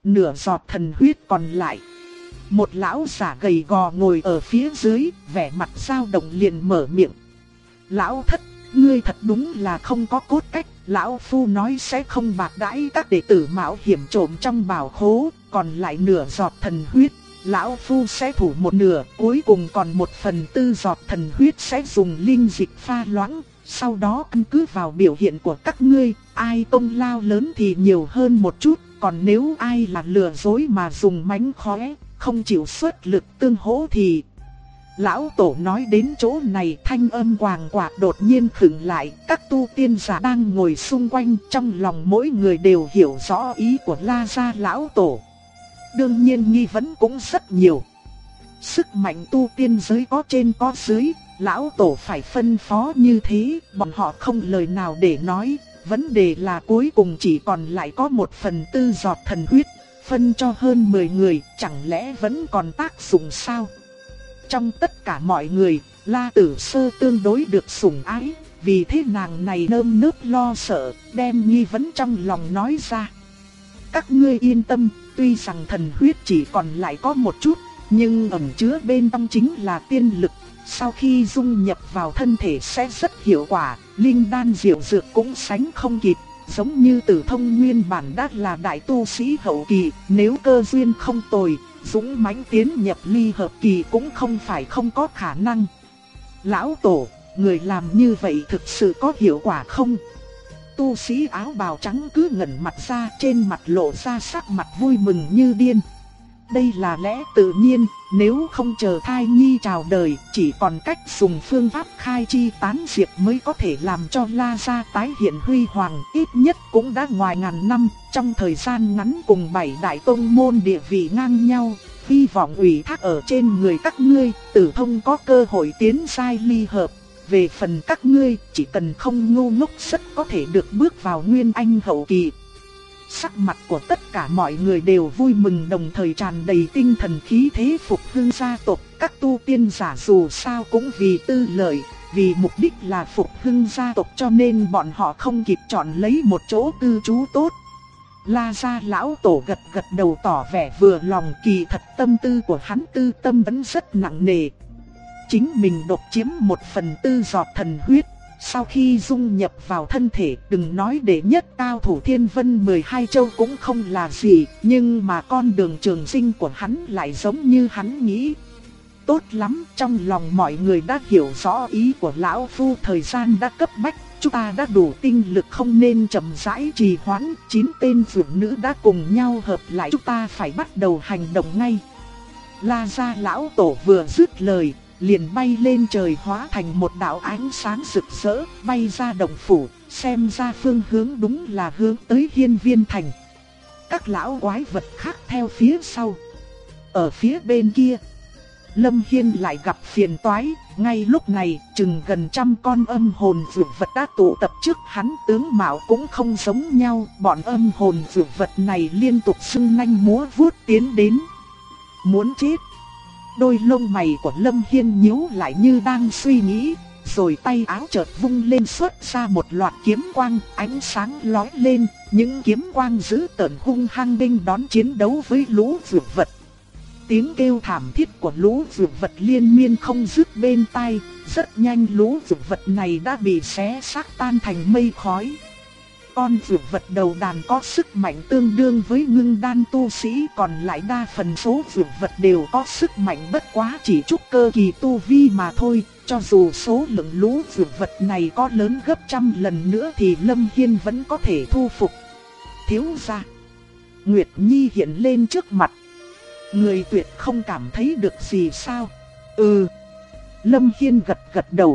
nửa giọt thần huyết còn lại. Một lão giả gầy gò ngồi ở phía dưới, vẻ mặt dao động liền mở miệng. Lão thất, ngươi thật đúng là không có cốt cách, lão phu nói sẽ không bạc đãi các đệ tử mạo hiểm trộm trong bảo khố, còn lại nửa giọt thần huyết, lão phu sẽ thủ một nửa, cuối cùng còn 1/4 giọt thần huyết sẽ dùng linh dịch pha loãng, sau đó căn cứ vào biểu hiện của các ngươi, ai công lao lớn thì nhiều hơn một chút, còn nếu ai là lừa dối mà dùng mánh khóe, không chịu xuất lực tương hỗ thì... Lão tổ nói đến chỗ này, thanh âm quàng quạt đột nhiên khựng lại, các tu tiên giả đang ngồi xung quanh, trong lòng mỗi người đều hiểu rõ ý của La gia lão tổ. Đương nhiên nghi vấn cũng rất nhiều. Sức mạnh tu tiên giới có trên có dưới, lão tổ phải phân phó như thế, bọn họ không lời nào để nói. Vấn đề là cuối cùng chỉ còn lại có 1/4 giọt thần huyết, phân cho hơn 10 người, chẳng lẽ vẫn còn tác dụng sao? Trong tất cả mọi người, La Tử Sơ tương đối được sủng ái, vì thế nàng này nơm nớp lo sợ, đem nghi vấn trong lòng nói ra. Các ngươi yên tâm, tuy rằng thần huyết chỉ còn lại có một chút, nhưng ẩn chứa bên trong chính là tiên lực. Sau khi dung nhập vào thân thể sẽ rất hiệu quả, linh đan diệu dược cũng sánh không kịp. Giống như Tử Thông nguyên bản đã là đại tu sĩ hậu kỳ, nếu cơ duyên không tồi, dũng mãnh tiến nhập ly hợp kỳ cũng không phải không có khả năng. Lão tổ, người làm như vậy thực sự có hiệu quả không? Tu sĩ áo bào trắng cứ ngẩn mặt ra, trên mặt lộ ra sắc mặt vui mừng như điên. Đây là lẽ tự nhiên, nếu không chờ thai nhi chào đời, chỉ còn cách dùng phương pháp khai chi tán diệt mới có thể làm cho La gia tái hiện huy hoàng, ít nhất cũng đã ngoài ngàn năm, trong thời gian ngắn cùng 7 đại tông môn địa vị ngang nhau, hy vọng ủy thác ở trên người các ngươi, Tử Thông có cơ hội tiến giai ly hợp. Về phần các ngươi, chỉ cần không ngu ngốc rất có thể được bước vào nguyên anh hậu kỳ. Sắc mặt của tất cả mọi người đều vui mừng, đồng thời tràn đầy tinh thần khí thế phục hưng gia tộc. Các tu tiên giả dù sao cũng vì tư lợi, vì mục đích là phục hưng gia tộc, cho nên bọn họ không kịp chọn lấy một chỗ cư trú tốt. La gia lão tổ gật gật đầu tỏ vẻ vừa lòng, kỳ thật tâm tư của hắn tư tâm vẫn rất nặng nề. Chính mình độc chiếm 1/4 giọt thần huyết. Sau khi dung nhập vào thân thể, đừng nói đệ nhất cao thủ thiên vân 12 châu cũng không là gì, nhưng mà con đường trường sinh của hắn lại giống như hắn nghĩ. Tốt lắm, trong lòng mọi người đã hiểu rõ ý của lão phu, thời gian đã cấp bách, chúng ta đã đủ tinh lực không nên chậm rãi trì hoãn, 9 tên phụ nữ đã cùng nhau hợp lại, chúng ta phải bắt đầu hành động ngay. La gia lão tổ vừa dứt lời, liền bay lên trời hóa thành một đạo ánh sáng rực rỡ, bay ra động phủ, xem ra phương hướng đúng là hướng tới Hiên Viên Thành. Các lão quái vật khác theo phía sau. Ở phía bên kia, Lâm Hiên lại gặp phiền toái, ngay lúc này, chừng gần 100 con âm hồn dược vật đã tụ tập trước hắn, tướng mạo cũng không giống nhau, bọn âm hồn dược vật này liên tục sưng nanh múa vuốt tiến đến. Muốn chết. Đôi lông mày của Lâm Hiên nhíu lại như đang suy nghĩ, rồi tay áo chợt vung lên xuất ra một loạt kiếm quang, ánh sáng lóe lên, những kiếm quang dữ tợn hung hăng nghênh đón chiến đấu với lũ dược vật. Tiếng kêu thảm thiết của lũ dược vật liên miên không dứt bên tai, rất nhanh lũ dược vật này đã bị xé xác tan thành mây khói. Con dược vật đầu đàn có sức mạnh tương đương với ngưng đan tu sĩ, còn lại đa phần số dược vật đều có sức mạnh bất quá chỉ trúc cơ kỳ tu vi mà thôi. Cho dù số lượng lũ dược vật này có lớn gấp 100 lần nữa thì Lâm Hiên vẫn có thể thu phục. Thiếu gia, Nguyệt Nhi hiện lên trước mặt. Người tuyệt không cảm thấy được gì sao? Ừ. Lâm Hiên gật gật đầu.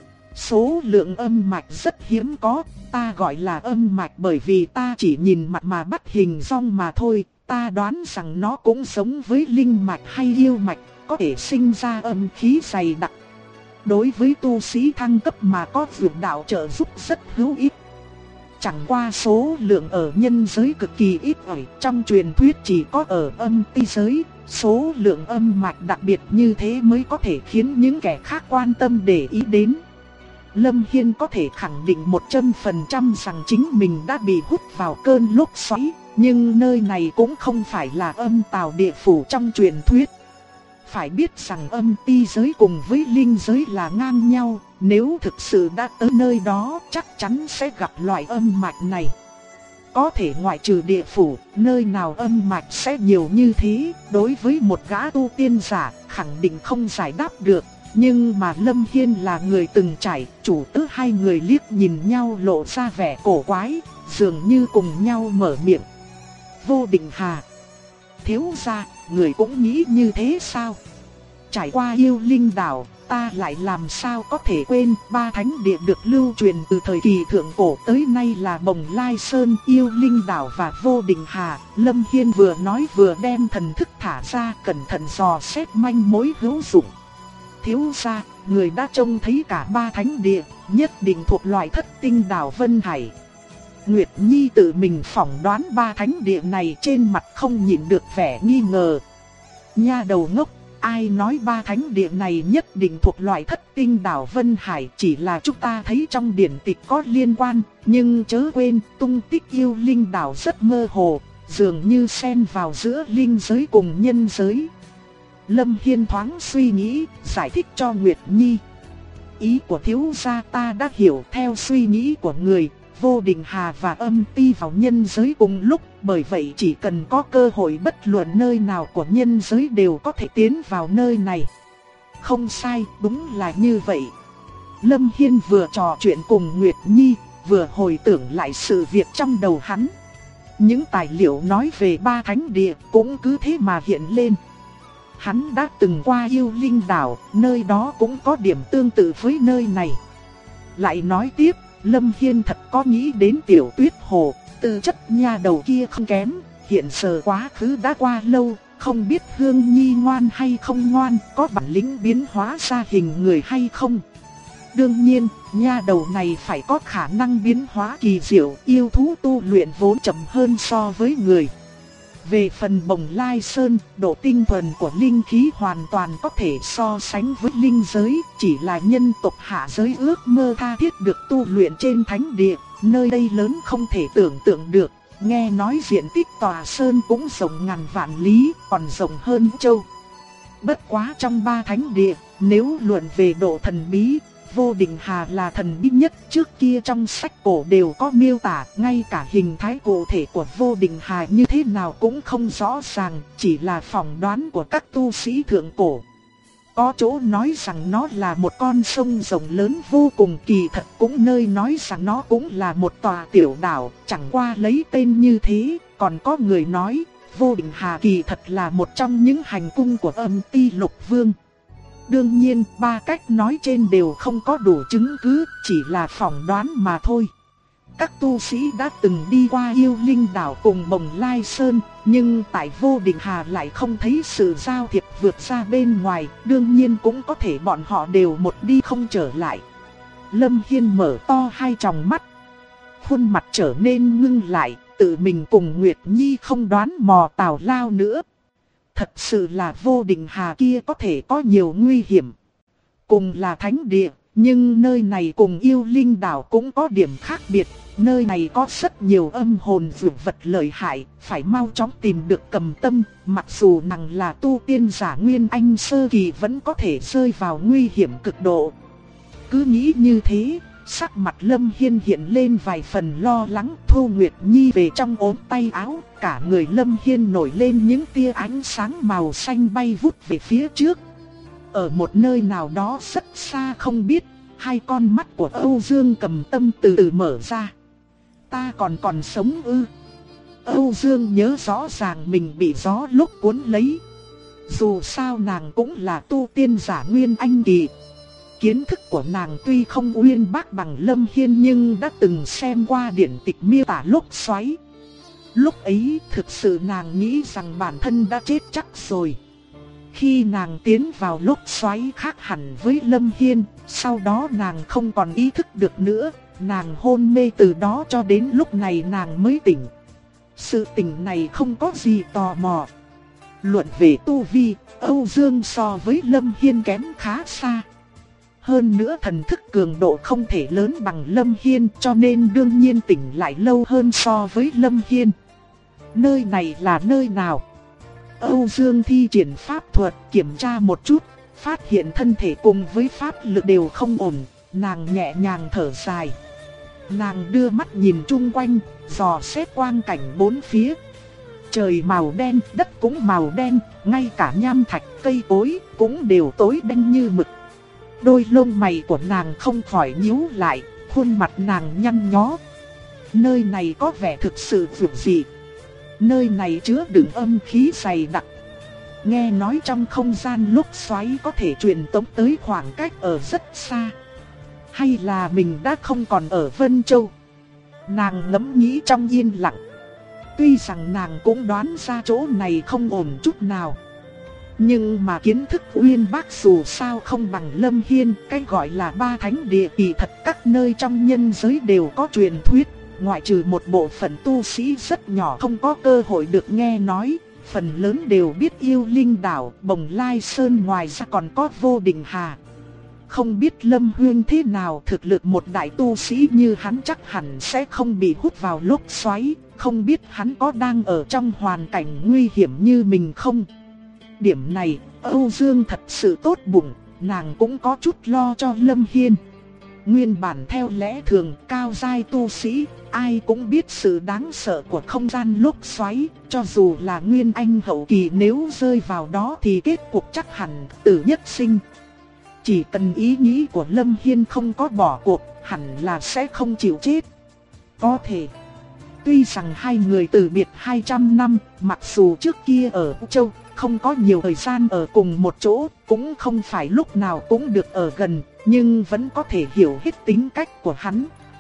Số lượng âm mạch rất hiếm có, ta gọi là âm mạch bởi vì ta chỉ nhìn mặt mà bắt hình dong mà thôi, ta đoán rằng nó cũng giống với linh mạch hay yêu mạch, có thể sinh ra âm khí dày đặc. Đối với tu sĩ thăng cấp mà có dược đạo trợ giúp rất hữu ích. Chẳng qua số lượng ở nhân giới cực kỳ ít ỏi, trong truyền thuyết chỉ có ở âm ti giới, số lượng âm mạch đặc biệt như thế mới có thể khiến những kẻ khác quan tâm để ý đến. Lâm Hiên có thể khẳng định 100% rằng chính mình đã bị hút vào cơn lốc xoáy, Nhưng nơi này cũng không phải là âm tào địa phủ trong truyền thuyết. Phải biết rằng âm ti giới cùng với linh giới là ngang nhau, nếu thực sự đã tới nơi đó chắc chắn sẽ gặp loại âm mạch này. Có thể ngoại trừ địa phủ, nơi nào âm mạch sẽ nhiều như thế, đối với một gã tu tiên giả, khẳng định không giải đáp được. Nhưng mà Lâm Hiên là người từng trải, chủ tớ hai người liếc nhìn nhau lộ ra vẻ cổ quái, dường như cùng nhau mở miệng. Vô Định Hà, thiếu gia, người cũng nghĩ như thế sao? Trải qua Yêu Linh Đảo, ta lại làm sao có thể quên ba thánh địa được lưu truyền từ thời kỳ thượng cổ tới nay là Bồng Lai Sơn, Yêu Linh Đảo và Vô Định Hà. Lâm Hiên vừa nói vừa đem thần thức thả ra, cẩn thận dò xét manh mối hữu dụng. Thiếu gia, người đã trông thấy cả ba thánh địa, nhất định thuộc loại Thất Tinh Đảo Vân Hải. Nguyệt Nhi tự mình phỏng đoán ba thánh địa này, trên mặt không nhịn được vẻ nghi ngờ. Nha đầu ngốc, ai nói ba thánh địa này nhất định thuộc loại Thất Tinh Đảo Vân Hải, chỉ là chúng ta thấy trong điển tịch có liên quan, nhưng chớ quên tung tích Yêu Linh Đảo rất mơ hồ, dường như xen vào giữa linh giới cùng nhân giới. Lâm Hiên thoáng suy nghĩ, giải thích cho Nguyệt Nhi. Ý của thiếu gia ta đã hiểu, theo suy nghĩ của người, Vô Định Hà và âm ti vào nhân giới cùng lúc, bởi vậy chỉ cần có cơ hội bất luận nơi nào của nhân giới đều có thể tiến vào nơi này. Không sai, đúng là như vậy. Lâm Hiên vừa trò chuyện cùng Nguyệt Nhi, vừa hồi tưởng lại sự việc trong đầu hắn. Những tài liệu nói về ba thánh địa cũng cứ thế mà hiện lên. Hắn đã từng qua Yêu Linh Đảo, nơi đó cũng có điểm tương tự với nơi này. Lại nói tiếp, Lâm Hiên thật có nghĩ đến Tiểu Tuyết Hồ, tư chất nha đầu kia không kém, hiện giờ quá khứ đã qua lâu, không biết Hương Nhi ngoan hay không ngoan, có bản lĩnh biến hóa ra hình người hay không. Đương nhiên, nha đầu này phải có khả năng biến hóa kỳ diệu, yêu thú tu luyện vốn chậm hơn so với người. Về phần Bồng Lai Sơn, độ tinh thuần của linh khí hoàn toàn có thể so sánh với linh giới, chỉ là nhân tộc hạ giới ước mơ tha thiết được tu luyện trên thánh địa, nơi đây lớn không thể tưởng tượng được. Nghe nói diện tích tòa sơn cũng rộng ngàn vạn lý, còn rộng hơn châu. Bất quá trong ba thánh địa, nếu luận về độ thần bí, Vô Định Hà là thần bí nhất. Trước kia trong sách cổ đều có miêu tả, ngay cả hình thái cụ thể của Vô Định Hà như thế nào cũng không rõ ràng, chỉ là phỏng đoán của các tu sĩ thượng cổ. Có chỗ nói rằng nó là một con sông rộng lớn vô cùng, kỳ thật cũng nơi nói rằng nó cũng là một tòa tiểu đảo, chẳng qua lấy tên như thế. Còn có người nói, Vô Định Hà kỳ thật là một trong những hành cung của âm ti Lục Vương. Đương nhiên, ba cách nói trên đều không có đủ chứng cứ, chỉ là phỏng đoán mà thôi. Các tu sĩ đã từng đi qua Yêu Linh Đảo cùng Bồng Lai Sơn, nhưng tại Vô Định Hà lại không thấy sự giao thiệp vượt ra bên ngoài, đương nhiên cũng có thể bọn họ đều một đi không trở lại. Lâm Hiên mở to hai tròng mắt, khuôn mặt trở nên ngưng lại, tự mình cùng Nguyệt Nhi không đoán mò tào lao nữa. Thật sự là Vô Định Hà kia có thể có nhiều nguy hiểm. Cùng là thánh địa, nhưng nơi này cùng Yêu Linh Đảo cũng có điểm khác biệt. Nơi này có rất nhiều âm hồn dược vật lợi hại, phải mau chóng tìm được Cầm Tâm. Mặc dù nàng là tu tiên giả Nguyên Anh sơ kỳ vẫn có thể rơi vào nguy hiểm cực độ. Cứ nghĩ như thế, sắc mặt Lâm Hiên hiện lên vài phần lo lắng. Thu Nguyệt Nhi về trong ốm tay áo, cả người Lâm Hiên nổi lên những tia ánh sáng màu xanh bay vút về phía trước. Ở một nơi nào đó rất xa không biết, hai con mắt của Âu Dương Cầm Tâm từ từ mở ra. Ta còn sống ư? Âu Dương nhớ rõ ràng mình bị gió lúc cuốn lấy. Dù sao nàng cũng là tu tiên giả Nguyên Anh kỳ. Kiến thức của nàng tuy không uyên bác bằng Lâm Hiên nhưng đã từng xem qua điển tịch miêu tả lốc xoáy. Lúc ấy thực sự nàng nghĩ rằng bản thân đã chết chắc rồi. Khi nàng tiến vào lốc xoáy khác hẳn với Lâm Hiên, sau đó nàng không còn ý thức được nữa, nàng hôn mê từ đó cho đến lúc này nàng mới tỉnh. Sự tỉnh này không có gì tò mò. Luận về tu vi, Âu Dương so với Lâm Hiên kém khá xa. Hơn nữa thần thức cường độ không thể lớn bằng Lâm Hiên, cho nên đương nhiên tỉnh lại lâu hơn so với Lâm Hiên. Nơi này là nơi nào? Âu Dương thi triển pháp thuật kiểm tra một chút, phát hiện thân thể cùng với pháp lực đều không ổn, nàng nhẹ nhàng thở dài. Nàng đưa mắt nhìn chung quanh, dò xét quang cảnh bốn phía. Trời màu đen, đất cũng màu đen, ngay cả nham thạch, cây cối cũng đều tối đen như mực. Đôi lông mày của nàng không khỏi nhíu lại, khuôn mặt nàng nhăn nhó. Nơi này có vẻ thực sự vượt dị. Nơi này chứa đựng âm khí dày đặc. Nghe nói trong không gian lúc xoáy có thể truyền tống tới khoảng cách ở rất xa. Hay là mình đã không còn ở Vân Châu? Nàng ngẫm nghĩ trong yên lặng. Tuy rằng nàng cũng đoán ra chỗ này không ổn chút nào, nhưng mà kiến thức uyên bác dù sao không bằng Lâm Hiên. Cái gọi là ba thánh địa kỳ thật các nơi trong nhân giới đều có truyền thuyết. Ngoại trừ một bộ phận tu sĩ rất nhỏ không có cơ hội được nghe nói, phần lớn đều biết Yêu Linh Đảo, Bồng Lai Sơn, ngoài ra còn có Vô Định Hà. Không biết Lâm Huyên thế nào, thực lực một đại tu sĩ như hắn chắc hẳn sẽ không bị hút vào lốc xoáy. Không biết hắn có đang ở trong hoàn cảnh nguy hiểm như mình không? Điểm này, Âu Dương thật sự tốt bụng, nàng cũng có chút lo cho Lâm Hiên. Nguyên bản theo lẽ thường, cao giai tu sĩ, ai cũng biết sự đáng sợ của không gian lốc xoáy. Cho dù là Nguyên Anh hậu kỳ, nếu rơi vào đó thì kết cục chắc hẳn tử nhất sinh. Chỉ cần ý nghĩ của Lâm Hiên không có bỏ cuộc, hẳn là sẽ không chịu chết. Có thể, tuy rằng hai người từ biệt 200 năm, mặc dù trước kia ở Châu không có nhiều thời gian ở cùng một chỗ, cũng không phải lúc nào cũng được ở gần, nhưng vẫn có thể hiểu hết tính cách của hắn.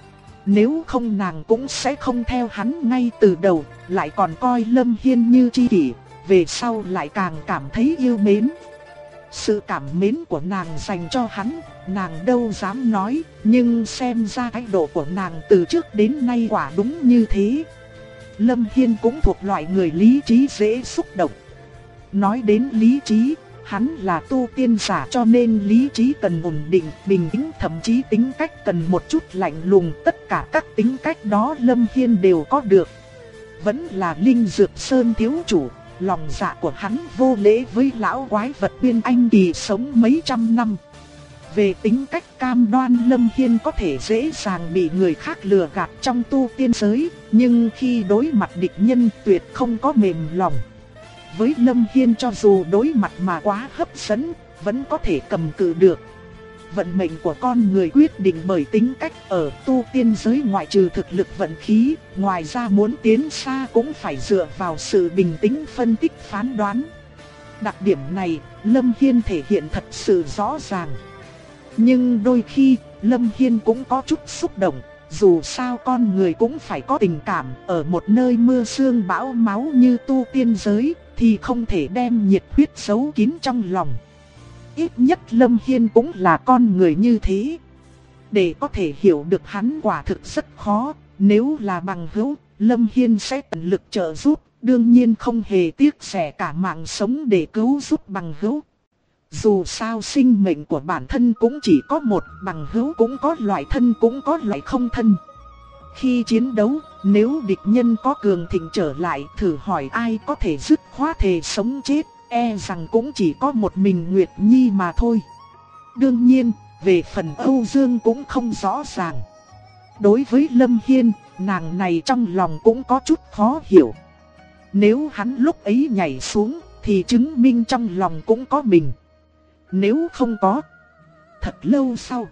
Nếu không nàng cũng sẽ không theo hắn ngay từ đầu, lại còn coi Lâm Hiên như tri kỷ, về sau lại càng cảm thấy yêu mến. Sự cảm mến của nàng dành cho hắn, nàng đâu dám nói, nhưng xem ra thái độ của nàng từ trước đến nay quả đúng như thế. Lâm Hiên cũng thuộc loại người lý trí dễ xúc động. Nói đến lý trí, hắn là tu tiên giả cho nên lý trí cần ổn định, bình tĩnh, thậm chí tính cách cần một chút lạnh lùng. Tất cả các tính cách đó Lâm Hiên đều có được. Vẫn là Linh Dược Sơn thiếu chủ, lòng dạ của hắn vô lễ với lão quái vật Nguyên Anh kỳ sống mấy trăm năm. Về tính cách cam đoan, Lâm Hiên có thể dễ dàng bị người khác lừa gạt trong tu tiên giới, nhưng khi đối mặt địch nhân tuyệt không có mềm lòng. Với Lâm Hiên cho dù đối mặt mà quá hấp dẫn, vẫn có thể cầm cự được. Vận mệnh của con người quyết định bởi tính cách, ở tu tiên giới ngoại trừ thực lực vận khí, ngoài ra muốn tiến xa cũng phải dựa vào sự bình tĩnh phân tích phán đoán. Đặc điểm này, Lâm Hiên thể hiện thật sự rõ ràng. Nhưng đôi khi, Lâm Hiên cũng có chút xúc động, dù sao con người cũng phải có tình cảm, ở một nơi mưa sương bão máu như tu tiên giới, thì không thể đem nhiệt huyết giấu kín trong lòng. Ít nhất Lâm Hiên cũng là con người như thế. Để có thể hiểu được hắn quả thực rất khó, nếu là bằng hữu, Lâm Hiên sẽ tận lực trợ giúp, đương nhiên không hề tiếc rẻ cả mạng sống để cứu giúp bằng hữu. Dù sao sinh mệnh của bản thân cũng chỉ có một, bằng hữu cũng có loại thân cũng có loại không thân. Khi chiến đấu, nếu địch nhân có cường thịnh trở lại, thử hỏi ai có thể dứt khoát thề sống chết, e rằng cũng chỉ có một mình Nguyệt Nhi mà thôi. Đương nhiên, về phần Âu Dương cũng không rõ ràng. Đối với Lâm Hiên, nàng này trong lòng cũng có chút khó hiểu. Nếu hắn lúc ấy nhảy xuống, thì chứng minh trong lòng cũng có mình. Nếu không có, thật lâu sau,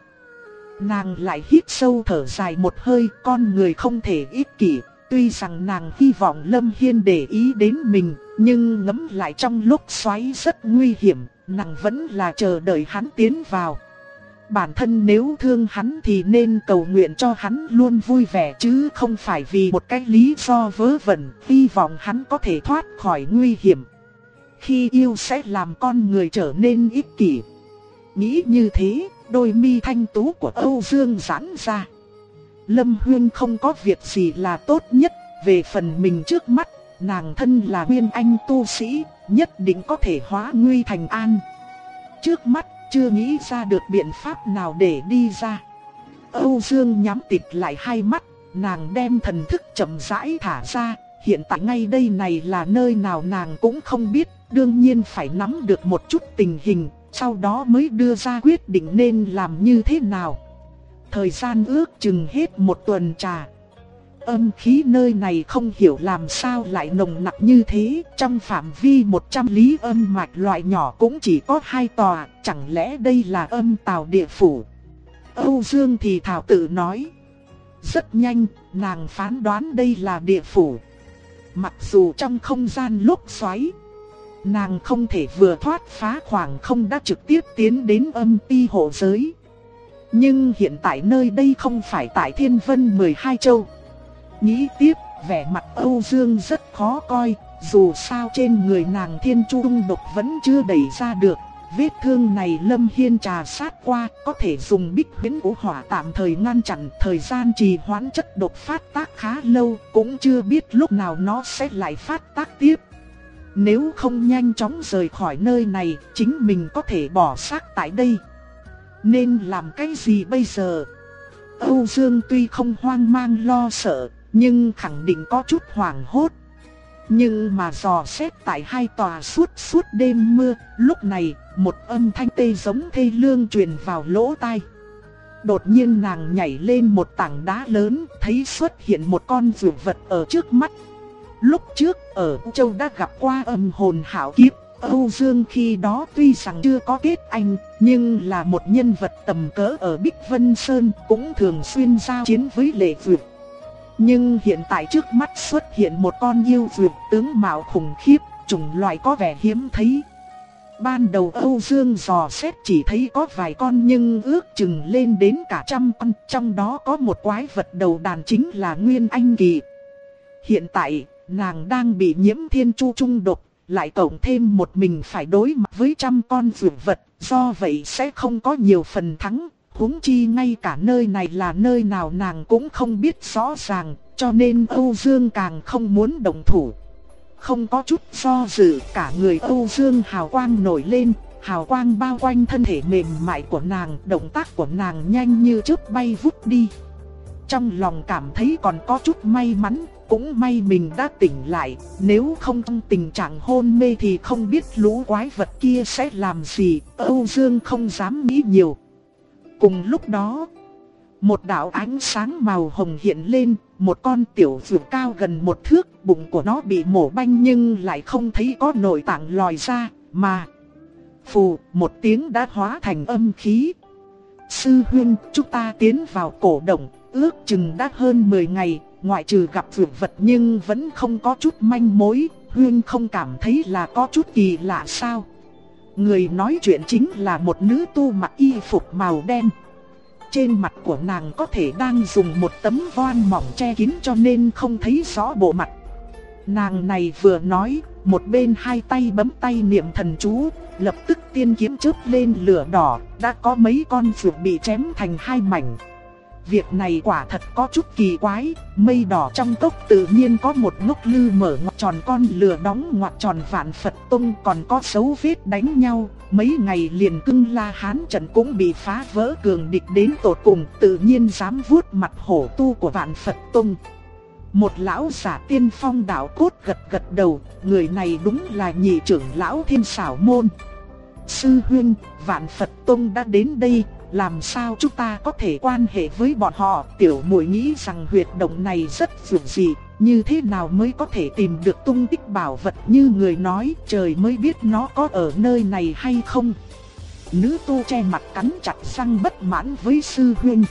nàng lại hít sâu thở dài một hơi. Con người không thể ích kỷ. Tuy rằng nàng hy vọng Lâm Hiên để ý đến mình, nhưng ngẫm lại trong lúc xoáy rất nguy hiểm, nàng vẫn là chờ đợi hắn tiến vào. Bản thân nếu thương hắn thì nên cầu nguyện cho hắn luôn vui vẻ, chứ không phải vì một cái lý do vớ vẩn, hy vọng hắn có thể thoát khỏi nguy hiểm. Khi yêu sẽ làm con người trở nên ích kỷ. Nghĩ như thế, đôi mi thanh tú của Âu Dương giãn ra. Lâm Huyên không có việc gì là tốt nhất. Về phần mình trước mắt, nàng thân là Nguyên Anh tu sĩ, nhất định có thể hóa nguy thành an. Trước mắt, chưa nghĩ ra được biện pháp nào để đi ra. Âu Dương nhắm tịt lại hai mắt, nàng đem thần thức chậm rãi thả ra, hiện tại ngay đây này là nơi nào nàng cũng không biết, đương nhiên phải nắm được một chút tình hình, sau đó mới đưa ra quyết định nên làm như thế nào. Thời gian ước chừng hết một tuần trà. Âm khí nơi này không hiểu làm sao lại nồng nặc như thế, trong phạm vi 100 lý âm mạch loại nhỏ cũng chỉ có 2 tòa, chẳng lẽ đây là âm tào địa phủ? Âu Dương thì thào tự nói. Rất nhanh, nàng phán đoán đây là địa phủ. Mặc dù trong không gian lúc xoáy, nàng không thể vừa thoát phá khoảng không đã trực tiếp tiến đến âm ti hộ giới. Nhưng hiện tại nơi đây không phải tại Thiên Vân 12 châu. Nghĩ tiếp, vẻ mặt Âu Dương rất khó coi, dù sao trên người nàng thiên trung độc vẫn chưa đẩy ra được. Vết thương này Lâm Hiên trà sát qua, có thể dùng bích huyễn vũ hỏa tạm thời ngăn chặn, thời gian trì hoãn chất độc phát tác khá lâu, cũng chưa biết lúc nào nó sẽ lại phát tác tiếp. Nếu không nhanh chóng rời khỏi nơi này, chính mình có thể bỏ xác tại đây. Nên làm cái gì bây giờ? Âu Dương tuy không hoang mang lo sợ, nhưng khẳng định có chút hoảng hốt. Nhưng mà dò xét tại 2 tòa suốt đêm mưa, lúc này, một âm thanh tê giống thê lương truyền vào lỗ tai. Đột nhiên nàng nhảy lên một tảng đá lớn, thấy xuất hiện một con dữ vật ở trước mắt. Lúc trước, ở châu đã gặp qua âm hồn hảo kiếp. Âu Dương khi đó tuy rằng chưa có kết anh, nhưng là một nhân vật tầm cỡ ở Bích Vân Sơn, cũng thường xuyên giao chiến với lệ vượt. Nhưng hiện tại trước mắt xuất hiện một con yêu vượt tướng mạo khủng khiếp, chủng loại có vẻ hiếm thấy. Ban đầu Âu Dương dò xét chỉ thấy có vài con nhưng ước chừng lên đến cả 100 con, trong đó có một quái vật đầu đàn chính là Nguyên Anh Kỳ. Hiện tại, nàng đang bị nhiễm thiên chu trung độc, lại cộng thêm một mình phải đối mặt với 100 con vượt vật, do vậy sẽ không có nhiều phần thắng. Huống chi ngay cả nơi này là nơi nào nàng cũng không biết rõ ràng, cho nên Âu Dương càng không muốn động thủ. Không có chút do dự, cả người Âu Dương hào quang nổi lên, hào quang bao quanh thân thể mềm mại của nàng, động tác của nàng nhanh như chớp bay vút đi. Trong lòng cảm thấy còn có chút may mắn, cũng may mình đã tỉnh lại, nếu không trong tình trạng hôn mê thì không biết lũ quái vật kia sẽ làm gì, Âu Dương không dám nghĩ nhiều. Cùng lúc đó, một đạo ánh sáng màu hồng hiện lên, một con tiểu vượt cao gần 1 thước, bụng của nó bị mổ banh nhưng lại không thấy có nội tạng lòi ra, mà phù một tiếng đã hóa thành âm khí. Sư huynh, chúng ta tiến vào cổ động, ước chừng đã hơn 10 ngày, ngoại trừ gặp vượt vật nhưng vẫn không có chút manh mối, huynh không cảm thấy là có chút kỳ lạ sao? Người nói chuyện chính là một nữ tu mặc y phục màu đen. Trên mặt của nàng có thể đang dùng một tấm voan mỏng che kín cho nên không thấy rõ bộ mặt. Nàng này vừa nói, một bên 2 tay bấm tay niệm thần chú, lập tức tiên kiếm chớp lên lửa đỏ, đã có mấy con vượt bị chém thành 2 mảnh. Việc này quả thật có chút kỳ quái, mây đỏ trong cốc tự nhiên có một ngốc lư mở ngoặc tròn con lừa đóng ngoặc tròn Vạn Phật Tông, còn có dấu vết đánh nhau, mấy ngày liền Cưng La Hán trận cũng bị phá vỡ, cường địch đến tột cùng, tự nhiên dám vuốt mặt hổ tu của Vạn Phật Tông. Một lão giả tiên phong đạo cốt gật gật đầu, người này đúng là nhị trưởng lão Thiên Xảo Môn. Sư huynh, Vạn Phật Tông đã đến đây, làm sao chúng ta có thể quan hệ với bọn họ? Tiểu muội nghĩ rằng huyệt động này rất dữ dị, như thế nào mới có thể tìm được tung tích bảo vật như người nói, trời mới biết nó có ở nơi này hay không. Nữ tu che mặt cắn chặt răng bất mãn với sư huynh.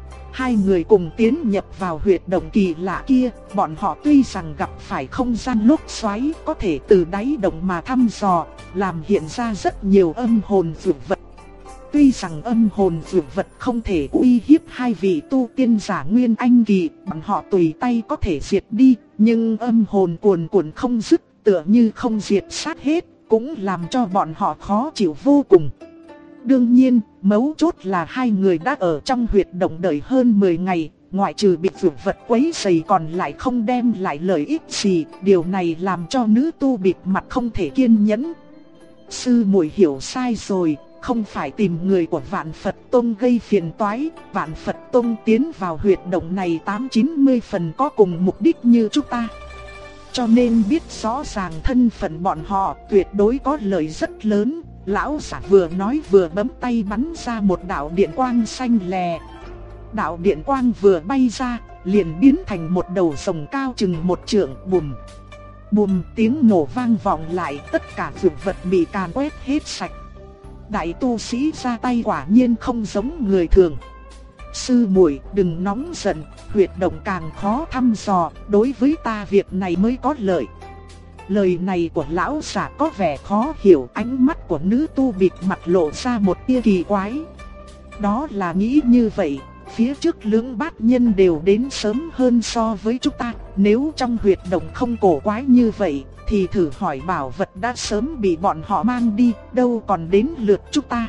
2 người cùng tiến nhập vào huyệt động kỳ lạ kia, bọn họ tuy rằng gặp phải không gian lốc xoáy, có thể từ đáy động mà thăm dò, làm hiện ra rất nhiều âm hồn dữ vật. Tuy rằng âm hồn dữ vật không thể uy hiếp 2 vị tu tiên giả Nguyên Anh Kỳ, bọn họ tùy tay có thể diệt đi, nhưng âm hồn cuồn cuộn không dứt, tựa như không diệt sát hết, cũng làm cho bọn họ khó chịu vô cùng. Đương nhiên, mấu chốt là 2 người đã ở trong huyệt động đợi hơn 10 ngày, ngoại trừ bị dữ vật quấy rầy còn lại không đem lại lợi ích gì, điều này làm cho nữ tu bịt mặt không thể kiên nhẫn. Sư muội hiểu sai rồi, không phải tìm người của Vạn Phật Tông gây phiền toái, Vạn Phật Tông tiến vào huyệt động này 80-90 phần có cùng mục đích như chúng ta. cho nên biết rõ ràng thân phận bọn họ tuyệt đối có lợi rất lớn. Lão giả vừa nói vừa bấm tay bắn ra một đạo điện quang xanh lè. Đạo điện quang vừa bay ra, liền biến thành một đầu rồng cao chừng 1 trượng. Bùm bùm, tiếng nổ vang vọng lại, tất cả dược vật bị càn quét hết sạch. Đại tu sĩ ra tay quả nhiên không giống người thường. Sư muội đừng nóng giận, huyệt động càng khó thăm dò, đối với ta việc này mới có lợi. Lời này của lão giả có vẻ khó hiểu, ánh mắt của nữ tu bịt mặt lộ ra một tia kỳ quái. Đó là nghĩ như vậy, phía trước Lưỡng Bát Nhân đều đến sớm hơn so với chúng ta, nếu trong huyệt động không cổ quái như vậy, thì thử hỏi bảo vật đã sớm bị bọn họ mang đi, đâu còn đến lượt chúng ta.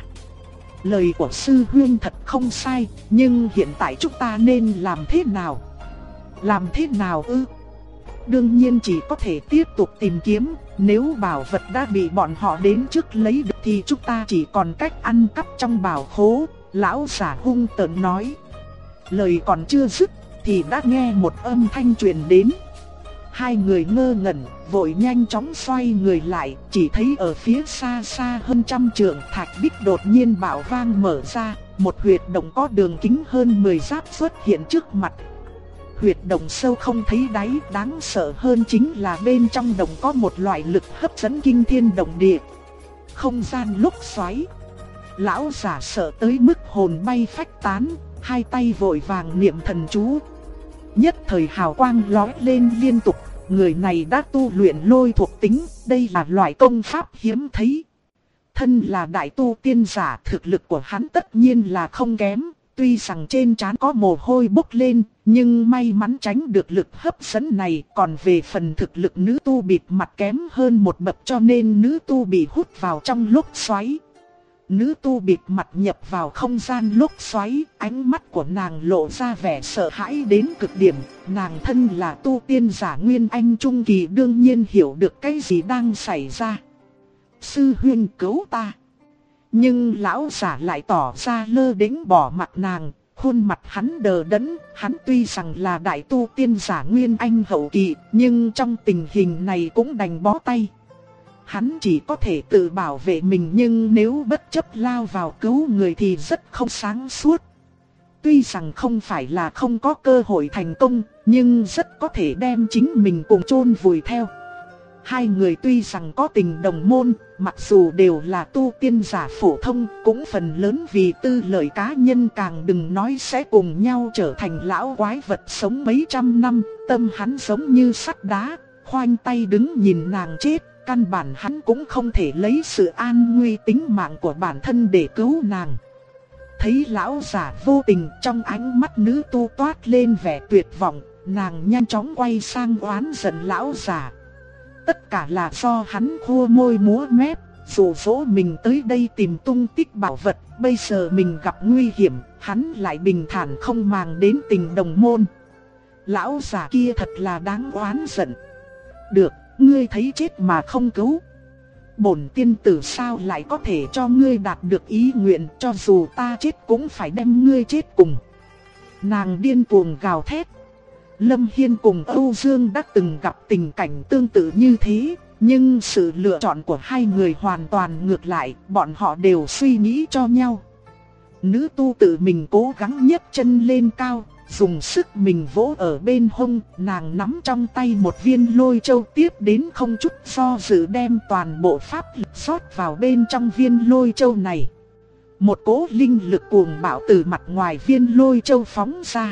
Lời của sư huynh thật không sai, nhưng hiện tại chúng ta nên làm thế nào? Làm thế nào ư? Đương nhiên chỉ có thể tiếp tục tìm kiếm, nếu bảo vật đã bị bọn họ đến trước lấy được thì chúng ta chỉ còn cách ăn cắp trong bảo khố. Lão giả hung tợn nói. Lời còn chưa dứt thì đã nghe một âm thanh truyền đến. Hai người ngơ ngẩn, vội nhanh chóng xoay người lại, chỉ thấy ở phía xa xa hơn 100 trượng thạch bích đột nhiên bạo vang mở ra, một huyệt động có đường kính hơn 10 giáp xuất hiện trước mặt. Huyệt động sâu không thấy đáy, đáng sợ hơn chính là bên trong động có một loại lực hấp dẫn kinh thiên động địa. Không gian lốc xoáy. Lão giả sợ tới mức hồn bay phách tán, hai tay vội vàng niệm thần chú. Nhất thời hào quang lóe lên liên tục, người này đã tu luyện lôi thuộc tính, đây là loại công pháp hiếm thấy. Thân là đại tu tiên giả, thực lực của hắn tất nhiên là không kém, tuy rằng trên trán có mồ hôi bốc lên, nhưng may mắn tránh được lực hấp dẫn này. Còn về phần thực lực nữ tu bịt mặt kém hơn một bậc, cho nên nữ tu bị hút vào trong lốc xoáy. Nữ tu bịt mặt nhập vào không gian lốc xoáy, ánh mắt của nàng lộ ra vẻ sợ hãi đến cực điểm. Nàng thân là tu tiên giả Nguyên Anh Trung Kỳ, đương nhiên hiểu được cái gì đang xảy ra. Sư huynh cứu ta. Nhưng lão giả lại tỏ ra lơ đễnh bỏ mặc nàng, khuôn mặt hắn đờ đẫn. Hắn tuy rằng là đại tu tiên giả Nguyên Anh hậu kỳ, nhưng trong tình hình này cũng đành bó tay. Hắn chỉ có thể tự bảo vệ mình, nhưng nếu bất chấp lao vào cứu người thì rất không sáng suốt. Tuy rằng không phải là không có cơ hội thành công, nhưng rất có thể đem chính mình cùng chôn vùi theo. Hai người tuy rằng có tình đồng môn, mặc dù đều là tu tiên giả phổ thông, cũng phần lớn vì tư lợi cá nhân, càng đừng nói sẽ cùng nhau trở thành lão quái vật sống mấy trăm năm. Tâm hắn giống như sắt đá, khoanh tay đứng nhìn nàng chết. Căn bản hắn cũng không thể lấy sự an nguy tính mạng của bản thân để cứu nàng. Thấy lão giả vô tình, trong ánh mắt nữ tu toát lên vẻ tuyệt vọng, nàng nhanh chóng quay sang oán giận lão giả. Tất cả là do hắn khua môi múa mép, dụ dỗ mình tới đây tìm tung tích bảo vật. Bây giờ mình gặp nguy hiểm, hắn lại bình thản không màng đến tình đồng môn. Lão giả kia thật là đáng oán giận. Được, ngươi thấy chết mà không cứu. Bổn tiên tử sao lại có thể cho ngươi đạt được ý nguyện, cho dù ta chết cũng phải đem ngươi chết cùng. Nàng điên cuồng gào thét. Lâm Hiên cùng Âu Dương đã từng gặp tình cảnh tương tự như thế, nhưng sự lựa chọn của hai người hoàn toàn ngược lại, bọn họ đều suy nghĩ cho nhau. Nữ tu tự mình cố gắng nhấc chân lên cao, dùng sức mình vỗ ở bên hông, nàng nắm trong tay một viên lôi châu, tiếp đến không chút do dự đem toàn bộ pháp lực rót vào bên trong viên lôi châu này. Một cỗ linh lực cuồng bạo từ mặt ngoài viên lôi châu phóng ra.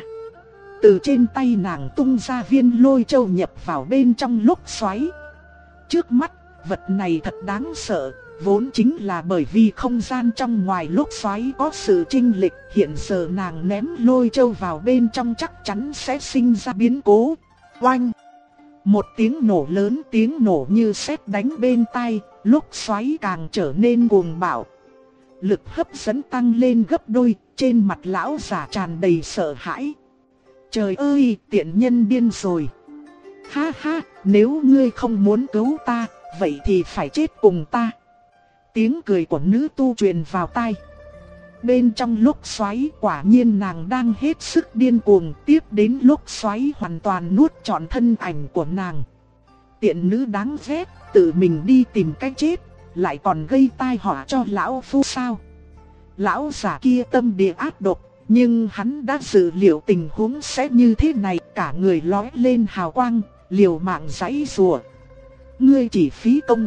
Từ trên tay nàng tung ra viên lôi châu nhập vào bên trong lốc xoáy. Trước mắt, vật này thật đáng sợ. Vốn chính là bởi vì không gian trong ngoài lốc xoáy có sự chênh lệch, hiện giờ nàng ném lôi châu vào bên trong chắc chắn sẽ sinh ra biến cố. Oanh! Một tiếng nổ lớn, tiếng nổ như sét đánh bên tai, lốc xoáy càng trở nên cuồng bạo. Lực hấp dẫn tăng lên gấp đôi, trên mặt lão giả tràn đầy sợ hãi. Trời ơi, tiện nhân điên rồi. Ha ha, nếu ngươi không muốn cứu ta, vậy thì phải chết cùng ta. Tiếng cười của nữ tu truyền vào tai. Bên trong lốc xoáy quả nhiên nàng đang hết sức điên cuồng, tiếp đến lốc xoáy hoàn toàn nuốt trọn thân ảnh của nàng. tiện nữ đáng ghét, tự mình đi tìm cách chết, lại còn gây tai họa cho lão phu sao? Lão già kia tâm địa ác độc, nhưng hắn đã dự liệu tình huống sẽ như thế này, cả người lóe lên hào quang, liều mạng giãy giụa. Ngươi chỉ phí công.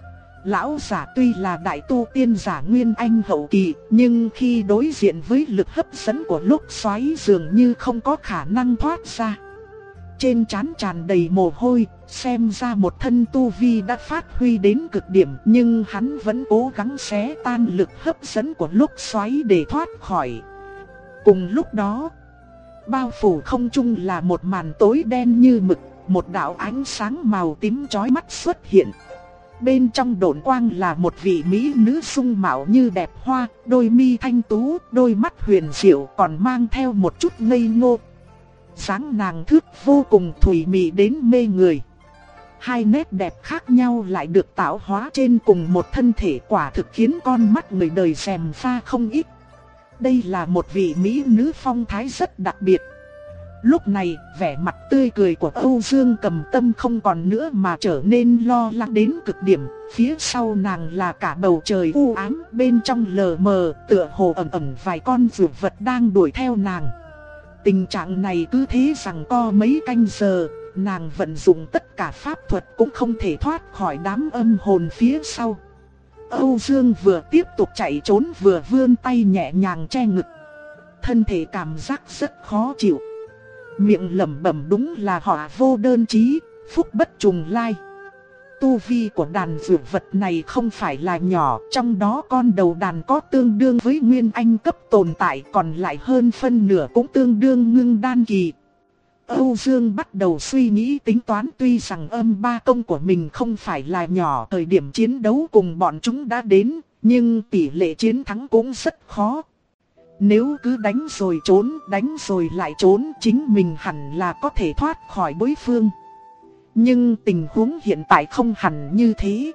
Lão giả tuy là đại tu tiên giả nguyên anh hậu kỳ, nhưng khi đối diện với lực hấp dẫn của lốc xoáy dường như không có khả năng thoát ra. Trên trán tràn đầy mồ hôi, xem ra một thân tu vi đã phát huy đến cực điểm, nhưng hắn vẫn cố gắng xé tan lực hấp dẫn của lốc xoáy để thoát khỏi. Cùng lúc đó, bao phủ không trung là một màn tối đen như mực, một đạo ánh sáng màu tím chói mắt xuất hiện. Bên trong độn quang là một vị mỹ nữ dung mạo như đẹp hoa, đôi mi thanh tú, đôi mắt huyền diệu, còn mang theo một chút ngây ngô. Dáng nàng thước vô cùng thùy mị đến mê người. Hai nét đẹp khác nhau lại được tạo hóa trên cùng một thân thể, quả thực khiến con mắt người đời rèm pha không ít. Đây là một vị mỹ nữ phong thái rất đặc biệt. Lúc này, vẻ mặt tươi cười của Âu Dương Cầm Tâm không còn nữa mà trở nên lo lắng đến cực điểm. Phía sau nàng là cả bầu trời u ám, bên trong lờ mờ, tựa hồ ẩn ẩn vài con dược vật đang đuổi theo nàng. Tình trạng này cứ thế giằng co mấy canh giờ, nàng vận dụng tất cả pháp thuật cũng không thể thoát khỏi đám âm hồn phía sau. Âu Dương vừa tiếp tục chạy trốn vừa vươn tay nhẹ nhàng che ngực. Thân thể cảm giác rất khó chịu. Miệng lẩm bẩm đúng là họa vô đơn chí, phúc bất trùng lai. Tu vi của đàn dược vật này không phải là nhỏ, trong đó con đầu đàn có tương đương với nguyên anh cấp tồn tại, còn lại hơn phân nửa cũng tương đương ngưng đan kỳ. Âu Dương bắt đầu suy nghĩ tính toán, tuy rằng âm ba công của mình không phải là nhỏ, thời điểm chiến đấu cùng bọn chúng đã đến, nhưng tỷ lệ chiến thắng cũng rất khó. Nếu cứ đánh rồi trốn, đánh rồi lại trốn, chính mình hẳn là có thể thoát khỏi đối phương. Nhưng tình huống hiện tại không hẳn như thế.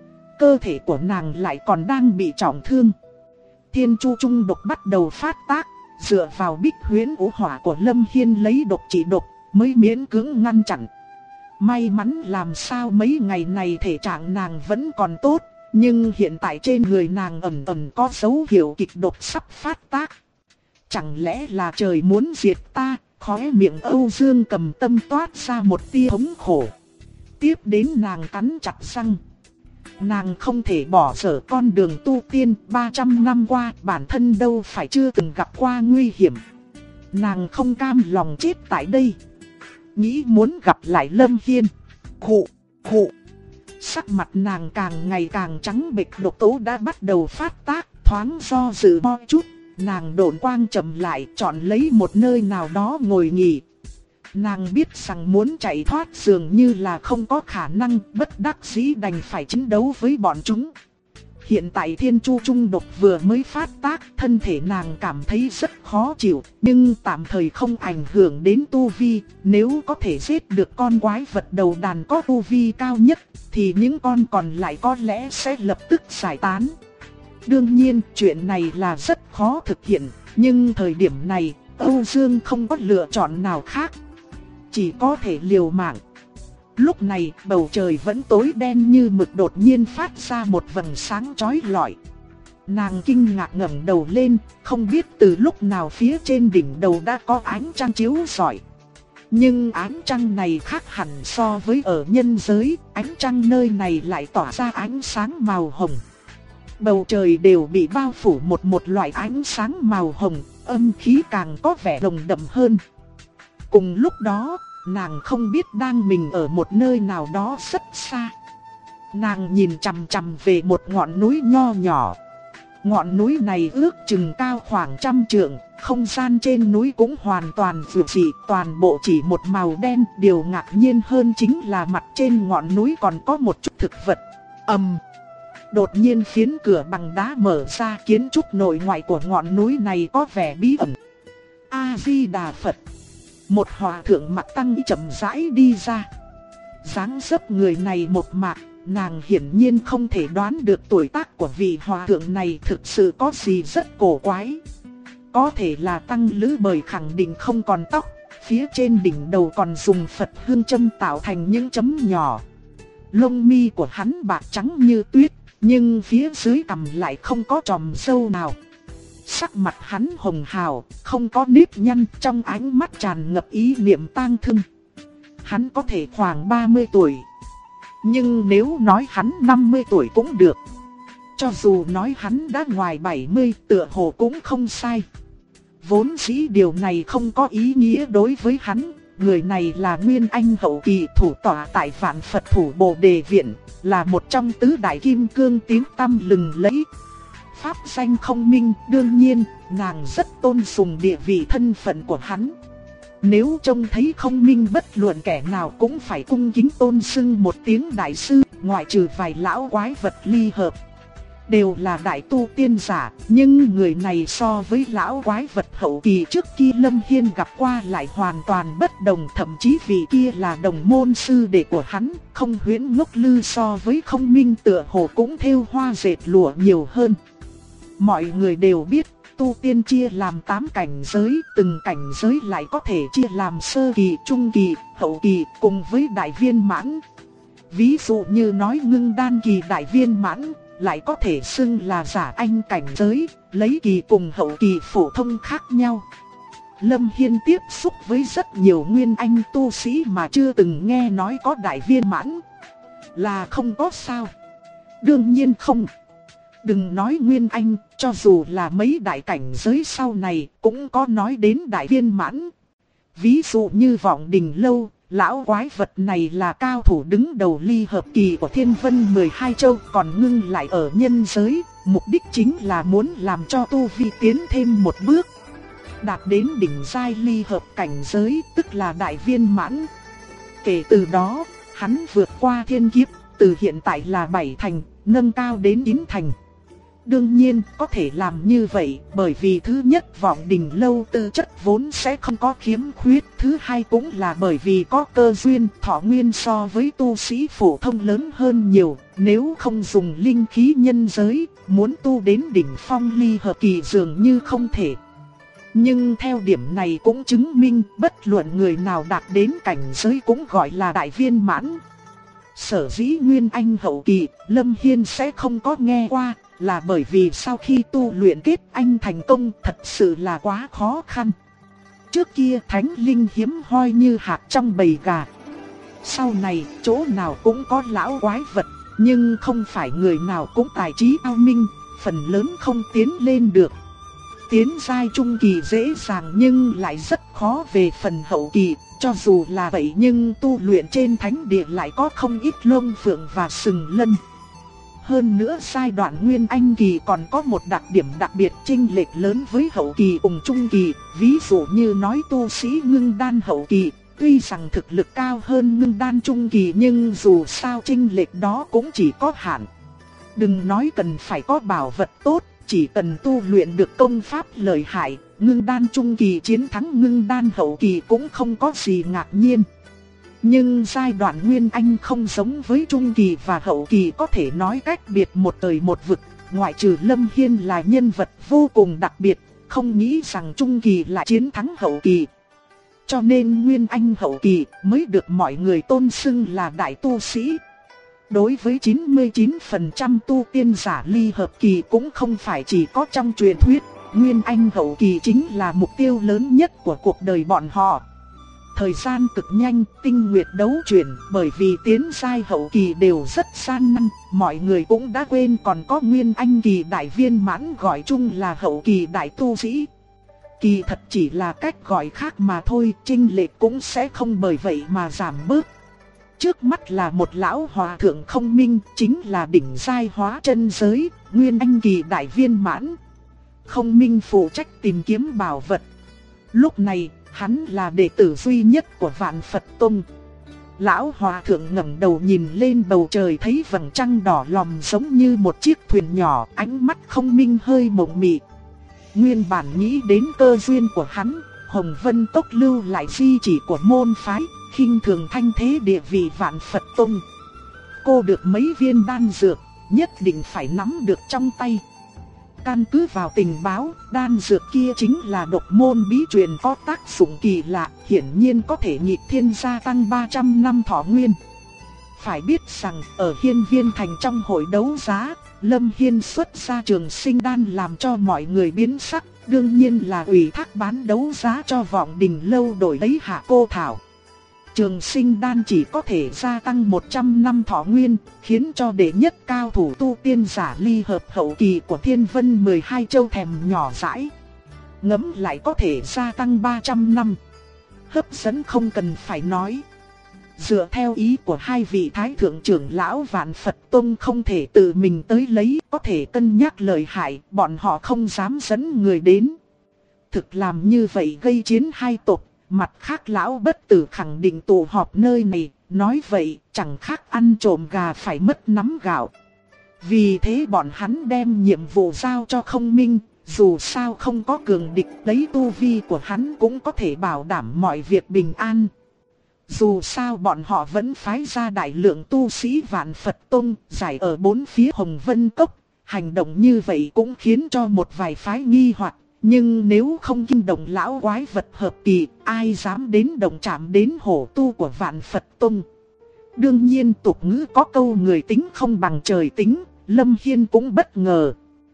Cơ thể của nàng lại còn đang bị trọng thương. Thiên chu trung độc bắt đầu phát tác, dựa vào bích huyễn ủ hỏa của Lâm Hiên lấy độc trị độc, mới miễn cưỡng ngăn chặn. May mắn làm sao mấy ngày này thể trạng nàng vẫn còn tốt, nhưng hiện tại trên người nàng ẩn ẩn có dấu hiệu kịch độc sắp phát tác. Chẳng lẽ là trời muốn diệt ta? Khóe miệng Âu Dương Cầm Tâm toát ra một tia thống khổ. Tiếp đến nàng cắn chặt răng. Nàng không thể bỏ dở con đường tu tiên, 300 năm qua bản thân đâu phải chưa từng gặp qua nguy hiểm. Nàng không cam lòng chết tại đây. Nghĩ muốn gặp lại Lâm Hiên. Khụ, khụ. Sắc mặt nàng càng ngày càng trắng bệch, độc tố đã bắt đầu phát tác, thoáng do dự mo chút. Nàng độn quang chậm lại, chọn lấy một nơi nào đó ngồi nghỉ. Nàng biết rằng muốn chạy thoát dường như là không có khả năng, bất đắc dĩ đành phải chiến đấu với bọn chúng. Hiện tại thiên chu trung độc vừa mới phát tác, thân thể nàng cảm thấy rất khó chịu, nhưng tạm thời không ảnh hưởng đến tu vi. Nếu có thể giết được con quái vật đầu đàn có tu vi cao nhất, thì những con còn lại có lẽ sẽ lập tức giải tán. Đương nhiên, chuyện này là rất khó thực hiện, nhưng thời điểm này, Âu Dương không có lựa chọn nào khác. Chỉ có thể liều mạng. Lúc này, bầu trời vẫn tối đen như mực, đột nhiên phát ra một vầng sáng chói lọi. Nàng kinh ngạc ngẩng đầu lên, không biết từ lúc nào phía trên đỉnh đầu đã có ánh trăng chiếu rọi. Nhưng ánh trăng này khác hẳn so với ở nhân giới, ánh trăng nơi này lại tỏa ra ánh sáng màu hồng. Bầu trời đều bị bao phủ một loại ánh sáng màu hồng, âm khí càng có vẻ nồng đậm hơn. Cùng lúc đó, nàng không biết đang mình ở một nơi nào đó rất xa. Nàng nhìn chằm chằm về một ngọn núi nho nhỏ. Ngọn núi này ước chừng cao khoảng 100 trượng, không gian trên núi cũng hoàn toàn vượt dị, toàn bộ chỉ một màu đen. Điều ngạc nhiên hơn chính là mặt trên ngọn núi còn có một chút thực vật. Đột nhiên phiến cửa bằng đá mở ra, kiến trúc nội ngoại của ngọn núi này có vẻ bí ẩn. A-di-đà Phật. Một hòa thượng mặt tăng chậm rãi đi ra. Dáng dấp người này một mạc, nàng hiển nhiên không thể đoán được tuổi tác của vị hòa thượng này thực sự có gì rất cổ quái. Có thể là tăng lữ bởi khẳng định không còn tóc, phía trên đỉnh đầu còn dùng Phật hương châm tạo thành những chấm nhỏ. Lông mi của hắn bạc trắng như tuyết, nhưng phía dưới cằm lại không có chòm râu nào. Sắc mặt hắn hồng hào, không có nếp nhăn, trong ánh mắt tràn ngập ý niệm tang thương. Hắn có thể khoảng 30 tuổi. Nhưng nếu nói hắn 50 tuổi cũng được. Cho dù nói hắn đã ngoài 70 tựa hồ cũng không sai. Vốn dĩ điều này không có ý nghĩa đối với hắn. Người này là Nguyên Anh hậu kỳ thủ tọa tại Vạn Phật Thủ Bồ Đề Viện, là một trong tứ đại kim cương tiếng tăm lừng lẫy. Pháp danh Không Minh, đương nhiên, nàng rất tôn sùng địa vị thân phận của hắn. Nếu trông thấy Không Minh bất luận kẻ nào cũng phải cung kính tôn xưng một tiếng đại sư, ngoại trừ vài lão quái vật ly hợp. Đều là đại tu tiên giả, nhưng người này so với lão quái vật hậu kỳ trước kia Lâm Hiên gặp qua lại hoàn toàn bất đồng. Thậm chí vị kia là đồng môn sư đệ của hắn, Không Huyễn Ngốc Lư so với Không Minh tựa hồ cũng thêu hoa dệt lụa nhiều hơn. Mọi người đều biết, tu tiên chia làm 8 cảnh giới, từng cảnh giới lại có thể chia làm sơ kỳ, trung kỳ, hậu kỳ cùng với đại viên mãn. Ví dụ như nói ngưng đan kỳ đại viên mãn, lại có thể xưng là giả anh cảnh giới, lấy kỳ cùng hậu kỳ phổ thông khác nhau. Lâm Hiên tiếp xúc với rất nhiều nguyên anh tu sĩ mà chưa từng nghe nói có đại viên mãn. Là không có sao? Đương nhiên không. Đừng nói nguyên anh, cho dù là mấy đại cảnh giới sau này cũng có nói đến đại viên mãn. Ví dụ như Vọng Đình Lâu, lão quái vật này là cao thủ đứng đầu ly hợp kỳ của Thiên Vân 12 châu, còn ngưng lại ở nhân giới, mục đích chính là muốn làm cho tu vi tiến thêm một bước. Đạt đến đỉnh giai ly hợp cảnh giới, tức là đại viên mãn. Kể từ đó, hắn vượt qua thiên kiếp, từ hiện tại là 7 thành, nâng cao đến 9 thành. Đương nhiên có thể làm như vậy bởi vì thứ nhất Vọng Đình Lâu tư chất vốn sẽ không có khiếm khuyết. Thứ hai cũng là bởi vì có cơ duyên thọ nguyên so với tu sĩ phổ thông lớn hơn nhiều. Nếu không dùng linh khí nhân giới, muốn tu đến đỉnh phong ly hợp kỳ dường như không thể. Nhưng theo điểm này cũng chứng minh bất luận người nào đạt đến cảnh giới cũng gọi là đại viên mãn. Sở dĩ Nguyên Anh hậu kỳ, Lâm Hiên sẽ không có nghe qua, là bởi vì sau khi tu luyện kết anh thành công thật sự là quá khó khăn. Trước kia thánh linh hiếm hoi như hạt trong bầy gà. Sau này chỗ nào cũng có lão quái vật, nhưng không phải người nào cũng tài trí ao minh, phần lớn không tiến lên được. Tiến giai trung kỳ dễ dàng nhưng lại rất khó về phần hậu kỳ. Cho dù là vậy nhưng tu luyện trên thánh địa lại có không ít lông phượng và sừng lân. Hơn nữa giai đoạn Nguyên Anh kỳ còn có một đặc điểm đặc biệt chênh lệch lớn với hậu kỳ cùng trung kỳ. Ví dụ như nói tu sĩ ngưng đan hậu kỳ, tuy rằng thực lực cao hơn ngưng đan trung kỳ nhưng dù sao chênh lệch đó cũng chỉ có hạn. Đừng nói cần phải có bảo vật tốt, chỉ cần tu luyện được công pháp lợi hại, ngưng đan trung kỳ chiến thắng ngưng đan hậu kỳ cũng không có gì ngạc nhiên. Nhưng giai đoạn Nguyên Anh không giống với trung kỳ và hậu kỳ, có thể nói cách biệt một trời một vực. Ngoại trừ Lâm Hiên là nhân vật vô cùng đặc biệt, không nghĩ rằng trung kỳ lại chiến thắng hậu kỳ. Cho nên Nguyên Anh hậu kỳ mới được mọi người tôn xưng là đại tu sĩ. Đối với 99% tu tiên giả ly hợp kỳ cũng không phải chỉ có trong truyền thuyết, Nguyên Anh hậu kỳ chính là mục tiêu lớn nhất của cuộc đời bọn họ. Thời gian cực nhanh, tinh nguyệt đấu chuyển, bởi vì tiến giai hậu kỳ đều rất gian nan, mọi người cũng đã quên còn có Nguyên Anh kỳ đại viên mãn gọi chung là hậu kỳ đại tu sĩ. Kỳ thật chỉ là cách gọi khác mà thôi, chênh lệch cũng sẽ không bởi vậy mà giảm bớt. Trước mắt là một lão hòa thượng Không Minh, chính là đỉnh giai hóa chân giới, Nguyên Anh kỳ đại viên mãn. Không Minh phụ trách tìm kiếm bảo vật. Lúc này, hắn là đệ tử duy nhất của Vạn Phật Tông. Lão hòa thượng ngẩng đầu nhìn lên bầu trời, thấy vầng trăng đỏ lòm giống như một chiếc thuyền nhỏ, ánh mắt Không Minh hơi mộng mị. Nguyên bản nghĩ đến cơ duyên của hắn, Hồng Vân Tốc lưu lại di chỉ của môn phái, khinh thường thanh thế địa vị Vạn Phật Tông. Cô được mấy viên đan dược, nhất định phải nắm được trong tay. Căn cứ vào tình báo, đan dược kia chính là độc môn bí truyền có tác dụng kỳ lạ, hiển nhiên có thể nhịp thiên gia tăng 300 năm thọ nguyên. Phải biết rằng ở Hiên Viên Thành trong hội đấu giá, Lâm Hiên xuất ra Trường Sinh Đan làm cho mọi người biến sắc, đương nhiên là ủy thác bán đấu giá cho Vọng Đình Lâu đổi lấy Hạ Cô Thảo. Trường Sinh Đan chỉ có thể gia tăng 100 năm thọ nguyên, khiến cho đệ nhất cao thủ tu tiên giả ly hợp hậu kỳ của Thiên Vân 12 châu thèm nhỏ dãi. Ngẫm lại có thể gia tăng 300 năm. Hấp dẫn không cần phải nói. Dựa theo ý của hai vị thái thượng trưởng lão Vạn Phật Tông không thể tự mình tới lấy, có thể cân nhắc lợi hại, bọn họ không dám dẫn người đến. Thực làm như vậy gây chiến hai tộc, mặt khác lão bất tử khẳng định tụ họp nơi này, nói vậy chẳng khác ăn trộm gà phải mất nắm gạo. Vì thế bọn hắn đem nhiệm vụ giao cho Không Minh, dù sao không có cường địch, lấy tu vi của hắn cũng có thể bảo đảm mọi việc bình an. Dù sao bọn họ vẫn phái ra đại lượng tu sĩ Vạn Phật Tông giải ở bốn phía Hồng Vân Cốc. Hành động như vậy cũng khiến cho một vài phái nghi hoặc. Nhưng nếu không kinh động lão quái vật hợp kỳ, ai dám đến động chạm đến hổ tu của Vạn Phật Tông. Đương nhiên tục ngữ có câu người tính không bằng trời tính, Lâm Hiên cũng bất ngờ.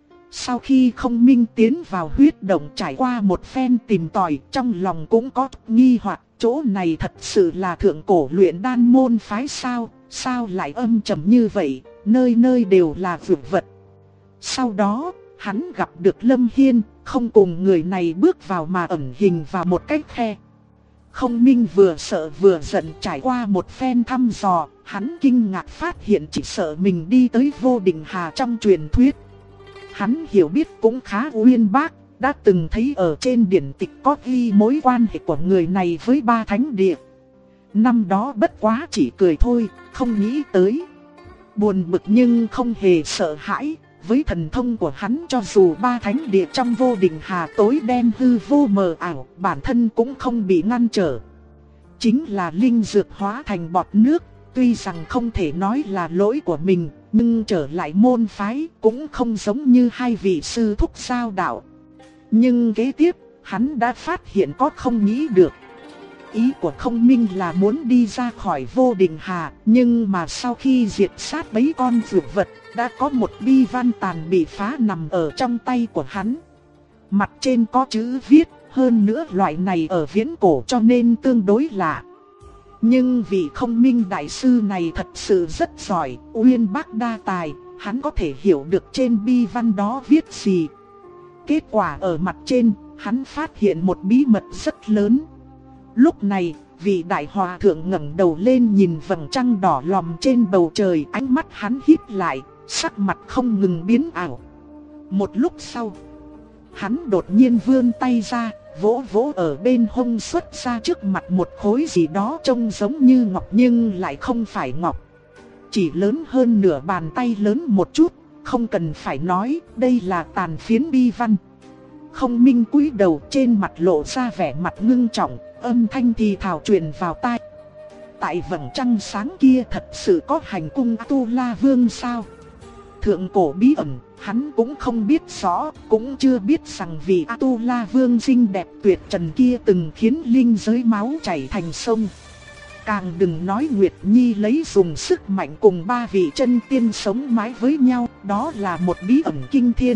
Sau khi Không Minh tiến vào huyết động trải qua một phen tìm tòi, trong lòng cũng có nghi hoặc. Chỗ này thật sự là thượng cổ luyện đan môn phái sao, sao lại âm trầm như vậy, nơi nơi đều là dược vật. Sau đó, hắn gặp được Lâm Hiên, không cùng người này bước vào mà ẩn hình vào một cái khe. Không Minh vừa sợ vừa giận, trải qua một phen thăm dò, hắn kinh ngạc phát hiện chỉ sợ mình đi tới Vô Định Hà trong truyền thuyết. Hắn hiểu biết cũng khá uyên bác. Đã từng thấy ở trên điển tịch có ghi mối quan hệ của người này với ba thánh địa. Năm đó bất quá chỉ cười thôi, không nghĩ tới. Buồn bực nhưng không hề sợ hãi. Với thần thông của hắn, cho dù ba thánh địa trong Vô Định Hà tối đen hư vô mờ ảo, bản thân cũng không bị ngăn trở. Chính là linh dược hóa thành bọt nước. Tuy rằng không thể nói là lỗi của mình, nhưng trở lại môn phái cũng không giống như hai vị sư thúc giao đạo. Nhưng kế tiếp, hắn đã phát hiện có không nghĩ được. Ý của Không Minh là muốn đi ra khỏi Vô Định Hà, nhưng mà sau khi diệt sát mấy con dược vật, đã có một bi văn tàn bị phá nằm ở trong tay của hắn. Mặt trên có chữ viết, hơn nữa loại này ở viễn cổ cho nên tương đối lạ. Nhưng vị Không Minh đại sư này thật sự rất giỏi, uyên bác đa tài, hắn có thể hiểu được trên bi văn đó viết gì. Kết quả ở mặt trên, hắn phát hiện một bí mật rất lớn. Lúc này, vị đại hòa thượng ngẩng đầu lên nhìn vầng trăng đỏ lòm trên bầu trời, ánh mắt hắn híp lại, sắc mặt không ngừng biến ảo. Một lúc sau, hắn đột nhiên vươn tay ra, vỗ vỗ ở bên hông, xuất ra trước mặt một khối gì đó trông giống như ngọc nhưng lại không phải ngọc. Chỉ lớn hơn nửa bàn tay lớn một chút. Không cần phải nói, đây là tàn phiến bi văn. Không Minh cúi đầu, trên mặt lộ ra vẻ mặt ngưng trọng, âm thanh thì thào truyền vào tai. Tại vầng trăng sáng kia thật sự có hành cung A-tu-la Vương sao? Thượng cổ bí ẩn, hắn cũng không biết rõ, cũng chưa biết rằng vị A-tu-la Vương xinh đẹp tuyệt trần kia từng khiến linh giới máu chảy thành sông. Càng đừng nói Nguyệt Nhi lấy dùng sức mạnh cùng ba vị chân tiên sống mái với nhau, đó là một bí ẩn kinh thiên.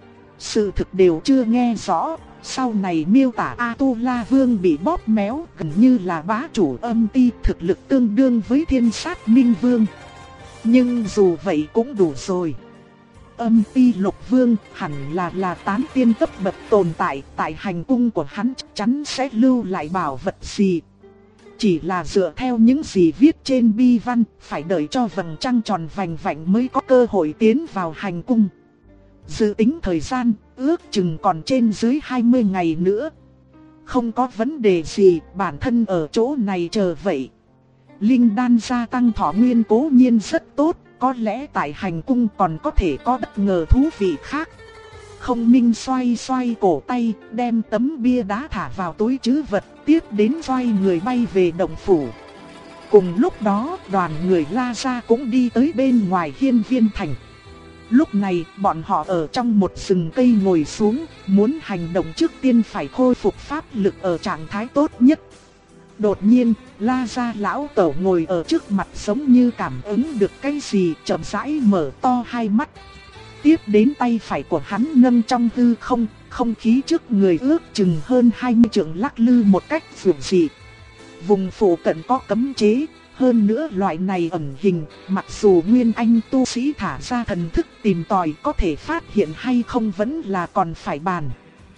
Sự thực đều chưa nghe rõ, sau này miêu tả A-tu-la Vương bị bóp méo gần như là bá chủ âm ti, thực lực tương đương với Thiên Sát Minh Vương. Nhưng dù vậy cũng đủ rồi. Âm ti Lục Vương hẳn là tán tiên cấp bậc tồn tại, tại hành cung của hắn chắc chắn sẽ lưu lại bảo vật gì. Chỉ là dựa theo những gì viết trên bi văn, phải đợi cho vầng trăng tròn vành vạnh mới có cơ hội tiến vào hành cung. Dự tính thời gian, ước chừng còn trên dưới 20 ngày nữa. Không có vấn đề gì, bản thân ở chỗ này chờ vậy. Linh đan gia tăng thọ nguyên cố nhiên rất tốt, có lẽ tại hành cung còn có thể có bất ngờ thú vị khác. Không Minh xoay xoay cổ tay, đem tấm bia đá thả vào túi trữ vật, tiếp đến xoay người bay về động phủ. Cùng lúc đó, đoàn người La Gia cũng đi tới bên ngoài Hiên Viên Thành. Lúc này, bọn họ ở trong một rừng cây ngồi xuống, muốn hành động trước tiên phải khôi phục pháp lực ở trạng thái tốt nhất. Đột nhiên, La Gia lão tổ ngồi ở trước mặt giống như cảm ứng được cái gì, chậm rãi mở to hai mắt. Tiếp đến tay phải của hắn nâng trong hư không, không khí trước người ước chừng hơn 20 trượng lắc lư một cách dữ dị. Vùng phụ cận có cấm chế, hơn nữa loại này ẩn hình, mặc dù Nguyên Anh tu sĩ thả ra thần thức tìm tòi có thể phát hiện hay không vẫn là còn phải bàn.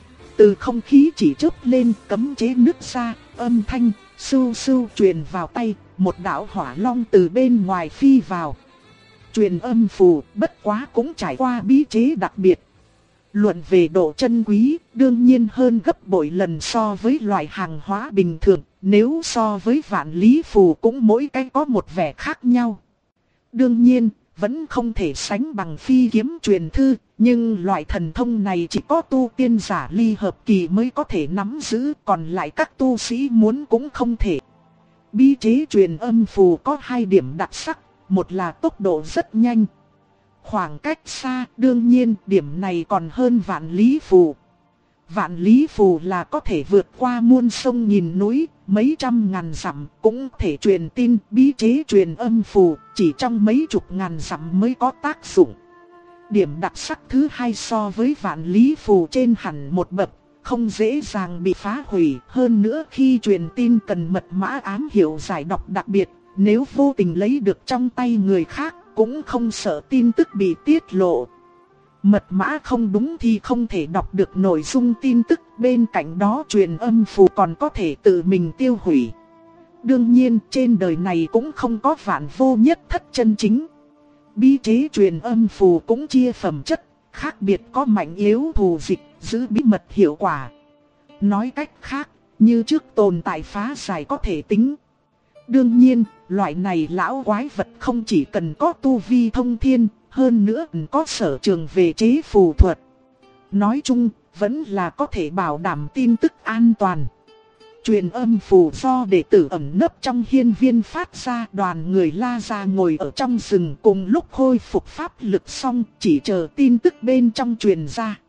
Từ không khí chỉ chớp lên, cấm chế nứt ra, âm thanh sưu sưu truyền vào tay, một đạo hỏa long từ bên ngoài phi vào. Truyền âm phù, bất quá cũng trải qua bí chế đặc biệt. Luận về độ chân quý, đương nhiên hơn gấp bội lần so với loại hàng hóa bình thường, nếu so với vạn lý phù cũng mỗi cái có một vẻ khác nhau. Đương nhiên, vẫn không thể sánh bằng phi kiếm truyền thư, nhưng loại thần thông này chỉ có tu tiên giả ly hợp kỳ mới có thể nắm giữ, còn lại các tu sĩ muốn cũng không thể. Bí chế truyền âm phù có hai điểm đặc sắc, một là tốc độ rất nhanh. Khoảng cách xa, đương nhiên điểm này còn hơn vạn lý phù. Vạn lý phù là có thể vượt qua muôn sông nghìn núi, mấy trăm ngàn dặm cũng thể truyền tin. Bí chế truyền âm phù chỉ trong mấy chục ngàn dặm mới có tác dụng. Điểm đặc sắc thứ hai so với vạn lý phù trên hẳn một bậc, không dễ dàng bị phá hủy. Hơn nữa khi truyền tin cần mật mã ám hiệu giải đọc đặc biệt, nếu vô tình lấy được trong tay người khác cũng không sợ tin tức bị tiết lộ. Mật mã không đúng thì không thể đọc được nội dung tin tức, bên cạnh đó truyền âm phù còn có thể tự mình tiêu hủy. Đương nhiên trên đời này cũng không có vạn vô nhất thất chân chính. Bí chế truyền âm phù cũng chia phẩm chất, khác biệt có mạnh yếu thù dịch, giữ bí mật hiệu quả. Nói cách khác, như trước tồn tại phá giải có thể tính. Đương nhiên, loại này lão quái vật không chỉ cần có tu vi thông thiên, hơn nữa có sở trường về chế phù thuật. Nói chung, vẫn là có thể bảo đảm tin tức an toàn. Truyền âm phù do đệ tử ẩn nấp trong hiên viên phát ra, đoàn người La Gia ngồi ở trong rừng cùng lúc khôi phục pháp lực xong, chỉ chờ tin tức bên trong truyền ra.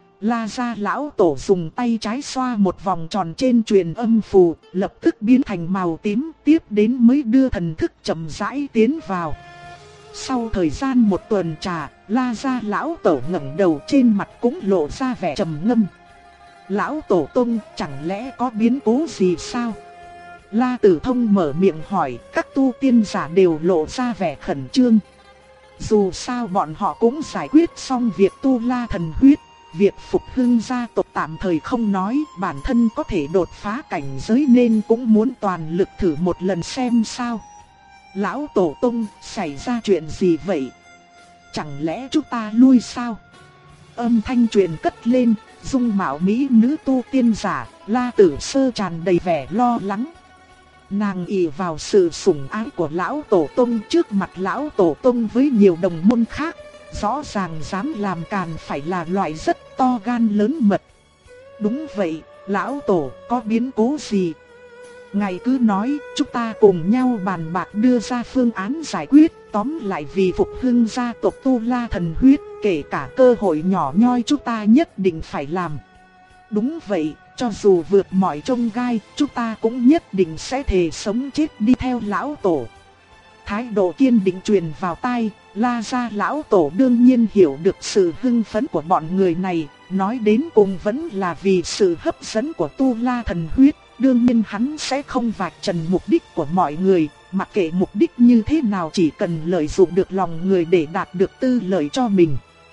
La Gia lão tổ dùng tay trái xoa một vòng tròn trên truyền âm phù, lập tức biến thành màu tím, tiếp đến mới đưa thần thức chậm rãi tiến vào. Sau thời gian một tuần trà, La Gia lão tổ ngẩng đầu, trên mặt cũng lộ ra vẻ trầm ngâm. Lão tổ tông, chẳng lẽ có biến cố gì sao? La Tử Thông mở miệng hỏi, các tu tiên giả đều lộ ra vẻ khẩn trương. Dù sao bọn họ cũng giải quyết xong việc tu La thần huyết. Việc phục hưng gia tộc tạm thời không nói, bản thân có thể đột phá cảnh giới nên cũng muốn toàn lực thử một lần xem sao. Lão tổ tông, xảy ra chuyện gì vậy? Chẳng lẽ chúng ta lui sao? Âm thanh truyền cất lên, dung mạo mỹ nữ tu tiên giả, La Tử Sơ tràn đầy vẻ lo lắng. Nàng ỷ vào sự sủng ái của lão tổ tông trước mặt lão tổ tông với nhiều đồng môn khác, rõ ràng dám làm càn phải là loại rất to gan lớn mật. Đúng vậy, lão tổ, có biến cố gì? Ngài cứ nói, chúng ta cùng nhau bàn bạc đưa ra phương án giải quyết. Tóm lại vì phục hưng gia tộc Tu La thần huyết, kể cả cơ hội nhỏ nhoi chúng ta nhất định phải làm. Đúng vậy, cho dù vượt mọi chông gai, chúng ta cũng nhất định sẽ thề sống chết đi theo lão tổ. Thái độ kiên định truyền vào tai, La Gia lão tổ đương nhiên hiểu được sự hưng phấn của bọn người này, nói đến cùng vẫn là vì sự hấp dẫn của Tu La thần huyết. Đương nhiên hắn sẽ không vạch trần mục đích của mọi người, mặc kệ mục đích như thế nào, chỉ cần lợi dụng được lòng người để đạt được tư lợi cho mình.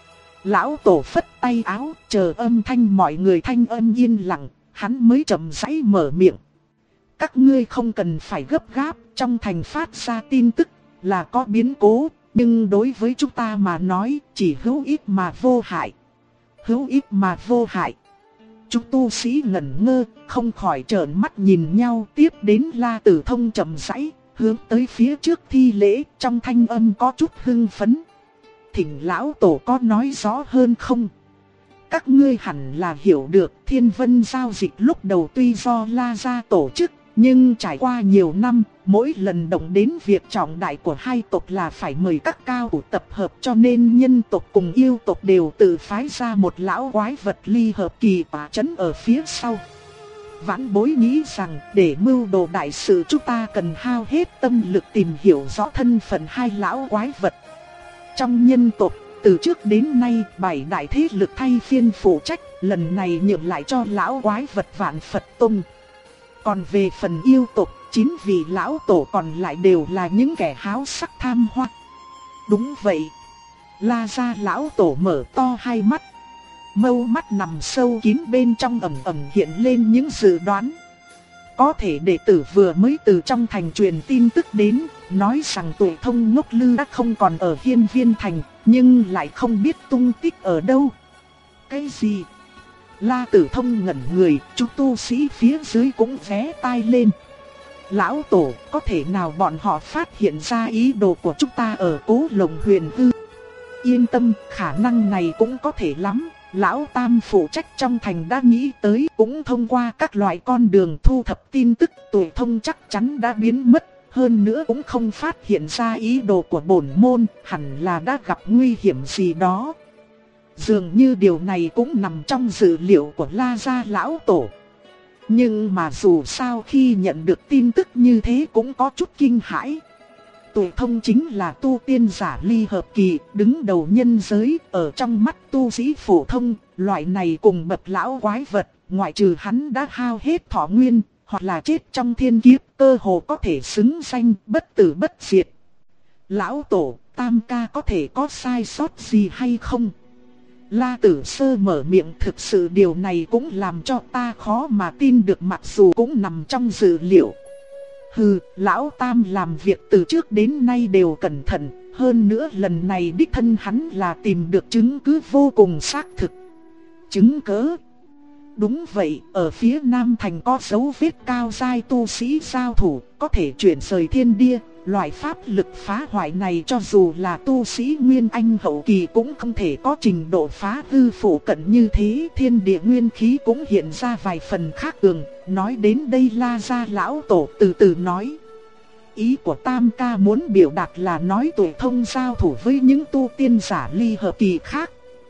Lão tổ phất tay áo, chờ âm thanh mọi người thanh âm yên lặng, hắn mới chậm rãi mở miệng. Các ngươi không cần phải gấp gáp, trong thành phát ra tin tức là có biến cố, nhưng đối với chúng ta mà nói chỉ hữu ích mà vô hại. Hữu ích mà vô hại. Chúng tu sĩ ngẩn ngơ, không khỏi trợn mắt nhìn nhau. Tiếp đến La Tử Thông chậm rãi hướng tới phía trước thi lễ, trong thanh âm có chút hưng phấn. Thỉnh lão tổ có nói rõ hơn không? Các ngươi hẳn là hiểu được, Thiên Vân giao dịch lúc đầu tuy do La Gia tổ chức, nhưng trải qua nhiều năm, mỗi lần động đến việc trọng đại của hai tộc là phải mời các cao thủ tập hợp, cho nên nhân tộc cùng yêu tộc đều tự phái ra một lão quái vật ly hợp kỳ tỏa chấn ở phía sau. Vãn bối nghĩ rằng để mưu đồ đại sự chúng ta cần hao hết tâm lực tìm hiểu rõ thân phận hai lão quái vật. Trong nhân tộc, từ trước đến nay 7 đại thế lực thay phiên phụ trách, lần này nhượng lại cho lão quái vật Vạn Phật Tông. Còn về phần yêu tộc, 9 vị lão tổ còn lại đều là những kẻ háo sắc tham hoa. Đúng vậy. La gia lão tổ mở to hai mắt. Mâu mắt nằm sâu kín bên trong ẩn ẩn hiện lên những dự đoán. Có thể đệ tử vừa mới từ trong thành truyền tin tức đến, nói rằng Tụ Thông Ngốc Lư đã không còn ở Hiên Viên thành, nhưng lại không biết tung tích ở đâu. Cái gì? La Tử Thông ngẩn người, chúng tu sĩ phía dưới cũng vé tai lên. Lão tổ, có thể nào bọn họ phát hiện ra ý đồ của chúng ta ở Cố Lồng Huyền ư? Yên tâm, khả năng này cũng có thể lắm. Lão Tam phụ trách trong thành đã nghĩ tới, cũng thông qua các loại con đường thu thập tin tức, Tụ Thông chắc chắn đã biến mất. Hơn nữa cũng không phát hiện ra ý đồ của bổn môn, hẳn là đã gặp nguy hiểm gì đó. Dường như điều này cũng nằm trong dự liệu của La gia lão tổ. Nhưng mà dù sao khi nhận được tin tức như thế cũng có chút kinh hãi. Tụ Thông chính là tu tiên giả ly hợp kỳ, đứng đầu nhân giới, ở trong mắt tu sĩ phổ thông, loại này cùng bậc lão quái vật, ngoại trừ hắn đã hao hết thọ nguyên, hoặc là chết trong thiên kiếp, cơ hồ có thể xứng danh bất tử bất diệt. Lão tổ, Tam ca có thể có sai sót gì hay không? La Tử Sơ mở miệng, thực sự điều này cũng làm cho ta khó mà tin được, mặc dù cũng nằm trong dự liệu. Hừ, Lão Tam làm việc từ trước đến nay đều cẩn thận, hơn nữa lần này đích thân hắn là tìm được chứng cứ vô cùng xác thực. Chứng cứ? Đúng vậy, ở phía Nam Thành có dấu vết cao giai tu sĩ giao thủ, có thể chuyển rời thiên địa. Loại pháp lực phá hoại này cho dù là tu sĩ Nguyên Anh hậu kỳ cũng không thể có trình độ phá hư phủ cận như thế. Thiên địa nguyên khí cũng hiện ra vài phần khác thường. Nói đến đây La gia lão tổ từ từ nói. Ý của Tam ca muốn biểu đạt là nói Tụ Thông giao thủ với những tu tiên giả ly hợp kỳ khác.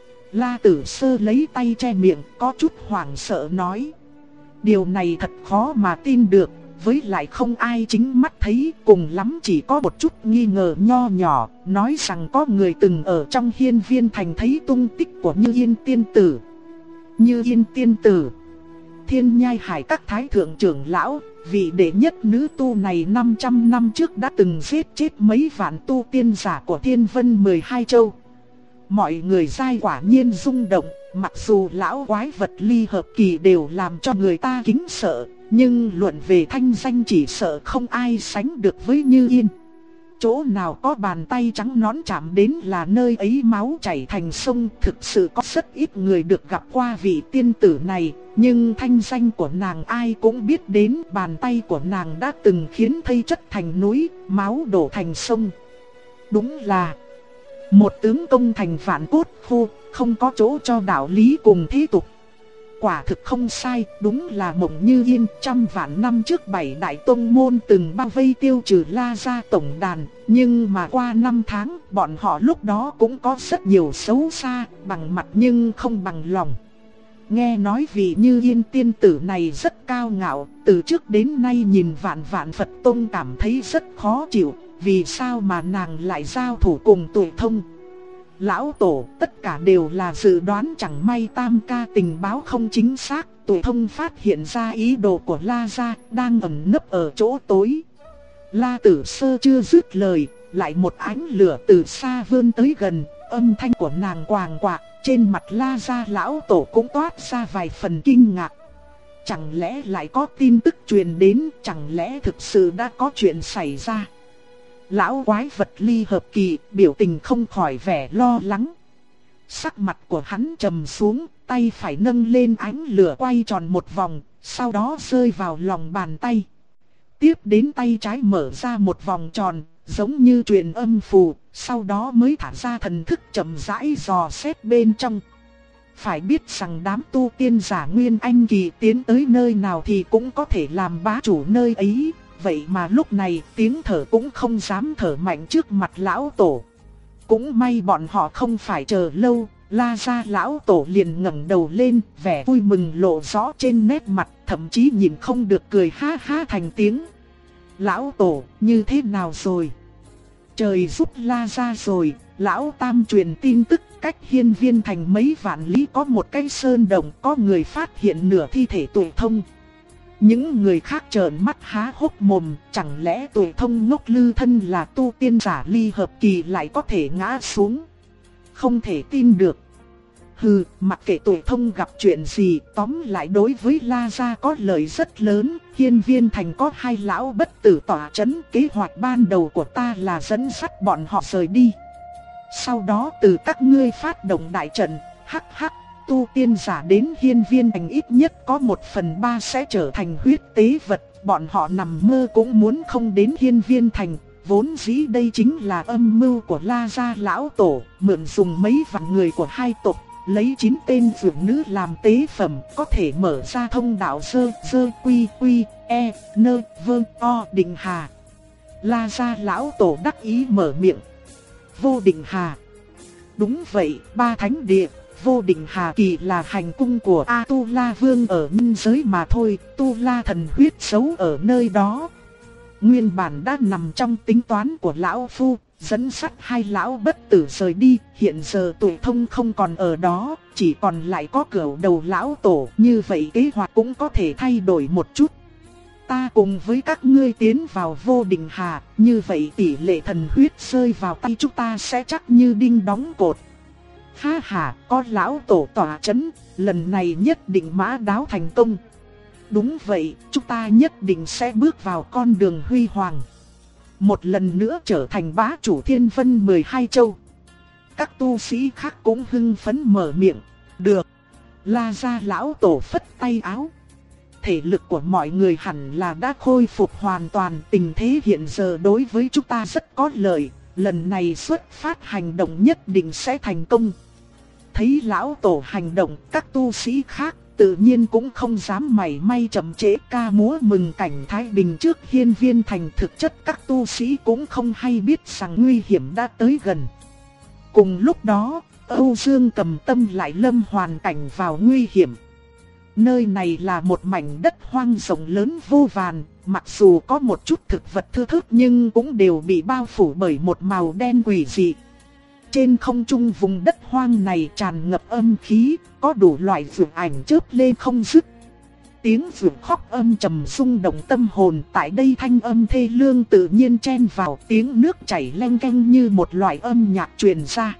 La Tử Sơ lấy tay che miệng, có chút hoảng sợ nói. Điều này thật khó mà tin được. Với lại không ai chính mắt thấy, cùng lắm chỉ có một chút nghi ngờ nho nhỏ, nói rằng có người từng ở trong Hiên Viên thành thấy tung tích của Như Yên tiên tử. Như Yên tiên tử, Thiên Nhai Hải các thái thượng trưởng lão, vị đệ nhất nữ tu này 500 năm trước đã từng giết chết mấy vạn tu tiên giả của Thiên Vân 12 châu. Mọi người dai quả nhiên rung động, mặc dù lão quái vật ly hợp kỳ đều làm cho người ta kính sợ. Nhưng luận về thanh danh chỉ sợ không ai sánh được với Như Yên. Chỗ nào có bàn tay trắng nõn chạm đến là nơi ấy máu chảy thành sông. Thực sự có rất ít người được gặp qua vị tiên tử này. Nhưng thanh danh của nàng ai cũng biết đến. Bàn tay của nàng đã từng khiến thây chất thành núi, máu đổ thành sông. Đúng là một tướng công thành vạn cốt khô, không có chỗ cho đạo lý cùng thế tục. Quả thực không sai, đúng là Mộng Như Yên. Trăm vạn năm trước 7 đại tông môn từng bao vây tiêu trừ La gia tổng đàn. Nhưng mà qua 5 tháng, bọn họ lúc đó cũng có rất nhiều xấu xa, bằng mặt nhưng không bằng lòng. Nghe nói vị Như Yên tiên tử này rất cao ngạo, từ trước đến nay nhìn vạn Phật Tông cảm thấy rất khó chịu. Vì sao mà nàng lại giao thủ cùng Tụ Thông? Lão tổ, tất cả đều là dự đoán, chẳng may Tam ca tình báo không chính xác. Tụ Thông phát hiện ra ý đồ của La gia đang ẩn nấp ở chỗ tối. La Tử Sơ chưa dứt lời, lại một ánh lửa từ xa vươn tới gần, âm thanh của nàng quàng quạc, trên mặt La gia lão tổ cũng toát ra vài phần kinh ngạc. Chẳng lẽ lại có tin tức truyền đến, chẳng lẽ thực sự đã có chuyện xảy ra? Lão quái vật ly hợp kỳ, biểu tình không khỏi vẻ lo lắng. Sắc mặt của hắn trầm xuống, tay phải nâng lên, ánh lửa quay tròn một vòng, sau đó rơi vào lòng bàn tay. Tiếp đến tay trái mở ra một vòng tròn, giống như truyền âm phù, sau đó mới thả ra thần thức chậm rãi dò xét bên trong. Phải biết rằng đám tu tiên giả Nguyên Anh kỳ tiến tới nơi nào thì cũng có thể làm bá chủ nơi ấy. Vậy mà lúc này tiếng thở cũng không dám thở mạnh trước mặt lão tổ. Cũng may bọn họ không phải chờ lâu, La gia lão tổ liền ngẩng đầu lên, vẻ vui mừng lộ rõ trên nét mặt. thậm chí nhìn không được cười ha ha thành tiếng. Lão Tổ, như thế nào rồi? Trời giúp La ra rồi, Lão Tam truyền tin tức cách Hiên Viên thành mấy vạn lý có một cái sơn động, có người phát hiện nửa thi thể Tuệ Thông. Những người khác trợn mắt há hốc mồm, chẳng lẽ Tuệ Thông ngốc lư thân là tu tiên giả ly hợp kỳ lại có thể ngã xuống? Không thể tin được. Hừ, mặc kệ Tuệ Thông gặp chuyện gì, tóm lại đối với La gia có lợi rất lớn. Hiên Viên thành có hai lão bất tử tỏa chấn, kế hoạch ban đầu của ta là dẫn dắt bọn họ rời đi. Sau đó từ các ngươi phát động đại trận, hắc hắc, tu tiên giả đến Hiên Viên thành ít nhất có 1/3 sẽ trở thành huyết tế vật, bọn họ nằm mơ cũng muốn không đến Hiên Viên thành. Vốn dĩ đây chính là âm mưu của La gia lão tổ, mượn dùng mấy vạn người của hai tộc, lấy 9 tên dược nữ làm tế phẩm, có thể mở ra thông đạo sơ quy quy e nơ vơ o định hà. La gia lão tổ đắc ý mở miệng. Vô Định Hà. Đúng vậy, ba thánh địa, Vô Định Hà kỳ là hành cung của A-tu-la vương ở nhân giới mà thôi, Tu La thần huyết giấu ở nơi đó. Nguyên bản đã nằm trong tính toán của lão phu, dẫn dắt hai lão bất tử rời đi, hiện giờ Tuệ Thông không còn ở đó, chỉ còn lại có Cửu Đầu lão tổ, như vậy kế hoạch cũng có thể thay đổi một chút. Ta cùng với các ngươi tiến vào Vô Định Hà, như vậy tỷ lệ thần huyết rơi vào tay chúng ta sẽ chắc như đinh đóng cột. Ha ha, có lão tổ tỏa chấn, lần này nhất định mã đáo thành công. Đúng vậy, chúng ta nhất định sẽ bước vào con đường huy hoàng. Một lần nữa trở thành bá chủ thiên vân 12 châu. Các tu sĩ khác cũng hưng phấn mở miệng. Được. La gia lão tổ phất tay áo. Thể lực của mọi người hẳn là đã khôi phục hoàn toàn. Tình thế hiện giờ đối với chúng ta rất có lợi. Lần này xuất phát hành động nhất định sẽ thành công. Thấy lão tổ hành động, các tu sĩ khác tự nhiên cũng không dám mảy may chậm trễ ca múa mừng cảnh thái bình trước Hiên Viên thành. Thực chất các tu sĩ cũng không hay biết rằng nguy hiểm đã tới gần. Cùng lúc đó, Âu Dương Cầm Tâm lại lâm hoàn cảnh vào nguy hiểm. Nơi này là một mảnh đất hoang rộng lớn vô vàn, mặc dù có một chút thực vật thưa thớt nhưng cũng đều bị bao phủ bởi một màu đen quỷ dị. Trên không trung vùng đất hoang này tràn ngập âm khí, có đủ loại dược ảnh chớp lên không dứt. Tiếng dược khóc âm trầm rung động tâm hồn, tại đây thanh âm thê lương tự nhiên chen vào, tiếng nước chảy leng keng như một loại âm nhạc truyền ra.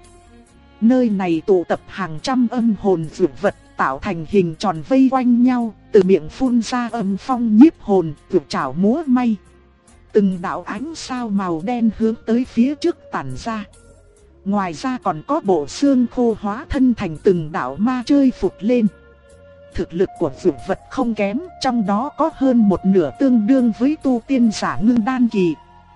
Nơi này tụ tập hàng trăm âm hồn dược vật, tạo thành hình tròn vây quanh nhau, từ miệng phun ra âm phong nhiếp hồn, dược chảo múa may. Từng đạo ánh sao màu đen hướng tới phía trước tản ra. Ngoài ra còn có bộ xương khô hóa thân thành từng đạo ma chơi phụt lên. Thực lực của dược vật không kém, trong đó có hơn một nửa tương đương với tu tiên giả ngưng đan kỳ.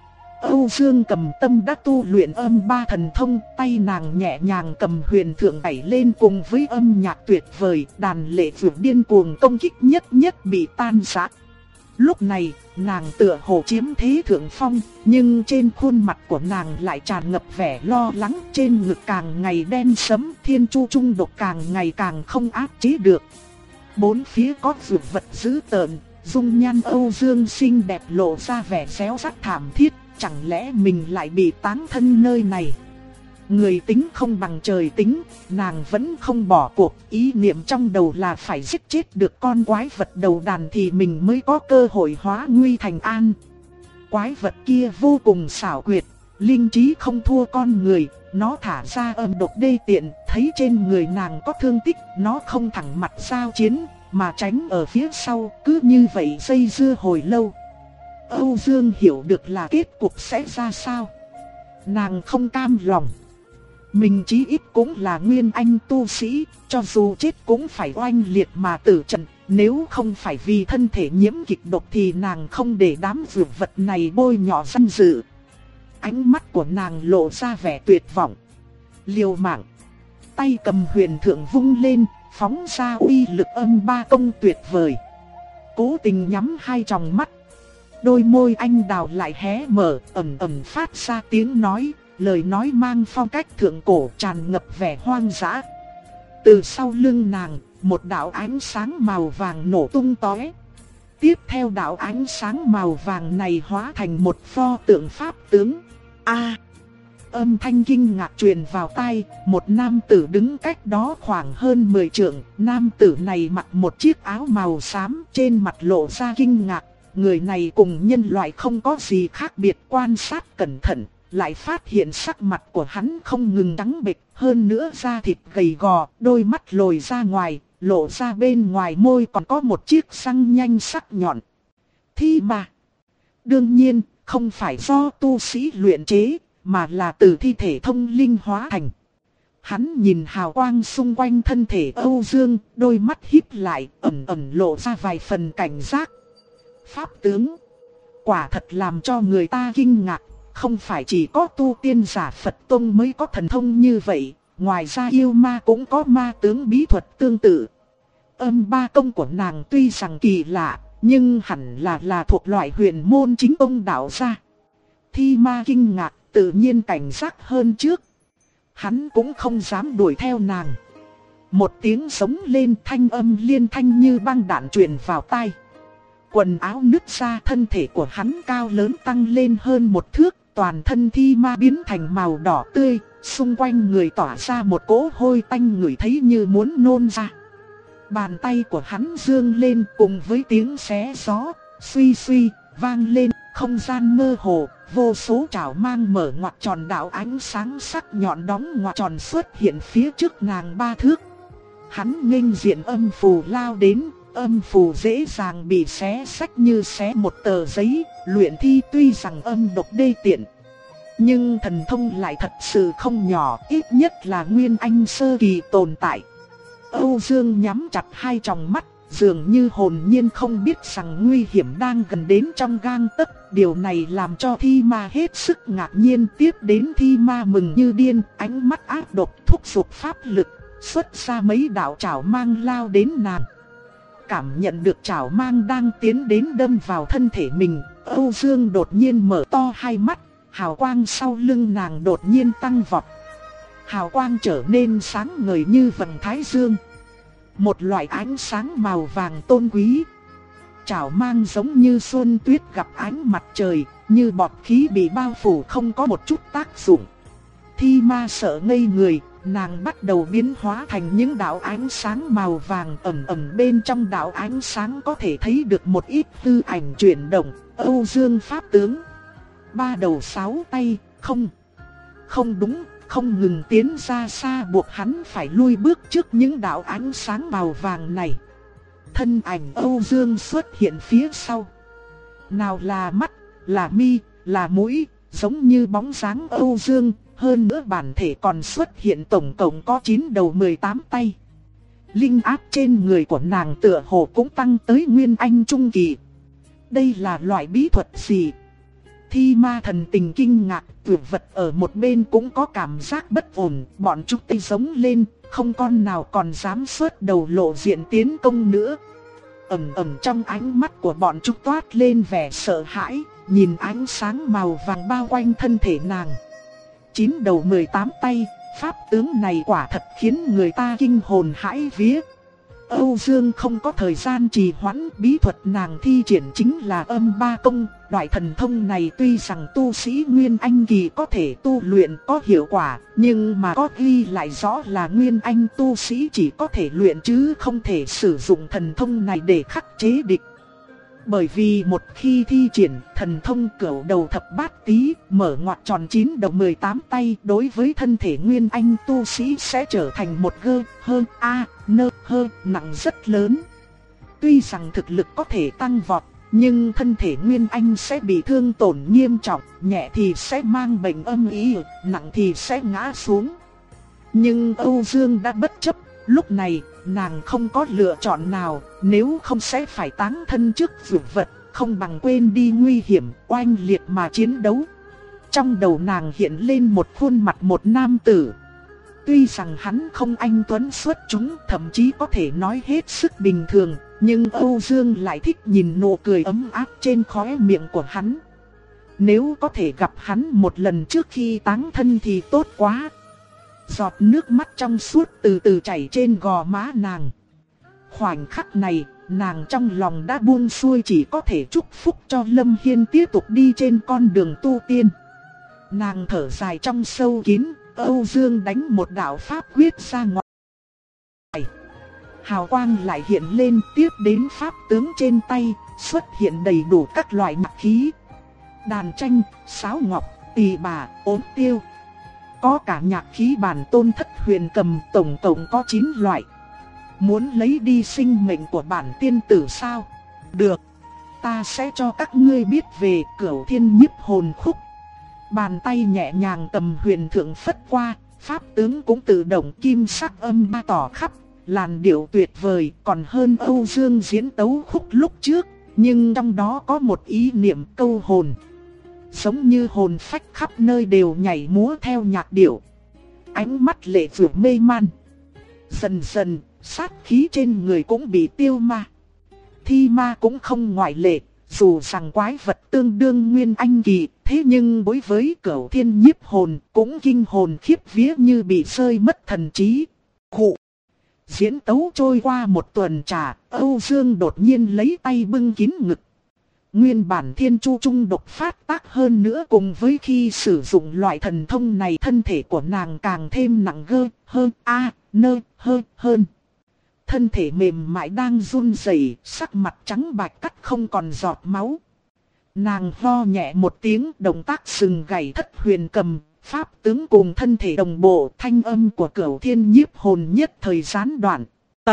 Âu Dương Cầm Tâm đã tu luyện âm ba thần thông, tay nàng nhẹ nhàng cầm huyền thượng đẩy lên cùng với âm nhạc tuyệt vời, đàn lệ dược điên cuồng công kích nhất nhất bị tan rã. Lúc này, nàng tựa hồ chiếm thế thượng phong, nhưng trên khuôn mặt của nàng lại tràn ngập vẻ lo lắng, trên ngực càng ngày đen sẫm, thiên chu trung độc càng ngày càng không áp chế được. Bốn phía có dược vật dữ tợn, dung nhan Âu Dương xinh đẹp lộ ra vẻ réo rắt thảm thiết, chẳng lẽ mình lại bị táng thân nơi này? Người tính không bằng trời tính, nàng vẫn không bỏ cuộc, ý niệm trong đầu là phải giết chết được con quái vật đầu đàn thì mình mới có cơ hội hóa nguy thành an. Quái vật kia vô cùng xảo quyệt, linh trí không thua con người, nó thả ra âm độc đê tiện, thấy trên người nàng có thương tích, nó không thẳng mặt giao chiến, mà tránh ở phía sau, cứ như vậy dây dưa hồi lâu. Âu Dương hiểu được là kết cục sẽ ra sao. Nàng không cam lòng. Mình chí ít cũng là nguyên anh tu sĩ, cho dù chết cũng phải oanh liệt mà tử trận. Nếu không phải vì thân thể nhiễm kịch độc thì nàng không để đám dược vật này bôi nhọ danh dự. Ánh mắt của nàng lộ ra vẻ tuyệt vọng. Liều mạng. Tay cầm huyền thượng vung lên, phóng ra uy lực âm ba công tuyệt vời. Cố tình nhắm hai tròng mắt. Đôi môi anh đào lại hé mở, ẩm ẩm phát ra tiếng nói. Lời nói mang phong cách thượng cổ tràn ngập vẻ hoang dã. Từ sau lưng nàng, một đạo ánh sáng màu vàng nổ tung tóe. Tiếp theo đạo ánh sáng màu vàng này hóa thành một pho tượng pháp tướng. Âm thanh kinh ngạc truyền vào tai, một nam tử đứng cách đó khoảng hơn 10 trượng. Nam tử này mặc một chiếc áo màu xám, trên mặt lộ ra kinh ngạc. Người này cùng nhân loại không có gì khác biệt, quan sát cẩn thận, lại phát hiện sắc mặt của hắn không ngừng trắng bệch, hơn nữa da thịt gầy gò, đôi mắt lồi ra ngoài, lộ ra bên ngoài môi còn có một chiếc răng nhanh sắc nhọn. Thi ma. Đương nhiên, không phải do tu sĩ luyện chế, mà là từ thi thể thông linh hóa thành. Hắn nhìn hào quang xung quanh thân thể Âu Dương, đôi mắt híp lại, ẩn ẩn lộ ra vài phần cảnh giác. Pháp tướng. Quả thật làm cho người ta kinh ngạc, không phải chỉ có tu tiên giả Phật Tông mới có thần thông như vậy, ngoài ra yêu ma cũng có ma tướng bí thuật tương tự. Âm ba công của nàng tuy rằng kỳ lạ, nhưng hẳn là thuộc loại huyền môn chính tông đạo gia. Thi ma kinh ngạc, tự nhiên cảnh giác hơn trước. Hắn cũng không dám đuổi theo nàng. Một tiếng sống lên, thanh âm liên thanh như băng đạn truyền vào tai. Quần áo nứt ra, thân thể của hắn cao lớn tăng lên hơn 1 thước, toàn thân thi ma biến thành màu đỏ tươi, xung quanh người tỏa ra một cỗ hôi tanh ngửi thấy như muốn nôn ra. Bàn tay của hắn dương lên cùng với tiếng xé gió, suy suy, vang lên, không gian mơ hồ, vô số chảo mang mở ngoặt tròn, đạo ánh sáng sắc nhọn đóng ngoặt tròn xuất hiện phía trước nàng 3 thước. Hắn nghênh diện âm phù lao đến, âm phù dễ dàng bị xé xách như xé một tờ giấy, luyện thi tuy rằng âm độc đê tiện, nhưng thần thông lại thật sự không nhỏ, ít nhất là nguyên anh sơ kỳ tồn tại. Âu Dương nhắm chặt hai tròng mắt, dường như hồn nhiên không biết rằng nguy hiểm đang gần đến trong gang tấc. Điều này làm cho thi ma hết sức ngạc nhiên. Tiếp đến thi ma mừng như điên, ánh mắt ác độc thúc giục pháp lực, xuất ra mấy đạo chảo mang lao đến nàng. Cảm nhận được chảo mang đang tiến đến đâm vào thân thể mình, Âu Dương đột nhiên mở to hai mắt, hào quang sau lưng nàng đột nhiên tăng vọt. Hào quang trở nên sáng ngời như vầng thái dương, một loại ánh sáng màu vàng tôn quý. Chảo mang giống như xuân tuyết gặp ánh mặt trời, như bọt khí bị bao phủ không có một chút tác dụng. Thi ma sợ ngây người, nàng bắt đầu biến hóa thành những đạo ánh sáng màu vàng, ẩn ẩn bên trong đạo ánh sáng có thể thấy được một ít tư ảnh chuyển động. Âu Dương pháp tướng, 3 đầu 6 tay, không đúng, không ngừng tiến ra xa, buộc hắn phải lui bước trước những đạo ánh sáng màu vàng này. Thân ảnh Âu Dương xuất hiện phía sau. Nào là mắt, là mi, là mũi, giống như bóng dáng Âu Dương. Hơn nữa bản thể còn xuất hiện tổng cộng có 9 đầu 18 tay. Linh áp trên người của nàng tựa hồ cũng tăng tới nguyên anh trung kỳ. Đây là loại bí thuật gì? Thi ma thần tình kinh ngạc, tuyệt vật ở một bên cũng có cảm giác bất ổn. Bọn chúng tây giống lên, không con nào còn dám xuất đầu lộ diện tiến công nữa. Ẩm ẩm trong ánh mắt của bọn chúng toát lên vẻ sợ hãi, nhìn ánh sáng màu vàng bao quanh thân thể nàng. 9 đầu 18 tay, pháp tướng này quả thật khiến người ta kinh hồn hãi vía. Âu Dương không có thời gian trì hoãn, bí thuật nàng thi triển chính là âm ba công. Loại thần thông này tuy rằng tu sĩ Nguyên Anh kỳ có thể tu luyện có hiệu quả, nhưng mà có ghi lại rõ là Nguyên Anh tu sĩ chỉ có thể luyện chứ không thể sử dụng thần thông này để khắc chế địch. Bởi vì một khi thi triển thần thông cửu đầu thập bát tý, mở ngoặt tròn 9 đầu 18 tay, đối với thân thể Nguyên Anh tu sĩ sẽ trở thành một nặng rất lớn. Tuy rằng thực lực có thể tăng vọt, nhưng thân thể Nguyên Anh sẽ bị thương tổn nghiêm trọng, nhẹ thì sẽ mang bệnh âm ý, nặng thì sẽ ngã xuống. Nhưng Âu Dương đã bất chấp, lúc này nàng không có lựa chọn nào, nếu không sẽ phải táng thân trước dược vật, không bằng quên đi nguy hiểm, oanh liệt mà chiến đấu. Trong đầu nàng hiện lên một khuôn mặt một nam tử. Tuy rằng hắn không anh tuấn xuất chúng, thậm chí có thể nói hết sức bình thường, nhưng Âu Dương lại thích nhìn nụ cười ấm áp trên khóe miệng của hắn. Nếu có thể gặp hắn một lần trước khi táng thân thì tốt quá. Giọt nước mắt trong suốt từ từ chảy trên gò má nàng. Khoảnh khắc này, nàng trong lòng đã buông xuôi, chỉ có thể chúc phúc cho Lâm Hiên tiếp tục đi trên con đường tu tiên. Nàng thở dài trong sâu kín, Âu Dương đánh một đạo pháp quyết ra ngoài. Hào quang lại hiện lên, tiếp đến pháp tướng trên tay, xuất hiện đầy đủ các loại nhạc khí. Đàn tranh, sáo ngọc, tỳ bà, ốm tiêu. Có cả nhạc khí bản tôn thất huyền cầm, tổng cộng có 9 loại. Muốn lấy đi sinh mệnh của bản tiên tử sao? Được, ta sẽ cho các ngươi biết về Cửu Thiên Nhiếp Hồn Khúc. Bàn tay nhẹ nhàng cầm huyền thượng phất qua, pháp tướng cũng tự động kim sắc âm ba tỏ khắp, làn điệu tuyệt vời còn hơn Âu Dương diễn tấu khúc lúc trước, nhưng trong đó có một ý niệm câu hồn. Giống như hồn phách khắp nơi đều nhảy múa theo nhạc điệu. Ánh mắt lệ vừa mê man. Dần dần, sát khí trên người cũng bị tiêu ma. Thi ma cũng không ngoại lệ, dù rằng quái vật tương đương nguyên anh kỳ, thế nhưng đối với Cửu Thiên Nhiếp Hồn cũng kinh hồn khiếp vía như bị rơi mất thần trí. Khụ. Diễn tấu trôi qua một tuần trà, Âu Dương đột nhiên lấy tay bưng kín ngực. Nguyên bản thiên chu trung độc phát tác hơn nữa, cùng với khi sử dụng loại thần thông này thân thể của nàng càng thêm nặng gơ, hơn. Thân thể mềm mại đang run rẩy, sắc mặt trắng bạch cắt không còn giọt máu. Nàng ho nhẹ một tiếng, động tác sừng gảy thất huyền cầm, pháp tướng cùng thân thể đồng bộ, thanh âm của Cửu Thiên Nhiếp Hồn nhất thời gián đoạn.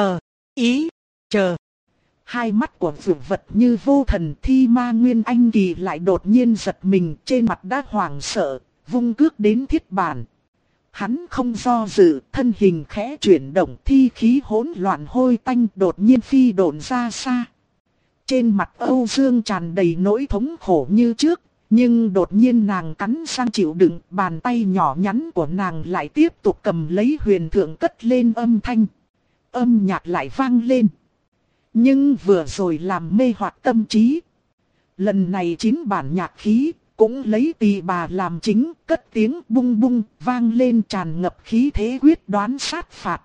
Chờ. Hai mắt của dược vật như vô thần, thi ma nguyên anh kỳ lại đột nhiên giật mình, trên mặt đã hoảng sợ, vung cước đến thiết bản. Hắn không do dự, thân hình khẽ chuyển động, thi khí hỗn loạn hôi tanh đột nhiên phi độn ra xa. Trên mặt Âu Dương tràn đầy nỗi thống khổ như trước, nhưng đột nhiên nàng cắn răng chịu đựng, bàn tay nhỏ nhắn của nàng lại tiếp tục cầm lấy huyền thượng cất lên âm thanh. Âm nhạc lại vang lên. Nhưng vừa rồi làm mê hoặc tâm trí. Lần này 9 bản nhạc khí, cũng lấy tỳ bà làm chính, cất tiếng bung bung, vang lên tràn ngập khí thế quyết đoán sát phạt.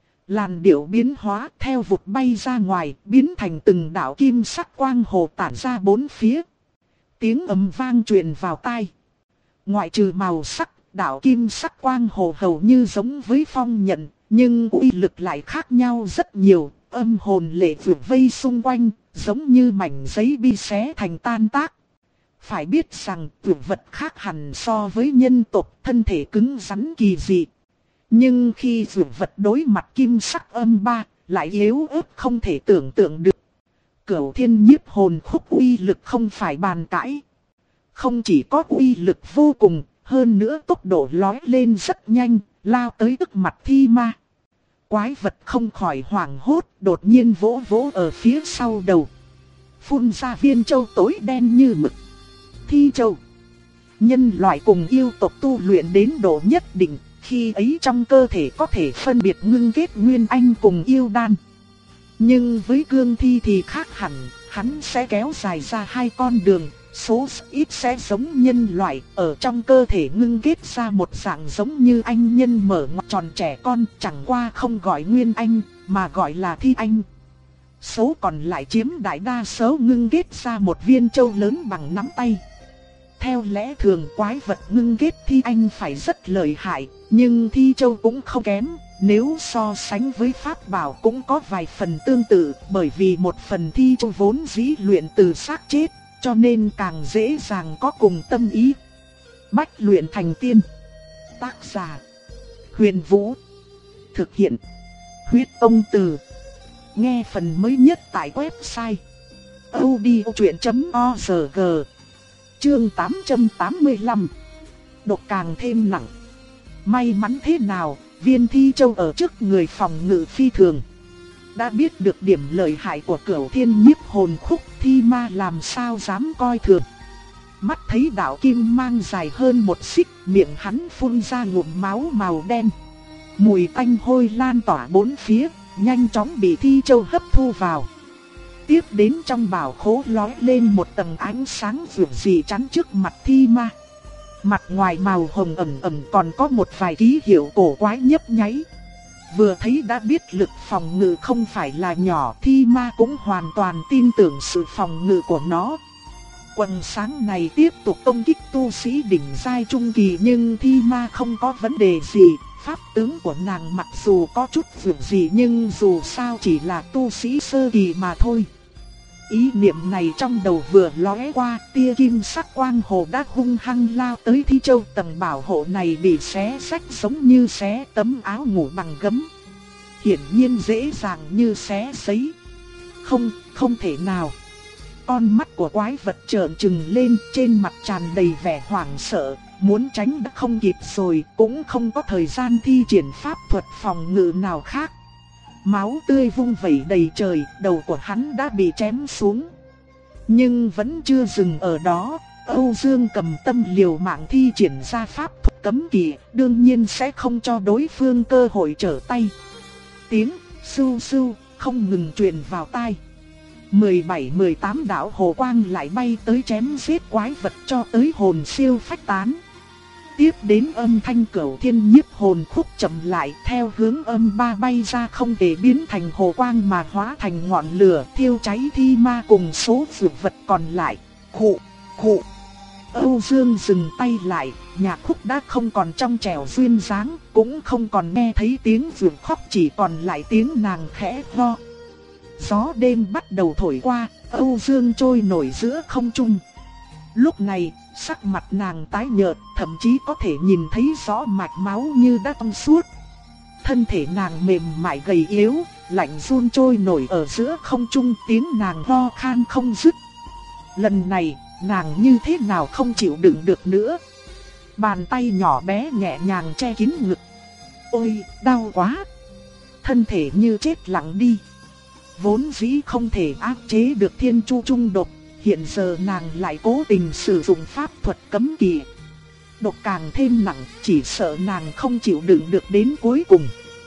Làn điệu biến hóa theo vụt bay ra ngoài, biến thành từng đạo kim sắc quang hồ tản ra bốn phía. Tiếng ầm vang truyền vào tai. Ngoại trừ màu sắc, đạo kim sắc quang hồ hầu như giống với phong nhận, nhưng uy lực lại khác nhau rất nhiều. Âm hồn lệ vượt vây xung quanh, giống như mảnh giấy bi xé thành tan tác. Phải biết rằng vượt vật khác hẳn so với nhân tộc, thân thể cứng rắn kỳ dị. Nhưng khi vượt vật đối mặt kim sắc âm ba, lại yếu ớt không thể tưởng tượng được. Cửu Thiên Nhiếp Hồn Khúc uy lực không phải bàn cãi. Không chỉ có uy lực vô cùng, hơn nữa tốc độ lói lên rất nhanh, lao tới trước mặt thi ma. Quái vật không khỏi hoảng hốt, đột nhiên vỗ vỗ ở phía sau đầu. Phun ra viên châu tối đen như mực. Thi châu. Nhân loại cùng yêu tộc tu luyện đến độ nhất định, khi ấy trong cơ thể có thể phân biệt ngưng kết nguyên anh cùng yêu đan. Nhưng với cương thi thì khác hẳn, hắn sẽ kéo dài ra hai con đường, số ít sẽ giống nhân loại, ở trong cơ thể ngưng kết ra một dạng giống như anh nhân mở ngoặt tròn trẻ con, chẳng qua không gọi nguyên anh, mà gọi là thi anh. Số còn lại chiếm đại đa số ngưng kết ra một viên châu lớn bằng nắm tay. Theo lẽ thường quái vật ngưng kết thi anh phải rất lợi hại, nhưng thi châu cũng không kém. Nếu so sánh với pháp bảo cũng có vài phần tương tự, bởi vì một phần thi châu vốn dĩ luyện từ xác chết, cho nên càng dễ dàng có cùng tâm ý. Bách luyện thành tiên. Tác giả: Huyền Vũ. Thực hiện: Huyết Ông Từ. Nghe phần mới nhất tại website audiochuyện.org. Chương 885. Độc càng thêm nặng. May mắn thế nào, viên thi châu ở trước người phòng ngự phi thường. Đã biết được điểm lợi hại của Cửu Thiên Nhiếp Hồn Khúc, thi ma làm sao dám coi thường. Mắt thấy đạo kim mang dài hơn một xích, miệng hắn phun ra ngụm máu màu đen. Mùi tanh hôi lan tỏa bốn phía, nhanh chóng bị thi châu hấp thu vào. Tiếp đến trong bảo khố lói lên một tầng ánh sáng dịu dị chắn trước mặt thi ma. Mặt ngoài màu hồng ẩn ẩn còn có một vài ký hiệu cổ quái nhấp nháy. vừa thấy đã biết lực phòng ngự không phải là nhỏ, Thi Ma cũng hoàn toàn tin tưởng sự phòng ngự của nó. Quần sáng này tiếp tục công kích tu sĩ đỉnh giai trung kỳ nhưng Thi Ma không có vấn đề gì. Pháp tướng của nàng mặc dù có chút vượt gì nhưng dù sao chỉ là tu sĩ sơ kỳ mà thôi. Ý niệm này trong đầu vừa lóe qua, tia kim sắc quang hồ đã hung hăng lao tới Thi Châu. Tầng bảo hộ này bị xé rách giống như xé tấm áo ngủ bằng gấm. Hiển nhiên dễ dàng như xé giấy. Không thể nào. Con mắt của quái vật trợn trừng lên, trên mặt tràn đầy vẻ hoảng sợ, muốn tránh đã không kịp rồi, cũng không có thời gian thi triển pháp thuật phòng ngự nào khác. Máu tươi vung vẩy đầy trời, đầu của hắn đã bị chém xuống. Nhưng vẫn chưa dừng ở đó, Âu Dương Cầm Tâm liều mạng thi triển ra pháp thuật cấm kỵ, đương nhiên sẽ không cho đối phương cơ hội trở tay. Tiếng sưu sưu không ngừng truyền vào tai. 17-18 đạo hồ quang lại bay tới chém giết quái vật cho tới hồn siêu phách tán. Tiếp đến âm thanh cửu thiên nhiếp hồn khúc chậm lại, theo hướng âm ba bay ra không thể biến thành hồ quang mà hóa thành ngọn lửa thiêu cháy Thi Ma cùng số dược vật còn lại. Khụ. Âu Dương dừng tay lại, nhạc khúc đã không còn trong trẻo duyên dáng, cũng không còn nghe thấy tiếng vượn khóc, chỉ còn lại tiếng nàng khẽ ho. Gió đêm bắt đầu thổi qua, Âu Dương trôi nổi giữa không trung. Lúc này, sắc mặt nàng tái nhợt, thậm chí có thể nhìn thấy rõ mạch máu như đã trong suốt. Thân thể nàng mềm mại gầy yếu, lạnh run trôi nổi ở giữa không trung, tiếng nàng ho khan không dứt. Lần này, nàng như thế nào không chịu đựng được nữa. Bàn tay nhỏ bé nhẹ nhàng che kín ngực. Ôi, đau quá. Thân thể như chết lặng đi. Vốn dĩ không thể áp chế được thiên chu trung độc, hiện giờ nàng lại cố tình sử dụng pháp thuật cấm kỵ. Độc càng thêm nặng, chỉ sợ nàng không chịu đựng được đến cuối cùng.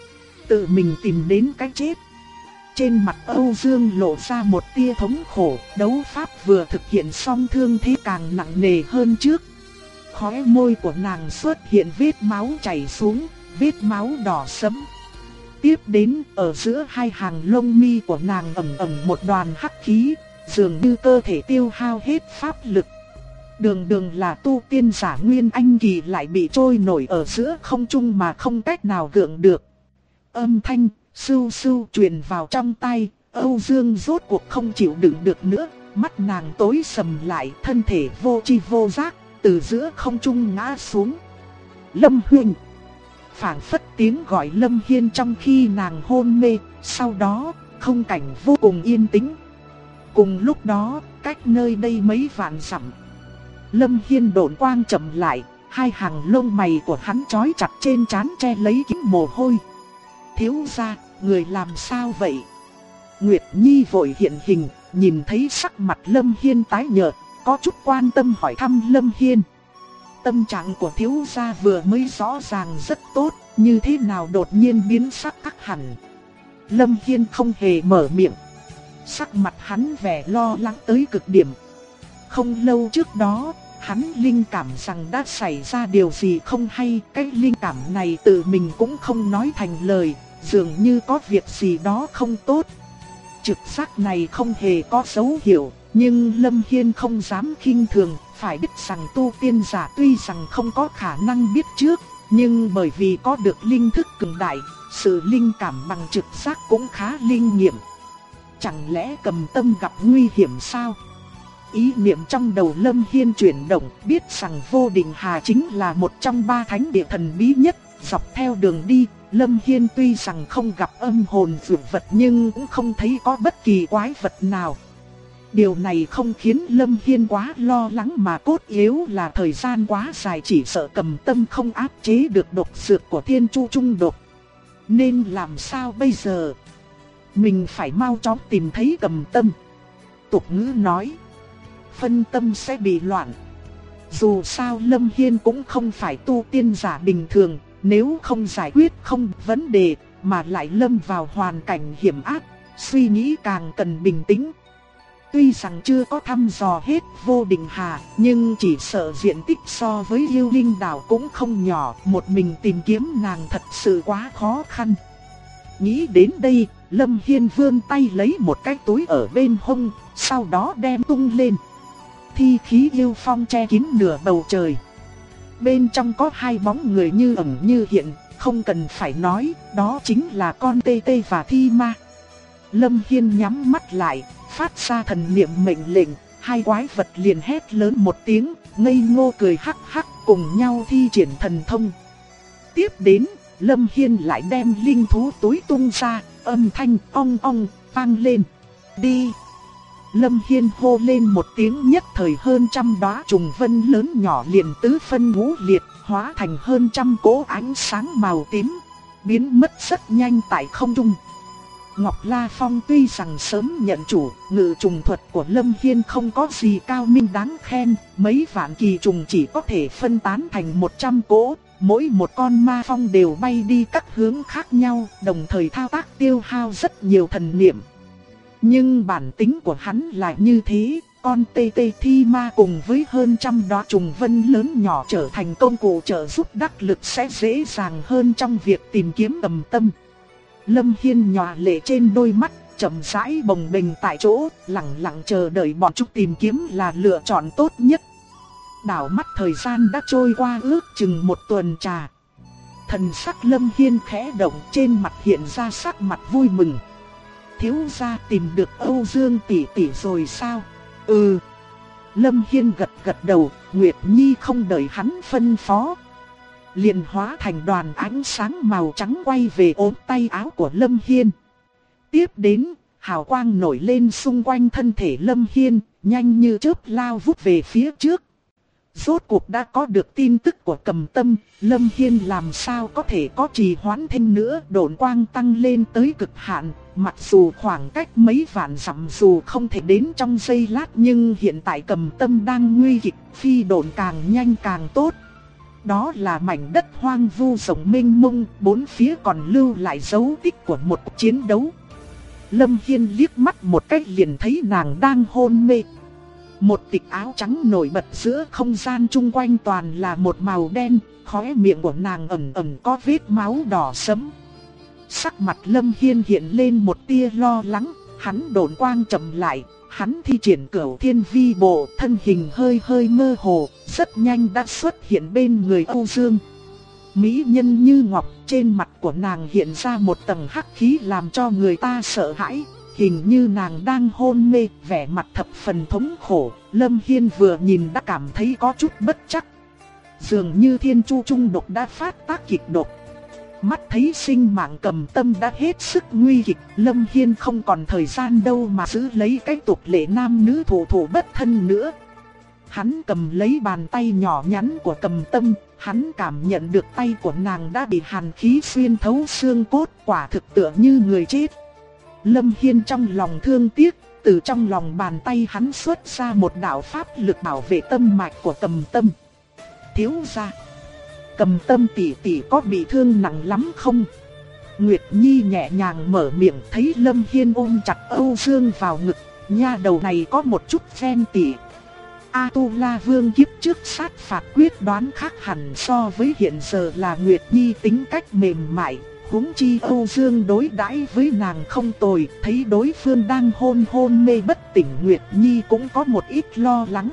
Tự mình tìm đến cái chết. Trên mặt Âu Dương lộ ra một tia thống khổ, đấu pháp vừa thực hiện xong thương thế càng nặng nề hơn trước. Khóe môi của nàng xuất hiện vết máu chảy xuống, vết máu đỏ sẫm. Tiếp đến, ở giữa hai hàng lông mi của nàng ẩn một đoàn hắc khí, dường như cơ thể tiêu hao hết pháp lực. Đường là tu tiên giả nguyên anh kỳ lại bị trôi nổi ở giữa không trung mà không cách nào gượng được. Âm thanh sưu sưu truyền vào trong tai, Âu Dương rốt cuộc không chịu đựng được nữa, mắt nàng tối sầm lại, thân thể vô tri vô giác, từ giữa không trung ngã xuống. Lâm Huyền! Phảng phất tiếng gọi Lâm Hiên trong khi nàng hôn mê, sau đó, không cảnh vô cùng yên tĩnh. Cùng lúc đó, cách nơi đây mấy vạn dặm, Lâm Hiên độn quang chậm lại, hai hàng lông mày của hắn trói chặt trên trán che lấy kín mồ hôi. Thiếu gia, người làm sao vậy? Nguyệt Nhi vội hiện hình, nhìn thấy sắc mặt Lâm Hiên tái nhợt, có chút quan tâm hỏi thăm Lâm Hiên. Tâm trạng của thiếu gia vừa mới rõ ràng rất tốt, như thế nào đột nhiên biến sắc khác hẳn. Lâm Hiên không hề mở miệng. Sắc mặt hắn vẻ lo lắng tới cực điểm. Không lâu trước đó, hắn linh cảm rằng đã xảy ra điều gì không hay. Cái linh cảm này tự mình cũng không nói thành lời, dường như có việc gì đó không tốt. Trực giác này không hề có dấu hiệu, nhưng Lâm Hiên không dám khinh thường. Phải biết rằng tu tiên giả tuy rằng không có khả năng biết trước, nhưng bởi vì có được linh thức cường đại, sự linh cảm bằng trực giác cũng khá linh nghiệm. Chẳng lẽ Cầm Tâm gặp nguy hiểm sao? Ý niệm trong đầu Lâm Hiên chuyển động, biết rằng Vô Định Hà chính là một trong ba thánh địa thần bí nhất. Dọc theo đường đi, Lâm Hiên tuy rằng không gặp âm hồn dược vật nhưng cũng không thấy có bất kỳ quái vật nào. Điều này không khiến Lâm Hiên quá lo lắng mà cốt yếu là thời gian quá dài, chỉ sợ Cầm Tâm không áp chế được độc dược của thiên chu trung độc. Nên làm sao bây giờ? Mình phải mau chóng tìm thấy Cầm Tâm. Tục ngữ nói, phân tâm sẽ bị loạn. Dù sao Lâm Hiên cũng không phải tu tiên giả bình thường, nếu không giải quyết không vấn đề mà lại lâm vào hoàn cảnh hiểm ác, suy nghĩ càng cần bình tĩnh. Tuy rằng chưa có thăm dò hết Vô Định Hà, nhưng chỉ sợ diện tích so với Yêu Linh Đảo cũng không nhỏ, một mình tìm kiếm nàng thật sự quá khó khăn. Nghĩ đến đây, Lâm Hiên vươn tay lấy một cái túi ở bên hông, sau đó đem tung lên. Thi khí yêu phong che kín nửa bầu trời. Bên trong có hai bóng người như ẩn như hiện, không cần phải nói, đó chính là con tê tê và thi ma. Lâm Hiên nhắm mắt lại, phát ra thần niệm mệnh lệnh, hai quái vật liền hét lớn một tiếng, ngây ngô cười hắc hắc cùng nhau thi triển thần thông. Tiếp đến, Lâm Hiên lại đem linh thú túi tung ra, âm thanh ong ong vang lên. Đi! Lâm Hiên hô lên một tiếng, nhất thời hơn trăm đóa trùng vân lớn nhỏ liền tứ phân ngũ liệt, hóa thành hơn trăm cỗ ánh sáng màu tím, biến mất rất nhanh tại không trung. Ngọc La Phong tuy rằng sớm nhận chủ, ngự trùng thuật của Lâm Hiên không có gì cao minh đáng khen, mấy vạn kỳ trùng chỉ có thể phân tán thành 100 cỗ, mỗi một con ma phong đều bay đi các hướng khác nhau, đồng thời thao tác tiêu hao rất nhiều thần niệm. Nhưng bản tính của hắn là như thế, con tê tê thi ma cùng với hơn trăm đóa trùng vân lớn nhỏ trở thành công cụ trợ giúp đắc lực sẽ dễ dàng hơn trong việc tìm kiếm Cầm Tâm. Lâm Hiên nhòa lệ trên đôi mắt, chậm rãi bồng bềnh tại chỗ, lặng lặng chờ đợi bọn chúng tìm kiếm là lựa chọn tốt nhất. Đảo mắt thời gian đã trôi qua ước chừng một tuần trà. Thần sắc Lâm Hiên khẽ động, trên mặt hiện ra sắc mặt vui mừng. Thiếu gia tìm được Âu Dương tỷ tỷ rồi sao? Ừ. Lâm Hiên gật gật đầu, Nguyệt Nhi không đợi hắn phân phó, liền hóa thành đoàn ánh sáng màu trắng quay về ốm tay áo của Lâm Hiên. Tiếp đến, hào quang nổi lên xung quanh thân thể Lâm Hiên, nhanh như chớp lao vút về phía trước. Rốt cuộc đã có được tin tức của Cầm Tâm, Lâm Hiên làm sao có thể có trì hoãn thêm nữa, độn quang tăng lên tới cực hạn. Mặc dù khoảng cách mấy vạn dặm dù không thể đến trong giây lát, nhưng hiện tại Cầm Tâm đang nguy kịch, phi độn càng nhanh càng tốt. Đó là mảnh đất hoang vu rộng mênh mông, bốn phía còn lưu lại dấu tích của một cuộc chiến đấu. Lâm Hiên liếc mắt một cái liền thấy nàng đang hôn mê. Một tịch áo trắng nổi bật giữa không gian chung quanh toàn là một màu đen, khóe miệng của nàng ẩn ẩn có vết máu đỏ sẫm. Sắc mặt Lâm Hiên hiện lên một tia lo lắng, hắn độn quang chậm lại, hắn thi triển Cửu Thiên Vi Bộ, thân hình hơi hơi mơ hồ, rất nhanh đã xuất hiện bên người Âu Dương. Mỹ nhân như ngọc, trên mặt của nàng hiện ra một tầng hắc khí làm cho người ta sợ hãi. Hình như nàng đang hôn mê, vẻ mặt thập phần thống khổ. Lâm Hiên vừa nhìn đã cảm thấy có chút bất chắc. Dường như thiên chu trung độc đã phát tác kịch độc. Mắt thấy sinh mạng Cầm Tâm đã hết sức nguy kịch, Lâm Hiên không còn thời gian đâu mà giữ lấy cái tục lệ nam nữ thủ thủ bất thân nữa. Hắn cầm lấy bàn tay nhỏ nhắn của Cầm Tâm, hắn cảm nhận được tay của nàng đã bị hàn khí xuyên thấu xương cốt, quả thực tựa như người chết. Lâm Hiên trong lòng thương tiếc, từ trong lòng bàn tay hắn xuất ra một đạo pháp lực bảo vệ tâm mạch của Cầm Tâm. Thiếu gia, Cầm Tâm tỷ tỷ có bị thương nặng lắm không? Nguyệt Nhi nhẹ nhàng mở miệng, thấy Lâm Hiên ôm chặt Âu Dương vào ngực, nha đầu này có một chút ghen tị. A-tu-la vương kiếp trước sát phạt quyết đoán khác hẳn so với hiện giờ là Nguyệt Nhi tính cách mềm mại. Huống chi Âu Dương đối đãi với nàng không tồi, thấy đối phương đang hôn mê bất tỉnh, Nguyệt Nhi cũng có một ít lo lắng.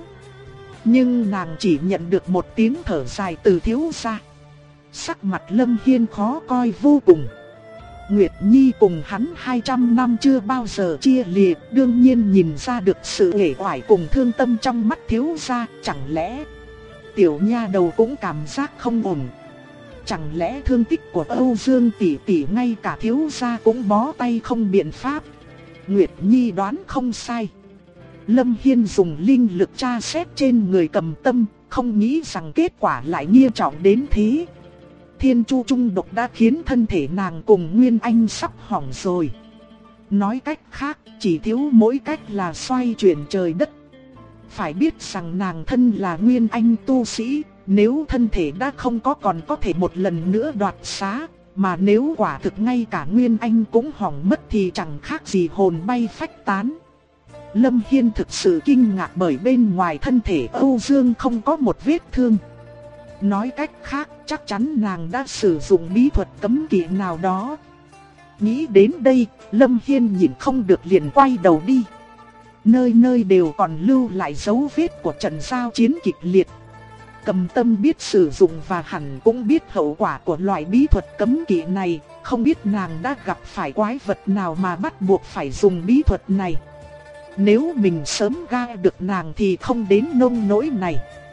Nhưng nàng chỉ nhận được một tiếng thở dài từ thiếu gia. Sắc mặt Lâm Hiên khó coi vô cùng. Nguyệt Nhi cùng hắn 200 năm chưa bao giờ chia lìa, đương nhiên nhìn ra được sự uể oải cùng thương tâm trong mắt thiếu gia. Chẳng lẽ tiểu nha đầu cũng cảm giác không ổn? Chẳng lẽ thương tích của Âu Dương tỷ tỷ ngay cả thiếu gia cũng bó tay không biện pháp? Nguyệt Nhi đoán không sai. Lâm Hiên dùng linh lực tra xét trên người Cầm Tâm, không nghĩ rằng kết quả lại nghiêm trọng đến thế. Thiên chu trung độc đã khiến thân thể nàng cùng Nguyên Anh sắp hỏng rồi. Nói cách khác, chỉ thiếu mỗi cách là xoay chuyển trời đất. Phải biết rằng nàng thân là Nguyên Anh tu sĩ, nếu thân thể đã không có còn có thể một lần nữa đoạt xá. Mà nếu quả thực ngay cả Nguyên Anh cũng hỏng mất thì chẳng khác gì hồn bay phách tán. Lâm Hiên thực sự kinh ngạc bởi bên ngoài thân thể Âu Dương không có một vết thương. Nói cách khác, chắc chắn nàng đã sử dụng bí thuật cấm kỵ nào đó. Nghĩ đến đây, Lâm Hiên nhìn không được liền quay đầu đi. Nơi nơi đều còn lưu lại dấu vết của trận giao chiến kịch liệt. Cầm Tâm biết sử dụng và hẳn cũng biết hậu quả của loại bí thuật cấm kỵ này. Không biết nàng đã gặp phải quái vật nào mà bắt buộc phải dùng bí thuật này. Nếu mình sớm gai được nàng thì không đến nông nỗi này.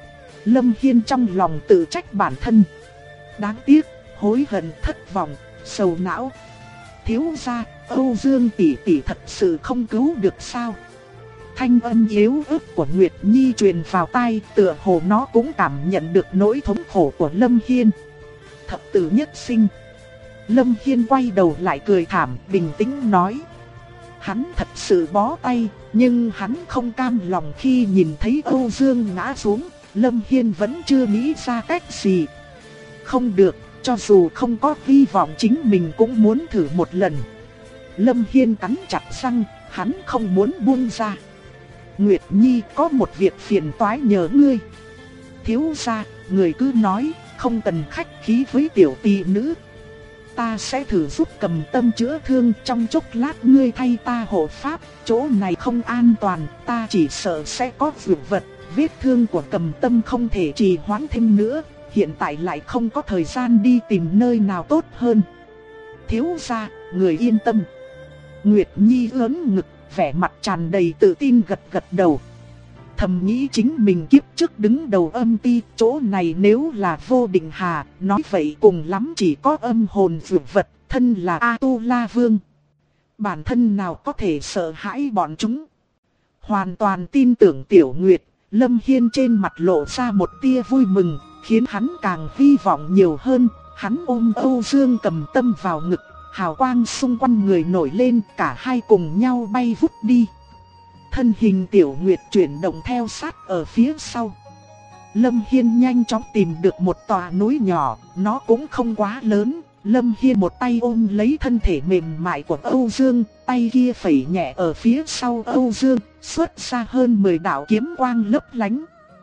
Lâm Hiên trong lòng tự trách bản thân. Đáng tiếc, hối hận, thất vọng, sầu não. Thiếu gia, Âu Dương tỷ tỷ thật sự không cứu được sao? Thanh âm yếu ớt của Nguyệt Nhi truyền vào tai, tựa hồ nó cũng cảm nhận được nỗi thống khổ của Lâm Hiên. Thập tử nhất sinh. Lâm Hiên quay đầu lại cười thảm, bình tĩnh nói. Hắn thật sự bó tay, nhưng hắn không cam lòng khi nhìn thấy Âu Dương ngã xuống. Lâm Hiên vẫn chưa nghĩ ra cách gì. Không được, cho dù không có hy vọng chính mình cũng muốn thử một lần. Lâm Hiên cắn chặt răng, hắn không muốn buông ra. Nguyệt Nhi, có một việc phiền toái nhờ ngươi. Thiếu gia, người cứ nói, không cần khách khí với tiểu tỷ nữ. Ta sẽ thử giúp Cầm Tâm chữa thương, trong chốc lát ngươi thay ta hộ pháp. Chỗ này không an toàn, ta chỉ sợ sẽ có dược vật. Vết thương của Cầm Tâm không thể trì hoãn thêm nữa. Hiện tại lại không có thời gian đi tìm nơi nào tốt hơn. Thiếu gia, người yên tâm. Nguyệt Nhi ưỡn ngực, vẻ mặt tràn đầy tự tin gật gật đầu. Thầm nghĩ chính mình kiếp trước đứng đầu âm ti, chỗ này nếu là Vô Định Hà, nói vậy cùng lắm chỉ có âm hồn dược vật, thân là A-tu-la vương. Bản thân nào có thể sợ hãi bọn chúng. Hoàn toàn tin tưởng Tiểu Nguyệt, Lâm Hiên trên mặt lộ ra một tia vui mừng, khiến hắn càng hy vọng nhiều hơn. Hắn ôm Âu Dương Cầm Tâm vào ngực, hào quang xung quanh người nổi lên, cả hai cùng nhau bay vút đi. Thân hình Tiểu Nguyệt chuyển động theo sát ở phía sau. Lâm Hiên nhanh chóng tìm được một tòa núi nhỏ, nó cũng không quá lớn. Lâm Hiên một tay ôm lấy thân thể mềm mại của Âu Dương, tay kia phẩy nhẹ ở phía sau Âu Dương, xuất ra hơn 10 đạo kiếm quang lấp lánh.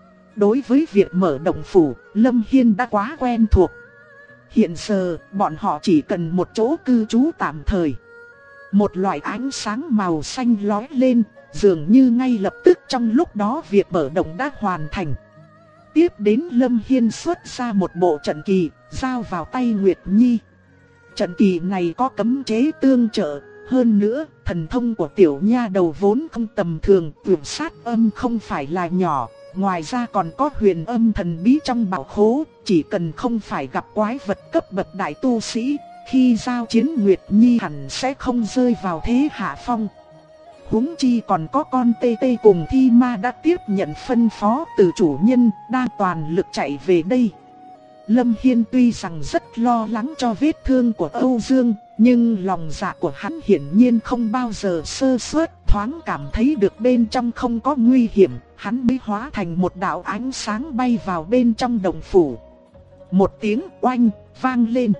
Đối với việc mở động phủ, Lâm Hiên đã quá quen thuộc. Hiện giờ, bọn họ chỉ cần một chỗ cư trú tạm thời. Một loại ánh sáng màu xanh lóe lên, dường như ngay lập tức trong lúc đó việc mở động đã hoàn thành. Tiếp đến Lâm Hiên xuất ra một bộ trận kỳ, giao vào tay Nguyệt Nhi. Trận kỳ này có cấm chế tương trợ, hơn nữa, thần thông của tiểu nha đầu vốn không tầm thường, tuyệt sát âm không phải là nhỏ. Ngoài ra còn có huyền âm thần bí trong bảo khố, chỉ cần không phải gặp quái vật cấp bậc đại tu sĩ, khi giao chiến Nguyệt Nhi hẳn sẽ không rơi vào thế hạ phong. Huống chi còn có con tê tê cùng Thi Ma đã tiếp nhận phân phó từ chủ nhân, đang toàn lực chạy về đây. Lâm Hiên tuy rằng rất lo lắng cho vết thương của Âu Dương, nhưng lòng dạ của hắn hiển nhiên không bao giờ sơ suất, thoáng cảm thấy được bên trong không có nguy hiểm, hắn mới hóa thành một đạo ánh sáng bay vào bên trong động phủ. Một tiếng oanh vang lên.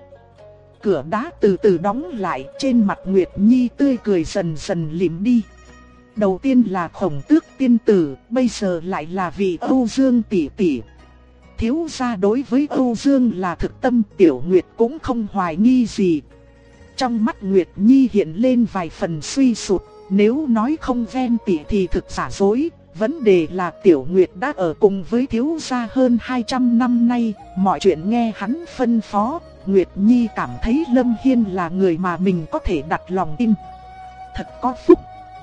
Cửa đá từ từ đóng lại, trên mặt Nguyệt Nhi tươi cười dần dần lịm đi. Đầu tiên là Khổng Tước tiên tử, bây giờ lại là vị Âu Dương tỷ tỷ. Thiếu gia đối với Âu Dương là thực tâm, Tiểu Nguyệt cũng không hoài nghi gì. Trong mắt Nguyệt Nhi hiện lên vài phần suy sụt, nếu nói không ghen tị thì thực giả dối. Vấn đề là Tiểu Nguyệt đã ở cùng với thiếu gia hơn 200 năm nay, mọi chuyện nghe hắn phân phó. Nguyệt Nhi cảm thấy Lâm Hiên là người mà mình có thể đặt lòng tin. Thật có phúc.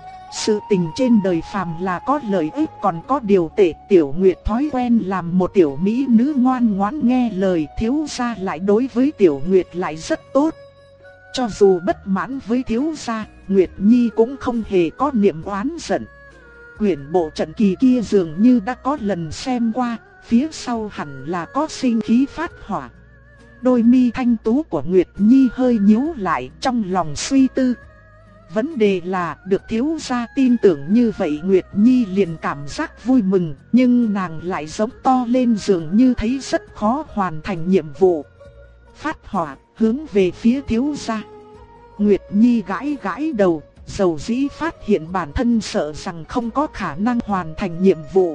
Sự tình trên đời phàm là có lợi ích còn có điều tệ. Tiểu Nguyệt thói quen làm một tiểu mỹ nữ ngoan ngoãn nghe lời, thiếu gia lại đối với Tiểu Nguyệt lại rất tốt. Cho dù bất mãn với thiếu gia, Nguyệt Nhi cũng không hề có niệm oán giận. Quyển bộ trận kỳ kia dường như đã có lần xem qua, phía sau hẳn là có sinh khí phát hỏa. Đôi mi thanh tú của Nguyệt Nhi hơi nhíu lại, trong lòng suy tư. Vấn đề là được thiếu gia tin tưởng như vậy, Nguyệt Nhi liền cảm giác vui mừng, nhưng nàng lại giống to lên dường như thấy rất khó hoàn thành nhiệm vụ. Phát hỏa, hướng về phía thiếu gia. Nguyệt Nhi gãi gãi đầu, dầu dĩ phát hiện bản thân sợ rằng không có khả năng hoàn thành nhiệm vụ.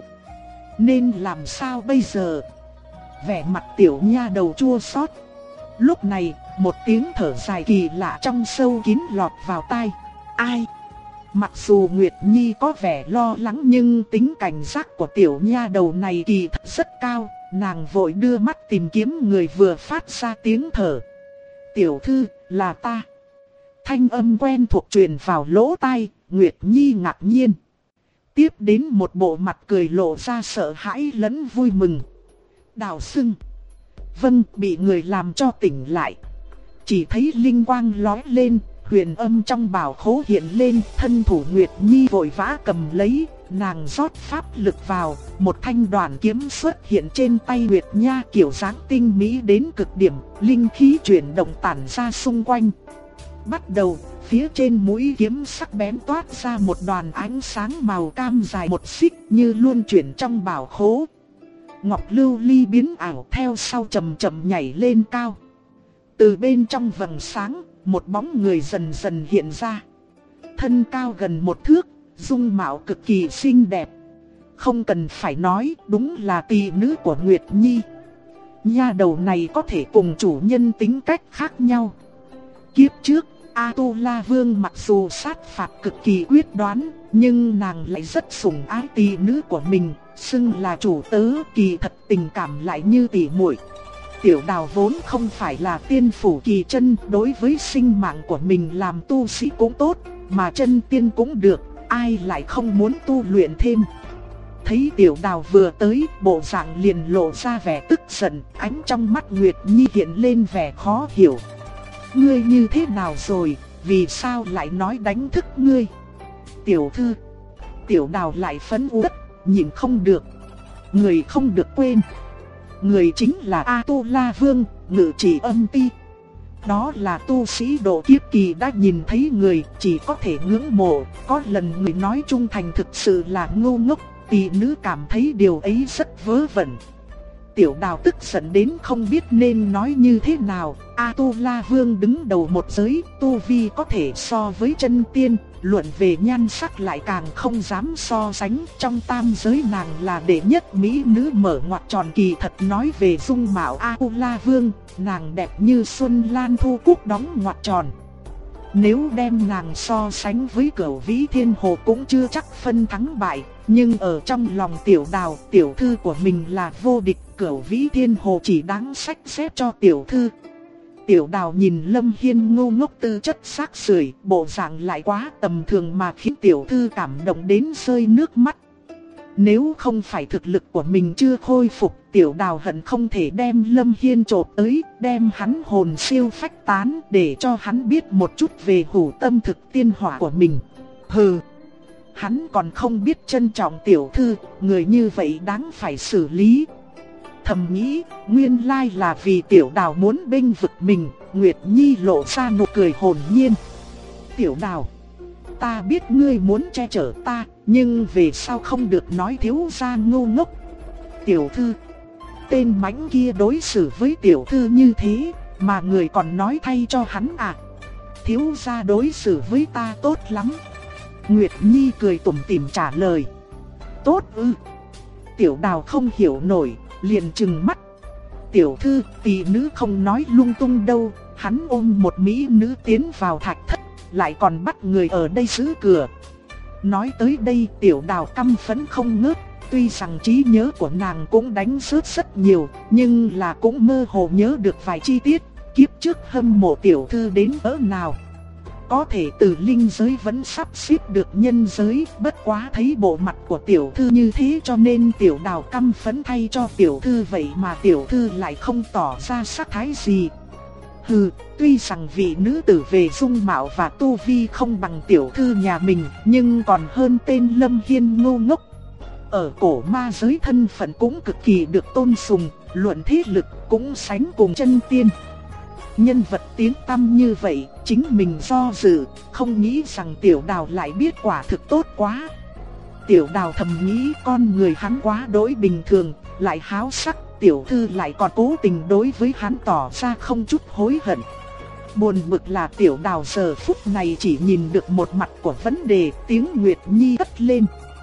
Nên làm sao bây giờ? Vẻ mặt tiểu nha đầu chua xót. Lúc này, một tiếng thở dài kỳ lạ trong sâu kín lọt vào tai. Ai? Mặc dù Nguyệt Nhi có vẻ lo lắng nhưng tính cảnh giác của tiểu nha đầu này kỳ thật rất cao. Nàng vội đưa mắt tìm kiếm người vừa phát ra tiếng thở. Tiểu thư, là ta. Thanh âm quen thuộc truyền vào lỗ tai, Nguyệt Nhi ngạc nhiên. Tiếp đến một bộ mặt cười lộ ra sợ hãi lẫn vui mừng. Đào Sưng. Vâng, bị người làm cho tỉnh lại. Chỉ thấy linh quang lóe lên, huyền âm trong bảo khố hiện lên, thân thủ Nguyệt Nhi vội vã cầm lấy, nàng rót pháp lực vào, một thanh đoàn kiếm xuất hiện trên tay Nguyệt Nha kiểu dáng tinh mỹ đến cực điểm, linh khí chuyển động tản ra xung quanh. Bắt đầu, phía trên mũi kiếm sắc bén toát ra một đoàn ánh sáng màu cam dài một xích như luân chuyển trong bảo khố. Ngọc lưu ly biến ảo theo sau chậm chậm nhảy lên cao. Từ bên trong vầng sáng, một bóng người dần dần hiện ra. Thân cao gần 1 thước, dung mạo cực kỳ xinh đẹp. Không cần phải nói, đúng là tỷ nữ của Nguyệt Nhi. Nha đầu này có thể cùng chủ nhân tính cách khác nhau. Kiếp trước, A-tu-la Vương mặc dù sát phạt cực kỳ quyết đoán, nhưng nàng lại rất sủng ái tỷ nữ của mình, xưng là chủ tớ, kỳ thật tình cảm lại như tỷ muội. Tiểu Đào vốn không phải là tiên phủ kỳ chân, đối với sinh mạng của mình làm tu sĩ cũng tốt, mà chân tiên cũng được, ai lại không muốn tu luyện thêm. Thấy Tiểu Đào vừa tới, bộ dạng liền lộ ra vẻ tức giận, ánh trong mắt Nguyệt Nhi hiện lên vẻ khó hiểu. Ngươi như thế nào rồi, vì sao lại nói đánh thức ngươi? Tiểu thư. Tiểu Đào lại phẫn uất, nhìn không được. Người không được quên. Người chính là A-tu-la Vương, ngự trị âm ti. Đó là tu sĩ độ kiếp kỳ đã nhìn thấy người, chỉ có thể ngưỡng mộ. Có lần người nói trung thành thực sự là ngu ngốc, tỷ nữ cảm thấy điều ấy rất vớ vẩn. Tiểu Đào tức giận đến không biết nên nói như thế nào. A-tu-la Vương đứng đầu một giới, tu vi có thể so với chân tiên, luận về nhan sắc lại càng không dám so sánh. Trong tam giới nàng là đệ nhất mỹ nữ mở ngoặc tròn, kỳ thật nói về dung mạo A-tu-la Vương, nàng đẹp như xuân lan thu cúc đóng ngoặc tròn. Nếu đem nàng so sánh với Cửu Vĩ Thiên Hồ cũng chưa chắc phân thắng bại, nhưng ở trong lòng Tiểu Đào, tiểu thư của mình là vô địch, Cửu Vĩ Thiên Hồ chỉ đáng xách xếp cho tiểu thư. Tiểu Đào nhìn Lâm Hiên ngu ngốc tư chất xác sưởi, bộ dạng lại quá tầm thường mà khiến tiểu thư cảm động đến rơi nước mắt. Nếu không phải thực lực của mình chưa khôi phục, Tiểu Đào hận không thể đem Lâm Hiên chộp tới, đem hắn hồn siêu phách tán để cho hắn biết một chút về hủ tâm thực tiên hỏa của mình. Hừ, hắn còn không biết trân trọng tiểu thư, người như vậy đáng phải xử lý. Thầm nghĩ, nguyên lai là vì Tiểu Đào muốn bênh vực mình, Nguyệt Nhi lộ ra nụ cười hồn nhiên. Tiểu Đào, ta biết ngươi muốn che chở ta, nhưng về sau không được nói thiếu gia ngu ngốc. Tiểu thư, tên mãnh kia đối xử với tiểu thư như thế, mà người còn nói thay cho hắn à? Thiếu gia đối xử với ta tốt lắm. Nguyệt Nhi cười tủm tỉm trả lời. Tốt ư? Tiểu Đào không hiểu nổi, liền trừng mắt. Tiểu thư, tỷ nữ không nói lung tung đâu. Hắn ôm một mỹ nữ tiến vào thạch thất, lại còn bắt người ở đây giữ cửa. Nói tới đây Tiểu Đào căm phẫn không ngớt. Tuy rằng trí nhớ của nàng cũng đánh rớt rất nhiều, nhưng là cũng mơ hồ nhớ được vài chi tiết. Kiếp trước hâm mộ tiểu thư đến cỡ nào, có thể từ linh giới vẫn sắp xếp được nhân giới. Bất quá thấy bộ mặt của tiểu thư như thế cho nên Tiểu Đào căm phẫn thay cho tiểu thư, vậy mà tiểu thư lại không tỏ ra sắc thái gì. Hừ, tuy rằng vị nữ tử về dung mạo và tu vi không bằng tiểu thư nhà mình, nhưng còn hơn tên Lâm Hiên ngu ngốc. Ở cổ ma giới thân phận cũng cực kỳ được tôn sùng, luận thế lực cũng sánh cùng chân tiên. Nhân vật tiếng tăm như vậy, chính mình do dự, không nghĩ rằng Tiểu Đào lại biết quả thực tốt quá. Tiểu Đào thầm nghĩ con người hắn quá đỗi bình thường, lại háo sắc, tiểu thư lại còn cố tình đối với hắn tỏ ra không chút hối hận. Buồn bực là Tiểu Đào giờ phút này chỉ nhìn được một mặt của vấn đề, tiếng Nguyệt Nhi cất lên.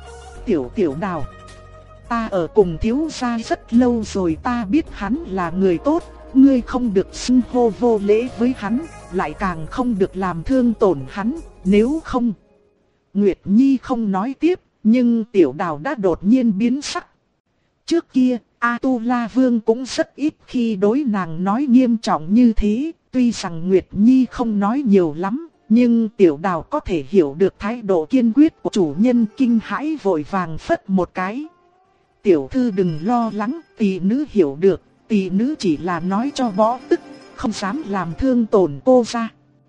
Tiểu Đào, ta ở cùng thiếu gia rất lâu rồi, ta biết hắn là người tốt, ngươi không được xưng hô vô lễ với hắn, lại càng không được làm thương tổn hắn, nếu không. Nguyệt Nhi không nói tiếp, nhưng Tiểu Đào đã đột nhiên biến sắc. Trước kia, A-tu-la Vương cũng rất ít khi đối nàng nói nghiêm trọng như thế, tuy rằng Nguyệt Nhi không nói nhiều lắm, nhưng Tiểu Đào có thể hiểu được thái độ kiên quyết của chủ nhân, kinh hãi vội vàng phất một cái. Tiểu thư đừng lo lắng, tỷ nữ hiểu được, tỷ nữ chỉ là nói cho bỏ tức, không dám làm thương tổn cô ra.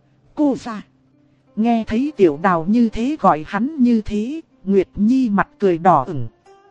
Cô ra. Nghe thấy Tiểu Đào như thế gọi hắn như thế, Nguyệt Nhi mặt cười đỏ ửng.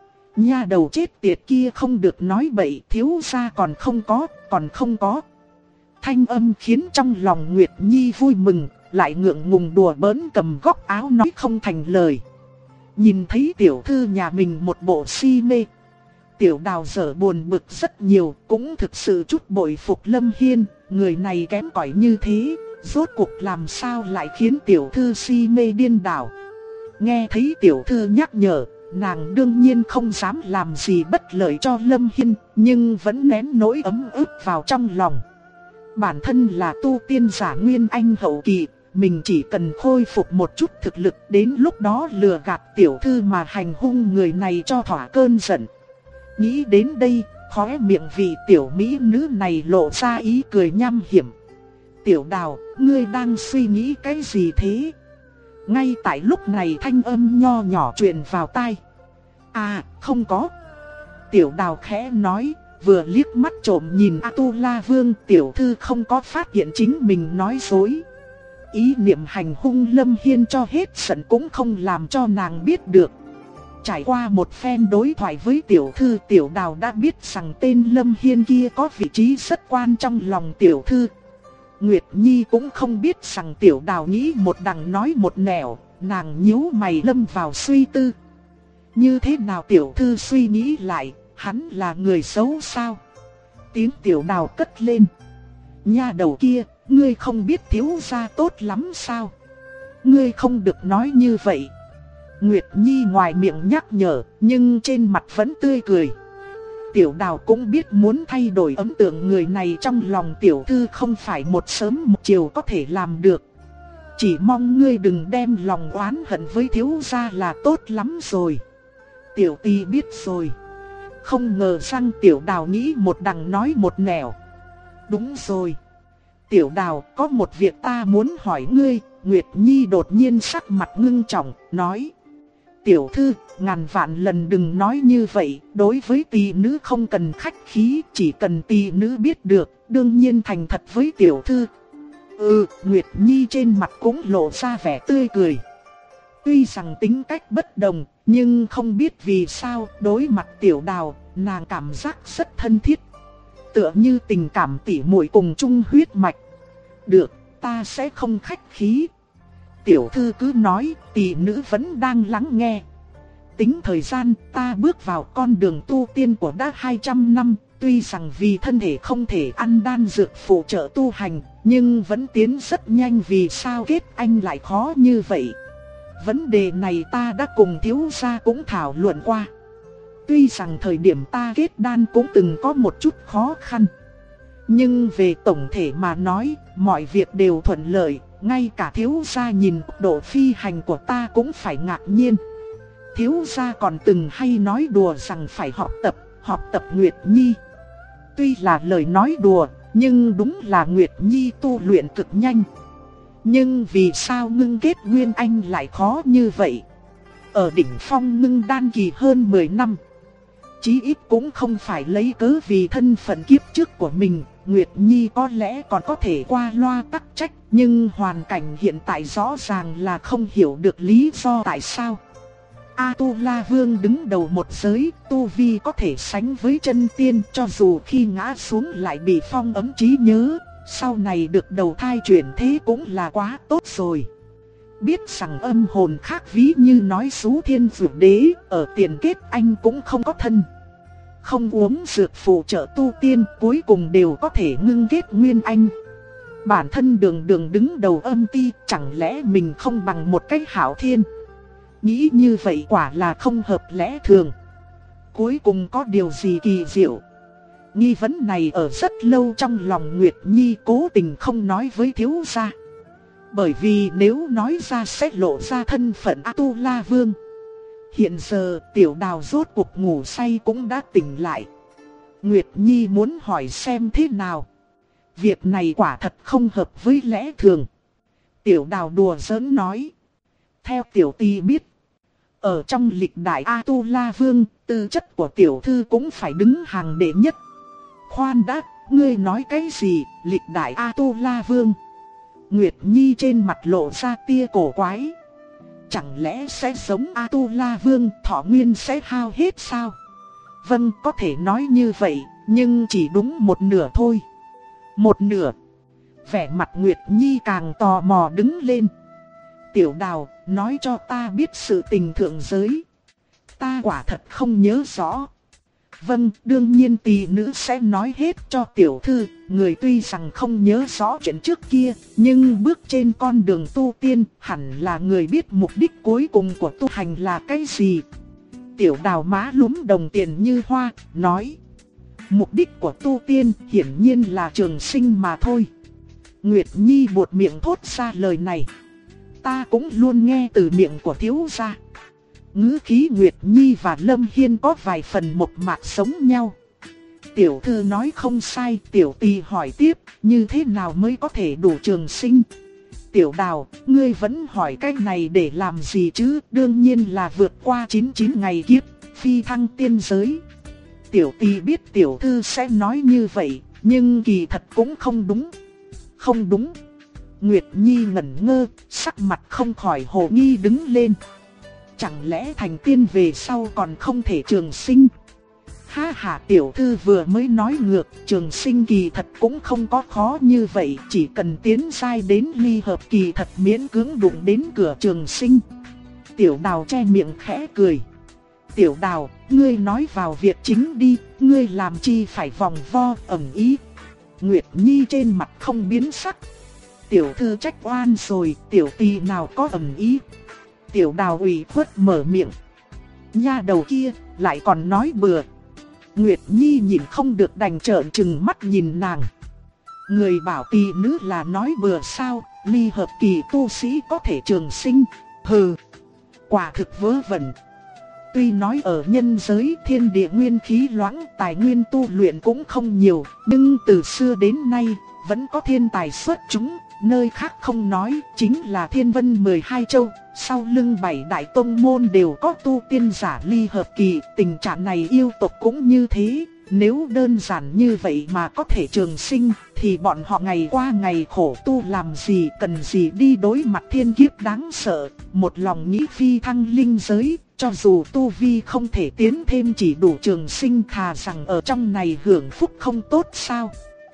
Nha đầu chết tiệt kia không được nói bậy, thiếu gia còn không có. Thanh âm khiến trong lòng Nguyệt Nhi vui mừng, lại ngượng ngùng đùa bỡn cầm góc áo nói không thành lời. Nhìn thấy tiểu thư nhà mình một bộ si mê, Tiểu Đào dở buồn bực rất nhiều, cũng thực sự chút bội phục Lâm Hiên, người này kém cỏi như thế, rốt cuộc làm sao lại khiến tiểu thư si mê điên đảo. Nghe thấy tiểu thư nhắc nhở, nàng đương nhiên không dám làm gì bất lợi cho Lâm Hiên, nhưng vẫn nén nỗi ấm ức vào trong lòng. Bản thân là tu tiên giả Nguyên Anh hậu kỳ, mình chỉ cần khôi phục một chút thực lực, đến lúc đó lừa gạt tiểu thư mà hành hung người này cho thỏa cơn giận. Nghĩ đến đây, khóe miệng vị tiểu mỹ nữ này lộ ra ý cười nham hiểm. Tiểu Đào, ngươi đang suy nghĩ cái gì thế? Ngay tại lúc này thanh âm nho nhỏ truyền vào tai. À, không có. Tiểu Đào khẽ nói, vừa liếc mắt trộm nhìn A-tu-la Vương, tiểu thư không có phát hiện chính mình nói dối. Ý niệm hành hung Lâm Hiên cho hết giận cũng không làm cho nàng biết được. Trải qua một phen đối thoại với tiểu thư, Tiểu Đào đã biết rằng tên Lâm Hiên kia có vị trí rất quan trong lòng tiểu thư. Nguyệt Nhi cũng không biết rằng Tiểu Đào nghĩ một đằng nói một nẻo, nàng nhíu mày lâm vào suy tư. Như thế nào tiểu thư suy nghĩ lại, hắn là người xấu sao? Tiếng Tiểu Đào cất lên. Nha đầu kia, ngươi không biết thiếu gia tốt lắm sao? Ngươi không được nói như vậy. Nguyệt Nhi ngoài miệng nhắc nhở, nhưng trên mặt vẫn tươi cười. Tiểu Đào cũng biết muốn thay đổi ấn tượng người này trong lòng tiểu thư không phải một sớm một chiều có thể làm được. Chỉ mong ngươi đừng đem lòng oán hận với thiếu gia là tốt lắm rồi. Tiểu tỷ biết rồi. Không ngờ rằng Tiểu Đào nghĩ một đằng nói một nẻo. Đúng rồi. Tiểu Đào, có một việc ta muốn hỏi ngươi. Nguyệt Nhi đột nhiên sắc mặt ngưng trọng, nói. Tiểu thư, ngàn vạn lần đừng nói như vậy, đối với tỷ nữ không cần khách khí, chỉ cần tỷ nữ biết được, đương nhiên thành thật với tiểu thư. Nguyệt Nhi trên mặt cũng lộ ra vẻ tươi cười. Tuy rằng tính cách bất đồng, nhưng không biết vì sao, đối mặt Tiểu Đào, nàng cảm giác rất thân thiết. Tựa như tình cảm tỉ muội cùng chung huyết mạch. Được, ta sẽ không khách khí. Tiểu thư cứ nói, tỷ nữ vẫn đang lắng nghe. Tính thời gian, ta bước vào con đường tu tiên của đã 200 năm, tuy rằng vì thân thể không thể ăn đan dược phụ trợ tu hành, nhưng vẫn tiến rất nhanh, vì sao kết anh lại khó như vậy. Vấn đề này ta đã cùng thiếu gia cũng thảo luận qua. Tuy rằng thời điểm ta kết đan cũng từng có một chút khó khăn, nhưng về tổng thể mà nói, mọi việc đều thuận lợi. Ngay cả thiếu gia nhìn độ phi hành của ta cũng phải ngạc nhiên. Thiếu gia còn từng hay nói đùa rằng phải học tập Nguyệt Nhi. Tuy là lời nói đùa, nhưng đúng là Nguyệt Nhi tu luyện cực nhanh. Nhưng vì sao ngưng kết Nguyên Anh lại khó như vậy? Ở đỉnh phong ngưng đan kỳ hơn 10 năm. Chí ít cũng không phải lấy cớ vì thân phận kiếp trước của mình. Nguyệt Nhi có lẽ còn có thể qua loa tắc trách, nhưng hoàn cảnh hiện tại rõ ràng là không hiểu được lý do tại sao. A-tu-la Vương đứng đầu một giới, tu vi có thể sánh với chân tiên, cho dù khi ngã xuống lại bị phong ấn trí nhớ, sau này được đầu thai chuyển thế cũng là quá tốt rồi. Biết rằng âm hồn khác ví như nói xú thiên dược đế, ở tiền kết anh cũng không có thân. Không uống dược phụ trợ tu tiên, cuối cùng đều có thể ngưng kết Nguyên Anh. Bản thân đường đứng đầu âm ti, chẳng lẽ mình không bằng một cái Hạo Thiên? Nghĩ như vậy quả là không hợp lẽ thường. Cuối cùng có điều gì kỳ diệu? Nghi vấn này ở rất lâu trong lòng Nguyệt Nhi, cố tình không nói với thiếu gia. Bởi vì nếu nói ra sẽ lộ ra thân phận A-tu-la Vương. Hiện giờ Tiểu Đào rốt cuộc ngủ say cũng đã tỉnh lại. Nguyệt Nhi muốn hỏi xem thế nào. Việc này quả thật không hợp với lẽ thường. Tiểu Đào đùa giỡn nói. Theo tiểu tỳ biết, ở trong lịch đại A-tu-la Vương, tư chất của tiểu thư cũng phải đứng hàng đệ nhất. Khoan đã, ngươi nói cái gì, lịch đại A-tu-la Vương? Nguyệt Nhi trên mặt lộ ra tia cổ quái. Chẳng lẽ sẽ giống A-tu-la Vương, thọ nguyên sẽ hao hết sao? Vâng, có thể nói như vậy, nhưng chỉ đúng một nửa thôi. Một nửa. Vẻ mặt Nguyệt Nhi càng tò mò đứng lên. Tiểu Đào, nói cho ta biết sự tình thượng giới. Ta quả thật không nhớ rõ. Vâng, đương nhiên tỷ nữ sẽ nói hết cho tiểu thư. Người tuy rằng không nhớ rõ chuyện trước kia, nhưng bước trên con đường tu tiên hẳn là người biết mục đích cuối cùng của tu hành là cái gì. Tiểu Đào má lúm đồng tiền như hoa, nói. Mục đích của tu tiên hiển nhiên là trường sinh mà thôi. Nguyệt Nhi buột miệng thốt ra lời này. Ta cũng luôn nghe từ miệng của thiếu gia. Ngữ khí Nguyệt Nhi và Lâm Hiên có vài phần một mạc giống nhau. Tiểu thư nói không sai, tiểu tỳ hỏi tiếp, như thế nào mới có thể đủ trường sinh? Tiểu Đào, ngươi vẫn hỏi cái này để làm gì chứ? Đương nhiên là vượt qua 99 ngày kiếp, phi thăng tiên giới. Tiểu tỳ biết tiểu thư sẽ nói như vậy, nhưng kỳ thật cũng không đúng. Không đúng. Nguyệt Nhi ngẩn ngơ, sắc mặt không khỏi hồ nghi đứng lên. Chẳng lẽ thành tiên về sau còn không thể trường sinh? Ha ha, tiểu thư vừa mới nói ngược, trường sinh kỳ thật cũng không có khó như vậy, chỉ cần tiến giai đến ly hợp kỳ thật miễn cưỡng đụng đến cửa trường sinh. Tiểu Đào che miệng khẽ cười. Tiểu Đào, ngươi nói vào việc chính đi, ngươi làm chi phải vòng vo ẩn ý. Nguyệt Nhi trên mặt không biến sắc. Tiểu thư trách oan rồi, tiểu tỳ nào có ẩn ý. Tiểu Đào ủy khuất mở miệng. Nha đầu kia, lại còn nói bừa. Nguyệt Nhi nhìn không được đành trợn trừng mắt nhìn nàng. Người bảo tỷ nữ là nói bừa sao, ly hợp kỳ tu sĩ có thể trường sinh. Hừ, quả thực vớ vẩn. Tuy nói ở nhân giới thiên địa nguyên khí loãng, tài nguyên tu luyện cũng không nhiều, nhưng từ xưa đến nay vẫn có thiên tài xuất chúng. Nơi khác không nói, chính là Thiên Vân 12 châu, sau lưng 7 đại tông môn đều có tu tiên giả ly hợp kỳ. Tình trạng này yêu tộc cũng như thế. Nếu đơn giản như vậy mà có thể trường sinh, thì bọn họ ngày qua ngày khổ tu làm gì, cần gì đi đối mặt thiên kiếp đáng sợ. Một lòng nghĩ phi thăng linh giới, cho dù tu vi không thể tiến thêm chỉ đủ trường sinh, thà rằng ở trong này hưởng phúc không tốt sao?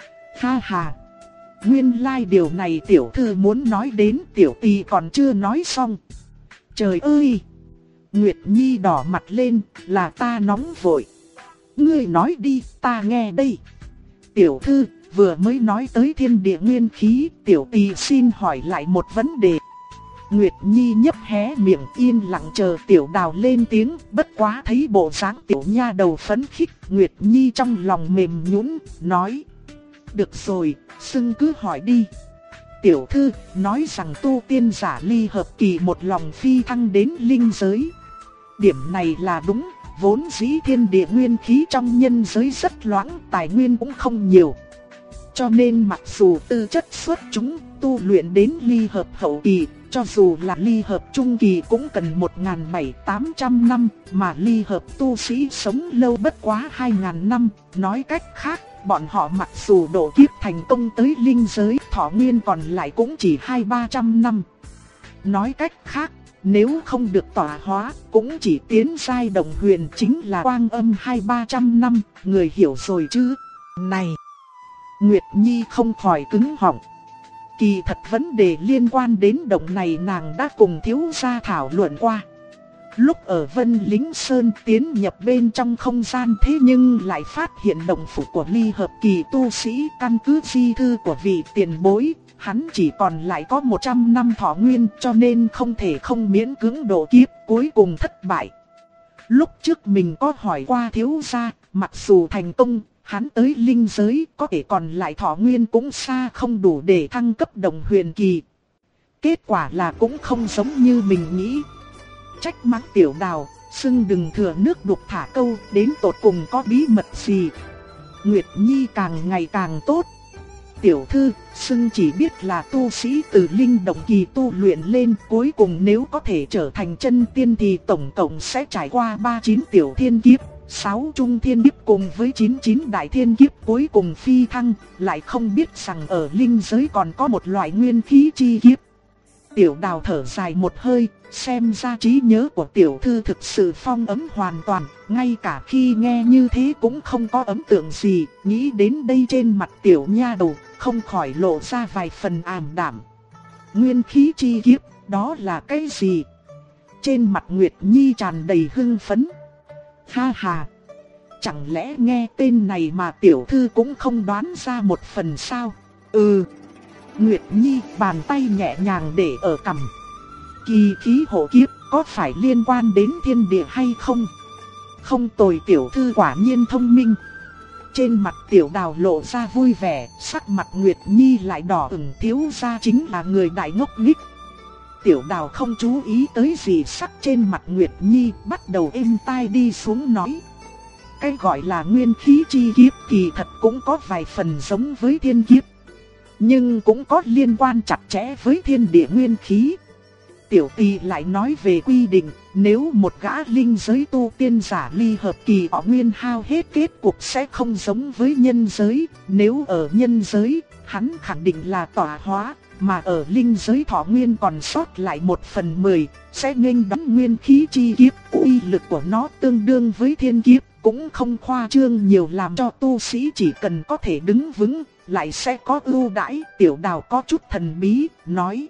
Ha ha! Nguyên lai điều này tiểu thư muốn nói đến, tiểu tỳ còn chưa nói xong. Trời ơi! Nguyệt Nhi đỏ mặt lên, là ta nóng vội. Ngươi nói đi, ta nghe đây. Tiểu thư, vừa mới nói tới thiên địa nguyên khí, tiểu tỳ xin hỏi lại một vấn đề. Nguyệt Nhi nhấp hé miệng yên lặng chờ Tiểu Đào lên tiếng, bất quá thấy bộ dáng tiểu nha đầu phấn khích, Nguyệt Nhi trong lòng mềm nhũn, nói. Được rồi, xưng cứ hỏi đi. Tiểu thư, nói rằng tu tiên giả ly hợp kỳ một lòng phi thăng đến linh giới. Điểm này là đúng, vốn dĩ thiên địa nguyên khí trong nhân giới rất loãng, tài nguyên cũng không nhiều. Cho nên mặc dù tư chất xuất chúng, tu luyện đến ly hợp hậu kỳ, cho dù là ly hợp trung kỳ cũng cần 1.700-800 năm, mà ly hợp tu sĩ sống lâu bất quá 2.000 năm. Nói cách khác, bọn họ mặc dù độ kiếp thành công tới linh giới, thọ nguyên còn lại cũng chỉ 200-300 năm. Nói cách khác, nếu không được tọa hóa, cũng chỉ tiến giai đồng huyền, chính là quang âm 200-300 năm, người hiểu rồi chứ? Này! Nguyệt Nhi không khỏi cứng họng. Kỳ thật vấn đề liên quan đến động này nàng đã cùng thiếu gia thảo luận qua. Lúc ở Vân Lính Sơn tiến nhập bên trong không gian, thế nhưng lại phát hiện động phủ của ly hợp kỳ tu sĩ. Căn cứ di thư của vị tiền bối, hắn chỉ còn lại có 100 năm thọ nguyên, cho nên không thể không miễn cưỡng độ kiếp, cuối cùng thất bại. Lúc trước mình có hỏi qua thiếu gia, mặc dù thành công, hắn tới linh giới có thể còn lại thọ nguyên cũng xa không đủ để thăng cấp đồng huyền kỳ. Kết quả là cũng không giống như mình nghĩ. Trách mắng Tiểu Đào, xưng đừng thừa nước đục thả câu, đến tột cùng có bí mật gì. Nguyệt Nhi càng ngày càng tốt. Tiểu thư, xưng chỉ biết là tu sĩ từ linh động kỳ tu luyện lên, cuối cùng nếu có thể trở thành chân tiên thì tổng cộng sẽ trải qua 39 tiểu thiên kiếp, 6 trung thiên kiếp cùng với 99 đại thiên kiếp cuối cùng phi thăng, lại không biết rằng ở linh giới còn có một loại nguyên khí chi kiếp. Tiểu Đào thở dài một hơi, xem ra trí nhớ của tiểu thư thực sự phong ấm hoàn toàn, ngay cả khi nghe như thế cũng không có ấn tượng gì, nghĩ đến đây trên mặt tiểu nha đầu không khỏi lộ ra vài phần ảm đạm. Nguyên khí chi kiếp, đó là cái gì? Trên mặt Nguyệt Nhi tràn đầy hưng phấn. Ha ha, chẳng lẽ nghe tên này mà tiểu thư cũng không đoán ra một phần sao? Nguyệt Nhi bàn tay nhẹ nhàng để ở cằm. Kỳ khí hộ kiếp có phải liên quan đến thiên địa hay không? Không tồi, tiểu thư quả nhiên thông minh. Trên mặt Tiểu Đào lộ ra vui vẻ, sắc mặt Nguyệt Nhi lại đỏ ửng, thiếu gia chính là người đại ngốc nghếch. Tiểu Đào không chú ý tới gì sắc trên mặt Nguyệt Nhi, bắt đầu êm tai đi xuống nói. Cái gọi là nguyên khí chi kiếp kỳ thật cũng có vài phần giống với thiên kiếp, nhưng cũng có liên quan chặt chẽ với thiên địa nguyên khí. Tiểu tỷ lại nói về quy định, nếu một gã linh giới tu tiên giả ly hợp kỳ họ nguyên hao hết, kết cục sẽ không giống với nhân giới. Nếu ở nhân giới, hắn khẳng định là tọa hóa, mà ở linh giới thọ nguyên còn sót lại 1/10, sẽ nghênh đón nguyên khí chi kiếp. Uy lực của nó tương đương với thiên kiếp, cũng không khoa trương nhiều, làm cho tu sĩ chỉ cần có thể đứng vững, lại sẽ có ưu đãi. Tiểu Đào có chút thần bí, nói.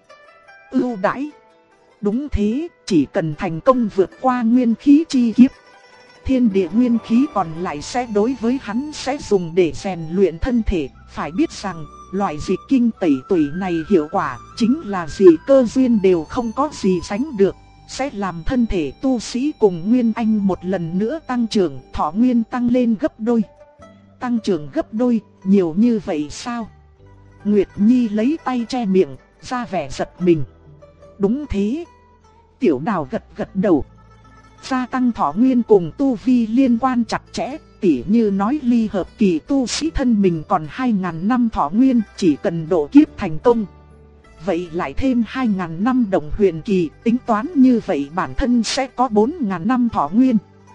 Ưu đãi? Đúng thế, chỉ cần thành công vượt qua nguyên khí chi kiếp, thiên địa nguyên khí còn lại sẽ đối với hắn sẽ dùng để rèn luyện thân thể. Phải biết rằng, loại dịch kinh tẩy tủy này hiệu quả chính là dị cơ duyên đều không có gì sánh được, sẽ làm thân thể tu sĩ cùng nguyên anh một lần nữa tăng trưởng, thọ nguyên tăng lên gấp đôi. Tăng trưởng gấp đôi, nhiều như vậy sao? Nguyệt Nhi lấy tay che miệng, ra vẻ giật mình. Đúng thế. Tiểu Đào gật gật đầu. Gia tăng thọ nguyên cùng tu vi liên quan chặt chẽ, tỉ như nói ly hợp kỳ tu sĩ thân mình còn 2.000 năm thọ nguyên, chỉ cần độ kiếp thành công. Vậy lại thêm 2.000 năm đồng huyền kỳ, tính toán như vậy bản thân sẽ có 4.000 năm thọ nguyên.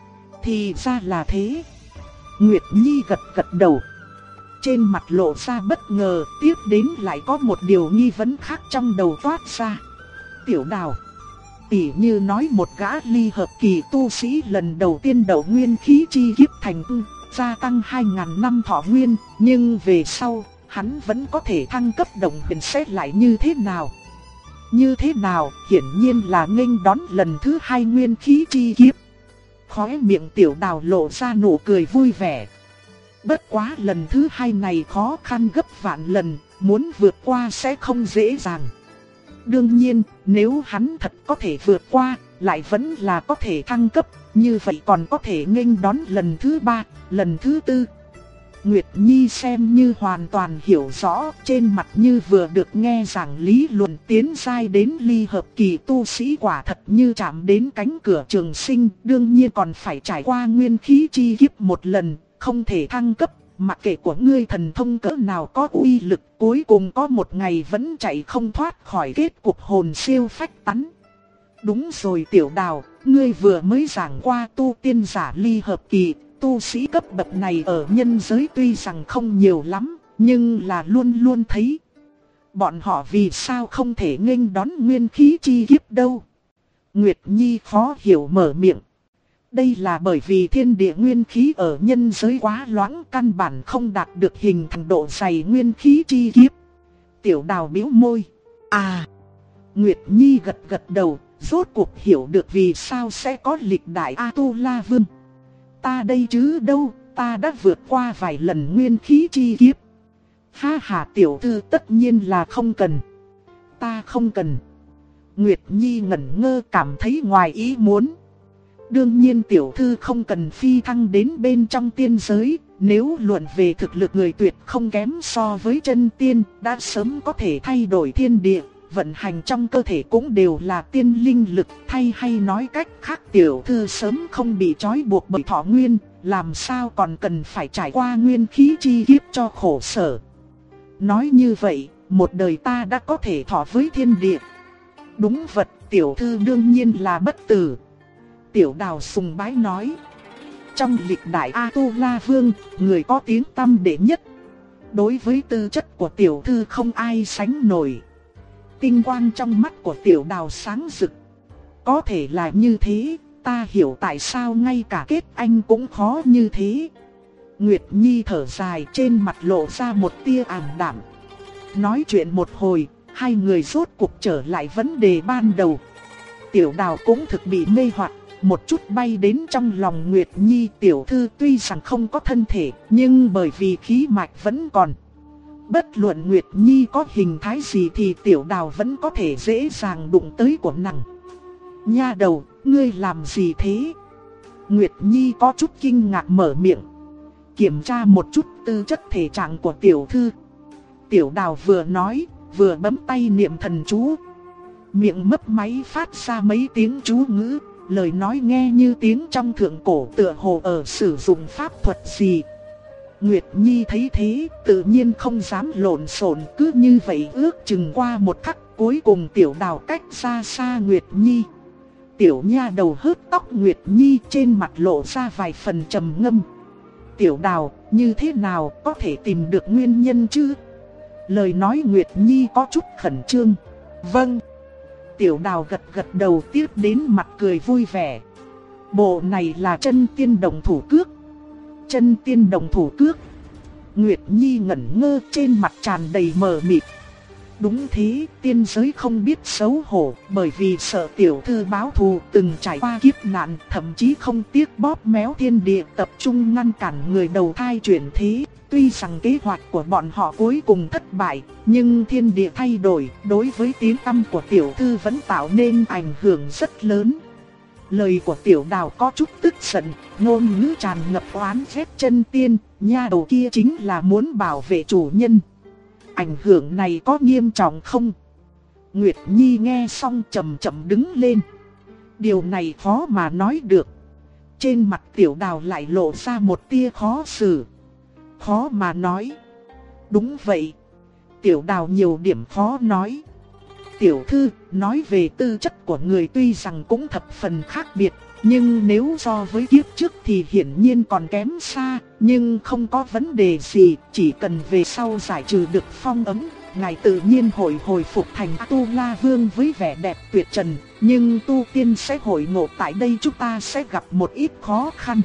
Thì ra là thế. Nguyệt Nhi gật gật đầu. Trên mặt lộ ra bất ngờ, tiếp đến lại có một điều nghi vấn khác trong đầu toát ra. Tiểu Đào, tỉ như nói một gã ly hợp kỳ tu sĩ lần đầu tiên đầu nguyên khí chi kiếp thành công, gia tăng 2.000 năm thọ nguyên, nhưng về sau, hắn vẫn có thể thăng cấp đồng huyền, sẽ lại như thế nào? Như thế nào, hiển nhiên là nghênh đón lần thứ 2 nguyên khí chi kiếp. Khóe miệng Tiểu Đào lộ ra nụ cười vui vẻ. Bất quá lần thứ 2 này khó khăn gấp vạn lần, muốn vượt qua sẽ không dễ dàng. Đương nhiên, nếu hắn thật có thể vượt qua, lại vẫn là có thể thăng cấp, như vậy còn có thể nghênh đón lần thứ 3, lần thứ 4. Nguyệt Nhi xem như hoàn toàn hiểu rõ, trên mặt như vừa được nghe giảng lý luận tiến giai đến ly hợp kỳ tu sĩ quả thật như chạm đến cánh cửa trường sinh, đương nhiên còn phải trải qua nguyên khí chi kiếp một lần, không thể thăng cấp. Mặc kệ của ngươi thần thông cỡ nào có uy lực, cuối cùng có một ngày vẫn chạy không thoát khỏi kết cục hồn siêu phách tán. Đúng rồi Tiểu Đào, ngươi vừa mới giảng qua tu tiên giả ly hợp kỳ, tu sĩ cấp bậc này ở nhân giới tuy rằng không nhiều lắm, nhưng là luôn luôn thấy. Bọn họ vì sao không thể nghênh đón nguyên khí chi kiếp đâu? Nguyệt Nhi khó hiểu mở miệng. Đây là bởi vì thiên địa nguyên khí ở nhân giới quá loãng, căn bản không đạt được hình thành độ dày nguyên khí chi kiếp. Tiểu Đào bĩu môi. À, Nguyệt Nhi gật gật đầu, rốt cuộc hiểu được vì sao sẽ có lịch đại A-tu-la vương. Ta đây chứ đâu, ta đã vượt qua vài lần nguyên khí chi kiếp. Ha ha, tiểu thư tất nhiên là không cần. Ta không cần. Nguyệt Nhi ngẩn ngơ, cảm thấy ngoài ý muốn. Đương nhiên tiểu thư không cần phi thăng đến bên trong tiên giới, Nếu luận về thực lực người tuyệt không kém so với chân tiên, đã sớm có thể thay đổi thiên địa, vận hành trong cơ thể cũng đều là tiên linh lực. Thay hay nói cách khác, tiểu thư sớm không bị trói buộc bởi thọ nguyên, làm sao còn cần phải trải qua nguyên khí chi kiếp cho khổ sở. Nói như vậy, một đời ta đã có thể thọ với thiên địa. Đúng vật, tiểu thư đương nhiên là bất tử. Tiểu Đào sùng bái nói. Trong lịch đại A-tu-la vương, người có tiếng tăm đệ nhất. Đối với tư chất của tiểu thư không ai sánh nổi. Tinh quang trong mắt của Tiểu Đào sáng rực. Có thể là như thế, ta hiểu tại sao ngay cả kết anh cũng khó như thế. Nguyệt Nhi thở dài, trên mặt lộ ra một tia ảm đạm. Nói chuyện một hồi, hai người rốt cuộc trở lại vấn đề ban đầu. Tiểu Đào cũng thực bị mê hoặc, một chút bay đến trong lòng Nguyệt Nhi. Tiểu thư tuy rằng không có thân thể, nhưng bởi vì khí mạch vẫn còn. Bất luận Nguyệt Nhi có hình thái gì thì Tiểu Đào vẫn có thể dễ dàng đụng tới của nàng. Nha đầu, ngươi làm gì thế? Nguyệt Nhi có chút kinh ngạc mở miệng. Kiểm tra một chút tư chất thể trạng của tiểu thư. Tiểu Đào vừa nói, vừa bấm tay niệm thần chú. Miệng mấp máy phát ra mấy tiếng chú ngữ, lời nói nghe như tiếng trong thượng cổ, tựa hồ ở sử dụng pháp thuật gì. Nguyệt Nhi thấy thế, tự nhiên không dám lộn xộn, cứ như vậy ước chừng qua một khắc, cuối cùng Tiểu Đào cách xa xa Nguyệt Nhi. Tiểu nha đầu hớt tóc Nguyệt Nhi, trên mặt lộ ra vài phần trầm ngâm. Tiểu Đào, như thế nào có thể tìm được nguyên nhân chứ? Lời nói Nguyệt Nhi có chút khẩn trương. Vâng. Tiểu Đào gật gật đầu, tiếp đến mặt cười vui vẻ. Bộ này là chân tiên đồng thủ cước. Chân tiên đồng thủ cước. Nguyệt Nhi ngẩn ngơ, trên mặt tràn đầy mờ mịt. Đúng thế, tiên giới không biết xấu hổ, bởi vì sợ tiểu thư báo thù, từng trải qua kiếp nạn, thậm chí không tiếc bóp méo thiên địa, tập trung ngăn cản người đầu thai chuyển thế. Tuy rằng kế hoạch của bọn họ cuối cùng thất bại, nhưng thiên địa thay đổi, đối với tiếng tăm của tiểu thư vẫn tạo nên ảnh hưởng rất lớn. Lời của Tiểu Đào có chút tức giận, ngôn ngữ tràn ngập oán ghét chân tiên, nha đầu kia chính là muốn bảo vệ chủ nhân. Ảnh hưởng này có nghiêm trọng không? Nguyệt Nhi nghe xong chậm chậm đứng lên. Điều này khó mà nói được. Trên mặt Tiểu Đào lại lộ ra một tia khó xử. Khó mà nói. Đúng vậy. Tiểu Đào nhiều điểm khó nói. Tiểu thư, nói về tư chất của người tuy rằng cũng thập phần khác biệt, nhưng nếu so với kiếp trước thì hiển nhiên còn kém xa, nhưng không có vấn đề gì, chỉ cần về sau giải trừ được phong ấn, ngài tự nhiên hồi phục thành A-tu-la vương với vẻ đẹp tuyệt trần, nhưng tu tiên sẽ hội ngộ tại đây chúng ta sẽ gặp một ít khó khăn.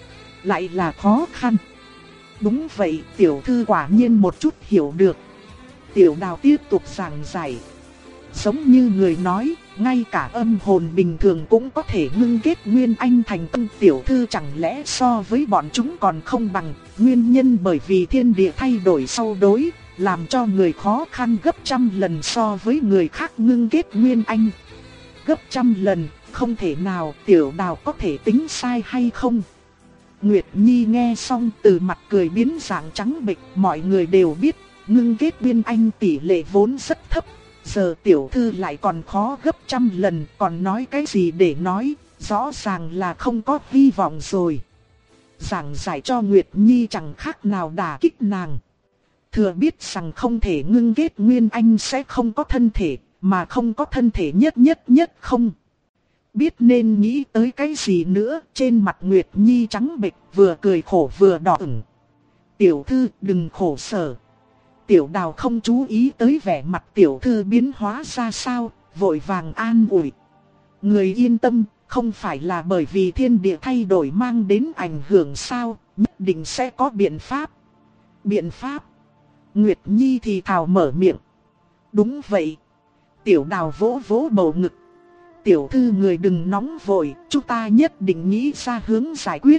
Lại là khó khăn. Đúng vậy, tiểu thư quả nhiên một chút hiểu được. Tiểu Đào tiếp tục giảng giải. Giống như người nói, ngay cả âm hồn bình thường cũng có thể ngưng kết nguyên anh thành công. Tiểu thư chẳng lẽ so với bọn chúng còn không bằng. Nguyên nhân bởi vì thiên địa thay đổi sau đối, làm cho người khó khăn gấp trăm lần so với người khác ngưng kết nguyên anh. Gấp trăm lần, không thể nào. Tiểu Đào có thể tính sai hay không? Nguyệt Nhi nghe xong từ mặt cười biến dạng trắng bệch. Mọi người đều biết, ngưng kết nguyên anh tỷ lệ vốn rất thấp. Giờ tiểu thư lại còn khó gấp trăm lần, còn nói cái gì để nói, rõ ràng là không có hy vọng rồi. Giảng giải cho Nguyệt Nhi chẳng khác nào đả kích nàng. Thừa biết rằng không thể ngưng kết nguyên anh sẽ không có thân thể, mà không có thân thể nhất không. Biết nên nghĩ tới cái gì nữa, trên mặt Nguyệt Nhi trắng bệch, vừa cười khổ vừa đỏ ửng. Tiểu thư đừng khổ sở. Tiểu Đào không chú ý tới vẻ mặt tiểu thư biến hóa ra sao, vội vàng an ủi. Người yên tâm, không phải là bởi vì thiên địa thay đổi mang đến ảnh hưởng sao, nhất định sẽ có biện pháp. Biện pháp? Nguyệt Nhi thì thào mở miệng. Đúng vậy. Tiểu Đào vỗ vỗ bầu ngực. Tiểu thư người đừng nóng vội, chúng ta nhất định nghĩ ra hướng giải quyết.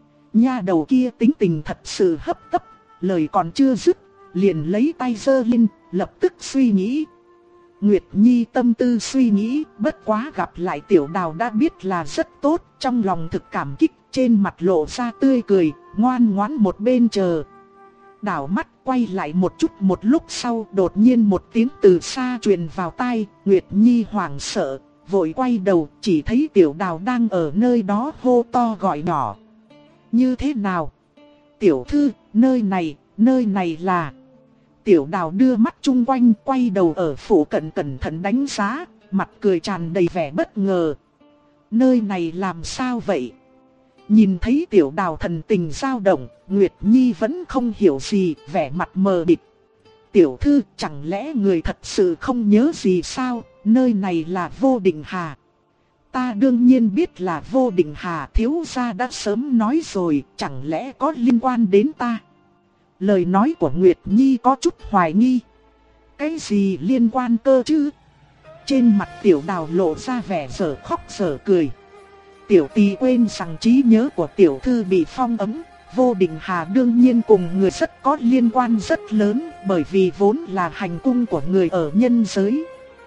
Nha đầu kia tính tình thật sự hấp tấp, lời còn chưa dứt, liền lấy tay giơ lên, lập tức suy nghĩ. Nguyệt Nhi tâm tư suy nghĩ, bất quá gặp lại Tiểu Đào đã biết là rất tốt, trong lòng thực cảm kích, trên mặt lộ ra tươi cười, ngoan ngoãn một bên chờ. Đảo mắt quay lại một chút, một lúc sau đột nhiên một tiếng từ xa truyền vào tai, Nguyệt Nhi hoảng sợ, vội quay đầu chỉ thấy Tiểu Đào đang ở nơi đó hô to gọi nhỏ. Như thế nào? Tiểu thư, nơi này là... Tiểu Đào đưa mắt chung quanh, quay đầu ở phủ cận cẩn thận đánh giá, mặt cười tràn đầy vẻ bất ngờ. Nơi này làm sao vậy? Nhìn thấy Tiểu Đào thần tình dao động, Nguyệt Nhi vẫn không hiểu gì, vẻ mặt mờ mịt. Tiểu thư, chẳng lẽ người thật sự không nhớ gì sao? Nơi này là Vô Định Hà. Ta đương nhiên biết là Vô Định Hà, thiếu gia đã sớm nói rồi, chẳng lẽ có liên quan đến ta? Lời nói của Nguyệt Nhi có chút hoài nghi. Cái gì liên quan cơ chứ? Trên mặt Tiểu Đào lộ ra vẻ dở khóc dở cười. Tiểu tỷ quên rằng trí nhớ của tiểu thư bị phong ấn. Vô Định Hà đương nhiên cùng người rất có liên quan rất lớn, bởi vì vốn là hành cung của người ở nhân giới.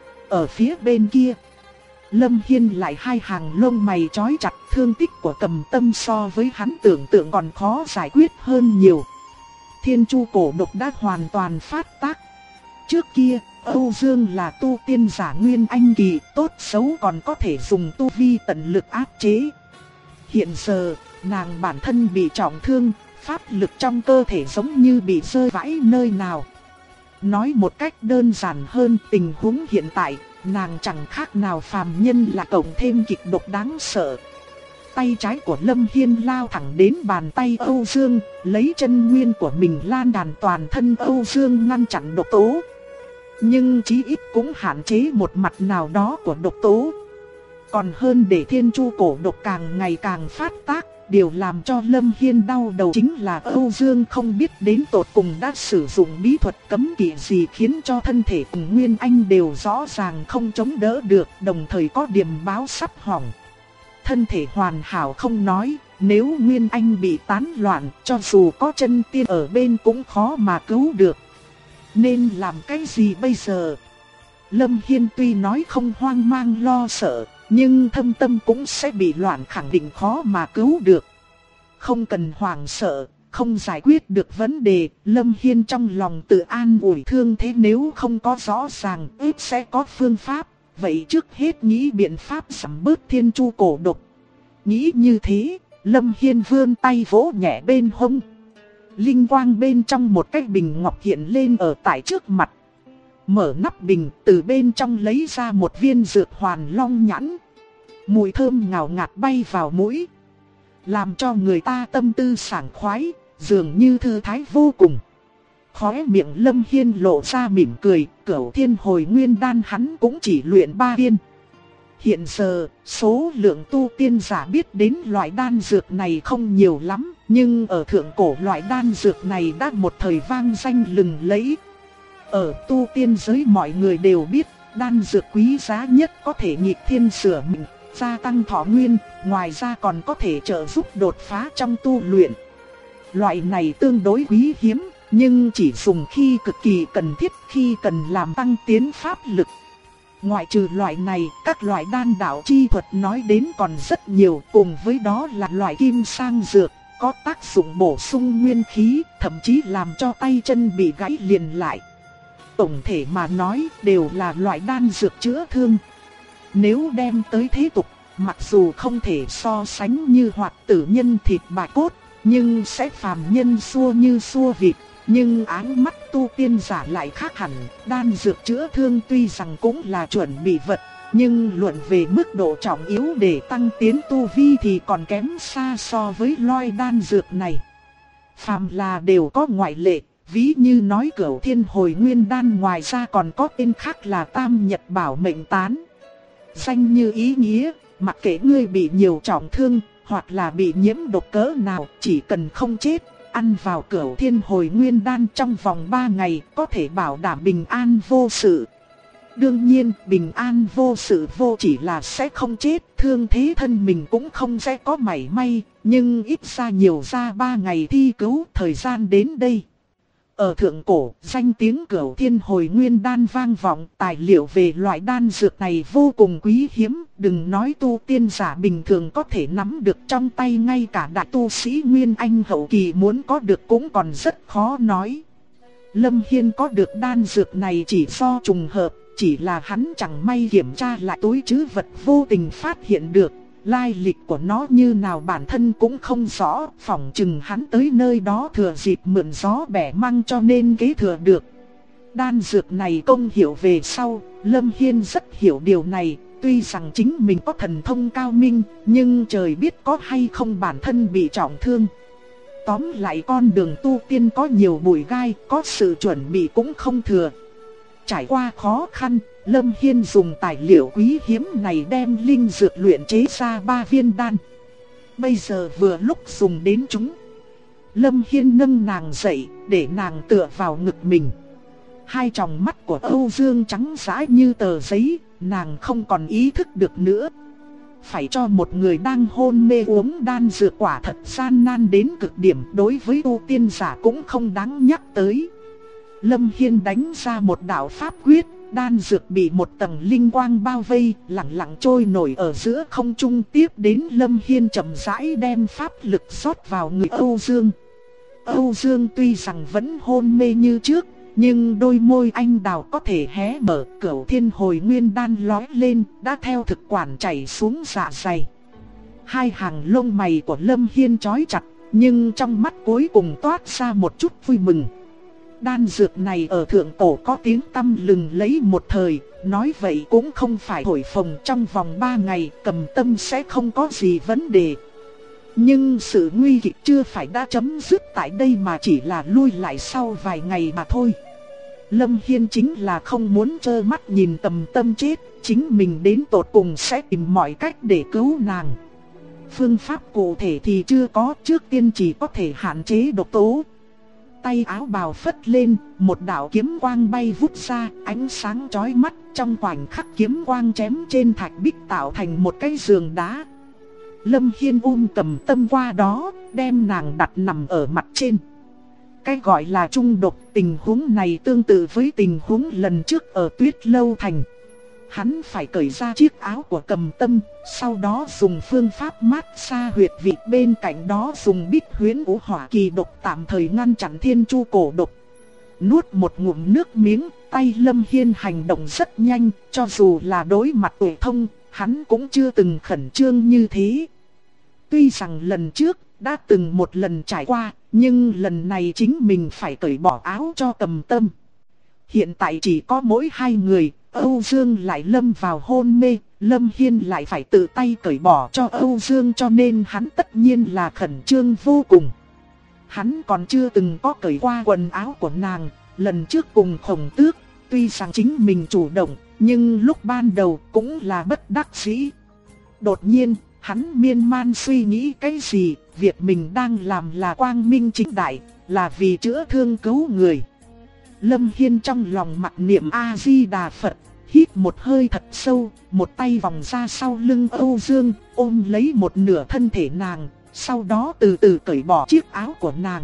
Ở phía bên kia, Lâm Hiên lại hai hàng lông mày chói chặt, thương tích của Cầm Tâm so với hắn tưởng tượng còn khó giải quyết hơn nhiều. Thiên Chu cổ độc đã hoàn toàn phát tác. Trước kia, Âu Dương là tu tiên giả nguyên anh kỳ, tốt xấu còn có thể dùng tu vi tận lực áp chế. Hiện giờ, nàng bản thân bị trọng thương, pháp lực trong cơ thể giống như bị rơi vãi nơi nào. Nói một cách đơn giản hơn, tình huống hiện tại, nàng chẳng khác nào phàm nhân, là cộng thêm kịch độc đáng sợ. Tay trái của Lâm Hiên lao thẳng đến bàn tay Âu Dương, lấy chân nguyên của mình lan đàn toàn thân Âu Dương ngăn chặn độc tố. Nhưng chí ít cũng hạn chế một mặt nào đó của độc tố. Còn hơn để Thiên Chu cổ độc càng ngày càng phát tác. Điều làm cho Lâm Hiên đau đầu chính là Âu Dương không biết đến tột cùng đã sử dụng bí thuật cấm kỵ gì, khiến cho thân thể cùng Nguyên Anh đều rõ ràng không chống đỡ được, đồng thời có điềm báo sắp hỏng. Thân thể hoàn hảo không nói, nếu Nguyên Anh bị tán loạn, cho dù có chân tiên ở bên cũng khó mà cứu được. Nên làm cái gì bây giờ? Lâm Hiên tuy nói không hoang mang lo sợ, nhưng thâm tâm cũng sẽ bị loạn, khẳng định khó mà cứu được. Không cần hoảng sợ, không giải quyết được vấn đề, Lâm Hiên trong lòng tự an ủi, thương thế nếu không có rõ ràng, ít sẽ có phương pháp. Vậy trước hết nghĩ biện pháp giảm bớt Thiên Chu cổ độc. Nghĩ như thế, Lâm Hiên vươn tay vỗ nhẹ bên hông. Linh quang bên trong một cái bình ngọc hiện lên ở tại trước mặt. Mở nắp bình, từ bên trong lấy ra một viên dược hoàn long nhãn. Mùi thơm ngào ngạt bay vào mũi, làm cho người ta tâm tư sảng khoái, dường như thư thái vô cùng. Khóe miệng Lâm Hiên lộ ra mỉm cười, Cửu Thiên Hồi Nguyên Đan hắn cũng chỉ luyện 3 viên. Hiện giờ, số lượng tu tiên giả biết đến loại đan dược này không nhiều lắm, nhưng ở thượng cổ loại đan dược này đã một thời vang danh lừng lẫy. Ở tu tiên giới mọi người đều biết, đan dược quý giá nhất có thể nghịch thiên sửa mệnh, gia tăng thọ nguyên, ngoài ra còn có thể trợ giúp đột phá trong tu luyện. Loại này tương đối quý hiếm, nhưng chỉ dùng khi cực kỳ cần thiết, khi cần làm tăng tiến pháp lực. Ngoại trừ loại này, các loại đan đạo chi thuật nói đến còn rất nhiều, cùng với đó là loại kim sang dược, có tác dụng bổ sung nguyên khí, thậm chí làm cho tay chân bị gãy liền lại. Tổng thể mà nói đều là loại đan dược chữa thương. Nếu đem tới thế tục, mặc dù không thể so sánh như Hoạt Tử Nhân thịt bạch cốt, nhưng sẽ phàm nhân xua như xua vịt. Nhưng áng mắt tu tiên giả lại khác hẳn, đan dược chữa thương tuy rằng cũng là chuẩn bị vật, nhưng luận về mức độ trọng yếu để tăng tiến tu vi thì còn kém xa so với loại đan dược này. Phàm là đều có ngoại lệ, ví như nói Cửu Thiên Hồi Nguyên Đan, ngoài ra còn có tên khác là Tam Nhật Bảo Mệnh Tán. Danh như ý nghĩa, mặc kệ ngươi bị nhiều trọng thương, hoặc là bị nhiễm độc cỡ nào, chỉ cần không chết, ăn vào Cửu Thiên Hồi Nguyên Đan trong vòng 3 ngày có thể bảo đảm bình an vô sự. Đương nhiên, bình an vô sự vô chỉ là sẽ không chết, thương thế thân mình cũng không sẽ có mảy may, nhưng ít ra nhiều ra 3 ngày thi cứu, thời gian đến đây. Ở thượng cổ, danh tiếng Cửu Thiên Hồi Nguyên Đan vang vọng, tài liệu về loại đan dược này vô cùng quý hiếm, đừng nói tu tiên giả bình thường có thể nắm được trong tay, ngay cả đại tu sĩ Nguyên Anh hậu kỳ muốn có được cũng còn rất khó nói. Lâm Hiên có được đan dược này chỉ do trùng hợp, chỉ là hắn chẳng may kiểm tra lại túi trữ vật vô tình phát hiện được. Lai lịch của nó như nào bản thân cũng không rõ, phỏng chừng hắn tới nơi đó thừa dịp mượn gió bẻ măng cho nên kế thừa được. Đan dược này công hiệu về sau, Lâm Hiên rất hiểu điều này, tuy rằng chính mình có thần thông cao minh, nhưng trời biết có hay không bản thân bị trọng thương. Tóm lại con đường tu tiên có nhiều bụi gai, có sự chuẩn bị cũng không thừa. Trải qua khó khăn, Lâm Hiên dùng tài liệu quý hiếm này đem linh dược luyện chế ra 3 viên đan. Bây giờ vừa lúc dùng đến chúng. Lâm Hiên nâng nàng dậy, để nàng tựa vào ngực mình. Hai tròng mắt của Âu Dương trắng dã như tờ giấy, nàng không còn ý thức được nữa. Phải cho một người đang hôn mê uống đan dược quả thật gian nan đến cực điểm, đối với tu tiên giả cũng không đáng nhắc tới. Lâm Hiên đánh ra một đạo pháp quyết, đan dược bị một tầng linh quang bao vây, lặng lặng trôi nổi ở giữa không trung. Tiếp đến Lâm Hiên chậm rãi đem pháp lực rót vào người Âu Dương. Âu Dương tuy rằng vẫn hôn mê như trước, nhưng đôi môi anh đào có thể hé mở, Cửu Thiên Hồi Nguyên Đan lói lên, đã theo thực quản chảy xuống dạ dày. Hai hàng lông mày của Lâm Hiên chói chặt, nhưng trong mắt cuối cùng toát ra một chút vui mừng. Đan dược này ở thượng cổ có tiếng tăm lừng lẫy một thời, nói vậy cũng không phải thổi phồng, trong vòng 3 ngày Cầm Tâm sẽ không có gì vấn đề. Nhưng sự nguy kịch chưa phải đã chấm dứt tại đây mà chỉ là lui lại sau vài ngày mà thôi. Lâm Hiên chính là không muốn trơ mắt nhìn Cầm Tâm chết, chính mình đến tột cùng sẽ tìm mọi cách để cứu nàng. Phương pháp cụ thể thì chưa có, trước tiên chỉ có thể hạn chế độc tố. Tay áo bào phất lên, một đạo kiếm quang bay vút ra, ánh sáng chói mắt, trong khoảnh khắc kiếm quang chém trên thạch bích tạo thành một cái giường đá. Lâm Hiên Cầm Tâm qua đó, đem nàng đặt nằm ở mặt trên. Cái gọi là trung độc, tình huống này tương tự với tình huống lần trước ở Tuyết Lâu Thành. Hắn phải cởi ra chiếc áo của Cầm Tâm, sau đó dùng phương pháp mát xa huyệt vị, bên cạnh đó dùng bích huyễn ngũ hỏa kỳ độc tạm thời ngăn chặn thiên chu cổ độc. Nuốt một ngụm nước miếng, tay Lâm Hiên hành động rất nhanh, cho dù là đối mặt Uệ Thông, hắn cũng chưa từng khẩn trương như thế. Tuy rằng lần trước đã từng một lần trải qua, nhưng lần này chính mình phải cởi bỏ áo cho Cầm Tâm. Hiện tại chỉ có mỗi hai người, Âu Dương lại lâm vào hôn mê, Lâm Hiên lại phải tự tay cởi bỏ cho Âu Dương, cho nên hắn tất nhiên là khẩn trương vô cùng. Hắn còn chưa từng có cởi qua quần áo của nàng, lần trước cùng Khổng Tước, tuy rằng chính mình chủ động, nhưng lúc ban đầu cũng là bất đắc dĩ. Đột nhiên, hắn miên man suy nghĩ cái gì, việc mình đang làm là quang minh chính đại, là vì chữa thương cứu người. Lâm Hiên trong lòng mặc niệm A-di-đà Phật, hít một hơi thật sâu, một tay vòng ra sau lưng Âu Dương, ôm lấy một nửa thân thể nàng, sau đó từ từ cởi bỏ chiếc áo của nàng.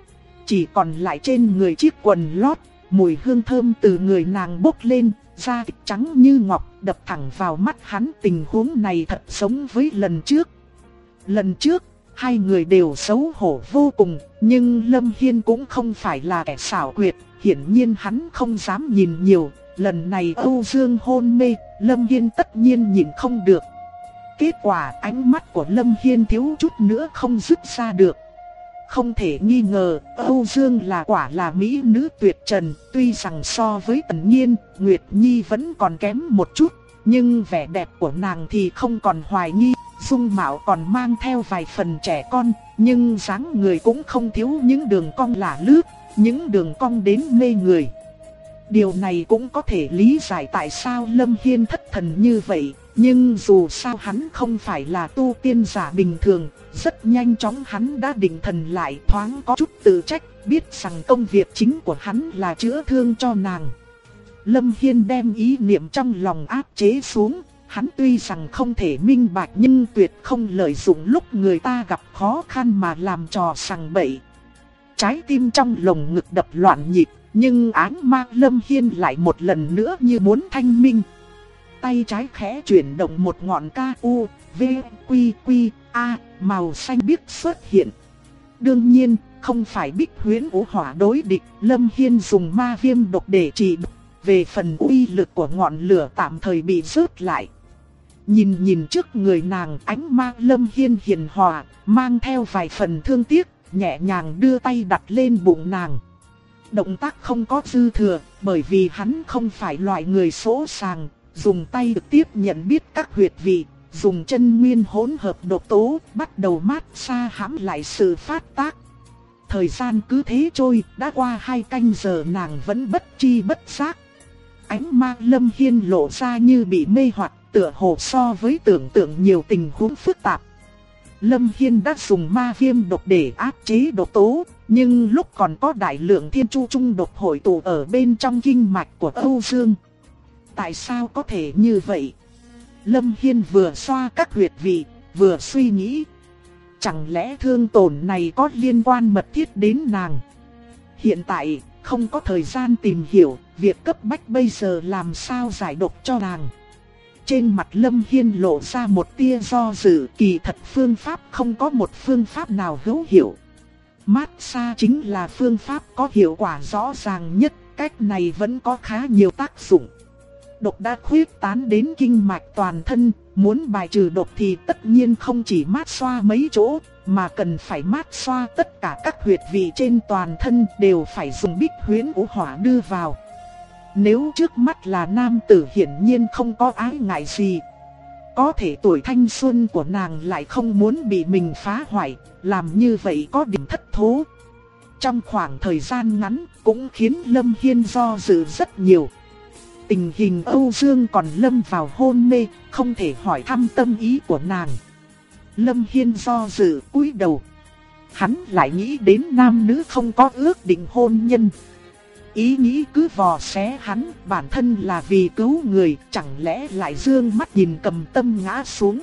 Chỉ còn lại trên người chiếc quần lót, mùi hương thơm từ người nàng bốc lên, da thịt trắng như ngọc, đập thẳng vào mắt hắn. Tình huống này thật giống với lần trước. Lần trước, hai người đều xấu hổ vô cùng, nhưng Lâm Hiên cũng không phải là kẻ xảo quyệt, hiển nhiên hắn không dám nhìn nhiều. Lần này Âu Dương hôn mê, Lâm Hiên tất nhiên nhìn không được. Kết quả ánh mắt của Lâm Hiên thiếu chút nữa không dứt ra được. Không thể nghi ngờ, Âu Dương là quả là mỹ nữ tuyệt trần, tuy rằng so với Tần Nhiên, Nguyệt Nhi vẫn còn kém một chút, nhưng vẻ đẹp của nàng thì không còn hoài nghi, dung mạo còn mang theo vài phần trẻ con, nhưng dáng người cũng không thiếu những đường cong lả lướt, những đường cong đến mê người. Điều này cũng có thể lý giải tại sao Lâm Hiên thất thần như vậy, nhưng dù sao hắn không phải là tu tiên giả bình thường, rất nhanh chóng hắn đã định thần lại, thoáng có chút tự trách, biết rằng công việc chính của hắn là chữa thương cho nàng. Lâm Hiên đem ý niệm trong lòng áp chế xuống, hắn tuy rằng không thể minh bạch nhưng tuyệt không lợi dụng lúc người ta gặp khó khăn mà làm trò sằng bậy. trái tim trong lồng ngực đập loạn nhịp, nhưng áng ma Lâm Hiên lại một lần nữa như muốn thanh minh. Tay trái khẽ chuyển động một ngọn KU, V, Quy, Quy, A, màu xanh biếc xuất hiện. Đương nhiên, không phải Bích Huyễn Vũ Hỏa đối địch, Lâm Hiên dùng ma viêm độc để trị độc. Về phần uy lực của ngọn lửa tạm thời bị rớt lại. Nhìn trước người nàng, ánh ma Lâm Hiên hiền hòa, mang theo vài phần thương tiếc, nhẹ nhàng đưa tay đặt lên bụng nàng. Động tác không có dư thừa, bởi vì hắn không phải loại người sỗ sàng, dùng tay trực tiếp nhận biết các huyệt vị, dùng chân nguyên hỗn hợp độc tố, bắt đầu mát xa hãm lại sự phát tác. Thời gian cứ thế trôi, đã qua 2 canh giờ nàng vẫn bất tri bất giác. Ánh ma Lâm Hiên lộ ra như bị mê hoặc, tựa hồ so với tưởng tượng nhiều tình huống phức tạp. Lâm Hiên đã dùng ma viêm độc để áp chế độc tố, nhưng lúc còn có đại lượng thiên chu trung độc hội tụ ở bên trong kinh mạch của Âu Dương. Tại sao có thể như vậy? Lâm Hiên vừa xoa các huyệt vị, vừa suy nghĩ. Chẳng lẽ thương tổn này có liên quan mật thiết đến nàng? Hiện tại, không có thời gian tìm hiểu, việc cấp bách bây giờ làm sao giải độc cho nàng. Trên mặt Lâm Hiên lộ ra một tia do dự, kỳ thật phương pháp không có một phương pháp nào hữu hiệu. Massage chính là phương pháp có hiệu quả rõ ràng nhất, cách này vẫn có khá nhiều tác dụng. Độc đã khuyết tán đến kinh mạch toàn thân, muốn bài trừ độc thì tất nhiên không chỉ mát xoa mấy chỗ, mà cần phải mát xoa tất cả các huyệt vị trên toàn thân, đều phải dùng Bích Huyễn Vũ Hỏa đưa vào. Nếu trước mắt là nam tử hiển nhiên không có ái ngại gì. Có thể tuổi thanh xuân của nàng lại không muốn bị mình phá hoại, làm như vậy có điểm thất thố. Trong khoảng thời gian ngắn cũng khiến Lâm Hiên do dự rất nhiều. Tình hình Âu Dương còn lâm vào hôn mê, không thể hỏi thăm tâm ý của nàng. Lâm Hiên do dự cúi đầu. Hắn lại nghĩ đến nam nữ không có ước định hôn nhân. Ý nghĩ cứ vò xé hắn, bản thân là vì cứu người, chẳng lẽ lại dương mắt nhìn Cầm Tâm ngã xuống.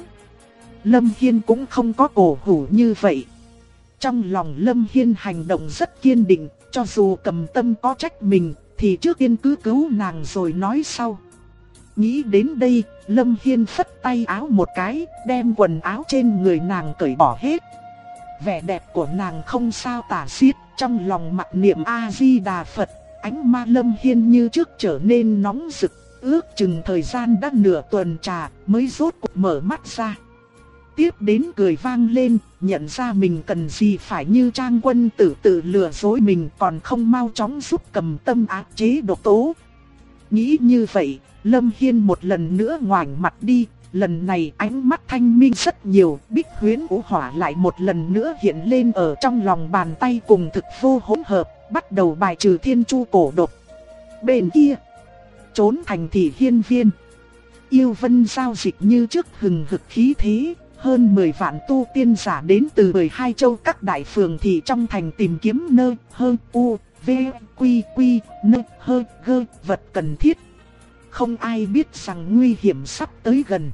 Lâm Hiên cũng không có cổ hủ như vậy. Trong lòng Lâm Hiên hành động rất kiên định, cho dù Cầm Tâm có trách mình, thì trước tiên cứ cứu nàng rồi nói sau. Nghĩ đến đây, Lâm Hiên phất tay áo một cái, đem quần áo trên người nàng cởi bỏ hết. Vẻ đẹp của nàng không sao tả xiết, trong lòng mặc niệm A-di-đà Phật, ánh ma Lâm Hiên như trước trở nên nóng rực, ước chừng thời gian đã nửa tuần trà mới rốt cuộc mở mắt ra. Tiếp đến cười vang lên, nhận ra mình cần gì phải như Trang Quân Tử tự lừa dối mình, còn không mau chóng giúp Cầm Tâm áp chế độc tố. Nghĩ như vậy, Lâm Hiên một lần nữa ngoảnh mặt đi, lần này ánh mắt thanh minh rất nhiều, Bích Huyễn Vũ Hỏa lại một lần nữa hiện lên ở trong lòng bàn tay cùng thực vô hỗn hợp, bắt đầu bài trừ thiên chu cổ độc. Bên kia, trốn thành thị Hiên Viên, Yêu Vân giao dịch như trước hừng hực khí thế. Hơn 10 vạn tu tiên giả đến từ 12 châu các đại phường thị trong thành tìm kiếm nơi hơn u, v, quy quy, nơi hơn gơ vật cần thiết. Không ai biết rằng nguy hiểm sắp tới gần.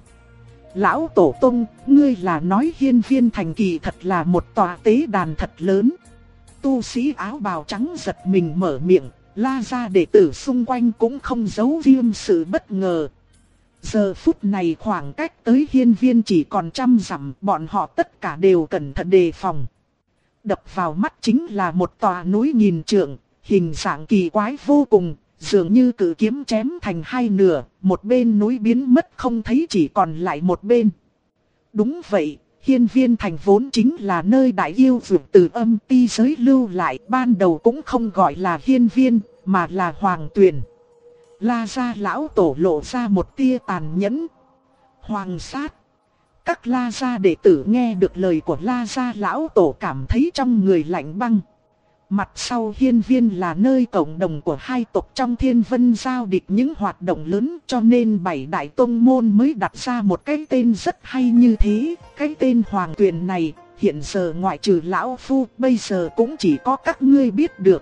Lão Tổ Tông, ngươi là nói Hiên Viên thành kỳ thật là một tòa tế đàn thật lớn. Tu sĩ áo bào trắng giật mình mở miệng, La gia đệ tử xung quanh cũng không giấu riêng sự bất ngờ. Giờ phút này khoảng cách tới Hiên Viên chỉ còn 100 dặm, bọn họ tất cả đều cẩn thận đề phòng. Đập vào mắt chính là một tòa núi nghìn trượng, hình dạng kỳ quái vô cùng, dường như cự kiếm chém thành hai nửa, một bên núi biến mất không thấy chỉ còn lại một bên. Đúng vậy, Hiên Viên thành vốn chính là nơi đại yêu dược từ âm ti giới lưu lại, ban đầu cũng không gọi là Hiên Viên, mà là Hoàng Tuyền. La gia lão tổ lộ ra một tia tàn nhẫn. Hoàng sát. Các La gia đệ tử nghe được lời của La gia lão tổ cảm thấy trong người lạnh băng. Mặt sau Hiên Viên là nơi cộng đồng của hai tộc trong Thiên Vân giao địch những hoạt động lớn, cho nên 7 đại tông môn mới đặt ra một cái tên rất hay như thế. Cái tên Hoàng Tuyền này, hiện giờ ngoại trừ lão phu, bây giờ cũng chỉ có các ngươi biết được.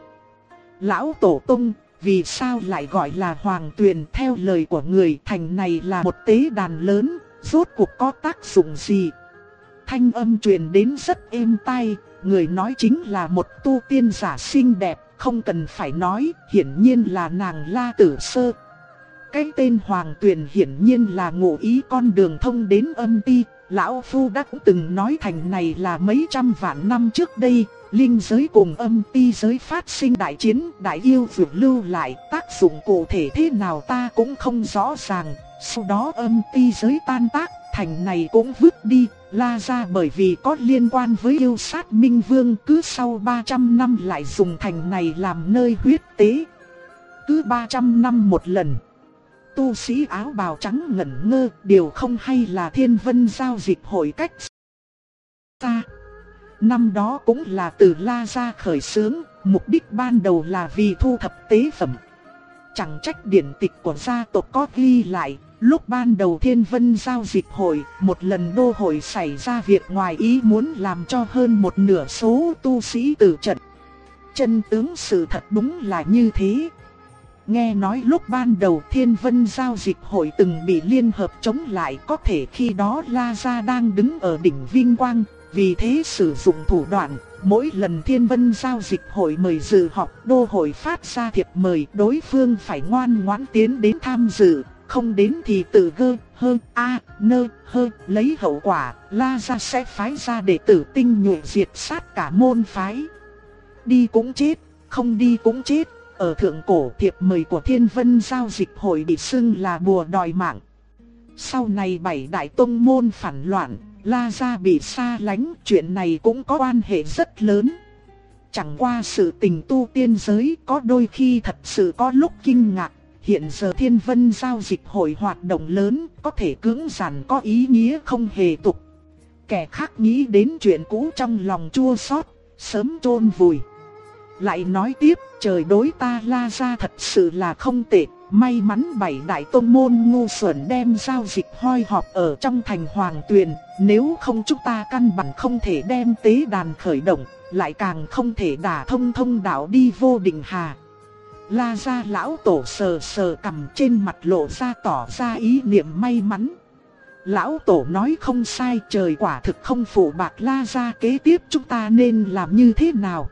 Lão tổ tông, vì sao lại gọi là Hoàng Tuyền? Theo lời của người, thành này là một tế đàn lớn, rốt cuộc có tác dụng gì? Thanh âm truyền đến rất êm tai, người nói chính là một tu tiên giả xinh đẹp, không cần phải nói, hiển nhiên là nàng La Tử Sơ. Cái tên Hoàng Tuyền hiển nhiên là ngụ ý con đường thông đến âm ti. Lão Phu đã cũng từng nói thành này là mấy trăm vạn năm trước đây, linh giới cùng âm ti giới phát sinh đại chiến, đại yêu vượt lưu lại, tác dụng cụ thể thế nào ta cũng không rõ ràng. Sau đó âm ti giới tan tác, thành này cũng vứt đi. La gia bởi vì có liên quan với yêu sát Minh Vương, cứ sau 300 năm lại dùng thành này làm nơi huyết tế. Cứ 300 năm một lần. Tu sĩ áo bào trắng ngẩn ngơ, điều không hay là Thiên Vân giao dịch hội cách ta. Năm đó cũng là từ La gia khởi xướng, mục đích ban đầu là vì thu thập tế phẩm. Chẳng trách điển tịch của gia tộc có ghi lại, lúc ban đầu Thiên Vân giao dịch hội, một lần đô hội xảy ra việc ngoài ý muốn làm cho hơn một nửa số tu sĩ tử trận. Chân tướng sự thật đúng là như thế. Nghe nói lúc ban đầu Thiên Vân giao dịch hội từng bị liên hợp chống lại, có thể khi đó La gia đang đứng ở đỉnh vinh quang, vì thế sử dụng thủ đoạn, mỗi lần Thiên Vân giao dịch hội mời dự họp, đô hội phát ra thiệp mời, đối phương phải ngoan ngoãn tiến đến tham dự, không đến thì tự lấy hậu quả. La gia sẽ phái ra đệ tử tinh nhuệ diệt sát cả môn phái. Đi cũng chết, không đi cũng chết. Ở thượng cổ, thiệp mời của Thiên Vân giao dịch hội bị xưng là bùa đòi mạng. Sau này 7 đại tông môn phản loạn, La gia bị xa lánh, chuyện này cũng có quan hệ rất lớn. Chẳng qua sự tình tu tiên giới có đôi khi thật sự có lúc kinh ngạc. Hiện giờ Thiên Vân giao dịch hội hoạt động lớn, có thể cưỡng dàn có ý nghĩa không hề tục. Kẻ khác nghĩ đến chuyện cũ trong lòng chua xót, sớm chôn vùi. Lại nói tiếp, trời đối ta La gia thật sự là không tệ, may mắn 7 đại tông môn ngu xuẩn đem giao dịch hoi họp ở trong thành Hoàng Tuyền, nếu không chúng ta căn bản không thể đem tế đàn khởi động, lại càng không thể đả thông thông đạo đi vô định hà. La gia lão tổ sờ sờ cằm, trên mặt lộ ra tỏ ra ý niệm may mắn. Lão tổ nói không sai, trời quả thực không phụ bạc La gia, kế tiếp chúng ta nên làm như thế nào?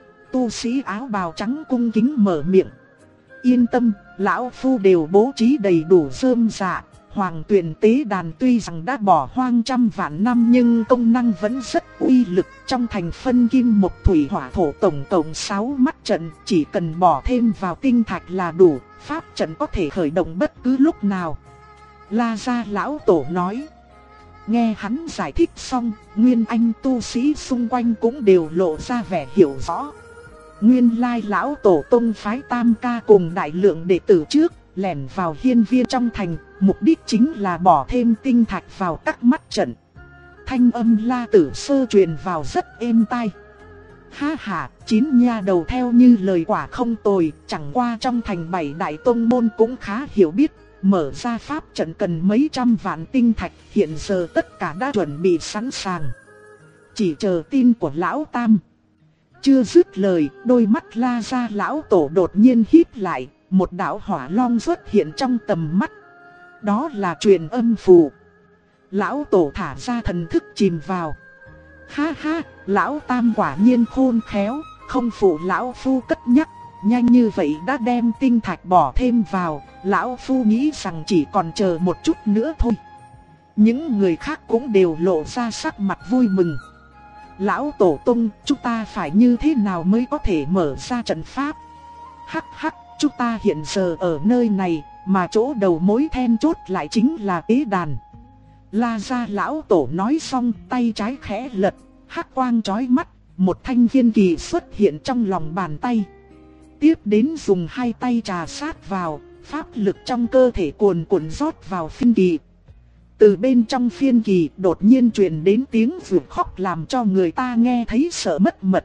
Tu sĩ áo bào trắng cung kính mở miệng. Yên tâm, lão phu đều bố trí đầy đủ rơm rạ. Hoàng Tuyền tế đàn tuy rằng đã bỏ hoang trăm vạn năm nhưng công năng vẫn rất uy lực. Trong thành phân kim mộc thủy hỏa thổ tổng cộng 6 mắt trận, chỉ cần bỏ thêm vào tinh thạch là đủ, pháp trận có thể khởi động bất cứ lúc nào. La gia lão tổ nói. Nghe hắn giải thích xong, nguyên anh tu sĩ xung quanh cũng đều lộ ra vẻ hiểu rõ. Nguyên lai lão tổ tông phái Tam Ca cùng đại lượng đệ tử trước, lẻn vào hiên viên trong thành, mục đích chính là bỏ thêm tinh thạch vào các mắt trận. Thanh âm La Tử Sơ truyền vào rất êm tai. Ha ha, 9 nha đầu theo như lời quả không tồi, chẳng qua trong thành 7 đại tông môn cũng khá hiểu biết, mở ra pháp trận cần mấy trăm vạn tinh thạch, hiện giờ tất cả đã chuẩn bị sẵn sàng. Chỉ chờ tin của lão Tam. Chưa dứt lời, đôi mắt La gia lão tổ đột nhiên híp lại, một đạo hỏa long xuất hiện trong tầm mắt. Đó là truyền âm phù. Lão tổ thả ra thần thức chìm vào. Ha ha, lão Tam quả nhiên khôn khéo, không phụ lão phu cất nhắc, nhanh như vậy đã đem tinh thạch bỏ thêm vào, lão phu nghĩ rằng chỉ còn chờ một chút nữa thôi. Những người khác cũng đều lộ ra sắc mặt vui mừng. Lão tổ tông, chúng ta phải như thế nào mới có thể mở ra trận pháp? Hắc hắc, chúng ta hiện giờ ở nơi này, mà chỗ đầu mối then chốt lại chính là tế đàn. La gia lão tổ nói xong, tay trái khẽ lật, hắc quang chói mắt, một thanh viên kỳ xuất hiện trong lòng bàn tay. Tiếp đến dùng hai tay trà sát vào, pháp lực trong cơ thể cuồn cuộn rót vào phiên kỳ. Từ bên trong phiên kỳ đột nhiên truyền đến tiếng vượt khóc làm cho người ta nghe thấy sợ mất mật.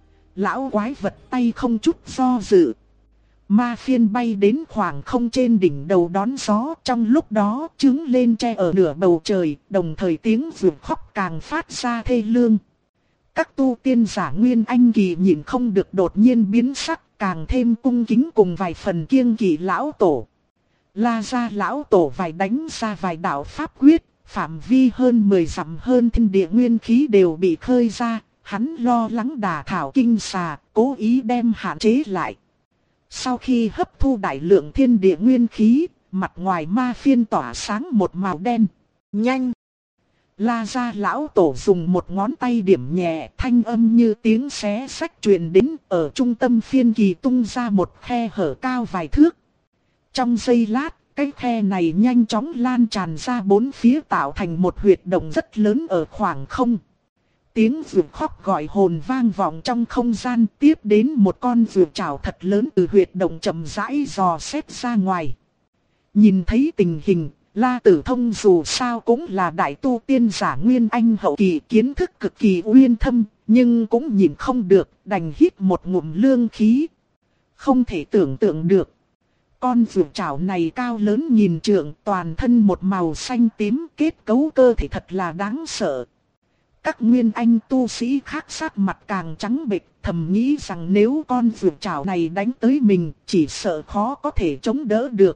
Lão quái vật tay không chút do dự. Ma phiên bay đến khoảng không trên đỉnh đầu đón gió, trong lúc đó trứng lên che ở nửa bầu trời, đồng thời tiếng vượt khóc càng phát ra thê lương. Các tu tiên giả nguyên anh kỳ nhìn không được đột nhiên biến sắc, càng thêm cung kính cùng vài phần kiêng kỵ lão tổ. La gia lão tổ vài đánh ra vài đạo pháp quyết, phạm vi hơn 10 dặm hơn thiên địa nguyên khí đều bị khơi ra, hắn lo lắng đả thảo kinh xà, cố ý đem hạn chế lại. Sau khi hấp thu đại lượng thiên địa nguyên khí, mặt ngoài ma phiên tỏa sáng một màu đen. Nhanh! La Gia lão tổ dùng một ngón tay điểm nhẹ, thanh âm như tiếng xé xách truyền đến, ở trung tâm phiên kỳ tung ra một khe hở cao vài thước. Trong giây lát, cái khe này nhanh chóng lan tràn ra bốn phía tạo thành một huyệt động rất lớn ở khoảng không. Tiếng vượt khóc gọi hồn vang vọng trong không gian, tiếp đến một con vượt trảo thật lớn từ huyệt động chậm rãi dò xét ra ngoài. Nhìn thấy tình hình, La Tử Thông dù sao cũng là đại tu tiên giả nguyên anh hậu kỳ, kiến thức cực kỳ uyên thâm, nhưng cũng nhìn không được, đành hít một ngụm lương khí. Không thể tưởng tượng được. Con vượt trảo này cao lớn nghìn trượng, toàn thân một màu xanh tím, kết cấu cơ thể thật là đáng sợ. Các nguyên anh tu sĩ khác sắc mặt càng trắng bệch, thầm nghĩ rằng nếu con vượt trảo này đánh tới mình, chỉ sợ khó có thể chống đỡ được.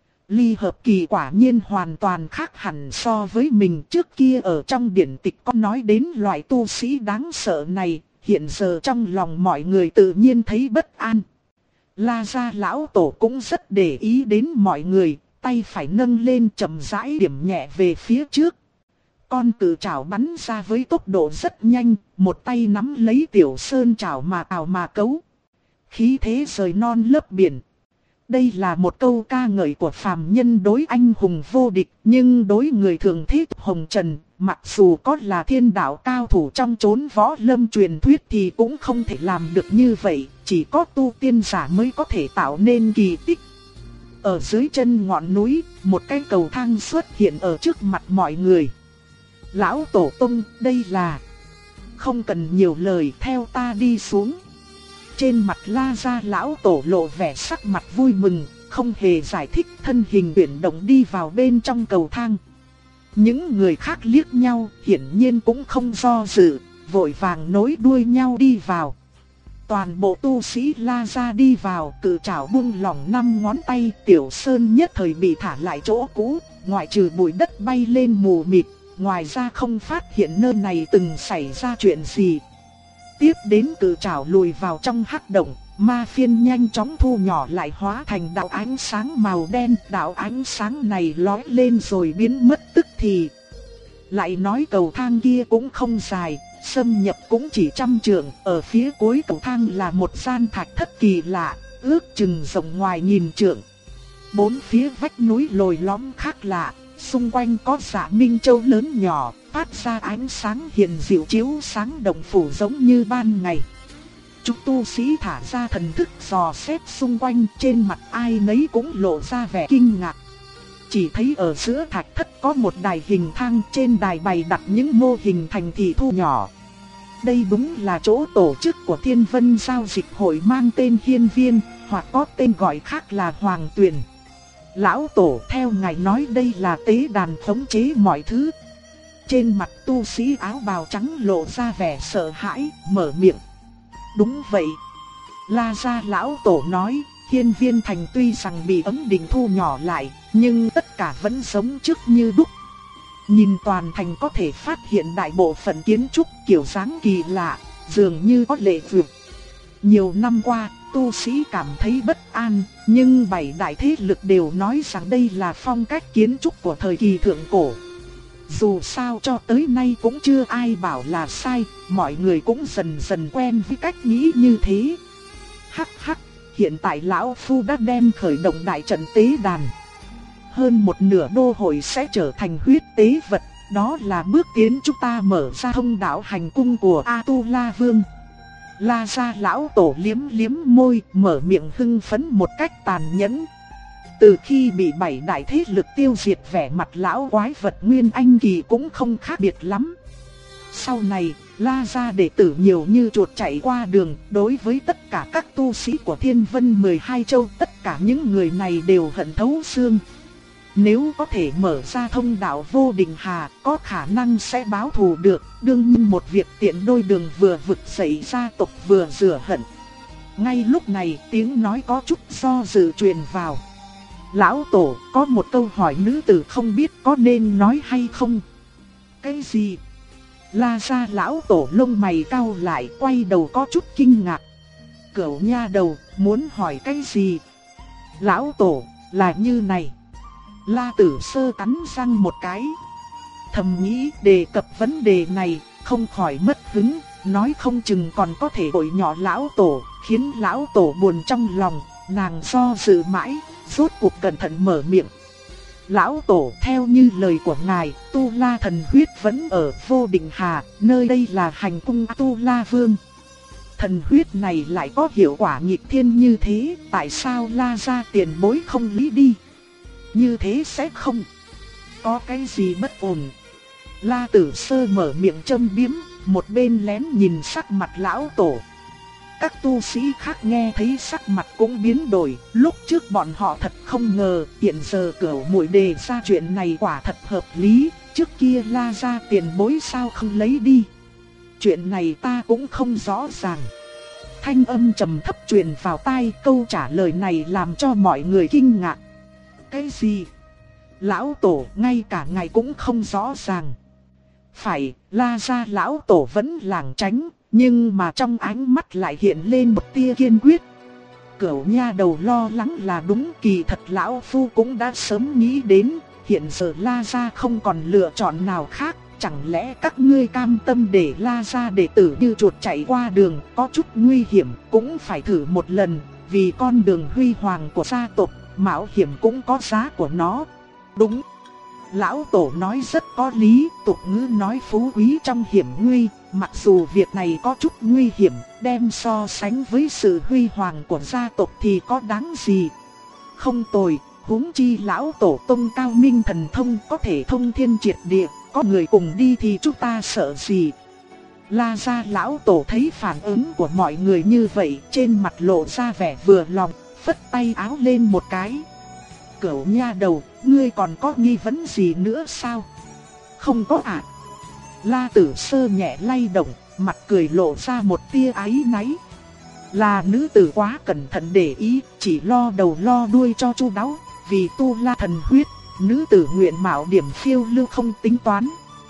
Ly Hợp Kỳ quả nhiên hoàn toàn khác hẳn so với mình, trước kia ở trong điển tịch có nói đến loại tu sĩ đáng sợ này, hiện giờ trong lòng mọi người tự nhiên thấy bất an. La Gia lão tổ cũng rất để ý đến mọi người, tay phải nâng lên chậm rãi điểm nhẹ về phía trước. Con cự trảo bắn ra với tốc độ rất nhanh, một tay nắm lấy tiểu sơn trảo mà ảo mà cấu. Khí thế rời non lấp biển. Đây là một câu ca ngợi của phàm nhân đối anh hùng vô địch, nhưng đối người thường thế hồng trần, mặc dù có là thiên đạo cao thủ trong chốn võ lâm truyền thuyết thì cũng không thể làm được như vậy, chỉ có tu tiên giả mới có thể tạo nên kỳ tích. Ở dưới chân ngọn núi, một cái cầu thang xuất hiện ở trước mặt mọi người. Lão Tổ Tông, đây là... Không cần nhiều lời, theo ta đi xuống. Trên mặt La Gia lão tổ lộ vẻ sắc mặt vui mừng, không hề giải thích, thân hình chuyển động đi vào bên trong cầu thang. Những người khác liếc nhau, hiển nhiên cũng không do dự, vội vàng nối đuôi nhau đi vào. Toàn bộ tu sĩ La Gia đi vào, cự trảo buông lỏng 5 ngón tay, tiểu sơn nhất thời bị thả lại chỗ cũ, ngoại trừ bụi đất bay lên mù mịt, ngoài ra không phát hiện nơi này từng xảy ra chuyện gì. Tiếp đến cự trảo lùi vào trong hắc động, ma phiên nhanh chóng thu nhỏ lại hóa thành đạo ánh sáng màu đen. Đạo ánh sáng này lóe lên rồi biến mất tức thì. Lại nói cầu thang kia cũng không dài, xâm nhập cũng chỉ 100 trượng. Ở phía cuối cầu thang là một gian thạch thất kỳ lạ, ước chừng rộng ngoài 1000 trượng. Bốn phía vách núi lồi lõm khác lạ, xung quanh có Dạ Minh Châu lớn nhỏ, phát ra ánh sáng hiền diệu chiếu sáng động phủ giống như ban ngày. Chúng tu sĩ thả ra thần thức dò xét xung quanh, trên mặt ai nấy cũng lộ ra vẻ kinh ngạc. Chỉ thấy ở giữa thạch thất có một đài hình thang, trên đài bày đặt những mô hình thành thị thu nhỏ. Đây đúng là chỗ tổ chức của Thiên Vân Giao Dịch Hội mang tên Hiên Viên, hoặc có tên gọi khác là Hoàng Tuyền. Lão Tổ, theo ngài nói đây là tế đàn khống chế mọi thứ. Trên mặt tu sĩ áo bào trắng lộ ra vẻ sợ hãi, mở miệng. Đúng vậy. La Gia lão tổ nói, Hiên Viên thành tuy rằng bị ấm định thu nhỏ lại, nhưng tất cả vẫn giống trước như đúc. Nhìn toàn thành có thể phát hiện đại bộ phận kiến trúc kiểu dáng kỳ lạ, dường như có lệ vượt. Nhiều năm qua, tu sĩ cảm thấy bất an, nhưng 7 đại thế lực đều nói rằng đây là phong cách kiến trúc của thời kỳ thượng cổ. Dù sao cho tới nay cũng chưa ai bảo là sai, mọi người cũng dần dần quen với cách nghĩ như thế. Hắc hắc, hiện tại lão phu đã đem khởi động đại trận tế đàn. Hơn một nửa đô hội sẽ trở thành huyết tế vật, đó là bước tiến chúng ta mở ra thông đạo hành cung của A-tu-la Vương. La Gia lão tổ liếm liếm môi, mở miệng hưng phấn một cách tàn nhẫn. Từ khi bị 7 đại thế lực tiêu diệt, vẻ mặt lão quái vật Nguyên Anh kỳ cũng không khác biệt lắm. Sau này, La Gia đệ tử nhiều như chuột chạy qua đường, đối với tất cả các tu sĩ của Thiên Vân 12 châu, tất cả những người này đều hận thấu xương. Nếu có thể mở ra thông đạo vô định hà, có khả năng sẽ báo thù được, đương nhiên một việc tiện đôi đường vừa vực dậy gia tộc vừa rửa hận. Ngay lúc này tiếng nói có chút do dự truyền vào. Lão Tổ, có một câu hỏi nữ tử không biết có nên nói hay không? Cái gì? La Gia Lão Tổ lông mày cau lại, quay đầu có chút kinh ngạc. Cửu nha đầu, muốn hỏi cái gì? Lão Tổ, là như này. La Tử Sơ cắn răng một cái. Thầm nghĩ đề cập vấn đề này, không khỏi mất hứng, nói không chừng còn có thể bội nhọ Lão Tổ, khiến Lão Tổ buồn trong lòng. Nàng do dự mãi, rốt cuộc cẩn thận mở miệng. Lão Tổ, theo như lời của ngài, Tu La thần huyết vẫn ở Vô Định Hà, nơi đây là hành cung Tu La Vương. Thần huyết này lại có hiệu quả nghịch thiên như thế, tại sao La gia tiền bối không lý đi? Như thế sẽ không có cái gì bất ổn. La Tử Sơ mở miệng châm biếm, một bên lén nhìn sắc mặt Lão Tổ. Các tu sĩ khác nghe thấy sắc mặt cũng biến đổi, lúc trước bọn họ thật không ngờ, hiện giờ Cửu muội đề ra chuyện này quả thật hợp lý, trước kia La gia tiền bối sao không lấy đi. Chuyện này ta cũng không rõ ràng. Thanh âm trầm thấp truyền vào tai, câu trả lời này làm cho mọi người kinh ngạc. Cái gì? Lão Tổ ngay cả ngài cũng không rõ ràng. Phải, La gia Lão Tổ vẫn lảng tránh, nhưng mà trong ánh mắt lại hiện lên một tia kiên quyết. Cửu nha đầu lo lắng là đúng, kỳ thật Lão Phu cũng đã sớm nghĩ đến, hiện giờ La gia không còn lựa chọn nào khác. Chẳng lẽ các ngươi cam tâm để La gia đệ tử như chuột chạy qua đường, có chút nguy hiểm cũng phải thử một lần, vì con đường huy hoàng của gia tộc, mạo hiểm cũng có giá của nó. Đúng, Lão Tổ nói rất có lý, tục ngữ nói phú quý trong hiểm nguy, mặc dù việc này có chút nguy hiểm, đem so sánh với sự huy hoàng của gia tộc thì có đáng gì. Không tồi, huống chi Lão Tổ tông cao minh thần thông có thể thông thiên triệt địa, có người cùng đi thì chúng ta sợ gì. La gia Lão Tổ thấy phản ứng của mọi người như vậy, trên mặt lộ ra vẻ vừa lòng, phất tay áo lên một cái. Cửu nha đầu, ngươi còn có nghi vấn gì nữa sao? Không có ạ. La Tử Sơ nhẹ lay động, mặt cười lộ ra một tia áy náy. Là nữ tử quá cẩn thận để ý, chỉ lo đầu lo đuôi cho chu đáo, vì Tu La thần huyết, nữ tử nguyện mạo điểm phiêu lưu không tính toán.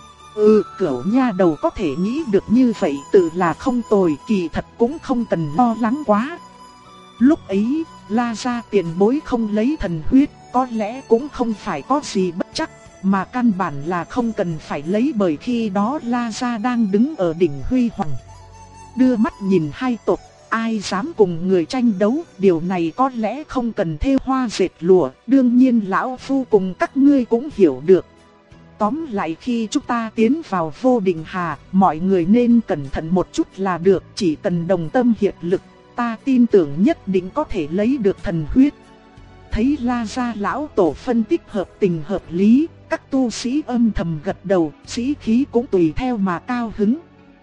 Cửu nha đầu có thể nghĩ được như vậy tự là không tồi, kỳ thật cũng không cần lo lắng quá. Lúc ấy, La gia tiền bối không lấy thần huyết, có lẽ cũng không phải có gì bất chắc, mà căn bản là không cần phải lấy, bởi khi đó La gia đang đứng ở đỉnh huy hoàng. Đưa mắt nhìn hai tộc, ai dám cùng người tranh đấu, điều này có lẽ không cần thêu hoa dệt lụa, đương nhiên Lão Phu cùng các ngươi cũng hiểu được. Tóm lại khi chúng ta tiến vào Vô Định Hà, mọi người nên cẩn thận một chút là được, chỉ cần đồng tâm hiệp lực, ta tin tưởng nhất định có thể lấy được thần huyết. Thấy La gia Lão Tổ phân tích hợp tình hợp lý, các tu sĩ âm thầm gật đầu, sĩ khí cũng tùy theo mà cao hứng.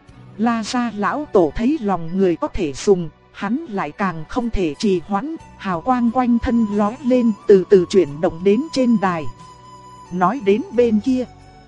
La gia Lão Tổ thấy lòng người có thể dùng, hắn lại càng không thể trì hoãn, hào quang quanh thân lóe lên, từ từ chuyển động đến trên đài. Nói đến bên kia,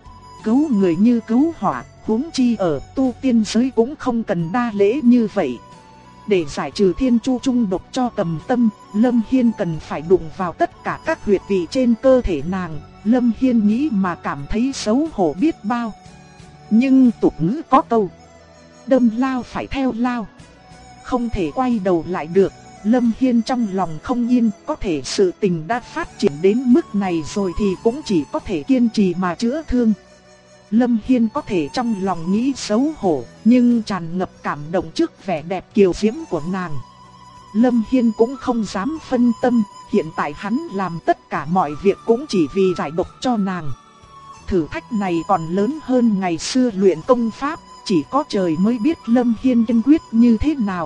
cứu người như cứu hỏa, huống chi ở tu tiên giới cũng không cần đa lễ như vậy. Để giải trừ thiên chu trung độc cho Cầm Tâm, Lâm Hiên cần phải đụng vào tất cả các huyệt vị trên cơ thể nàng. Lâm Hiên nghĩ mà cảm thấy xấu hổ biết bao. Nhưng tục ngữ có câu, đâm lao phải theo lao, không thể quay đầu lại được. Lâm Hiên trong lòng không yên, có thể sự tình đã phát triển đến mức này rồi thì cũng chỉ có thể kiên trì mà chữa thương. Lâm Hiên có thể trong lòng nghĩ xấu hổ, nhưng tràn ngập cảm động trước vẻ đẹp kiều diễm của nàng. Lâm Hiên cũng không dám phân tâm, hiện tại hắn làm tất cả mọi việc cũng chỉ vì giải độc cho nàng. Thử thách này còn lớn hơn ngày xưa luyện công pháp, chỉ có trời mới biết Lâm Hiên kiên quyết như thế nào.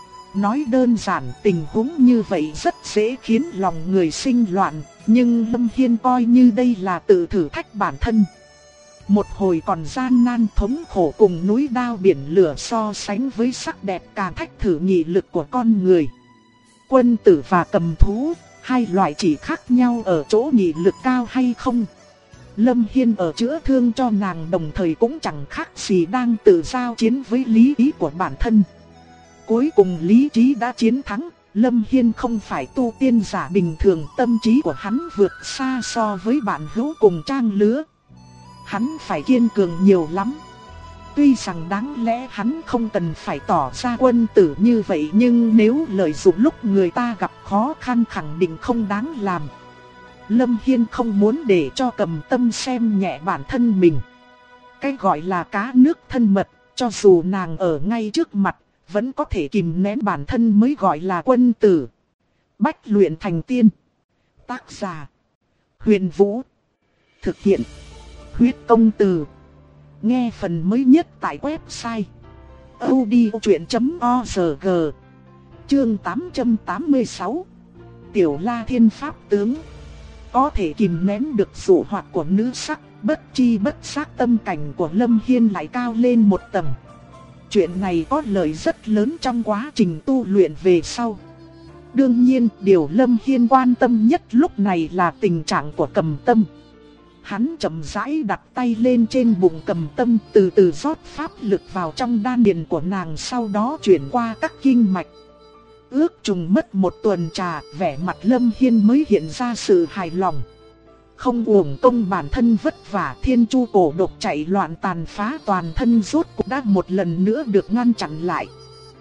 Nói đơn giản, tình huống như vậy rất dễ khiến lòng người sinh loạn, nhưng Lâm Hiên coi như đây là tự thử thách bản thân. Một hồi còn gian nan thống khổ cùng núi đao biển lửa so sánh với sắc đẹp càng thách thử nghị lực của con người. Quân tử và cầm thú, hai loại chỉ khác nhau ở chỗ nghị lực cao hay không. Lâm Hiên ở chữa thương cho nàng đồng thời cũng chẳng khác gì đang tự giao chiến với lý trí của bản thân. Cuối cùng lý trí đã chiến thắng, Lâm Hiên không phải tu tiên giả bình thường, tâm trí của hắn vượt xa so với bạn hữu cùng trang lứa. Hắn phải kiên cường nhiều lắm. Tuy rằng đáng lẽ hắn không cần phải tỏ ra quân tử như vậy, nhưng nếu lợi dụng lúc người ta gặp khó khăn khẳng định không đáng làm. Lâm Hiên không muốn để cho Cầm Tâm xem nhẹ bản thân mình. Cái gọi là cá nước thân mật, cho dù nàng ở ngay trước mặt, vẫn có thể kìm nén bản thân mới gọi là quân tử. Bách luyện thành tiên. Tác giả: Huyền Vũ. Thực hiện: Huyết Công Từ. Nghe phần mới nhất tại website audiochuyện.org. Chương 886. Tiểu La Thiên Pháp Tướng. Có thể kìm nén được dụ hoặc của nữ sắc, bất chi bất giác tâm cảnh của Lâm Hiên lại cao lên một tầng. Chuyện này có lợi rất lớn trong quá trình tu luyện về sau. Đương nhiên, điều Lâm Hiên quan tâm nhất lúc này là tình trạng của Cầm Tâm. Hắn chậm rãi đặt tay lên trên bụng Cầm Tâm, từ từ rót pháp lực vào trong đan điền của nàng, sau đó chuyển qua các kinh mạch. Ước chừng mất một tuần trà, vẻ mặt Lâm Hiên mới hiện ra sự hài lòng. Không uổng công bản thân vất vả, Thiên Chu cổ độc chạy loạn tàn phá toàn thân rốt cuộc đã một lần nữa được ngăn chặn lại.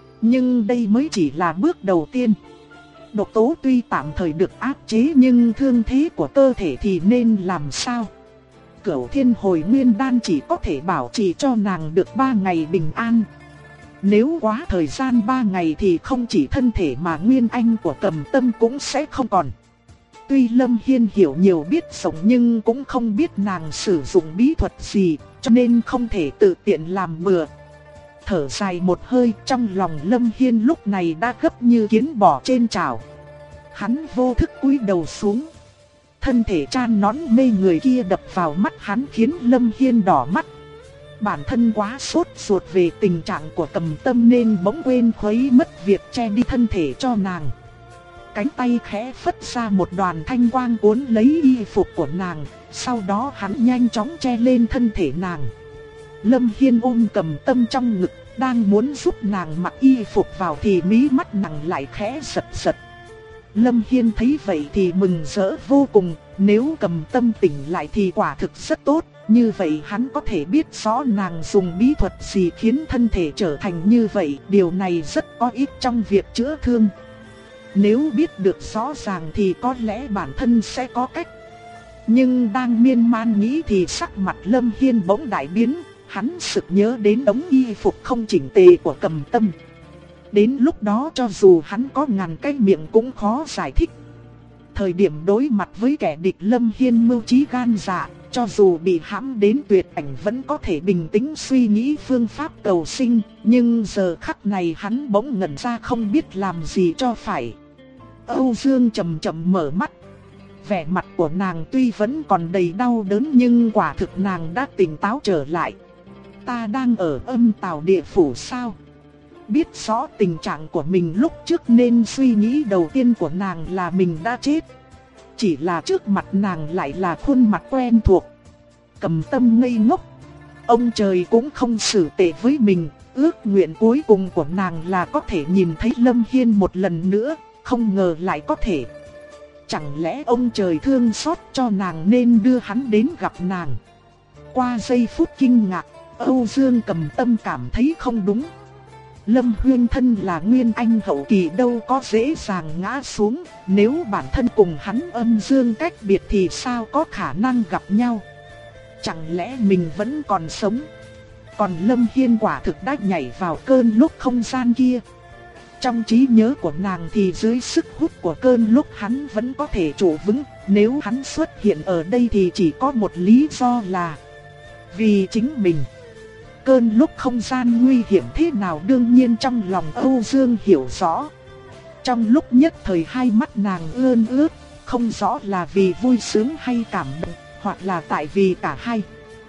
Nhưng đây mới chỉ là bước đầu tiên. Độc tố tuy tạm thời được áp chế, nhưng thương thế của cơ thể thì nên làm sao? Cửu Thiên Hồi Nguyên Đan chỉ có thể bảo trì cho nàng được 3 ngày bình an. Nếu quá thời gian 3 ngày thì không chỉ thân thể mà nguyên anh của Cầm Tâm cũng sẽ không còn. Tuy Lâm Hiên hiểu nhiều biết rộng nhưng cũng không biết nàng sử dụng bí thuật gì, cho nên không thể tự tiện làm bừa. Thở dài một hơi, trong lòng Lâm Hiên lúc này đã gấp như kiến bò trên chảo. Hắn vô thức cúi đầu xuống. Thân thể tràn nón mê người kia đập vào mắt hắn khiến Lâm Hiên đỏ mắt. Bản thân quá sốt ruột về tình trạng của Cầm Tâm nên bỗng quên khuấy mất việc che đi thân thể cho nàng. Cánh tay khẽ phất ra một đoàn thanh quang cuốn lấy y phục của nàng, sau đó hắn nhanh chóng che lên thân thể nàng. Lâm Hiên ôm Cầm Tâm trong ngực, đang muốn giúp nàng mặc y phục vào thì mí mắt nàng lại khẽ giật giật. Lâm Hiên thấy vậy thì mừng rỡ vô cùng, nếu Cầm Tâm tỉnh lại thì quả thực rất tốt, như vậy hắn có thể biết rõ nàng dùng bí thuật gì khiến thân thể trở thành như vậy, điều này rất có ích trong việc chữa thương. Nếu biết được rõ ràng thì có lẽ bản thân sẽ có cách. Nhưng đang miên man nghĩ thì sắc mặt Lâm Hiên bỗng đại biến, hắn sực nhớ đến đống y phục không chỉnh tề của Cầm Tâm. Đến lúc đó cho dù hắn có ngàn cái miệng cũng khó giải thích. Thời điểm đối mặt với kẻ địch, Lâm Hiên mưu trí gan dạ, cho dù bị hãm đến tuyệt cảnh vẫn có thể bình tĩnh suy nghĩ phương pháp cầu sinh. Nhưng giờ khắc này hắn bỗng ngẩn ra không biết làm gì cho phải. Âu Dương chậm chậm mở mắt. Vẻ mặt của nàng tuy vẫn còn đầy đau đớn nhưng quả thực nàng đã tỉnh táo trở lại. Ta đang ở Âm Tào Địa Phủ sao? Biết rõ tình trạng của mình lúc trước nên suy nghĩ đầu tiên của nàng là mình đã chết. Chỉ là trước mặt nàng lại là khuôn mặt quen thuộc. Cầm Tâm ngây ngốc. Ông trời cũng không xử tệ với mình. Ước nguyện cuối cùng của nàng là có thể nhìn thấy Lâm Hiên một lần nữa. Không ngờ lại có thể. Chẳng lẽ ông trời thương xót cho nàng nên đưa hắn đến gặp nàng? Qua giây phút kinh ngạc, Âu Dương Cầm Tâm cảm thấy không đúng. Lâm Huyên thân là nguyên anh hậu kỳ đâu có dễ dàng ngã xuống, nếu bản thân cùng hắn âm dương cách biệt thì sao có khả năng gặp nhau? Chẳng lẽ mình vẫn còn sống? Còn Lâm Hiên quả thực đã nhảy vào cơn lúc không gian kia. Trong trí nhớ của nàng thì dưới sức hút của cơn lúc hắn vẫn có thể trụ vững, nếu hắn xuất hiện ở đây thì chỉ có một lý do là vì chính mình. Cơn lúc không gian nguy hiểm thế nào đương nhiên trong lòng Âu Dương hiểu rõ. Trong lúc nhất thời hai mắt nàng ươn ướt, không rõ là vì vui sướng hay cảm động, hoặc là tại vì cả hai.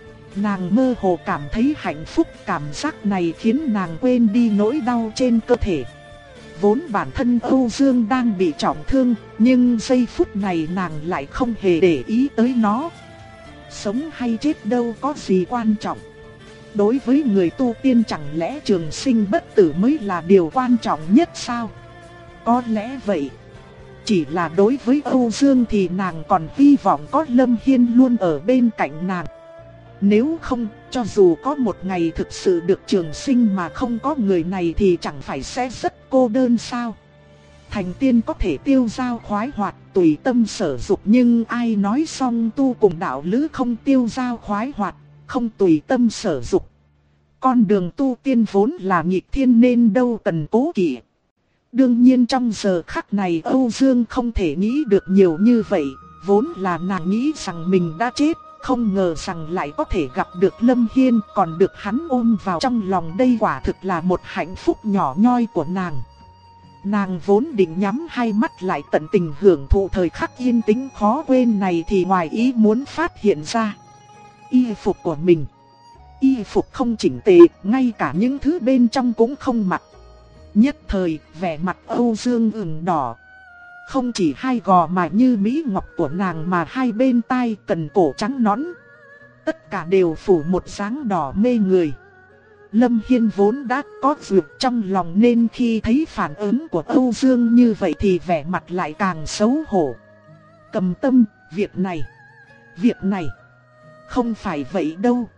Nàng mơ hồ cảm thấy hạnh phúc, cảm giác này khiến nàng quên đi nỗi đau trên cơ thể. Vốn bản thân Âu Dương đang bị trọng thương, nhưng giây phút này nàng lại không hề để ý tới nó. Sống hay chết đâu có gì quan trọng. Đối với người tu tiên chẳng lẽ trường sinh bất tử mới là điều quan trọng nhất sao? Có lẽ vậy. Chỉ là đối với Âu Dương thì nàng còn hy vọng có Lâm Hiên luôn ở bên cạnh nàng. Nếu không, cho dù có một ngày thực sự được trường sinh mà không có người này thì chẳng phải sẽ rất cô đơn sao? Thành tiên có thể tiêu dao khoái hoạt, tùy tâm sở dục, nhưng ai nói song tu cùng đạo lữ không tiêu dao khoái hoạt, không tùy tâm sở dục. Con đường tu tiên vốn là nghịch thiên nên đâu cần cố kỵ. Đương nhiên trong giờ khắc này Âu Dương không thể nghĩ được nhiều như vậy, vốn là nàng nghĩ rằng mình đã chết, không ngờ rằng lại có thể gặp được Lâm Hiên còn được hắn ôm vào trong lòng, đây quả thực là một hạnh phúc nhỏ nhoi của nàng. Nàng vốn định nhắm hai mắt lại tận tình hưởng thụ thời khắc yên tĩnh khó quên này thì ngoài ý muốn phát hiện ra y phục của mình. Y phục không chỉnh tề, ngay cả những thứ bên trong cũng không mặc. Nhất thời, vẻ mặt Âu Dương ửng đỏ. Không chỉ hai gò mà như mỹ ngọc của nàng mà hai bên tai cần cổ trắng nõn. Tất cả đều phủ một dáng đỏ mê người. Lâm Hiên vốn đã có dược trong lòng nên khi thấy phản ứng của Âu Dương như vậy thì vẻ mặt lại càng xấu hổ. Cầm tâm, việc này, không phải vậy đâu.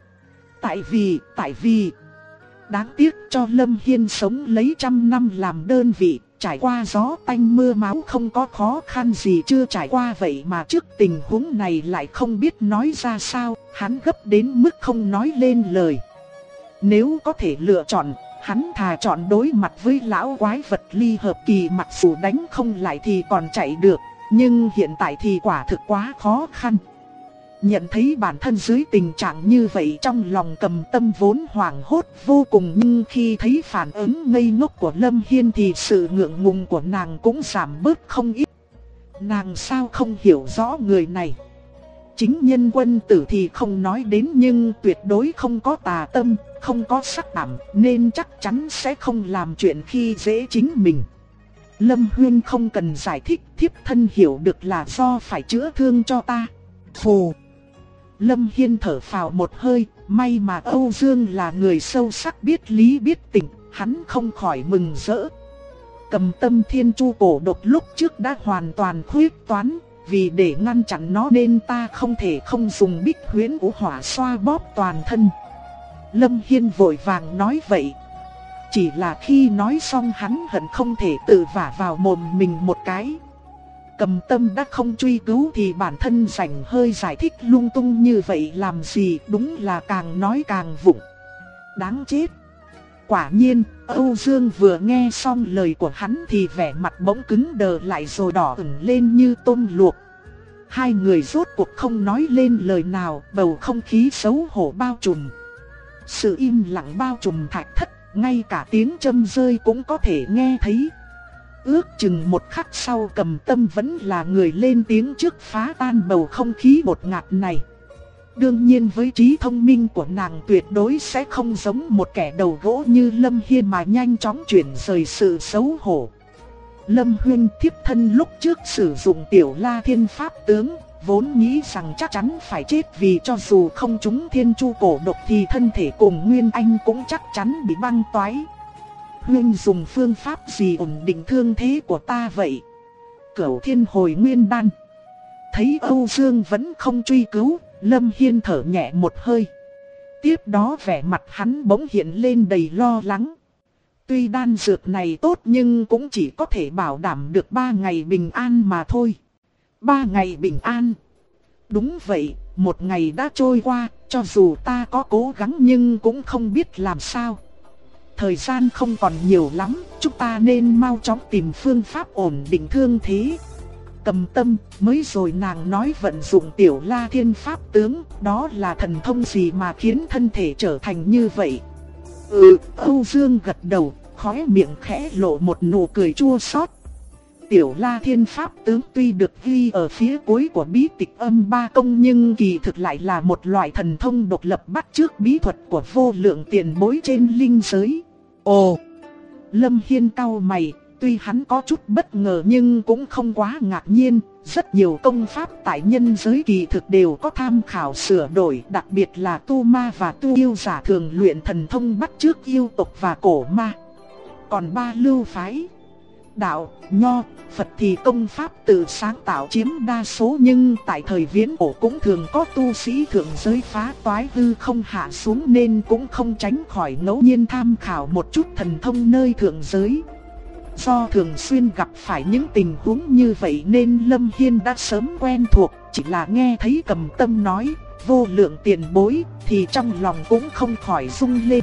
Tại vì, đáng tiếc cho Lâm Hiên sống lấy 100 năm làm đơn vị, trải qua gió tanh mưa máu không có khó khăn gì chưa trải qua vậy mà trước tình huống này lại không biết nói ra sao, hắn gấp đến mức không nói lên lời. Nếu có thể lựa chọn, hắn thà chọn đối mặt với lão quái vật ly hợp kỳ, mặc dù đánh không lại thì còn chạy được, nhưng hiện tại thì quả thực quá khó khăn. Nhận thấy bản thân dưới tình trạng như vậy trong lòng Cầm Tâm vốn hoảng hốt vô cùng, nhưng khi thấy phản ứng ngây ngốc của Lâm Hiên thì sự ngượng ngùng của nàng cũng giảm bớt không ít. Nàng sao không hiểu rõ người này. Chính nhân quân tử thì không nói đến nhưng tuyệt đối không có tà tâm, không có sắc đảm nên chắc chắn sẽ không làm chuyện khi dễ chính mình. Lâm Huyên không cần giải thích, thiếp thân hiểu được là do phải chữa thương cho ta. Phù. Lâm Hiên thở phào một hơi, may mà Âu Dương là người sâu sắc biết lý biết tình, hắn không khỏi mừng rỡ. Cầm tâm thiên chu cổ độc lúc trước đã hoàn toàn khuyết toán, vì để ngăn chặn nó nên ta không thể không dùng bích huyễn của hỏa xoa bóp toàn thân. Lâm Hiên vội vàng nói vậy. Chỉ là khi nói xong hắn hận không thể tự vả vào mồm mình một cái. Cầm tâm đã không truy cứu thì bản thân rảnh hơi giải thích lung tung như vậy làm gì, đúng là càng nói càng vụng. Đáng chết. Quả nhiên, Âu Dương vừa nghe xong lời của hắn thì vẻ mặt bỗng cứng đờ lại rồi đỏ ửng lên như tôm luộc. Hai người rốt cuộc không nói lên lời nào, bầu không khí xấu hổ bao trùm. Sự im lặng bao trùm thạch thất, ngay cả tiếng châm rơi cũng có thể nghe thấy. Ước chừng một khắc sau Cầm Tâm vẫn là người lên tiếng trước phá tan bầu không khí bột ngạt này. Đương nhiên với trí thông minh của nàng tuyệt đối sẽ không giống một kẻ đầu gỗ như Lâm Hiên mà nhanh chóng chuyển rời sự xấu hổ. Lâm Huyên, thiếp thân lúc trước sử dụng Tiểu La Thiên Pháp tướng, vốn nghĩ rằng chắc chắn phải chết vì cho dù không trúng thiên chu cổ độc thì thân thể cùng Nguyên Anh cũng chắc chắn bị băng toái. Huyên dùng phương pháp gì ổn định thương thế của ta vậy? Cửu Thiên Hồi Nguyên Đan. Thấy Âu Dương vẫn không truy cứu, Lâm Hiên thở nhẹ một hơi. Tiếp đó vẻ mặt hắn bỗng hiện lên đầy lo lắng. Tuy đan dược này tốt nhưng cũng chỉ có thể bảo đảm được 3 ngày bình an mà thôi. 3 ngày bình an? Đúng vậy, một ngày đã trôi qua, cho dù ta có cố gắng nhưng cũng không biết làm sao. Thời gian không còn nhiều lắm, chúng ta nên mau chóng tìm phương pháp ổn định thương thế. Cầm tâm, mới rồi nàng nói vận dụng Tiểu La Thiên Pháp tướng, đó là thần thông gì mà khiến thân thể trở thành như vậy? Âu Dương gật đầu, khóe miệng khẽ lộ một nụ cười chua xót. Tiểu La Thiên Pháp tướng tuy được ghi ở phía cuối của bí tịch Âm Ba Công nhưng kỳ thực lại là một loại thần thông độc lập bắt chước bí thuật của vô lượng tiền bối trên linh giới. Ồ! Lâm Hiên cau mày, tuy hắn có chút bất ngờ nhưng cũng không quá ngạc nhiên. Rất nhiều công pháp tại nhân giới kỳ thực đều có tham khảo sửa đổi, đặc biệt là tu ma và tu yêu giả thường luyện thần thông bắt chước yêu tộc và cổ ma. Còn ba lưu phái, đạo, Nho, Phật thì công pháp tự sáng tạo chiếm đa số, nhưng tại thời viễn cổ cũng thường có tu sĩ thượng giới phá toái hư không hạ xuống, nên cũng không tránh khỏi ngẫu nhiên tham khảo một chút thần thông nơi thượng giới. Do thường xuyên gặp phải những tình huống như vậy nên Lâm Hiên đã sớm quen thuộc, chỉ là nghe thấy Cầm Tâm nói vô lượng tiền bối thì trong lòng cũng không khỏi rung lên.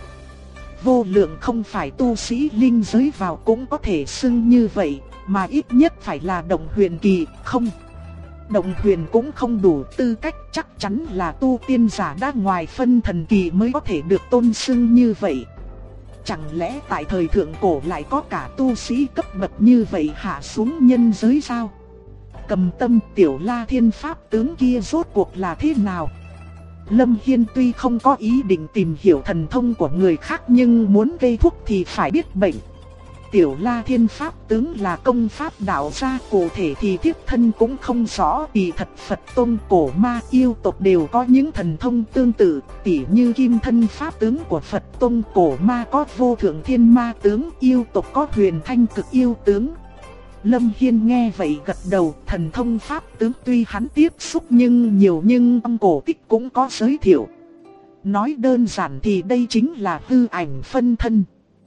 Vô lượng không phải tu sĩ linh giới vào cũng có thể xưng như vậy, mà ít nhất phải là động huyền kỳ, không. Động huyền cũng không đủ tư cách, chắc chắn là tu tiên giả đã ngoài phân thần kỳ mới có thể được tôn xưng như vậy. Chẳng lẽ tại thời thượng cổ lại có cả tu sĩ cấp bậc như vậy hạ xuống nhân giới sao? Cầm Tâm, Tiểu La Thiên pháp tướng kia rốt cuộc là thế nào? Lâm Hiên tuy không có ý định tìm hiểu thần thông của người khác, nhưng muốn gây thuốc thì phải biết bệnh. Tiểu La Thiên pháp tướng là công pháp đạo gia, cụ thể thì thiết thân cũng không rõ. Kỳ thật Phật Tông, cổ ma, yêu tộc đều có những thần thông tương tự, tỉ như Kim Thân pháp tướng của Phật Tông, cổ ma có Vô Thượng Thiên Ma tướng, yêu tộc có Huyền Thanh Cực Yêu tướng. Lâm Hiên nghe vậy gật đầu, thần thông pháp tướng tuy hắn tiếp xúc nhưng trong cổ tích cũng có giới thiệu. Nói đơn giản thì đây chính là hư ảnh phân thân.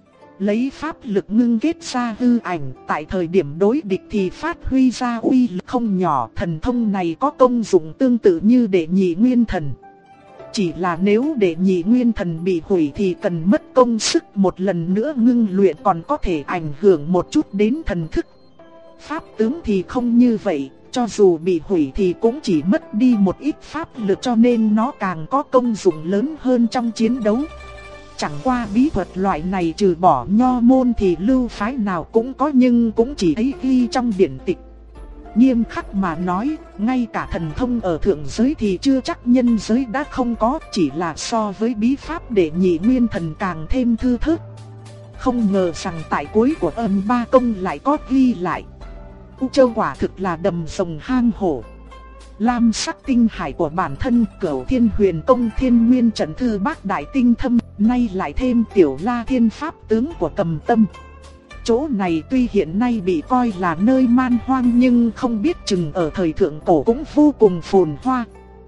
Lấy pháp lực ngưng kết ra hư ảnh, tại thời điểm đối địch thì phát huy ra uy lực không nhỏ. Thần thông này có công dụng tương tự như Đệ Nhị Nguyên Thần. Chỉ là nếu Đệ Nhị Nguyên Thần bị hủy thì cần mất công sức một lần nữa ngưng luyện, còn có thể ảnh hưởng một chút đến thần thức. Pháp tướng thì không như vậy, cho dù bị hủy thì cũng chỉ mất đi một ít pháp lực, cho nên nó càng có công dụng lớn hơn trong chiến đấu. Chẳng qua bí thuật loại này trừ bỏ Nho môn thì lưu phái nào cũng có, nhưng cũng chỉ thấy ghi trong điển tịch. Nghiêm khắc mà nói, ngay cả thần thông ở thượng giới thì chưa chắc nhân giới đã không có, chỉ là so với bí pháp Đệ Nhị Nguyên Thần càng thêm thư thớt. Không ngờ rằng tại cuối của Âm Ba Công lại có ghi lại. U Châu quả thực là đầm rồng hang hổ. Lam sắc tinh hải của bản thân, Cửu Thiên Huyền Công, Thiên Nguyên Trận Thư Bác Đại Tinh Thâm, nay lại thêm Tiểu La Thiên pháp tướng của Cầm Tâm. Chỗ này tuy hiện nay bị coi là nơi man hoang, nhưng không biết chừng ở thời thượng cổ cũng vô cùng phồn hoa.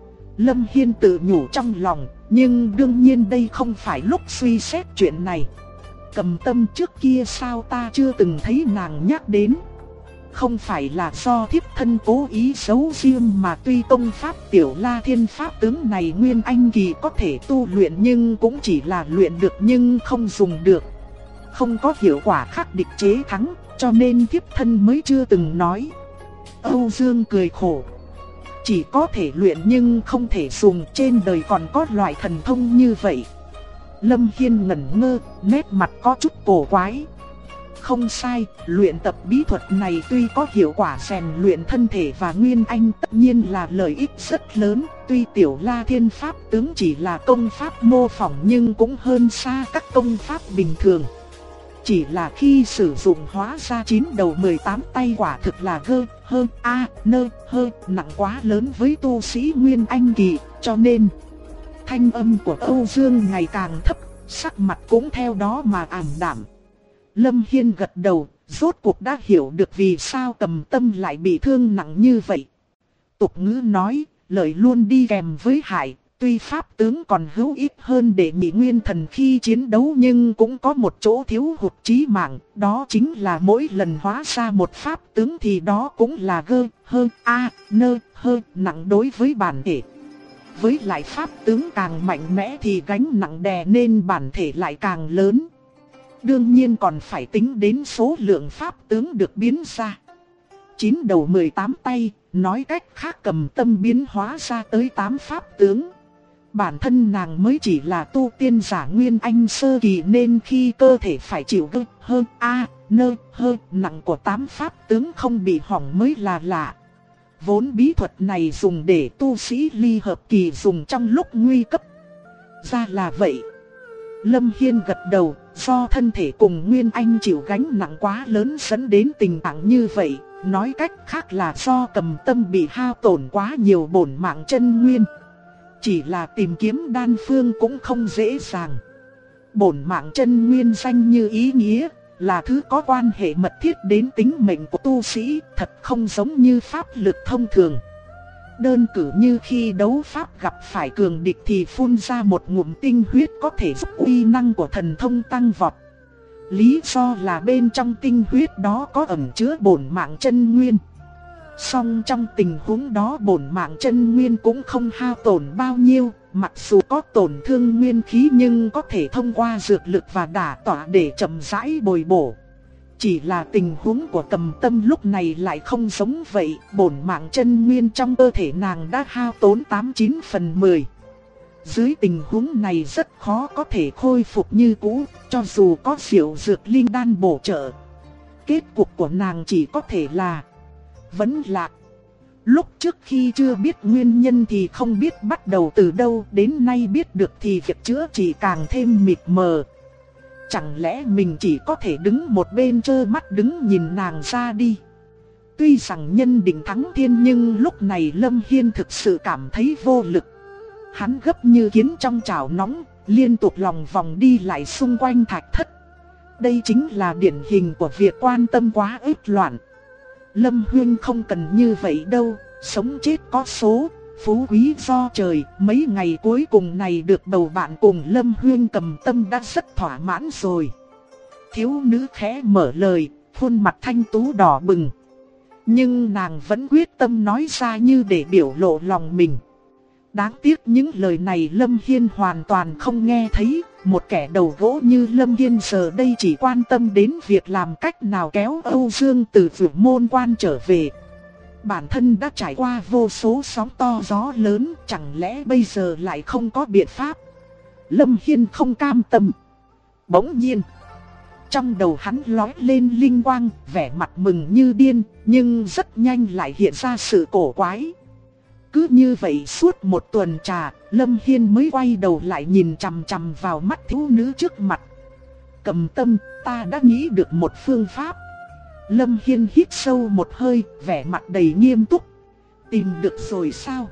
Lâm Hiên tự nhủ trong lòng, nhưng đương nhiên đây không phải lúc suy xét chuyện này. Cầm Tâm trước kia sao ta chưa từng thấy nàng nhắc đến? Không phải là do thiếp thân cố ý giấu riêng mà tuy công pháp Tiểu La Thiên pháp tướng này Nguyên Anh kỳ có thể tu luyện, nhưng cũng chỉ là luyện được nhưng không dùng được. Không có hiệu quả khắc địch chế thắng, cho nên thiếp thân mới chưa từng nói. Âu Dương cười khổ. Chỉ có thể luyện nhưng không thể dùng, trên đời còn có loại thần thông như vậy. Lâm Hiên ngẩn ngơ, nét mặt có chút cổ quái. Không sai, luyện tập bí thuật này tuy có hiệu quả rèn luyện thân thể và Nguyên Anh tất nhiên là lợi ích rất lớn. Tuy Tiểu La Thiên pháp tướng chỉ là công pháp mô phỏng nhưng cũng hơn xa các công pháp bình thường. Chỉ là khi sử dụng hóa ra 9 đầu 18 tay quả thực là nặng quá lớn với tu sĩ Nguyên Anh kỳ, cho nên thanh âm của Âu Dương ngày càng thấp, sắc mặt cũng theo đó mà ảm đạm. Lâm Hiên gật đầu, rốt cuộc đã hiểu được vì sao Cầm Tâm lại bị thương nặng như vậy. Tục ngữ nói, lợi luôn đi kèm với hại, tuy pháp tướng còn hữu ích hơn Đệ Nhị Nguyên Thần khi chiến đấu, nhưng cũng có một chỗ thiếu hụt chí mạng, đó chính là mỗi lần hóa ra một pháp tướng thì đó cũng là nặng đối với bản thể. Với lại pháp tướng càng mạnh mẽ thì gánh nặng đè nên bản thể lại càng lớn. Đương nhiên còn phải tính đến số lượng pháp tướng được biến ra. 9 đầu 18 tay, nói cách khác Cầm Tâm biến hóa ra tới 8 pháp tướng. Bản thân nàng mới chỉ là tu tiên giả Nguyên Anh sơ kỳ, nên khi cơ thể phải chịu nặng của 8 pháp tướng không bị hỏng mới là lạ. Vốn bí thuật này dùng để tu sĩ ly hợp kỳ dùng trong lúc nguy cấp. Ra là vậy. Lâm Hiên gật đầu, do thân thể cùng Nguyên Anh chịu gánh nặng quá lớn dẫn đến tình trạng như vậy. Nói cách khác là do Cầm Tâm bị hao tổn quá nhiều bổn mạng chân nguyên. Chỉ là tìm kiếm đan phương cũng không dễ dàng. Bổn mạng chân nguyên danh như ý nghĩa, là thứ có quan hệ mật thiết đến tính mệnh của tu sĩ, thật không giống như pháp lực thông thường. Đơn cử như khi đấu pháp gặp phải cường địch thì phun ra một ngụm tinh huyết có thể giúp uy năng của thần thông tăng vọt. Lý do là bên trong tinh huyết đó có ẩn chứa bổn mạng chân nguyên. Song trong tình huống đó bổn mạng chân nguyên cũng không hao tổn bao nhiêu, mặc dù có tổn thương nguyên khí nhưng có thể thông qua dược lực và đả tỏa để chậm rãi bồi bổ. Chỉ là tình huống của Cầm Tâm lúc này lại không giống vậy, bổn mạng chân nguyên trong cơ thể nàng đã hao tốn 89/10. Dưới tình huống này rất khó có thể khôi phục như cũ, cho dù có diệu dược linh đan bổ trợ. Kết cục của nàng chỉ có thể là vẫn lạc. Lúc trước khi chưa biết nguyên nhân thì không biết bắt đầu từ đâu, đến nay biết được thì việc chữa trị càng thêm mịt mờ. Chẳng lẽ mình chỉ có thể đứng một bên trơ mắt đứng nhìn nàng ra đi? Tuy rằng nhân định thắng thiên nhưng lúc này Lâm Hiên thực sự cảm thấy vô lực. Hắn gấp như kiến trong chảo nóng, liên tục lòng vòng đi lại xung quanh thạch thất. Đây chính là điển hình của việc quan tâm quá ít loạn. Lâm Huyên không cần như vậy đâu, sống chết có số, phú quý do trời. Mấy ngày cuối cùng này được bầu bạn cùng Lâm Huyên Cầm Tâm đã rất thỏa mãn rồi. Thiếu nữ khẽ mở lời, khuôn mặt thanh tú đỏ bừng. Nhưng nàng vẫn quyết tâm nói ra như để biểu lộ lòng mình. Đáng tiếc những lời này Lâm Hiên hoàn toàn không nghe thấy. Một kẻ đầu gỗ như Lâm Hiên giờ đây chỉ quan tâm đến việc làm cách nào kéo Âu Dương từ Vượt Môn Quan trở về. Bản thân đã trải qua vô số sóng to gió lớn, chẳng lẽ bây giờ lại không có biện pháp? Lâm Hiên không cam tâm. Bỗng nhiên, trong đầu hắn lóe lên linh quang, vẻ mặt mừng như điên, nhưng rất nhanh lại hiện ra sự cổ quái. Cứ như vậy suốt một tuần trà, Lâm Hiên mới quay đầu lại nhìn chằm chằm vào mắt thiếu nữ trước mặt. Cầm Tâm, ta đã nghĩ được một phương pháp. Lâm Hiên hít sâu một hơi, vẻ mặt đầy nghiêm túc. Tìm được rồi sao?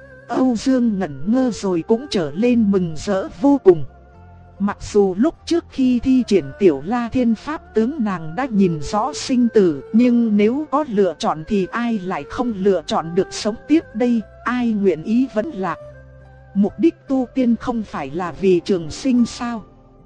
Âu Dương ngẩn ngơ rồi cũng trở lên mừng rỡ vô cùng. Mặc dù lúc trước khi thi triển Tiểu La Thiên Pháp tướng nàng đã nhìn rõ sinh tử, nhưng nếu có lựa chọn thì ai lại không lựa chọn được sống tiếp đây, ai nguyện ý vẫn lạc. Mục đích tu tiên không phải là vì trường sinh sao?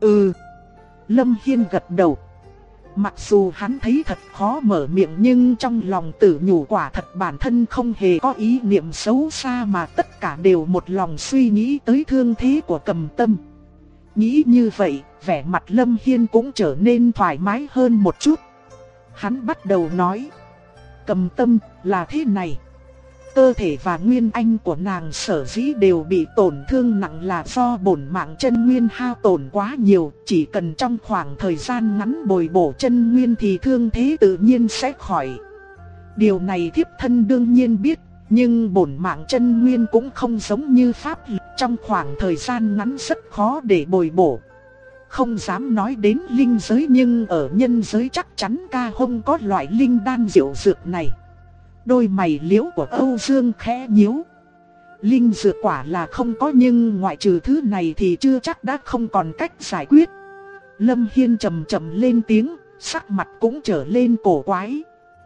Lâm Hiên gật đầu. Mặc dù hắn thấy thật khó mở miệng nhưng trong lòng tự nhủ quả thật bản thân không hề có ý niệm xấu xa mà tất cả đều một lòng suy nghĩ tới thương thế của Cầm Tâm. Nghĩ như vậy, vẻ mặt Lâm Hiên cũng trở nên thoải mái hơn một chút. Hắn bắt đầu nói, Cầm Tâm là thế này. Cơ thể và nguyên anh của nàng sở dĩ đều bị tổn thương nặng là do bổn mạng chân nguyên hao tổn quá nhiều. Chỉ cần trong khoảng thời gian ngắn bồi bổ chân nguyên thì thương thế tự nhiên sẽ khỏi. Điều này thiếp thân đương nhiên biết. Nhưng bổn mạng chân nguyên cũng không giống như pháp lực, trong khoảng thời gian ngắn rất khó để bồi bổ. Không dám nói đến linh giới nhưng ở nhân giới chắc chắn ca không có loại linh đan diệu dược này. Đôi mày liễu của Âu Dương khẽ nhíu. Linh dược quả là không có nhưng ngoại trừ thứ này thì chưa chắc đã không còn cách giải quyết. Lâm Hiên trầm trầm lên tiếng, sắc mặt cũng trở lên cổ quái.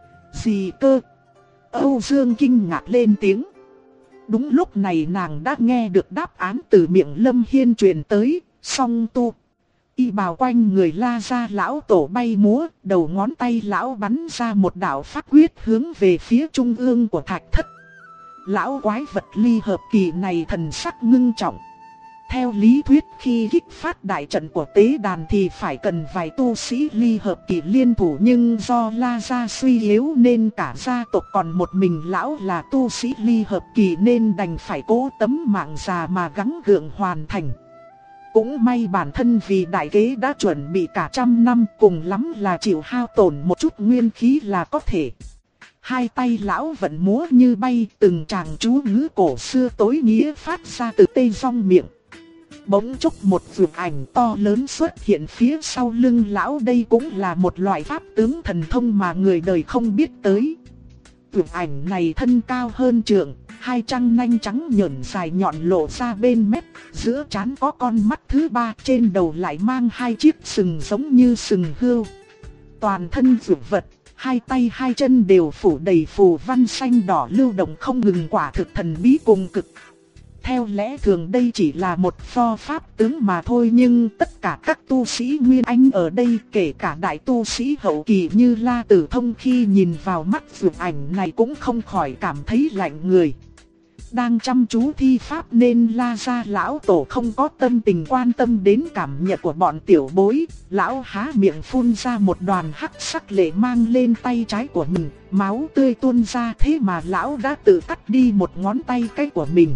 Gì cơ? Âu Dương kinh ngạc lên tiếng. Đúng lúc này nàng đã nghe được đáp án từ miệng Lâm Hiên truyền tới. Song tu y bào quanh người La Gia lão tổ bay múa, đầu ngón tay lão bắn ra một đạo pháp quyết hướng về phía trung ương của thạch thất. Lão quái vật ly hợp kỳ này thần sắc ngưng trọng. Theo lý thuyết khi kích phát đại trận của tế đàn thì phải cần vài tu sĩ ly hợp kỳ liên thủ, nhưng do La Gia suy yếu nên cả gia tộc còn một mình lão là tu sĩ ly hợp kỳ nên đành phải cố tấm mạng già mà gắng gượng hoàn thành. Cũng may bản thân vì đại kế đã chuẩn bị cả 100 năm, cùng lắm là chịu hao tổn một chút nguyên khí là có thể. Hai tay lão vận múa như bay, từng tràng chú ngữ cổ xưa tối nghĩa phát ra từ tây rong miệng. Bỗng chốc một vượt ảnh to lớn xuất hiện phía sau lưng lão, đây cũng là một loại pháp tướng thần thông mà người đời không biết tới. Vượt ảnh này thân cao hơn trượng, hai răng nanh trắng nhợn dài nhọn lộ ra bên mép, giữa trán có con mắt thứ ba, trên đầu lại mang hai chiếc sừng giống như sừng hươu. Toàn thân dược vật, hai tay hai chân đều phủ đầy phù văn xanh đỏ lưu động không ngừng, quả thực thần bí cùng cực. Theo lẽ thường đây chỉ là một pho pháp tướng mà thôi, nhưng tất cả các tu sĩ Nguyên Anh ở đây, kể cả đại tu sĩ hậu kỳ như La Tử Thông, khi nhìn vào mắt dược ảnh này cũng không khỏi cảm thấy lạnh người. Đang chăm chú thi pháp nên La gia lão tổ không có tâm tình quan tâm đến cảm nhận của bọn tiểu bối. Lão há miệng phun ra một đoàn hắc sắc lệ mang lên tay trái của mình, máu tươi tuôn ra, thế mà lão đã tự cắt đi một ngón tay cái của mình.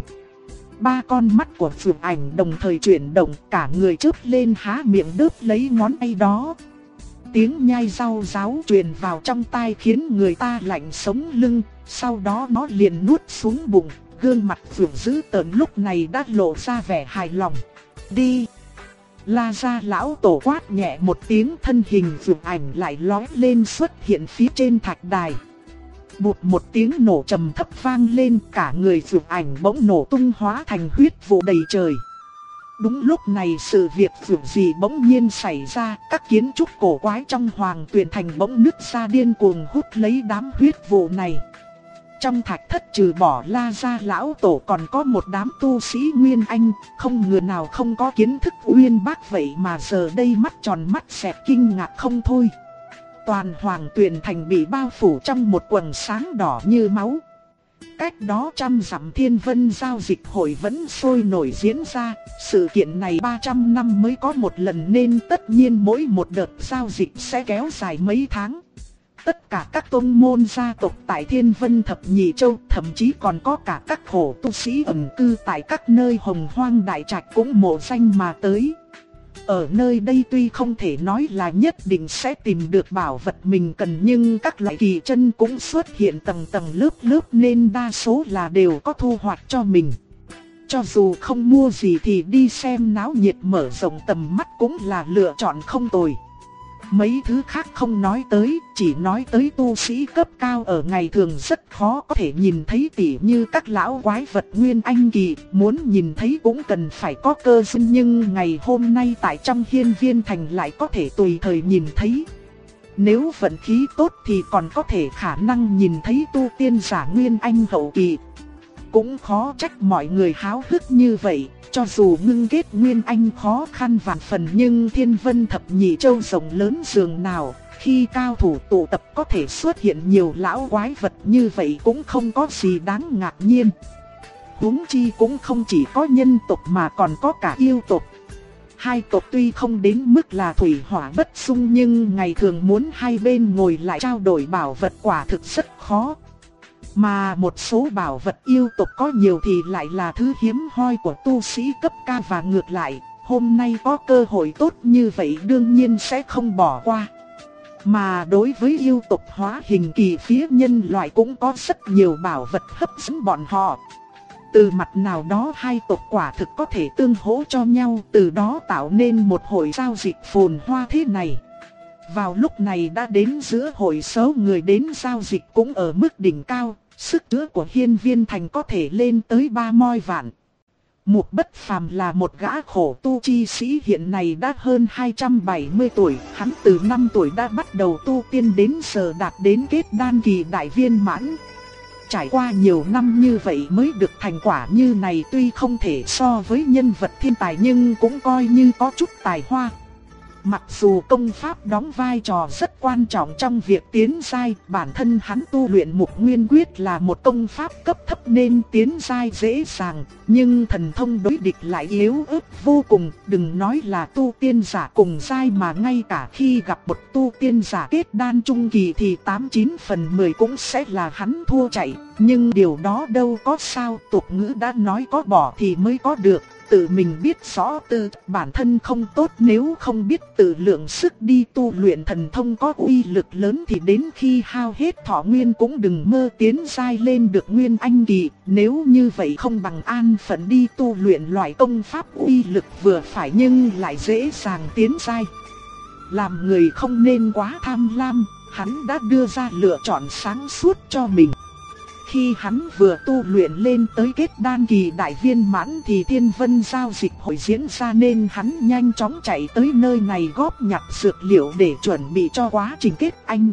Ba con mắt của Phượng Ảnh đồng thời chuyển động, cả người chớp lên há miệng đớp lấy ngón tay đó. Tiếng nhai rau ráo truyền vào trong tai khiến người ta lạnh sống lưng, sau đó nó liền nuốt xuống bụng. Gương mặt Phượng dữ tợn lúc này đã lộ ra vẻ hài lòng. Đi! La gia lão tổ quát nhẹ một tiếng, thân hình Phượng Ảnh lại lói lên xuất hiện phía trên thạch đài. Bụt một tiếng nổ trầm thấp vang lên, cả người Phượng Ảnh bỗng nổ tung hóa thành huyết vụ đầy trời. Đúng lúc này sự việc Phượng gì bỗng nhiên xảy ra, các kiến trúc cổ quái trong Hoàng Tuyền Thành bỗng nứt ra điên cuồng hút lấy đám huyết vụ này. Trong thạch thất trừ bỏ La gia lão tổ còn có một đám tu sĩ Nguyên Anh, không người nào không có kiến thức uyên bác vậy mà giờ đây mắt tròn mắt xẹt kinh ngạc không thôi. Toàn Hoàng Tuyền Thành bị bao phủ trong một quầng sáng đỏ như máu. Cách đó trăm dặm Thiên Vân giao dịch hội vẫn sôi nổi diễn ra, sự kiện này 300 năm mới có một lần nên tất nhiên mỗi một đợt giao dịch sẽ kéo dài mấy tháng. Tất cả các tôn môn gia tộc tại Thiên Vân Thập Nhị Châu, thậm chí còn có cả các khổ tu sĩ ẩn cư tại các nơi hồng hoang đại trạch cũng mộ danh mà tới. Ở nơi đây tuy không thể nói là nhất định sẽ tìm được bảo vật mình cần, nhưng các loại kỳ chân cũng xuất hiện tầng tầng lớp lớp nên đa số là đều có thu hoạch cho mình. Cho dù không mua gì thì đi xem náo nhiệt mở rộng tầm mắt cũng là lựa chọn không tồi. Mấy thứ khác không nói tới, chỉ nói tới tu sĩ cấp cao ở ngày thường rất khó có thể nhìn thấy, tỉ như các lão quái vật Nguyên Anh kỳ, muốn nhìn thấy cũng cần phải có cơ duyên, nhưng ngày hôm nay tại trong Hiên Viên Thành lại có thể tùy thời nhìn thấy. Nếu vận khí tốt thì còn có thể khả năng nhìn thấy tu tiên giả Nguyên Anh hậu kỳ. Cũng khó trách mọi người háo hức như vậy, cho dù ngưng kết Nguyên Anh khó khăn vạn phần nhưng Thiên Vân Thập Nhị Châu rộng lớn dường nào, khi cao thủ tụ tập có thể xuất hiện nhiều lão quái vật như vậy cũng không có gì đáng ngạc nhiên. Huống chi cũng không chỉ có nhân tộc mà còn có cả yêu tộc. Hai tộc tuy không đến mức là thủy hỏa bất xung nhưng ngày thường muốn hai bên ngồi lại trao đổi bảo vật quả thực rất khó. Mà một số bảo vật yêu tộc có nhiều thì lại là thứ hiếm hoi của tu sĩ cấp cao và ngược lại, hôm nay có cơ hội tốt như vậy đương nhiên sẽ không bỏ qua. Mà đối với yêu tộc hóa hình kỳ phía nhân loại cũng có rất nhiều bảo vật hấp dẫn bọn họ. Từ mặt nào đó hai tộc quả thực có thể tương hỗ cho nhau, từ đó tạo nên một hội giao dịch phồn hoa thế này. Vào lúc này đã đến giữa hội số người đến giao dịch cũng ở mức đỉnh cao, sức chứa của Hiên Viên Thành có thể lên tới 30 vạn. Mục Bất Phàm là một gã khổ tu chi sĩ hiện nay đã hơn 270 tuổi, hắn từ 5 tuổi đã bắt đầu tu tiên đến giờ đạt đến kết đan kỳ đại viên mãn. Trải qua nhiều năm như vậy mới được thành quả như này, tuy không thể so với nhân vật thiên tài nhưng cũng coi như có chút tài hoa. Mặc dù công pháp đóng vai trò rất quan trọng trong việc tiến giai, bản thân hắn tu luyện Mục Nguyên Quyết là một công pháp cấp thấp nên tiến giai dễ dàng, nhưng thần thông đối địch lại yếu ớt vô cùng, đừng nói là tu tiên giả cùng giai mà ngay cả khi gặp một tu tiên giả kết đan trung kỳ thì 89 phần 10 cũng sẽ là hắn thua chạy, nhưng điều đó đâu có sao, tục ngữ đã nói có bỏ thì mới có được. Tự mình biết rõ tư bản thân không tốt, nếu không biết tự lượng sức đi tu luyện thần thông có uy lực lớn thì đến khi hao hết thọ nguyên cũng đừng mơ tiến giai lên được Nguyên Anh kỳ. Nếu như vậy không bằng an phận đi tu luyện loại công pháp uy lực vừa phải nhưng lại dễ dàng tiến giai. Làm người không nên quá tham lam, hắn đã đưa ra lựa chọn sáng suốt cho mình. khi hắn vừa tu luyện lên tới kết đan kỳ đại viên mãn thì Thiên Vân giao dịch hội diễn ra nên hắn nhanh chóng chạy tới nơi này góp nhặt dược liệu để chuẩn bị cho quá trình kết anh.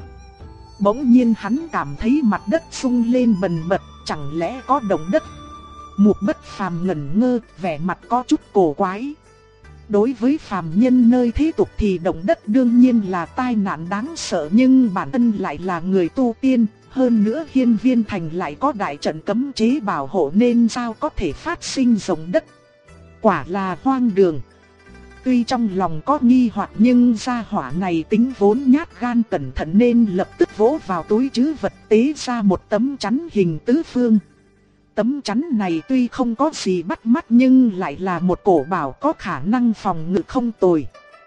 Bỗng nhiên hắn cảm thấy mặt đất rung lên bần bật, chẳng lẽ có động đất? Mục Bất Phàm ngẩn ngơ, vẻ mặt có chút cổ quái. Đối với phàm nhân nơi thế tục thì động đất đương nhiên là tai nạn đáng sợ, nhưng bản thân lại là người tu tiên, hơn nữa Hiên Viên Thành lại có đại trận cấm chế bảo hộ nên sao có thể phát sinh động đất. Quả là hoang đường. Tuy trong lòng có nghi hoặc nhưng gia hỏa này tính vốn nhát gan cẩn thận nên lập tức vỗ vào túi trữ vật tế ra một tấm chắn hình tứ phương. Tấm chắn này tuy không có gì bắt mắt nhưng lại là một cổ bảo có khả năng phòng ngự không tồi.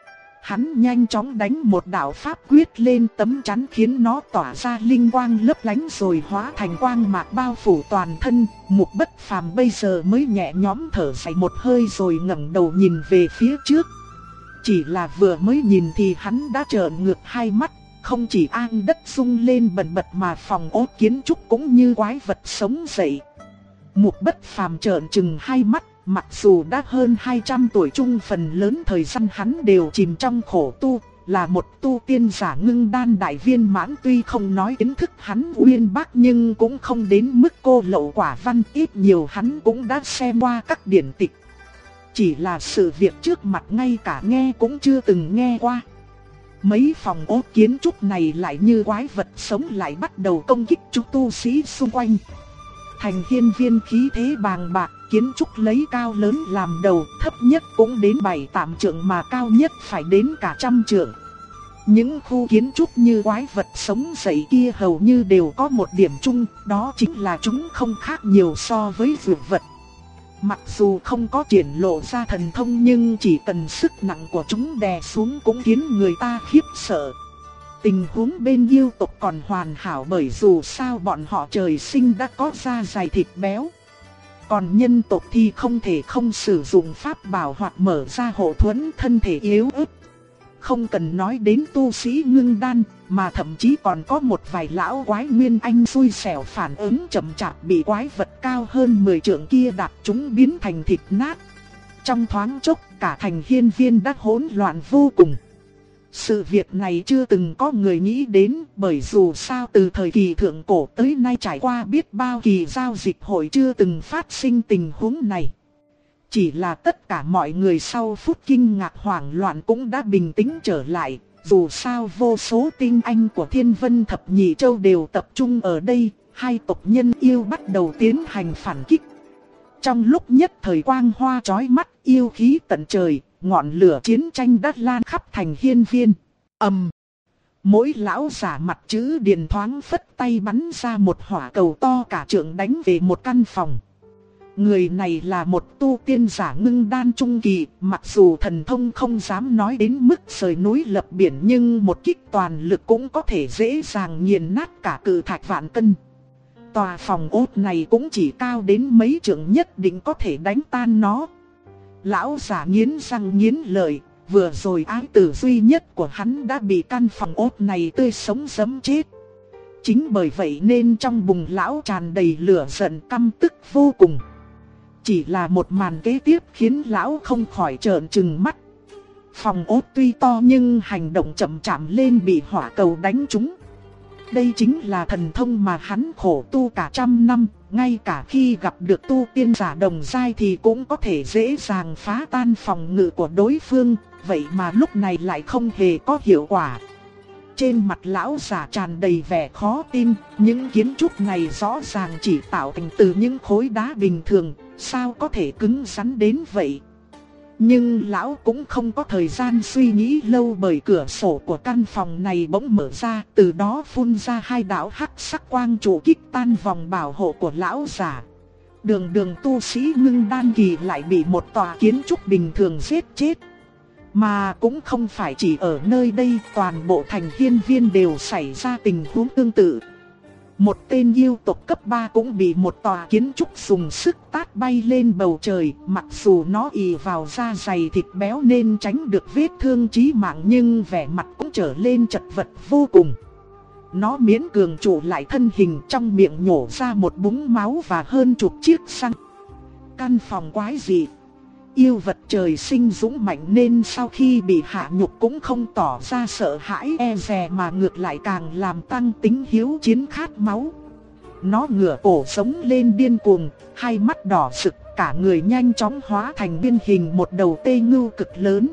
Hắn nhanh chóng đánh một đạo pháp quyết lên tấm chắn khiến nó tỏa ra linh quang lấp lánh rồi hóa thành quang mạc bao phủ toàn thân. Mục Bất Phàm bây giờ mới nhẹ nhõm thở dài một hơi rồi ngẩng đầu nhìn về phía trước. Chỉ là vừa mới nhìn thì hắn đã trợn ngược hai mắt, không chỉ an đất rung lên bần bật mà phòng ốt kiến trúc cũng như quái vật sống dậy. Mục Bất Phàm trợn trừng hai mắt, mặc dù đã hơn 200 tuổi chung phần lớn thời gian hắn đều chìm trong khổ tu, là một tu tiên giả ngưng đan đại viên mãn, tuy không nói kiến thức hắn uyên bác nhưng cũng không đến mức cô lậu quả văn, ít nhiều hắn cũng đã xem qua các điển tịch. Chỉ là sự việc trước mặt ngay cả nghe cũng chưa từng nghe qua. Mấy phòng ốt kiến trúc này lại như quái vật sống lại bắt đầu công kích chúng tu sĩ xung quanh. Thành Hiên Viên khí thế bàng bạc, kiến trúc lấy cao lớn làm đầu, thấp nhất cũng đến 7-8 trượng mà cao nhất phải đến cả 100 trượng. Những khu kiến trúc như quái vật sống dậy kia hầu như đều có một điểm chung, đó chính là chúng không khác nhiều so với dược vật. Mặc dù không có triển lộ ra thần thông nhưng chỉ cần sức nặng của chúng đè xuống cũng khiến người ta khiếp sợ. Tình huống bên yêu tộc còn hoàn hảo bởi dù sao bọn họ trời sinh đã có da dày thịt béo. Còn nhân tộc thì không thể không sử dụng pháp bảo hoặc mở ra hộ thuẫn thân thể yếu ớt. Không cần nói đến tu sĩ ngưng đan, mà thậm chí còn có một vài lão quái nguyên anh xui xẻo phản ứng chậm chạp bị quái vật cao hơn 10 trượng kia đạp chúng biến thành thịt nát. Trong thoáng chốc cả thành Hiên Viên đã hỗn loạn vô cùng. Sự việc này chưa từng có người nghĩ đến, bởi dù sao từ thời kỳ thượng cổ tới nay trải qua biết bao kỳ giao dịch hội chưa từng phát sinh tình huống này. Chỉ là tất cả mọi người sau phút kinh ngạc hoảng loạn cũng đã bình tĩnh trở lại, dù sao vô số tinh anh của Thiên Vân Thập Nhị Châu đều tập trung ở đây, hai tộc nhân yêu bắt đầu tiến hành phản kích. Trong lúc nhất thời quang hoa chói mắt, yêu khí tận trời, ngọn lửa chiến tranh đã lan khắp thành Hiên Viên. Mỗi lão giả mặt chữ điền thoáng phất tay bắn ra một hỏa cầu to cả trượng đánh về một căn phòng. Người này là một tu tiên giả ngưng đan trung kỳ, mặc dù thần thông không dám nói đến mức rời núi lập biển nhưng một kích toàn lực cũng có thể dễ dàng nghiền nát cả cự thạch vạn cân. Tòa phòng ốt này cũng chỉ cao đến mấy trượng, nhất định có thể đánh tan nó. Lão giả nghiến răng nghiến lợi, vừa rồi ái tử duy nhất của hắn đã bị căn phòng ốt này tươi sống giẫm chết. Chính bởi vậy nên trong bụng lão tràn đầy lửa giận căm tức vô cùng. Chỉ là một màn kế tiếp khiến lão không khỏi trợn trừng mắt. Phòng ốt tuy to nhưng hành động chậm chạp lên bị hỏa cầu đánh trúng. Đây chính là thần thông mà hắn khổ tu cả 100 năm, ngay cả khi gặp được tu tiên giả đồng giai thì cũng có thể dễ dàng phá tan phòng ngự của đối phương, vậy mà lúc này lại không hề có hiệu quả. Trên mặt lão giả tràn đầy vẻ khó tin, những kiến trúc này rõ ràng chỉ tạo thành từ những khối đá bình thường, sao có thể cứng rắn đến vậy? Nhưng lão cũng không có thời gian suy nghĩ lâu bởi cửa sổ của căn phòng này bỗng mở ra, từ đó phun ra hai đạo hắc sắc quang trụ kích tan vòng bảo hộ của lão giả. Đường tu sĩ ngưng đan kỳ lại bị một tòa kiến trúc bình thường giết chết. Mà cũng không phải chỉ ở nơi đây, toàn bộ thành Hiên Viên đều xảy ra tình huống tương tự. Một tên yêu tộc cấp 3 cũng bị một tòa kiến trúc dùng sức tát bay lên bầu trời, mặc dù nó ỷ vào da dày thịt béo nên tránh được vết thương chí mạng nhưng vẻ mặt cũng trở lên chật vật vô cùng. Nó miễn cường trụ lại thân hình, trong miệng nhổ ra một búng máu và hơn chục chiếc răng. Căn phòng quái dị. Yêu vật trời sinh dũng mạnh nên sau khi bị hạ nhục cũng không tỏ ra sợ hãi e dè mà ngược lại càng làm tăng tính hiếu chiến khát máu. Nó ngửa cổ sống lên điên cuồng, hai mắt đỏ rực, cả người nhanh chóng hóa thành biên hình một đầu tê ngưu cực lớn.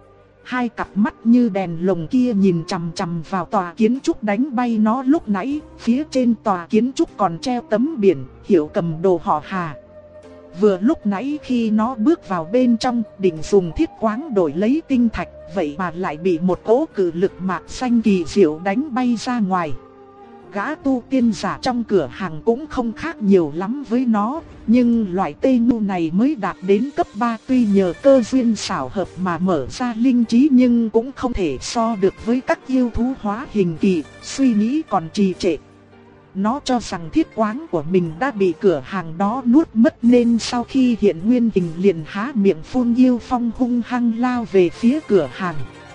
Hai cặp mắt như đèn lồng kia nhìn chằm chằm vào tòa kiến trúc đánh bay nó lúc nãy. Phía trên tòa kiến trúc còn treo tấm biển hiệu cầm đồ họ Hà. Vừa lúc nãy khi nó bước vào bên trong, định dùng thiết quáng đổi lấy tinh thạch, vậy mà lại bị một cỗ cự lực mạc xanh kỳ diệu đánh bay ra ngoài. Gã tu tiên giả trong cửa hàng cũng không khác nhiều lắm với nó, nhưng loại tê ngu này mới đạt đến cấp 3, tuy nhờ cơ duyên xảo hợp mà mở ra linh trí nhưng cũng không thể so được với các yêu thú hóa hình kỳ, suy nghĩ còn trì trệ. Nó cho rằng thiết quáng của mình đã bị cửa hàng đó nuốt mất nên sau khi hiện nguyên hình liền há miệng phun yêu phong hung hăng lao về phía cửa hàng.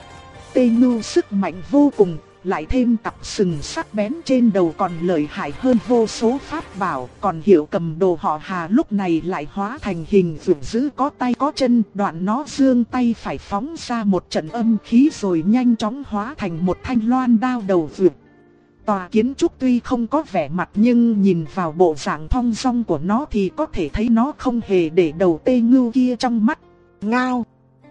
Tê ngu sức mạnh vô cùng, lại thêm cặp sừng sắc bén trên đầu còn lợi hại hơn vô số pháp bảo, còn hiệu cầm đồ họ Hà lúc này lại hóa thành hình vượt dữ có tay có chân, đoạn nó giương tay phải phóng ra một trận âm khí rồi nhanh chóng hóa thành một thanh loan đao đầu vượt. Tòa kiến trúc tuy không có vẻ mặt nhưng nhìn vào bộ dạng thong dong của nó thì có thể thấy nó không hề để đầu tê ngưu kia trong mắt. Ngao!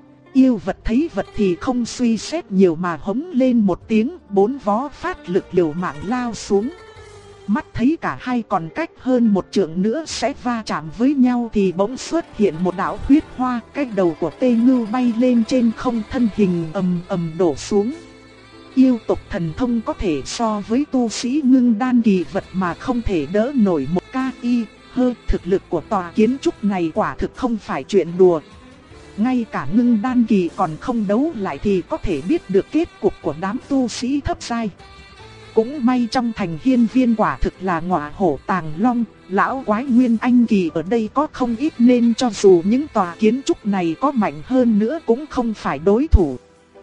Yêu vật thấy vật thì không suy xét nhiều mà hống lên một tiếng, bốn vó phát lực liều mạng lao xuống. Mắt thấy cả hai còn cách hơn một trượng nữa sẽ va chạm với nhau thì bỗng xuất hiện một đạo huyết hoa, cái đầu của tê ngưu bay lên trên không, thân hình ầm ầm đổ xuống. Yêu tộc thần thông có thể so với tu sĩ ngưng đan kỳ vật mà không thể đỡ nổi một ca y hơ. Thực lực của tòa kiến trúc này quả thực không phải chuyện đùa. Ngay cả ngưng đan kỳ còn không đấu lại thì có thể biết được kết cục của đám tu sĩ thấp giai. Cũng may trong thành hiên viên quả thực là ngọa hổ tàng long, lão quái nguyên anh kỳ ở đây có không ít nên cho dù những tòa kiến trúc này có mạnh hơn nữa cũng không phải đối thủ.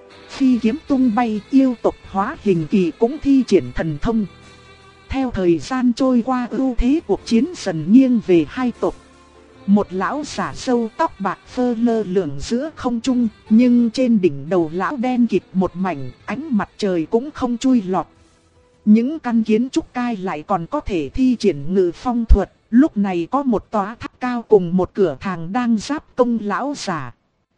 Phi kiếm tung bay, yêu tộc hóa hình kỳ cũng thi triển thần thông. Theo thời gian trôi qua, ưu thế cuộc chiến dần nghiêng về hai tộc. Một lão giả râu tóc bạc phơ lơ lửng giữa không trung, nhưng trên đỉnh đầu lão đen kịt một mảnh, ánh mặt trời cũng không chui lọt. Những căn kiến trúc cai lại còn có thể thi triển ngự phong thuật, lúc này có một tòa tháp cao cùng một cửa thang đang giáp công lão giả.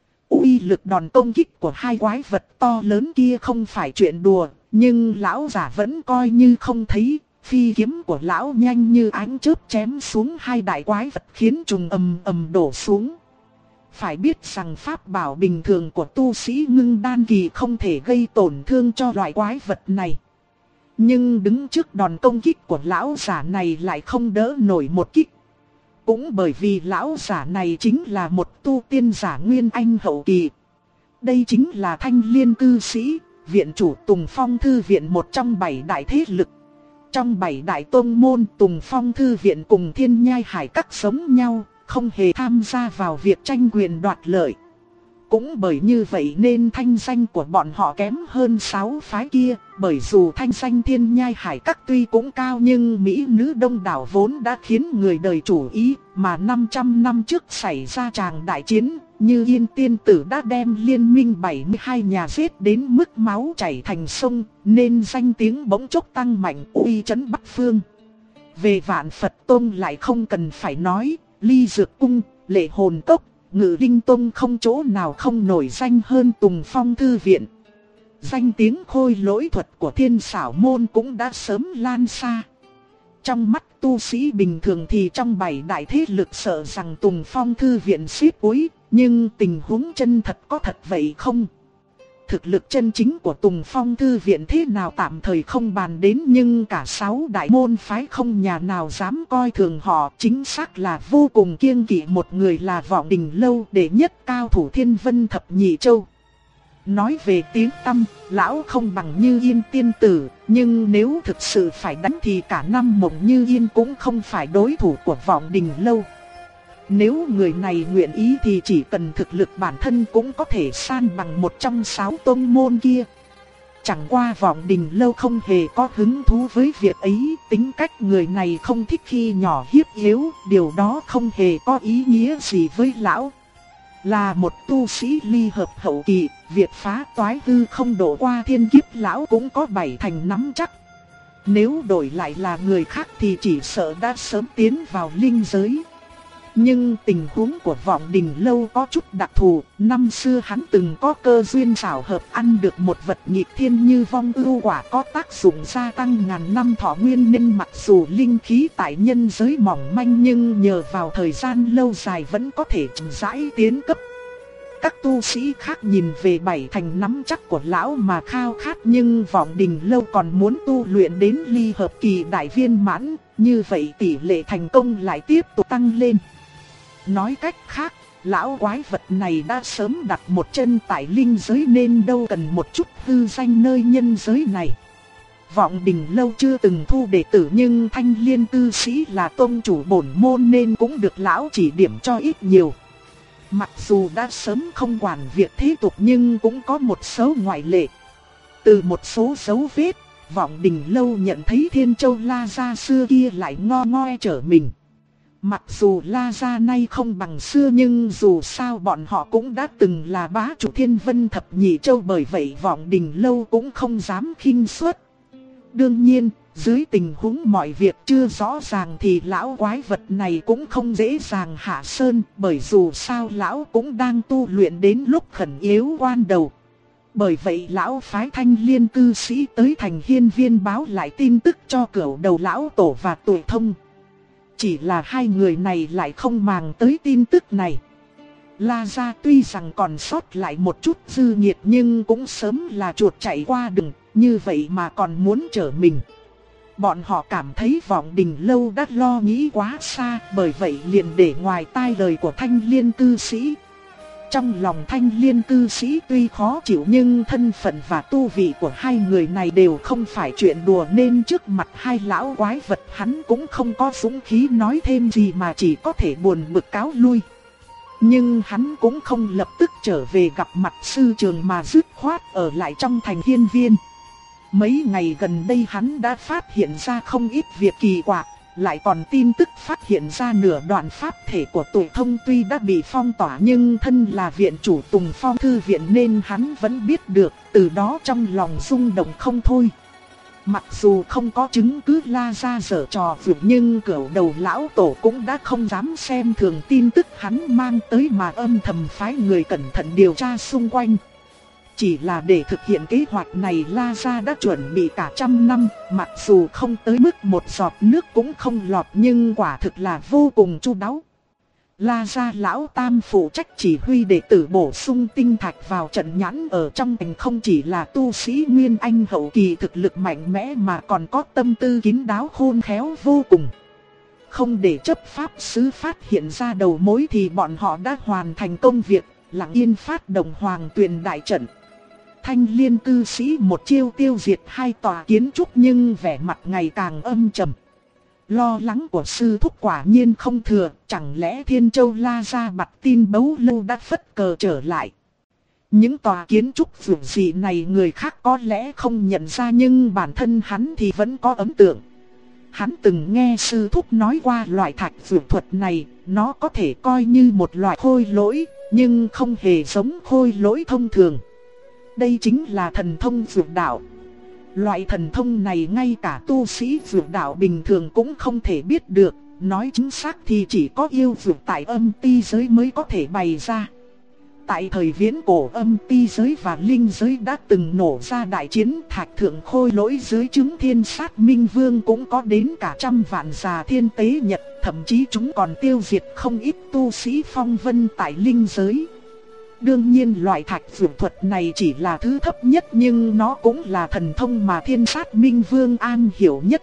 Uy lực đòn công kích của hai quái vật to lớn kia không phải chuyện đùa, nhưng lão giả vẫn coi như không thấy. Phi kiếm của lão nhanh như ánh chớp chém xuống hai đại quái vật khiến trùng ầm ầm đổ xuống. Phải biết rằng pháp bảo bình thường của tu sĩ ngưng đan kỳ không thể gây tổn thương cho loại quái vật này. Nhưng đứng trước đòn công kích của lão giả này lại không đỡ nổi một kích. Cũng bởi vì lão giả này chính là một tu tiên giả nguyên anh hậu kỳ. Đây chính là Thanh Liên cư sĩ, viện chủ Tùng Phong Thư Viện, một trong 7 đại thế lực. Trong 7 đại tôn môn, Tùng Phong Thư Viện cùng Thiên Nhai Hải Các giống nhau, không hề tham gia vào việc tranh quyền đoạt lợi. Cũng bởi như vậy nên thanh danh của bọn họ kém hơn 6 phái kia, bởi dù thanh danh Thiên Nhai Hải Các tuy cũng cao nhưng mỹ nữ đông đảo vốn đã khiến người đời chú ý, mà 500 năm trước xảy ra tràng đại chiến, Như Yên tiên tử đã đem liên minh 72 nhà giết đến mức máu chảy thành sông, nên danh tiếng bỗng chốc tăng mạnh, uy chấn Bắc Phương. Về Vạn Phật Tông lại không cần phải nói, Ly Dược Cung, Lệ Hồn Cốc, Ngự Linh Tông không chỗ nào không nổi danh hơn Tùng Phong Thư Viện. Danh tiếng khôi lỗi thuật của Thiên Xảo Môn cũng đã sớm lan xa. Trong mắt tu sĩ bình thường thì trong 7 đại thế lực sợ rằng Tùng Phong Thư Viện xếp cuối, nhưng tình huống chân thật có thật vậy không? Thực lực chân chính của Tùng Phong Thư Viện thế nào tạm thời không bàn đến, nhưng cả 6 đại môn phái không nhà nào dám coi thường họ, chính xác là vô cùng kiêng kỵ một người là Vọng Đình Lâu, đệ nhất cao thủ Thiên Vân Thập Nhị Châu. Nói về tiếng tăm, lão không bằng Như Yên tiên tử, nhưng nếu thực sự phải đánh thì cả năm Mộng Như Yên cũng không phải đối thủ của Vọng Đình Lâu. Nếu người này nguyện ý thì chỉ cần thực lực bản thân cũng có thể san bằng một trong 6 tôn môn kia. Chẳng qua Vọng Đình Lâu không hề có hứng thú với việc ấy, tính cách người này không thích khi nhỏ hiếp yếu, điều đó không hề có ý nghĩa gì với lão. Là một tu sĩ ly hợp hậu kỳ, việc phá toái hư không độ qua thiên kiếp lão cũng có 7 thành nắm chắc. Nếu đổi lại là người khác thì chỉ sợ đã sớm tiến vào linh giới. Nhưng tình huống của Vọng Đình Lâu có chút đặc thù, năm xưa hắn từng có cơ duyên xảo hợp ăn được một vật nghịch thiên như vong ưu quả có tác dụng gia tăng ngàn năm thọ nguyên, nên mặc dù linh khí tại nhân giới mỏng manh nhưng nhờ vào thời gian lâu dài vẫn có thể chậm rãi tiến cấp. Các tu sĩ khác nhìn về 7 thành nắm chắc của lão mà khao khát, nhưng Vọng Đình Lâu còn muốn tu luyện đến ly hợp kỳ đại viên mãn, như vậy tỷ lệ thành công lại tiếp tục tăng lên. Nói cách khác, lão quái vật này đã sớm đặt một chân tại linh giới nên đâu cần một chút hư danh nơi nhân giới này. Vọng Đình Lâu chưa từng thu đệ tử nhưng Thanh Liên cư sĩ là tôn chủ bổn môn nên cũng được lão chỉ điểm cho ít nhiều. Mặc dù đã sớm không quản việc thế tục nhưng cũng có một số ngoại lệ. Từ một số dấu vết, Vọng Đình Lâu nhận thấy Thiên Châu La Gia xưa kia lại ngo ngoe trở mình. Mặc dù La Gia nay không bằng xưa nhưng dù sao bọn họ cũng đã từng là bá chủ Thiên Vân Thập Nhị Châu, bởi vậy Vọng Đình Lâu cũng không dám khinh suất. Đương nhiên, dưới tình huống mọi việc chưa rõ ràng thì lão quái vật này cũng không dễ dàng hạ sơn, bởi dù sao lão cũng đang tu luyện đến lúc khẩn yếu quan đầu. Bởi vậy lão phái Thanh Liên cư sĩ tới thành Hiên Viên báo lại tin tức cho Cửu Đầu lão tổ và Tuổi Thông. Chỉ là hai người này lại không màng tới tin tức này. La Gia tuy rằng còn sót lại một chút dư nhiệt nhưng cũng sớm là chuột chạy qua đường, như vậy mà còn muốn trở mình. Bọn họ cảm thấy Vọng Đình Lâu đã lo nghĩ quá xa, bởi vậy liền để ngoài tai lời của Thanh Liên cư sĩ. Trong lòng Thanh Liên cư sĩ tuy khó chịu nhưng thân phận và tu vị của hai người này đều không phải chuyện đùa, nên trước mặt hai lão quái vật hắn cũng không có dũng khí nói thêm gì mà chỉ có thể buồn bực cáo lui. Nhưng hắn cũng không lập tức trở về gặp mặt sư trường mà dứt khoát ở lại trong thành Hiên Viên. Mấy ngày gần đây hắn đã phát hiện ra không ít việc kỳ quặc, lại còn tin tức phát hiện ra nửa đoạn pháp thể của Tuổi Thông tuy đã bị phong tỏa nhưng thân là viện chủ Tùng Phong Thư Viện nên hắn vẫn biết được, từ đó trong lòng rung động không thôi. Mặc dù không có chứng cứ La Gia giở trò vượt nhưng Cửu Đầu lão tổ cũng đã không dám xem thường tin tức hắn mang tới mà âm thầm phái người cẩn thận điều tra xung quanh. Chỉ là để thực hiện kế hoạch này La Gia đã chuẩn bị cả 100 năm, mặc dù không tới mức một giọt nước cũng không lọt nhưng quả thực là vô cùng chu đáo. La Gia lão tam phụ trách chỉ huy đệ tử bổ sung tinh thạch vào trận nhãn ở trong thành, không chỉ là tu sĩ Nguyên Anh hậu kỳ thực lực mạnh mẽ mà còn có tâm tư kín đáo khôn khéo vô cùng. Không để chấp pháp sứ phát hiện ra đầu mối thì bọn họ đã hoàn thành công việc, lặng yên phát động Hoàng Tuyền đại trận. Thanh Liên cư sĩ một chiêu tiêu diệt hai tòa kiến trúc nhưng vẻ mặt ngày càng âm trầm. Lo lắng của sư thúc quả nhiên không thừa, chẳng lẽ Thiên Châu La Gia bặt tin bấu lâu đã phất cờ trở lại. Những tòa kiến trúc vượt dị này người khác có lẽ không nhận ra nhưng bản thân hắn thì vẫn có ấn tượng. Hắn từng nghe sư thúc nói qua loại thạch vượt thuật này, nó có thể coi như một loại khôi lỗi, nhưng không hề giống khôi lỗi thông thường. Đây chính là thần thông vượt đạo. Loại thần thông này ngay cả tu sĩ vượt đạo bình thường cũng không thể biết được, nói chính xác thì chỉ có yêu vượt tại âm ti giới mới có thể bày ra. Tại thời viễn cổ, âm ti giới và linh giới đã từng nổ ra đại chiến, thạch thượng khôi lỗi dưới trướng Thiên Sát Minh Vương cũng có đến cả 100 vạn già thiên tế nhật, thậm chí chúng còn tiêu diệt không ít tu sĩ phong vân tại linh giới. Đương nhiên loại thạch vượt thuật này chỉ là thứ thấp nhất nhưng nó cũng là thần thông mà Thiên Sát Minh Vương am hiểu nhất.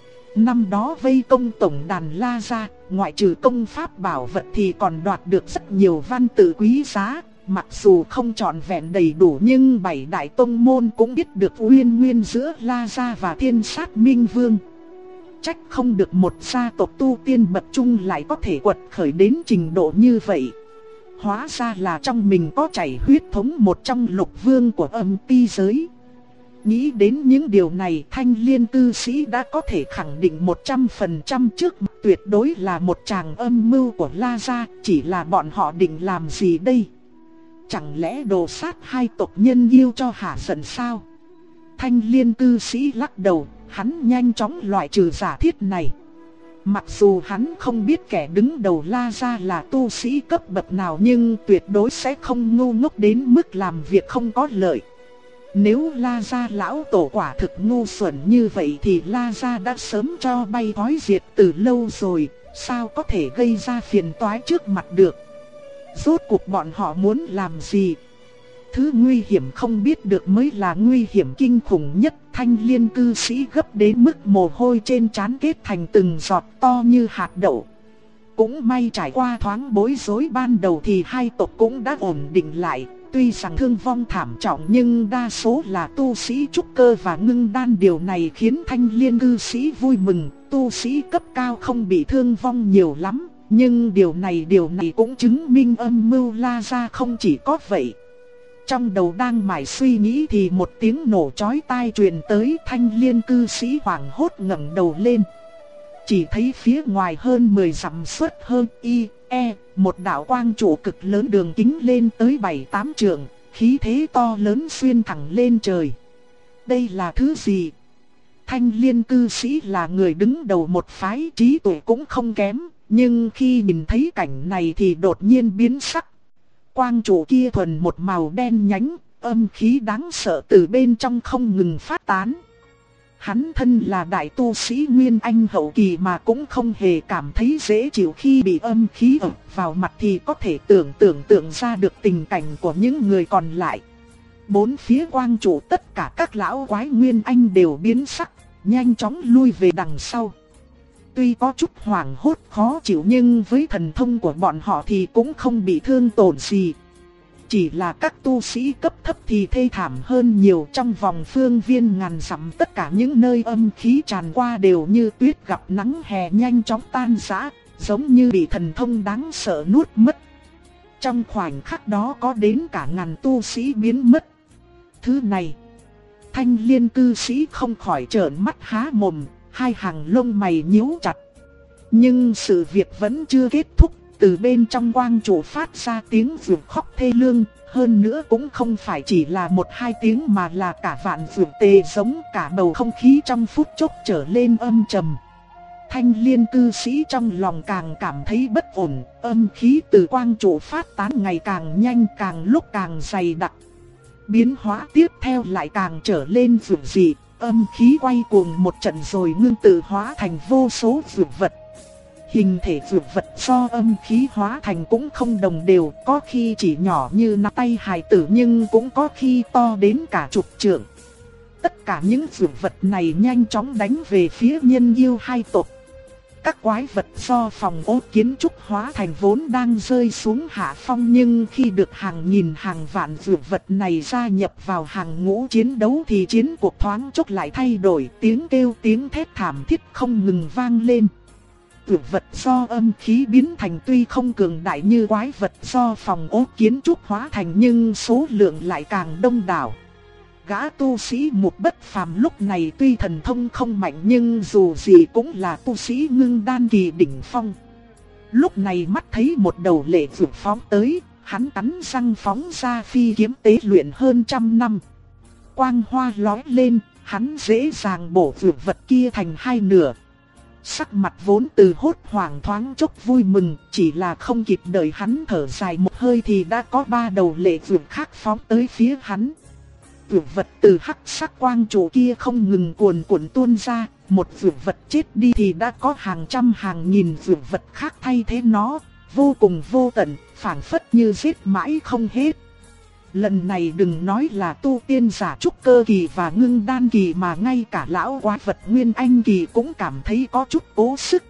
Năm đó vây công tổng đàn La Gia, ngoại trừ công pháp bảo vật thì còn đoạt được rất nhiều văn tự quý giá. Mặc dù không trọn vẹn đầy đủ nhưng bảy đại tông môn cũng biết được uyên nguyên giữa La Gia và Thiên Sát Minh Vương. Trách không được một gia tộc tu tiên bậc trung lại có thể quật khởi đến trình độ như vậy. Hóa ra là trong mình có chảy huyết thống một trong lục vương của âm ti giới. Nghĩ đến những điều này, Thanh Liên cư sĩ đã có thể khẳng định 100% trước mặt tuyệt đối là một tràng âm mưu của La Gia, chỉ là bọn họ định làm gì đây? Chẳng lẽ đồ sát hai tộc nhân yêu cho hả giận sao? Thanh Liên cư sĩ lắc đầu, hắn nhanh chóng loại trừ giả thiết này. Mặc dù hắn không biết kẻ đứng đầu La Gia là tu sĩ cấp bậc nào, nhưng tuyệt đối sẽ không ngu ngốc đến mức làm việc không có lợi. Nếu La Gia lão tổ quả thực ngu xuẩn như vậy thì La Gia đã sớm cho bay gói diệt từ lâu rồi, sao có thể gây ra phiền toái trước mặt được. Rốt cuộc bọn họ muốn làm gì? Thứ nguy hiểm không biết được mới là nguy hiểm kinh khủng nhất. Thanh Liên cư sĩ gấp đến mức mồ hôi trên trán kết thành từng giọt to như hạt đậu. Cũng may trải qua thoáng bối rối ban đầu thì hai tộc cũng đã ổn định lại. Tuy rằng thương vong thảm trọng nhưng đa số là tu sĩ trúc cơ và ngưng đan, điều này khiến Thanh Liên cư sĩ vui mừng. Tu sĩ cấp cao không bị thương vong nhiều lắm, nhưng điều này cũng chứng minh âm mưu La Gia không chỉ có vậy. Trong đầu đang mải suy nghĩ thì một tiếng nổ chói tai truyền tới. Thanh Liên cư sĩ hoảng hốt ngẩng đầu lên. Chỉ thấy phía ngoài hơn 10 dặm xuất hơn một đạo quang trụ cực lớn đường kính lên tới 7-8 trượng, khí thế to lớn xuyên thẳng lên trời. Đây là thứ gì? Thanh Liên cư sĩ là người đứng đầu một phái, trí tuệ cũng không kém, nhưng khi nhìn thấy cảnh này thì đột nhiên biến sắc. Quang trụ kia thuần một màu đen nhánh, âm khí đáng sợ từ bên trong không ngừng phát tán. Hắn thân là đại tu sĩ Nguyên Anh hậu kỳ mà cũng không hề cảm thấy dễ chịu khi bị âm khí ập vào mặt, thì có thể tưởng tượng ra được tình cảnh của những người còn lại. Bốn phía quang trụ tất cả các lão quái Nguyên Anh đều biến sắc, nhanh chóng lui về đằng sau. Tuy có chút hoảng hốt khó chịu nhưng với thần thông của bọn họ thì cũng không bị thương tổn gì. Chỉ là các tu sĩ cấp thấp thì thê thảm hơn nhiều. Trong vòng phương viên ngàn dặm, tất cả những nơi âm khí tràn qua đều như tuyết gặp nắng hè nhanh chóng tan rã, giống như bị thần thông đáng sợ nuốt mất. Trong khoảnh khắc đó có đến cả ngàn tu sĩ biến mất. Thứ này, Thanh Liên cư sĩ không khỏi trợn mắt há mồm, hai hàng lông mày nhíu chặt. Nhưng sự việc vẫn chưa kết thúc. Từ bên trong quang trụ phát ra tiếng vượt khóc thê lương, hơn nữa cũng không phải chỉ là 1-2 tiếng mà là cả vạn vượt tê giống. Cả bầu không khí trong phút chốc trở lên âm trầm. Thanh Liên cư sĩ trong lòng càng cảm thấy bất ổn, âm khí từ quang trụ phát tán ngày càng nhanh, càng lúc càng dày đặc. Biến hóa tiếp theo lại càng trở lên vượt dị, âm khí quay cuồng một trận rồi ngưng tụ hóa thành vô số vượt vật. Hình thể vượt vật do âm khí hóa thành cũng không đồng đều, có khi chỉ nhỏ như nắm tay hài tử nhưng cũng có khi to đến cả chục trượng. Tất cả những vượt vật này nhanh chóng đánh về phía nhân yêu hai tộc. Các quái vật do phòng ốt kiến trúc hóa thành vốn đang rơi xuống hạ phong, nhưng khi được hàng nghìn hàng vạn vượt vật này gia nhập vào hàng ngũ chiến đấu thì chiến cuộc thoáng chốc lại thay đổi, tiếng kêu tiếng thét thảm thiết không ngừng vang lên. Vượt vật do âm khí biến thành tuy không cường đại như quái vật do phòng ốt kiến trúc hóa thành, nhưng số lượng lại càng đông đảo. Gã tu sĩ Mục Bất Phàm lúc này tuy thần thông không mạnh nhưng dù gì cũng là tu sĩ ngưng đan kỳ đỉnh phong. Lúc này mắt thấy một đầu lệ vượt phóng tới, hắn cắn răng phóng ra phi kiếm tế luyện hơn 100 năm. Quang hoa lóe lên, hắn dễ dàng bổ vượt vật kia thành hai nửa. Sắc mặt vốn từ hốt hoảng thoáng chốc vui mừng, chỉ là không kịp đợi hắn thở dài một hơi thì đã có 3 đầu lệ vượt khác phóng tới phía hắn. Vượt vật từ hắc sắc quang trụ kia không ngừng cuồn cuộn tuôn ra, một vượt vật chết đi thì đã có hàng trăm hàng nghìn vượt vật khác thay thế nó, vô cùng vô tận, phảng phất như giết mãi không hết. Lần này đừng nói là tu tiên giả trúc cơ kỳ và ngưng đan kỳ mà ngay cả lão quái vật Nguyên Anh kỳ cũng cảm thấy có chút cố sức.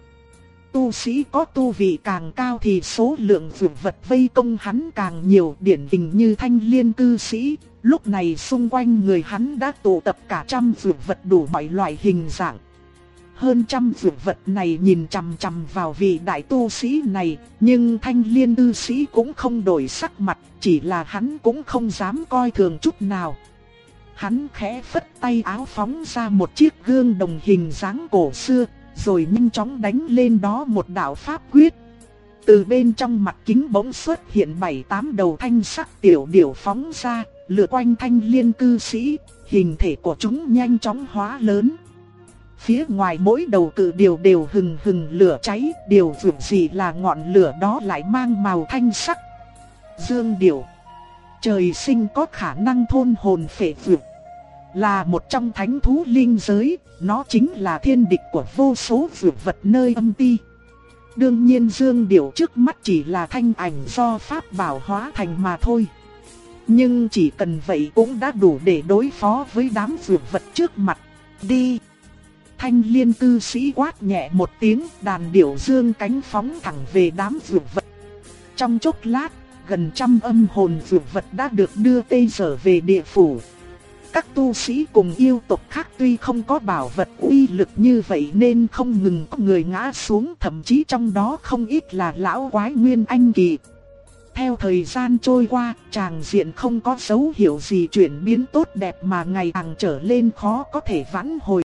Tu sĩ có tu vị càng cao thì số lượng vượt vật vây công hắn càng nhiều, điển hình như Thanh Liên cư sĩ. Lúc này xung quanh người hắn đã tụ tập cả trăm vượt vật đủ mọi loại hình dạng. Hơn 100 vượt vật này nhìn chằm chằm vào vị đại tu sĩ này, nhưng Thanh Liên cư sĩ cũng không đổi sắc mặt, chỉ là hắn cũng không dám coi thường chút nào. Hắn khẽ phất tay áo phóng ra một chiếc gương đồng hình dáng cổ xưa, rồi nhanh chóng đánh lên đó một đạo pháp quyết. Từ bên trong mặt kính bỗng xuất hiện 7-8 đầu thanh sắc tiểu điểu phóng ra, lượn quanh Thanh Liên cư sĩ, hình thể của chúng nhanh chóng hóa lớn. Phía ngoài mỗi đầu cự điểu đều hừng hừng lửa cháy, điều vượt gì là ngọn lửa đó lại mang màu thanh sắc. Dương điểu, trời sinh có khả năng thôn hồn phệ vượt, là một trong thánh thú linh giới, nó chính là thiên địch của vô số vượt vật nơi âm ti. Đương nhiên dương điểu trước mắt chỉ là thanh ảnh do pháp bảo hóa thành mà thôi. Nhưng chỉ cần vậy cũng đã đủ để đối phó với đám vượt vật trước mặt. Đi! Thanh Liên cư sĩ quát nhẹ một tiếng, đàn điểu dương cánh phóng thẳng về đám vượt vật. Trong chốc lát, gần 100 âm hồn vượt vật đã được đưa tê trở về địa phủ. Các tu sĩ cùng yêu tộc khác tuy không có bảo vật uy lực như vậy nên không ngừng có người ngã xuống, thậm chí trong đó không ít là lão quái nguyên anh kỳ. Theo thời gian trôi qua, tràng diện không có dấu hiệu gì chuyển biến tốt đẹp mà ngày càng trở lên khó có thể vãn hồi.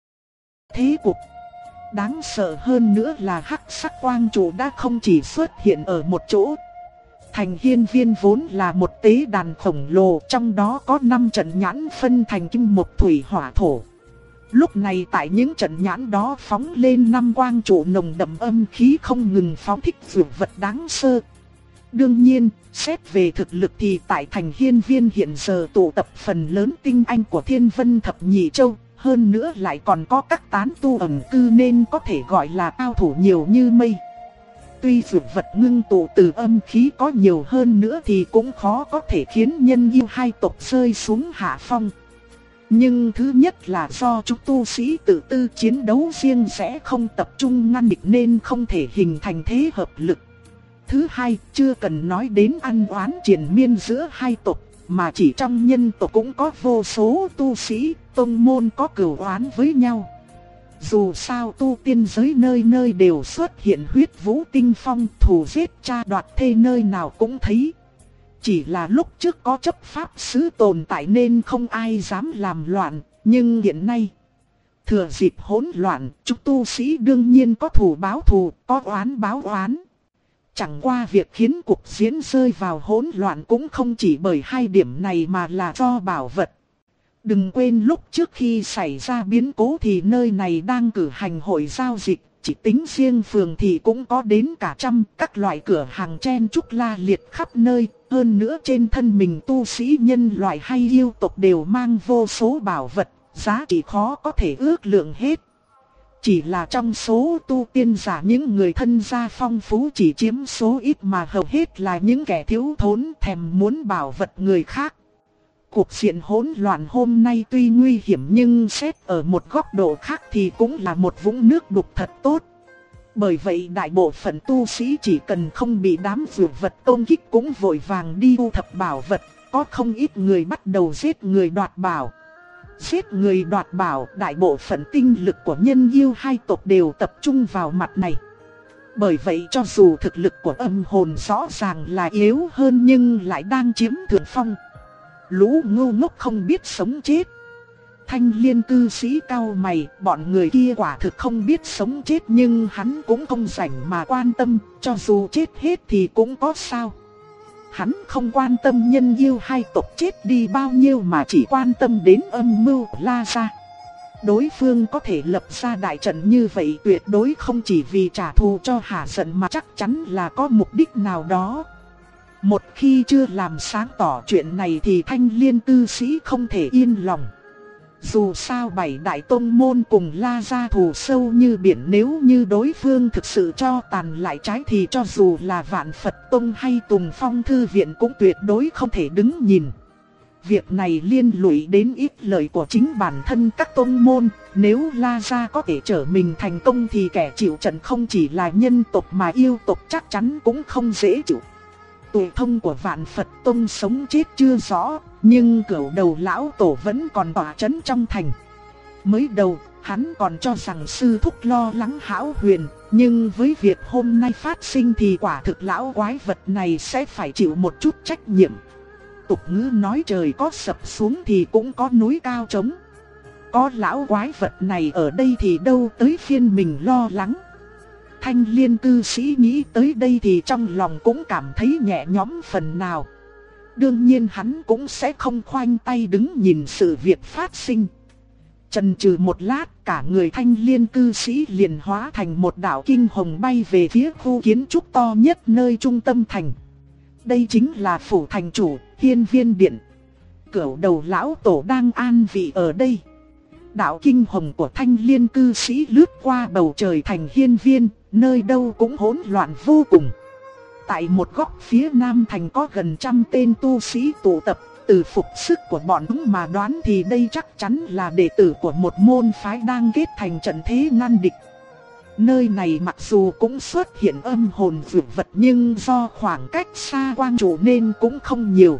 Thế cục đáng sợ hơn nữa là hắc sắc quang trụ đã không chỉ xuất hiện ở một chỗ. Thành Hiên Viên vốn là một tế đàn khổng lồ, trong đó có 5 trận nhãn phân thành kim mộc thủy hỏa thổ. Lúc này tại những trận nhãn đó phóng lên 5 quang trụ nồng đậm âm khí không ngừng phóng thích vượt vật đáng sợ. Đương nhiên, xét về thực lực thì tại Thành Hiên Viên hiện giờ tụ tập phần lớn tinh anh của Thiên Vân Thập Nhị Châu, hơn nữa lại còn có các tán tu ẩn cư nên có thể gọi là cao thủ nhiều như mây. Tuy vượt vật ngưng tụ từ âm khí có nhiều hơn nữa thì cũng khó có thể khiến nhân yêu hai tộc rơi xuống hạ phong. Nhưng thứ nhất là do chúng tu sĩ tự tư chiến đấu riêng sẽ không tập trung ngăn địch nên không thể hình thành thế hợp lực. Thứ hai, chưa cần nói đến ăn oán triền miên giữa hai tộc, mà chỉ trong nhân tộc cũng có vô số tu sĩ, tông môn có cửu oán với nhau. Dù sao tu tiên giới nơi nơi đều xuất hiện huyết vũ tinh phong, thù giết cha đoạt thê nơi nào cũng thấy. Chỉ là lúc trước có chấp pháp sứ tồn tại nên không ai dám làm loạn, nhưng hiện nay thừa dịp hỗn loạn, chúng tu sĩ đương nhiên có thù báo thù, có oán báo oán. Chẳng qua việc khiến cuộc diễn rơi vào hỗn loạn cũng không chỉ bởi hai điểm này mà là do bảo vật. Đừng quên lúc trước khi xảy ra biến cố thì nơi này đang cử hành hội giao dịch, chỉ tính riêng phường thì cũng có đến cả 100 các loại cửa hàng chen chúc la liệt khắp nơi. Hơn nữa trên thân mình tu sĩ nhân loại hay yêu tộc đều mang vô số bảo vật, giá trị khó có thể ước lượng hết. Chỉ là trong số tu tiên giả những người thân gia phong phú chỉ chiếm số ít mà hầu hết là những kẻ thiếu thốn thèm muốn bảo vật người khác. Cuộc diện hỗn loạn hôm nay tuy nguy hiểm nhưng xét ở một góc độ khác thì cũng là một vũng nước đục thật tốt. Bởi vậy đại bộ phận tu sĩ chỉ cần không bị đám vượt vật công kích cũng vội vàng đi thu thập bảo vật, có không ít người bắt đầu giết người đoạt bảo. Giết người đoạt bảo, đại bộ phận tinh lực của nhân yêu hai tộc đều tập trung vào mặt này. Bởi vậy cho dù thực lực của âm hồn rõ ràng là yếu hơn nhưng lại đang chiếm thượng phong. Lũ ngu ngốc không biết sống chết. Thanh Liên cư sĩ cau mày, bọn người kia quả thực không biết sống chết nhưng hắn cũng không rảnh mà quan tâm, cho dù chết hết thì cũng có sao. Hắn không quan tâm nhân yêu hai tộc chết đi bao nhiêu mà chỉ quan tâm đến âm mưu La Gia. Đối phương có thể lập ra đại trận như vậy tuyệt đối không chỉ vì trả thù cho hả giận mà chắc chắn là có mục đích nào đó. Một khi chưa làm sáng tỏ chuyện này thì Thanh Liên cư sĩ không thể yên lòng. Dù sao 7 đại tông môn cùng La Gia thù sâu như biển, nếu như đối phương thực sự cho tàn lại trái thì cho dù là Vạn Phật Tông hay Tùng Phong Thư Viện cũng tuyệt đối không thể đứng nhìn. Việc này liên lụy đến ít lợi của chính bản thân các tông môn, nếu La Gia có thể trở mình thành công thì kẻ chịu trận không chỉ là nhân tộc mà yêu tộc chắc chắn cũng không dễ chịu. Tuổi thông của Vạn Phật Tông sống chết chưa rõ, nhưng cửu đầu lão tổ vẫn còn tỏa chấn trong thành. Mới đầu, hắn còn cho rằng sư thúc lo lắng Hão Huyền, nhưng với việc hôm nay phát sinh thì quả thực lão quái vật này sẽ phải chịu một chút trách nhiệm. Tục ngữ nói trời có sập xuống thì cũng có núi cao trống. Có lão quái vật này ở đây thì đâu tới phiên mình lo lắng. Thanh Liên cư sĩ nghĩ tới đây thì trong lòng cũng cảm thấy nhẹ nhõm phần nào. Đương nhiên hắn cũng sẽ không khoanh tay đứng nhìn sự việc phát sinh. Chần chừ một lát, cả người Thanh Liên cư sĩ liền hóa thành một đạo kinh hồng bay về phía khu kiến trúc to nhất nơi trung tâm thành. Đây chính là phủ thành chủ, Hiên Viên Điện. Cửu đầu lão tổ đang an vị ở đây. Đạo kinh hồng của Thanh Liên cư sĩ lướt qua bầu trời thành Hiên Viên, nơi đâu cũng hỗn loạn vô cùng. Tại một góc phía nam thành có gần 100 tên tu sĩ tụ tập. Từ phục sức của bọn chúng mà đoán thì đây chắc chắn là đệ tử của một môn phái đang kết thành trận thế ngăn địch. Nơi này mặc dù cũng xuất hiện âm hồn dược vật nhưng do khoảng cách xa quang trụ nên cũng không nhiều.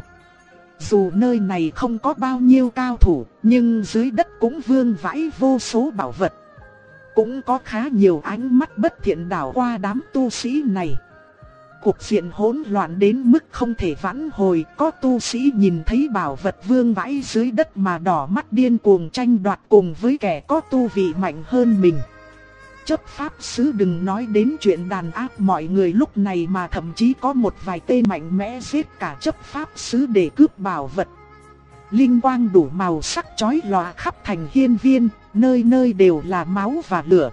Dù nơi này không có bao nhiêu cao thủ, nhưng dưới đất cũng vương vãi vô số bảo vật. Cũng có khá nhiều ánh mắt bất thiện đảo qua đám tu sĩ này. Cuộc diện hỗn loạn đến mức không thể vãn hồi, có tu sĩ nhìn thấy bảo vật vương vãi dưới đất mà đỏ mắt điên cuồng tranh đoạt cùng với kẻ có tu vị mạnh hơn mình. Chấp pháp sứ đừng nói đến chuyện đàn áp mọi người lúc này mà thậm chí có một vài tên mạnh mẽ giết cả chấp pháp sứ để cướp bảo vật. Linh quang đủ màu sắc chói lòa khắp thành Hiên Viên, nơi nơi đều là máu và lửa.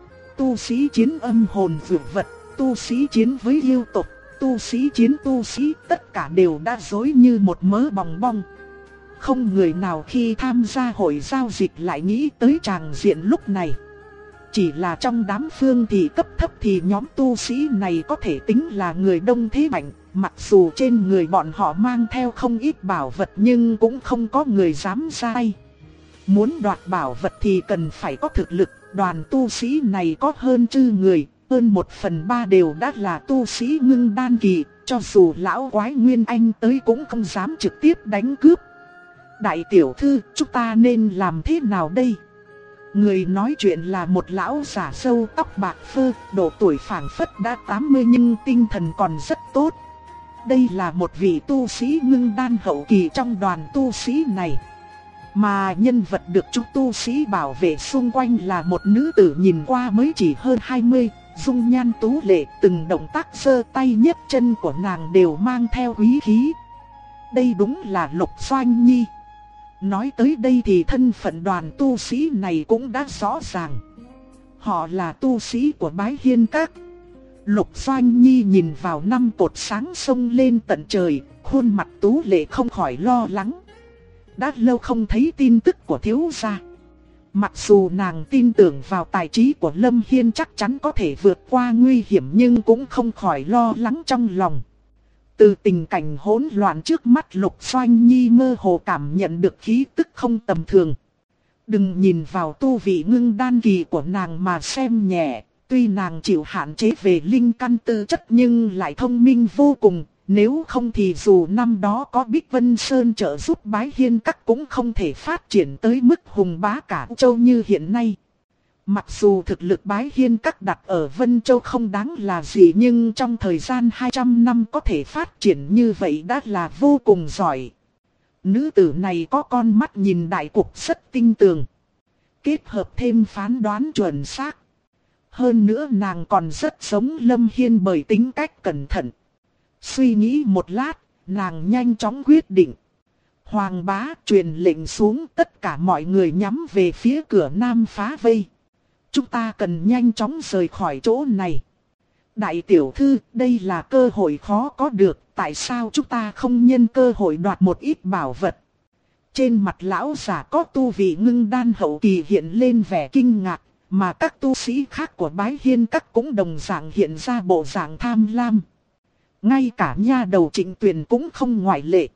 Tu sĩ chiến âm hồn dược vật, tu sĩ chiến với yêu tộc, tu sĩ chiến tu sĩ, tất cả đều đã rối như một mớ bòng bong. Không người nào khi tham gia hội giao dịch lại nghĩ tới tràng diện lúc này. Chỉ là trong đám phương thì cấp thấp thì nhóm tu sĩ này có thể tính là người đông thế mạnh. Mặc dù trên người bọn họ mang theo không ít bảo vật nhưng cũng không có người dám ra tay. Muốn đoạt bảo vật thì cần phải có thực lực. Đoàn tu sĩ này có hơn chư người, hơn 1/3 đều đã là tu sĩ ngưng đan kỳ. Cho dù lão quái Nguyên Anh tới cũng không dám trực tiếp đánh cướp. Đại tiểu thư, chúng ta nên làm thế nào đây? Người nói chuyện là một lão giả râu tóc bạc phơ, độ tuổi phảng phất đã 80 nhưng tinh thần còn rất tốt. Đây là một vị tu sĩ ngưng đan hậu kỳ trong đoàn tu sĩ này. Mà nhân vật được chúng tu sĩ bảo vệ xung quanh là một nữ tử nhìn qua mới chỉ hơn 20, dung nhan tú lệ, từng động tác giơ tay nhấc chân của nàng đều mang theo quý khí. Đây đúng là Lục Doanh Nhi. Nói tới đây thì thân phận đoàn tu sĩ này cũng đã rõ ràng. Họ là tu sĩ của Bái Hiên Các. Lục Doanh Nhi nhìn vào 5 cột sáng sông lên tận trời, khuôn mặt tú lệ không khỏi lo lắng. Đã lâu không thấy tin tức của thiếu gia. Mặc dù nàng tin tưởng vào tài trí của Lâm Hiên chắc chắn có thể vượt qua nguy hiểm nhưng cũng không khỏi lo lắng trong lòng. Từ tình cảnh hỗn loạn trước mắt Lục Doanh Nhi mơ hồ cảm nhận được khí tức không tầm thường. Đừng nhìn vào tu vị ngưng đan kỳ của nàng mà xem nhẹ. Tuy nàng chịu hạn chế về linh căn tư chất nhưng lại thông minh vô cùng. Nếu không thì dù năm đó có Bích Vân Sơn trợ giúp Bái Hiên Các cũng không thể phát triển tới mức hùng bá cả châu như hiện nay. Mặc dù thực lực Bái Hiên Các đặt ở Vân Châu không đáng là gì nhưng trong thời gian 200 năm có thể phát triển như vậy đã là vô cùng giỏi. Nữ tử này có con mắt nhìn đại cục rất tinh tường. Kết hợp thêm phán đoán chuẩn xác. Hơn nữa nàng còn rất giống Lâm Hiên bởi tính cách cẩn thận. Suy nghĩ một lát, nàng nhanh chóng quyết định. Hoàng bá truyền lệnh xuống, tất cả mọi người nhắm về phía cửa nam phá vây. Chúng ta cần nhanh chóng rời khỏi chỗ này. Đại tiểu thư, đây là cơ hội khó có được, tại sao chúng ta không nhân cơ hội đoạt một ít bảo vật? Trên mặt lão giả có tu vị ngưng đan hậu kỳ hiện lên vẻ kinh ngạc, mà các tu sĩ khác của Bái Hiên Các cũng đồng dạng hiện ra bộ dạng tham lam. Ngay cả nha đầu Trịnh Tuyền cũng không ngoại lệ.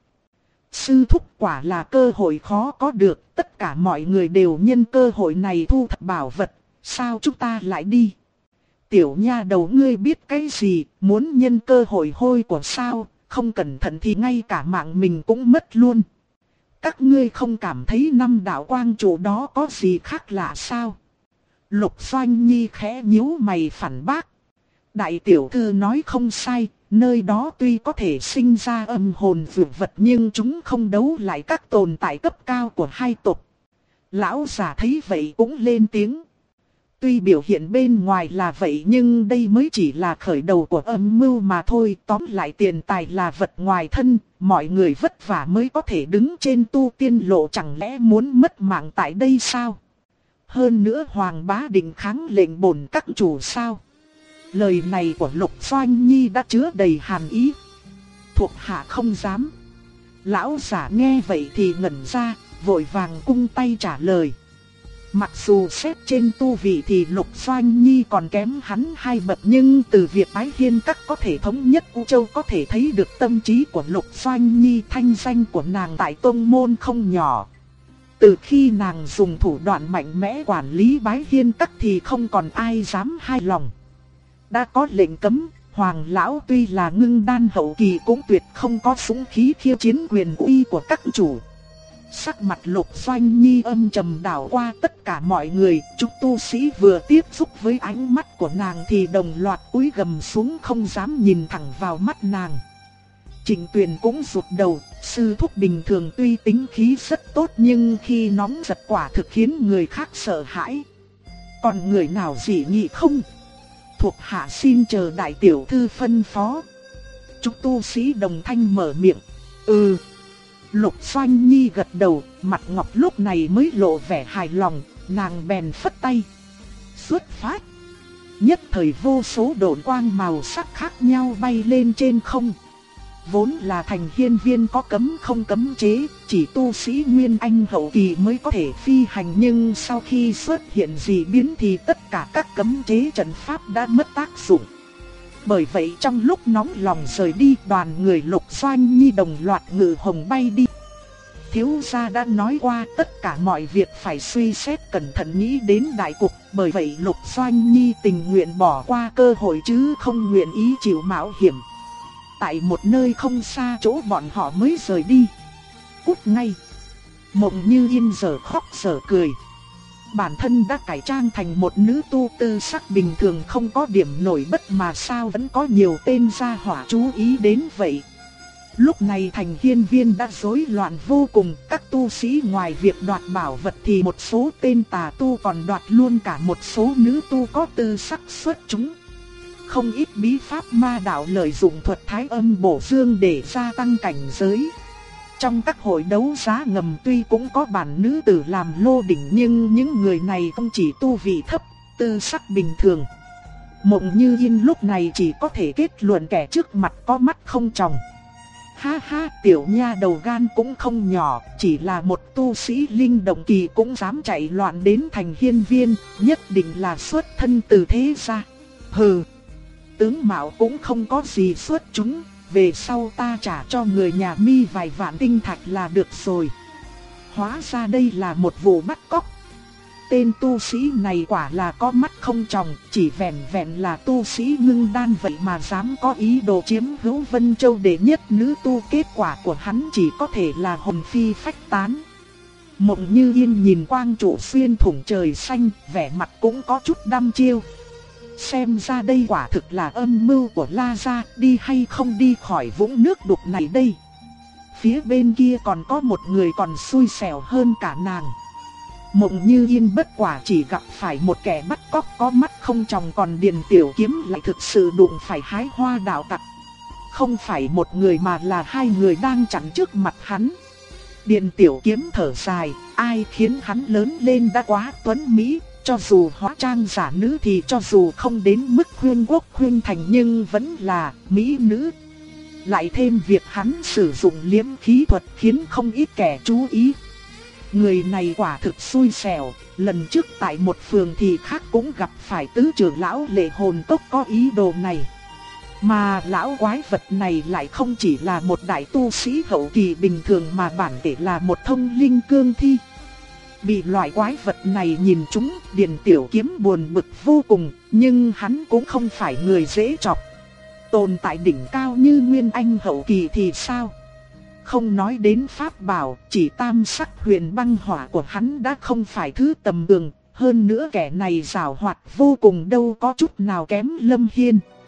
Sư thúc, quả là cơ hội khó có được, tất cả mọi người đều nhân cơ hội này thu thập bảo vật, sao chúng ta lại đi? Tiểu nha đầu ngươi biết cái gì, muốn nhân cơ hội hôi của sao, không cẩn thận thì ngay cả mạng mình cũng mất luôn. Các ngươi không cảm thấy năm đạo quang trụ đó có gì khác lạ sao? Lục Doanh Nhi khẽ nhíu mày phản bác. Đại tiểu thư nói không sai, Nơi đó tuy có thể sinh ra âm hồn vượt vật nhưng chúng không đấu lại các tồn tại cấp cao của hai tộc. Lão già thấy vậy cũng lên tiếng. Tuy biểu hiện bên ngoài là vậy nhưng đây mới chỉ là khởi đầu của âm mưu mà thôi. Tóm lại tiền tài là vật ngoài thân, mọi người vất vả mới có thể đứng trên tu tiên lộ, chẳng lẽ muốn mất mạng tại đây sao? Hơn nữa Hoàng bá định kháng lệnh bổn các chủ sao? Lời này của Lục Doanh Nhi đã chứa đầy hàn ý. Thuộc hạ không dám. Lão giả nghe vậy thì ngẩn ra, vội vàng cung tay trả lời. Mặc dù xét trên tu vị thì Lục Doanh Nhi còn kém hắn 2 bậc, nhưng từ việc Bái Hiên Các có thể thống nhất U Châu có thể thấy được tâm trí của Lục Doanh Nhi. Thanh danh của nàng tại tông môn không nhỏ. Từ khi nàng dùng thủ đoạn mạnh mẽ quản lý Bái Hiên Các thì không còn ai dám hai lòng. Đã có lệnh cấm, Hoàng lão tuy là ngưng đan hậu kỳ cũng tuyệt không có dũng khí khiêu chiến quyền uy của các chủ. Sắc mặt Lục Doanh Nhi âm trầm đảo qua tất cả mọi người, chúng tu sĩ vừa tiếp xúc với ánh mắt của nàng thì đồng loạt cúi gầm xuống không dám nhìn thẳng vào mắt nàng. Trịnh Tuyền cũng rụt đầu, sư thúc bình thường tuy tính khí rất tốt nhưng khi nóng giật quả thực khiến người khác sợ hãi. Còn người nào dị nghị không? Thuộc hạ xin chờ đại tiểu thư phân phó. Chúng tu sĩ đồng thanh mở miệng. Lục Doanh Nhi gật đầu, mặt ngọc lúc này mới lộ vẻ hài lòng, nàng bèn phất tay. Xuất phát. Nhất thời vô số độn quang màu sắc khác nhau bay lên trên không. Vốn là thành hiên viên có cấm không cấm chế, chỉ tu sĩ Nguyên Anh hậu kỳ mới có thể phi hành, nhưng sau khi xuất hiện dị biến thì tất cả các cấm chế trận pháp đã mất tác dụng. Bởi vậy trong lúc nóng lòng rời đi, đoàn người Lục Doanh Nhi đồng loạt ngự hồng bay đi. Thiếu gia đã nói qua tất cả mọi việc phải suy xét cẩn thận nghĩ đến đại cục, bởi vậy Lục Doanh Nhi tình nguyện bỏ qua cơ hội chứ không nguyện ý chịu mạo hiểm. Tại một nơi không xa chỗ bọn họ mới rời đi. Cút ngay. Mộng Như Yên giờ khóc giờ cười. Bản thân đã cải trang thành một nữ tu tư sắc bình thường không có điểm nổi bật mà sao vẫn có nhiều tên gia hỏa chú ý đến vậy. Lúc này thành hiên viên đã rối loạn vô cùng, các tu sĩ ngoài việc đoạt bảo vật thì một số tên tà tu còn đoạt luôn cả một số nữ tu có tư sắc xuất chúng. Không ít bí pháp ma đạo lợi dụng thuật thái âm bổ dương để gia tăng cảnh giới. Trong các hội đấu giá ngầm tuy cũng có bản nữ tử làm lô đỉnh nhưng những người này không chỉ tu vị thấp, tư sắc bình thường. Mộng Như Yên lúc này chỉ có thể kết luận kẻ trước mặt có mắt không tròng. Ha ha, tiểu nha đầu gan cũng không nhỏ, chỉ là một tu sĩ linh động kỳ cũng dám chạy loạn đến thành hiên viên, nhất định là xuất thân từ thế gia. Hừ, tướng mạo cũng không có gì xuất chúng, về sau ta trả cho người nhà Mi vài vạn tinh thạch là được rồi. Hóa ra đây là một vụ bắt cóc. Tên tu sĩ này quả là có mắt không tròng, chỉ vẻn vẹn là tu sĩ ngưng đan vậy mà dám có ý đồ chiếm hữu Vân Châu đệ nhất nữ tu, kết quả của hắn chỉ có thể là hồn phi phách tán. Mộng Như Yên nhìn quang trụ xuyên thủng trời xanh, vẻ mặt cũng có chút đăm chiêu. Xem ra đây quả thực là âm mưu của La gia, đi hay không đi khỏi vũng nước đục này đây. Phía bên kia còn có một người còn xui xẻo hơn cả nàng. Mộng Như Yên bất quả chỉ gặp phải một kẻ bắt cóc có mắt không tròng, còn Điền Tiểu Kiếm lại thực sự đụng phải hái hoa đạo tặc. Không phải một người mà là hai người đang chắn trước mặt hắn. Điền Tiểu Kiếm thở dài, ai khiến hắn lớn lên đã quá tuấn mỹ, cho dù hóa trang giả nữ thì cho dù không đến mức khuyên quốc khuyên thành nhưng vẫn là mỹ nữ. Lại thêm việc hắn sử dụng liễm khí thuật khiến không ít kẻ chú ý. Người này quả thực xui xẻo, lần trước tại một phường thì khác cũng gặp phải tứ trưởng lão Lệ Hồn Cốc có ý đồ này. Mà lão quái vật này lại không chỉ là một đại tu sĩ hậu kỳ bình thường mà bản thể là một thông linh cương thi. Bị loại quái vật này nhìn trúng, Điền Tiểu Kiếm buồn bực vô cùng, nhưng hắn cũng không phải người dễ chọc. Tồn tại đỉnh cao như Nguyên Anh hậu kỳ thì sao? Không nói đến pháp bảo, chỉ tam sắc huyền băng hỏa của hắn đã không phải thứ tầm thường, hơn nữa kẻ này giàu hoạt vô cùng đâu có chút nào kém Lâm Hiên.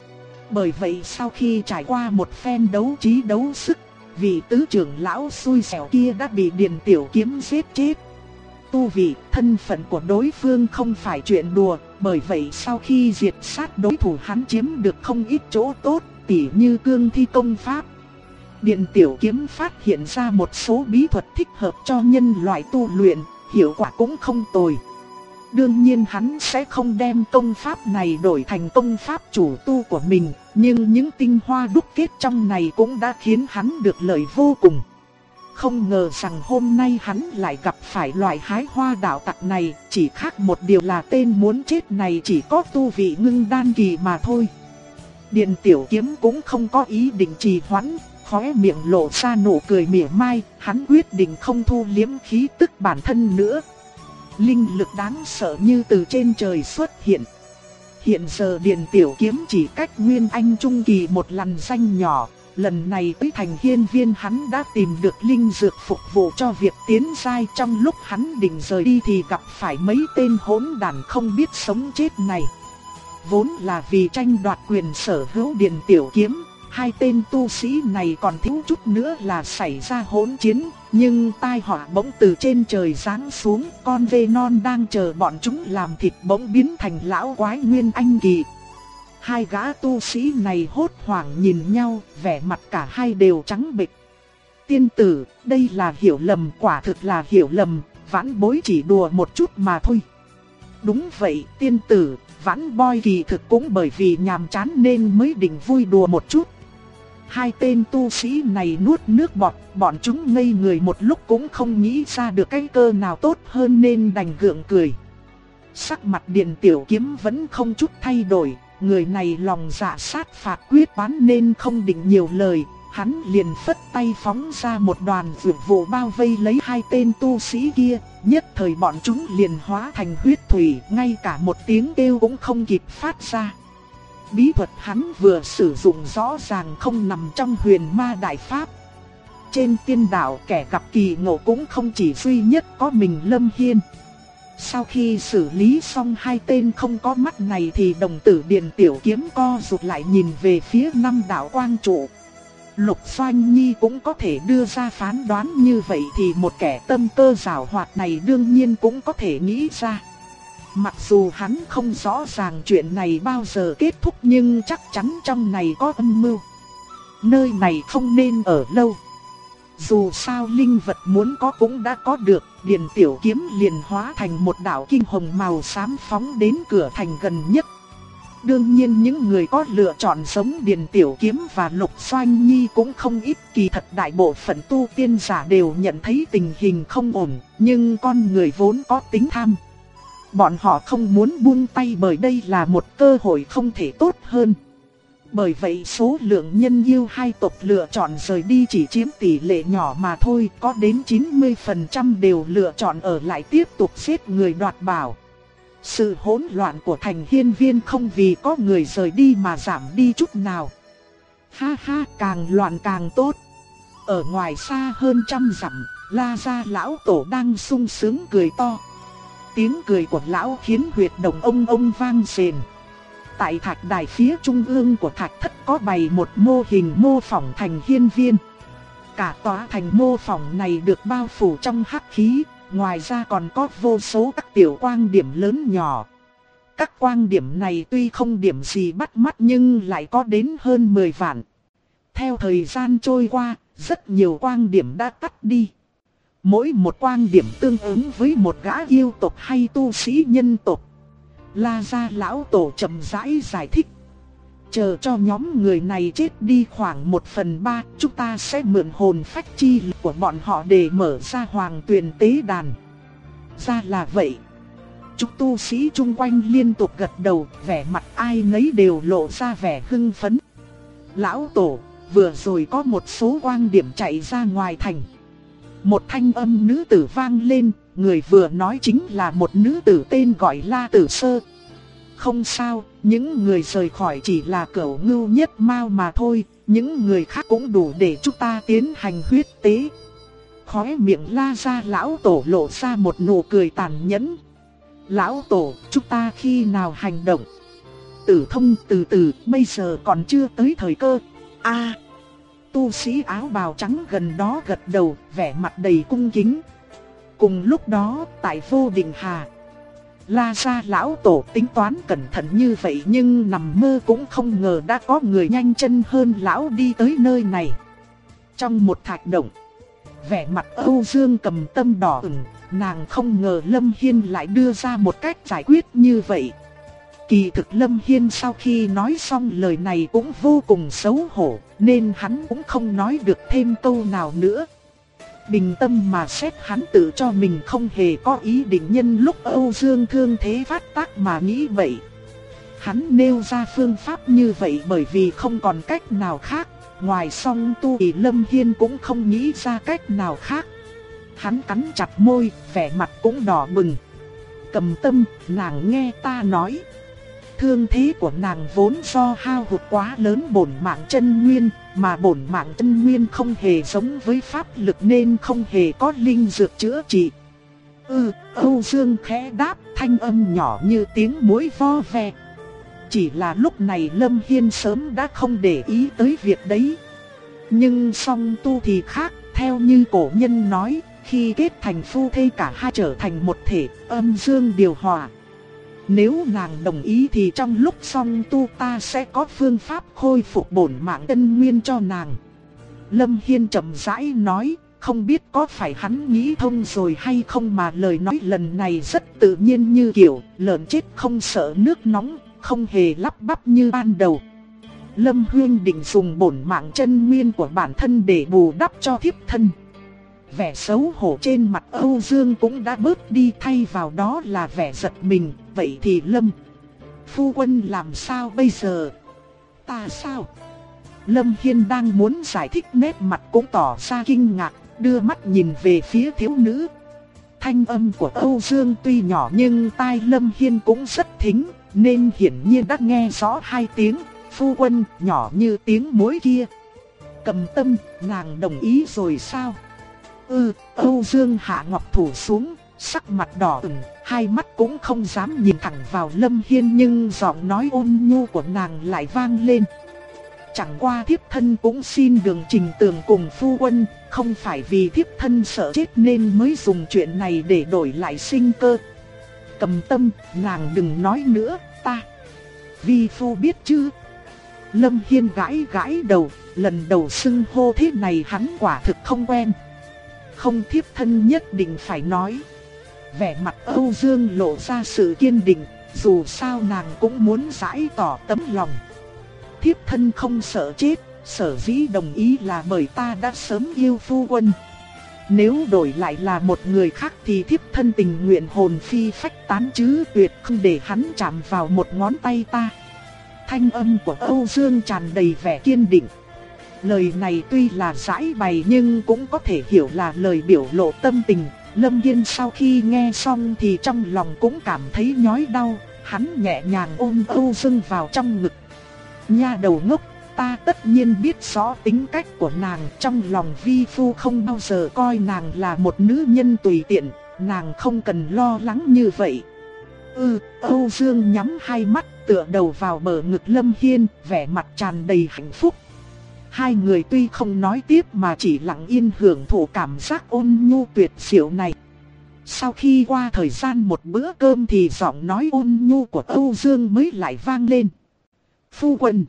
Bởi vậy sau khi trải qua một phen đấu trí đấu sức, vị tứ trưởng lão xui xẻo kia đã bị Điền Tiểu Kiếm giết chết. Tu vị, thân phận của đối phương không phải chuyện đùa, bởi vậy sau khi diệt sát đối thủ hắn chiếm được không ít chỗ tốt, tỉ như cương thi công pháp. Điền Tiểu Kiếm phát hiện ra một số bí thuật thích hợp cho nhân loại tu luyện, hiệu quả cũng không tồi. Đương nhiên hắn sẽ không đem công pháp này đổi thành công pháp chủ tu của mình, nhưng những tinh hoa đúc kết trong này cũng đã khiến hắn được lợi vô cùng. Không ngờ rằng hôm nay hắn lại gặp phải loại hái hoa đạo tặc này, chỉ khác một điều là tên muốn chết này chỉ có tu vị ngưng đan kỳ mà thôi. Điền Tiểu Kiếm cũng không có ý định trì hoãn, khóe miệng lộ ra nụ cười mỉa mai, hắn quyết định không thu liếm khí tức bản thân nữa. Linh lực đáng sợ như từ trên trời xuất hiện. Hiện giờ Điền Tiểu Kiếm chỉ cách Nguyên Anh Trung Kỳ một lằn ranh nhỏ. Lần này tới thành Hiên Viên hắn đã tìm được linh dược phục vụ cho việc tiến giai. Trong lúc hắn định rời đi thì gặp phải mấy tên hỗn đản không biết sống chết này. Vốn là vì tranh đoạt quyền sở hữu Điền Tiểu Kiếm, hai tên tu sĩ này còn thiếu chút nữa là xảy ra hỗn chiến. Nhưng tai họa bỗng từ trên trời giáng xuống, con ve non đang chờ bọn chúng làm thịt bỗng biến thành lão quái Nguyên Anh Kỳ. Hai gã tu sĩ này hốt hoảng nhìn nhau, vẻ mặt cả hai đều trắng bệch. Tiên tử, đây là hiểu lầm, quả thực là hiểu lầm, vãn bối chỉ đùa một chút mà thôi. Đúng vậy, tiên tử, vãn boi kỳ thực cũng bởi vì nhàm chán nên mới định vui đùa một chút. Hai tên tu sĩ này nuốt nước bọt, bọn chúng ngây người một lúc cũng không nghĩ ra được cái cơ nào tốt hơn nên đành gượng cười. Sắc mặt Điền Tiểu Kiếm vẫn không chút thay đổi, người này lòng dạ sát phạt quyết đoán nên không định nhiều lời, hắn liền phất tay phóng ra một đoàn dược vụ bao vây lấy hai tên tu sĩ kia, nhất thời bọn chúng liền hóa thành huyết thủy, ngay cả một tiếng kêu cũng không kịp phát ra. Bí thuật hắn vừa sử dụng rõ ràng không nằm trong Huyền Ma Đại Pháp. Trên tiên đảo kẻ gặp kỳ ngộ cũng không chỉ duy nhất có mình Lâm Hiên. Sau khi xử lý xong hai tên không có mắt này thì đồng tử Điền Tiểu Kiếm co rụt lại nhìn về phía năm đạo quang trụ. Lục Doanh Nhi cũng có thể đưa ra phán đoán như vậy thì một kẻ tâm cơ giảo hoạt này đương nhiên cũng có thể nghĩ ra. Mặc dù hắn không rõ ràng chuyện này bao giờ kết thúc nhưng chắc chắn trong này có âm mưu. Nơi này không nên ở lâu. Dù sao linh vật muốn có cũng đã có được, Điền Tiểu Kiếm liền hóa thành một đạo kinh hồng màu xám phóng đến cửa thành gần nhất. Đương nhiên những người có lựa chọn giống Điền Tiểu Kiếm và Lục Doanh Nhi cũng không ít, kỳ thật đại bộ phận tu tiên giả đều nhận thấy tình hình không ổn, nhưng con người vốn có tính tham. Bọn họ không muốn buông tay bởi đây là một cơ hội không thể tốt hơn. Bởi vậy số lượng nhân yêu hai tộc lựa chọn rời đi chỉ chiếm tỷ lệ nhỏ mà thôi, có đến 90% đều lựa chọn ở lại tiếp tục giết người đoạt bảo. Sự hỗn loạn của thành Hiên Viên không vì có người rời đi mà giảm đi chút nào. Ha ha, càng loạn càng tốt. Ở ngoài xa hơn trăm dặm, La Gia lão tổ đang sung sướng cười to. Tiếng cười của lão khiến huyệt động ông vang rền. Tại thạch đài phía trung ương của thạch thất có bày một mô hình mô phỏng thành Hiên Viên. Cả tòa thành mô phỏng này được bao phủ trong hắc khí, ngoài ra còn có vô số các tiểu quang điểm lớn nhỏ. Các quang điểm này tuy không điểm gì bắt mắt nhưng lại có đến hơn 10 vạn. Theo thời gian trôi qua, rất nhiều quang điểm đã tắt đi. Mỗi một quang điểm tương ứng với một gã yêu tộc hay tu sĩ nhân tộc. La Gia lão tổ chậm rãi giải thích. Chờ cho nhóm người này chết đi khoảng 1/3, chúng ta sẽ mượn hồn phách chi lực của bọn họ để mở ra Hoàng Tuyền tế đàn. Ra là vậy. Chúng tu sĩ chung quanh liên tục gật đầu, vẻ mặt ai nấy đều lộ ra vẻ hưng phấn. Lão tổ, vừa rồi có một số quang điểm chạy ra ngoài thành. Một thanh âm nữ tử vang lên, người vừa nói chính là một nữ tử tên gọi La Tử Sơ. Không sao, những người rời khỏi chỉ là cẩu ngưu nhất mao mà thôi, những người khác cũng đủ để chúng ta tiến hành huyết tế. Khóe miệng La Gia lão tổ lộ ra một nụ cười tàn nhẫn. Lão tổ, chúng ta khi nào hành động? Tử Thông từ từ, bây giờ còn chưa tới thời cơ. Tu sĩ áo bào trắng gần đó gật đầu, vẻ mặt đầy cung kính. Cùng lúc đó, tại Vô Định Hà, La Gia lão tổ tính toán cẩn thận như vậy nhưng nằm mơ cũng không ngờ đã có người nhanh chân hơn lão đi tới nơi này. Trong một thạch động, vẻ mặt Âu Dương Cầm Tâm đỏ ửng, nàng không ngờ Lâm Hiên lại đưa ra một cách giải quyết như vậy. Kỳ thực Lâm Hiên sau khi nói xong lời này cũng vô cùng xấu hổ, nên hắn cũng không nói được thêm câu nào nữa. Bình tâm mà xét, hắn tự cho mình không hề có ý định nhân lúc Âu Dương thương thế phát tác mà nghĩ vậy. Hắn nêu ra phương pháp như vậy bởi vì không còn cách nào khác, ngoài Song Tu thì Lâm Hiên cũng không nghĩ ra cách nào khác. Hắn cắn chặt môi, vẻ mặt cũng đỏ bừng. Cầm Tâm, nàng nghe ta nói. Thương thế của nàng vốn do hao hụt quá lớn bổn mạng chân nguyên, mà bổn mạng chân nguyên không hề giống với pháp lực nên không hề có linh dược chữa trị. Âu Dương khẽ đáp, thanh âm nhỏ như tiếng muỗi vo ve. Chỉ là lúc này Lâm Hiên sớm đã không để ý tới việc đấy. Nhưng Song Tu thì khác, theo như cổ nhân nói, khi kết thành phu thê cả hai trở thành một thể, âm dương điều hòa. Nếu nàng đồng ý thì trong lúc Song Tu ta sẽ có phương pháp khôi phục bổn mạng chân nguyên cho nàng. Lâm Hiên chậm rãi nói, không biết có phải hắn nghĩ thông rồi hay không mà lời nói lần này rất tự nhiên, như kiểu lợn chết không sợ nước nóng, không hề lắp bắp như ban đầu. Lâm Huyên định dùng bổn mạng chân nguyên của bản thân để bù đắp cho thiếp thân. Vẻ xấu hổ trên mặt Âu Dương cũng đã bớt đi, thay vào đó là vẻ giật mình. Vậy thì Lâm phu quân làm sao bây giờ? Ta sao? Lâm Hiên đang muốn giải thích, nét mặt cũng tỏ ra kinh ngạc, đưa mắt nhìn về phía thiếu nữ. Thanh âm của Âu Dương tuy nhỏ nhưng tai Lâm Hiên cũng rất thính, nên hiển nhiên đã nghe rõ hai tiếng phu quân nhỏ như tiếng muỗi kia. Cầm Tâm, nàng đồng ý rồi sao? Âu Dương hạ ngọc thủ xuống, sắc mặt đỏ ửng, hai mắt cũng không dám nhìn thẳng vào Lâm Hiên, nhưng giọng nói ôn nhu của nàng lại vang lên. Chẳng qua thiếp thân cũng xin đường trình tường cùng phu quân, không phải vì thiếp thân sợ chết nên mới dùng chuyện này để đổi lại sinh cơ. Cầm Tâm, nàng đừng nói nữa, ta vi phu biết chứ. Lâm Hiên gãi gãi đầu, lần đầu xưng hô thế này hắn quả thực không quen. Không, thiếp thân nhất định phải nói. Vẻ mặt Âu Dương lộ ra sự kiên định, dù sao nàng cũng muốn giải tỏ tấm lòng. Thiếp thân không sợ chết, sở dĩ đồng ý là bởi ta đã sớm yêu phu quân. Nếu đổi lại là một người khác thì thiếp thân tình nguyện hồn phi phách tán chứ tuyệt không để hắn chạm vào một ngón tay ta. Thanh âm của Âu Dương tràn đầy vẻ kiên định. Lời này tuy là giải bày nhưng cũng có thể hiểu là lời biểu lộ tâm tình. Lâm Hiên sau khi nghe xong thì trong lòng cũng cảm thấy nhói đau, hắn nhẹ nhàng ôm Âu Dương vào trong ngực. Nha đầu ngốc, ta tất nhiên biết rõ tính cách của nàng, trong lòng vi phu không bao giờ coi nàng là một nữ nhân tùy tiện, nàng không cần lo lắng như vậy. Âu Dương nhắm hai mắt tựa đầu vào bờ ngực Lâm Hiên, vẻ mặt tràn đầy hạnh phúc. Hai người tuy không nói tiếp mà chỉ lặng yên hưởng thụ cảm giác ôn nhu tuyệt diệu này. Sau khi qua thời gian một bữa cơm thì giọng nói ôn nhu của Âu Dương mới lại vang lên. Phu quân,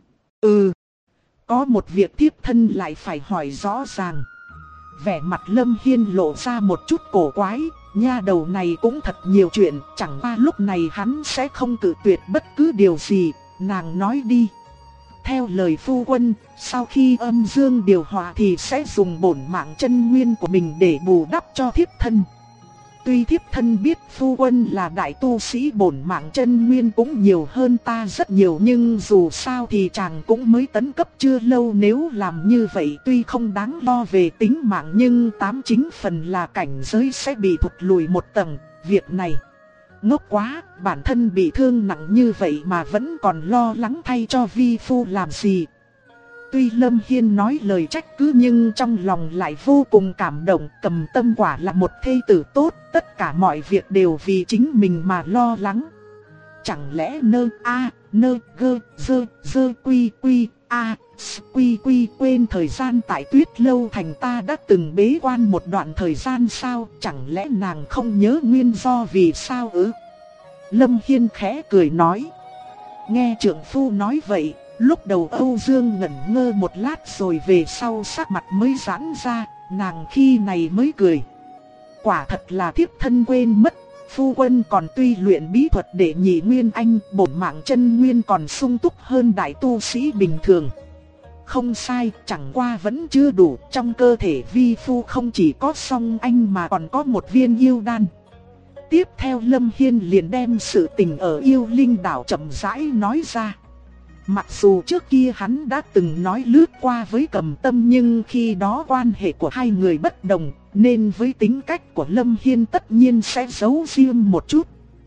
có một việc thiếp thân lại phải hỏi rõ ràng. Vẻ mặt Lâm Hiên lộ ra một chút cổ quái, nha đầu này cũng thật nhiều chuyện, chẳng qua lúc này hắn sẽ không cự tuyệt bất cứ điều gì, nàng nói đi. Theo lời phu quân, sau khi âm dương điều hòa thì sẽ dùng bổn mạng chân nguyên của mình để bù đắp cho thiếp thân. Tuy thiếp thân biết phu quân là đại tu sĩ, bổn mạng chân nguyên cũng nhiều hơn ta rất nhiều, nhưng dù sao thì chàng cũng mới tấn cấp chưa lâu, nếu làm như vậy tuy không đáng lo về tính mạng nhưng 89 phần là cảnh giới sẽ bị thụt lùi một tầng. Việc này ngốc quá, bản thân bị thương nặng như vậy mà vẫn còn lo lắng thay cho vi phu làm gì. Tuy Lâm Hiên nói lời trách cứ nhưng trong lòng lại vô cùng cảm động. Cầm Tâm quả là một thê tử tốt, tất cả mọi việc đều vì chính mình mà lo lắng. chẳng lẽ nơ a nơ gơ dơ dơ quy quy a quy quy quên thời gian tại Tuyết Lâu Thành ta đã từng bế quan một đoạn thời gian sao, chẳng lẽ nàng không nhớ nguyên do vì sao ư? Lâm Hiên khẽ cười nói. Nghe trượng phu nói vậy, lúc đầu Âu Dương ngẩn ngơ một lát rồi về sau sắc mặt mới giãn ra, nàng khi này mới cười. Quả thật là thiếp thân quên mất, phu quân còn tuy luyện bí thuật để nhị nguyên anh, bổn mạng chân nguyên còn sung túc hơn đại tu sĩ bình thường. Không sai, chẳng qua vẫn chưa đủ, trong cơ thể vi phu không chỉ có song anh mà còn có một viên yêu đan. Tiếp theo Lâm Hiên liền đem sự tình ở Yêu Linh đảo chậm rãi nói ra. Mặc dù trước kia hắn đã từng nói lướt qua với Cầm Tâm, nhưng khi đó quan hệ của hai người bất đồng, nên với tính cách của Lâm Hiên tất nhiên sẽ giấu riêng một chút.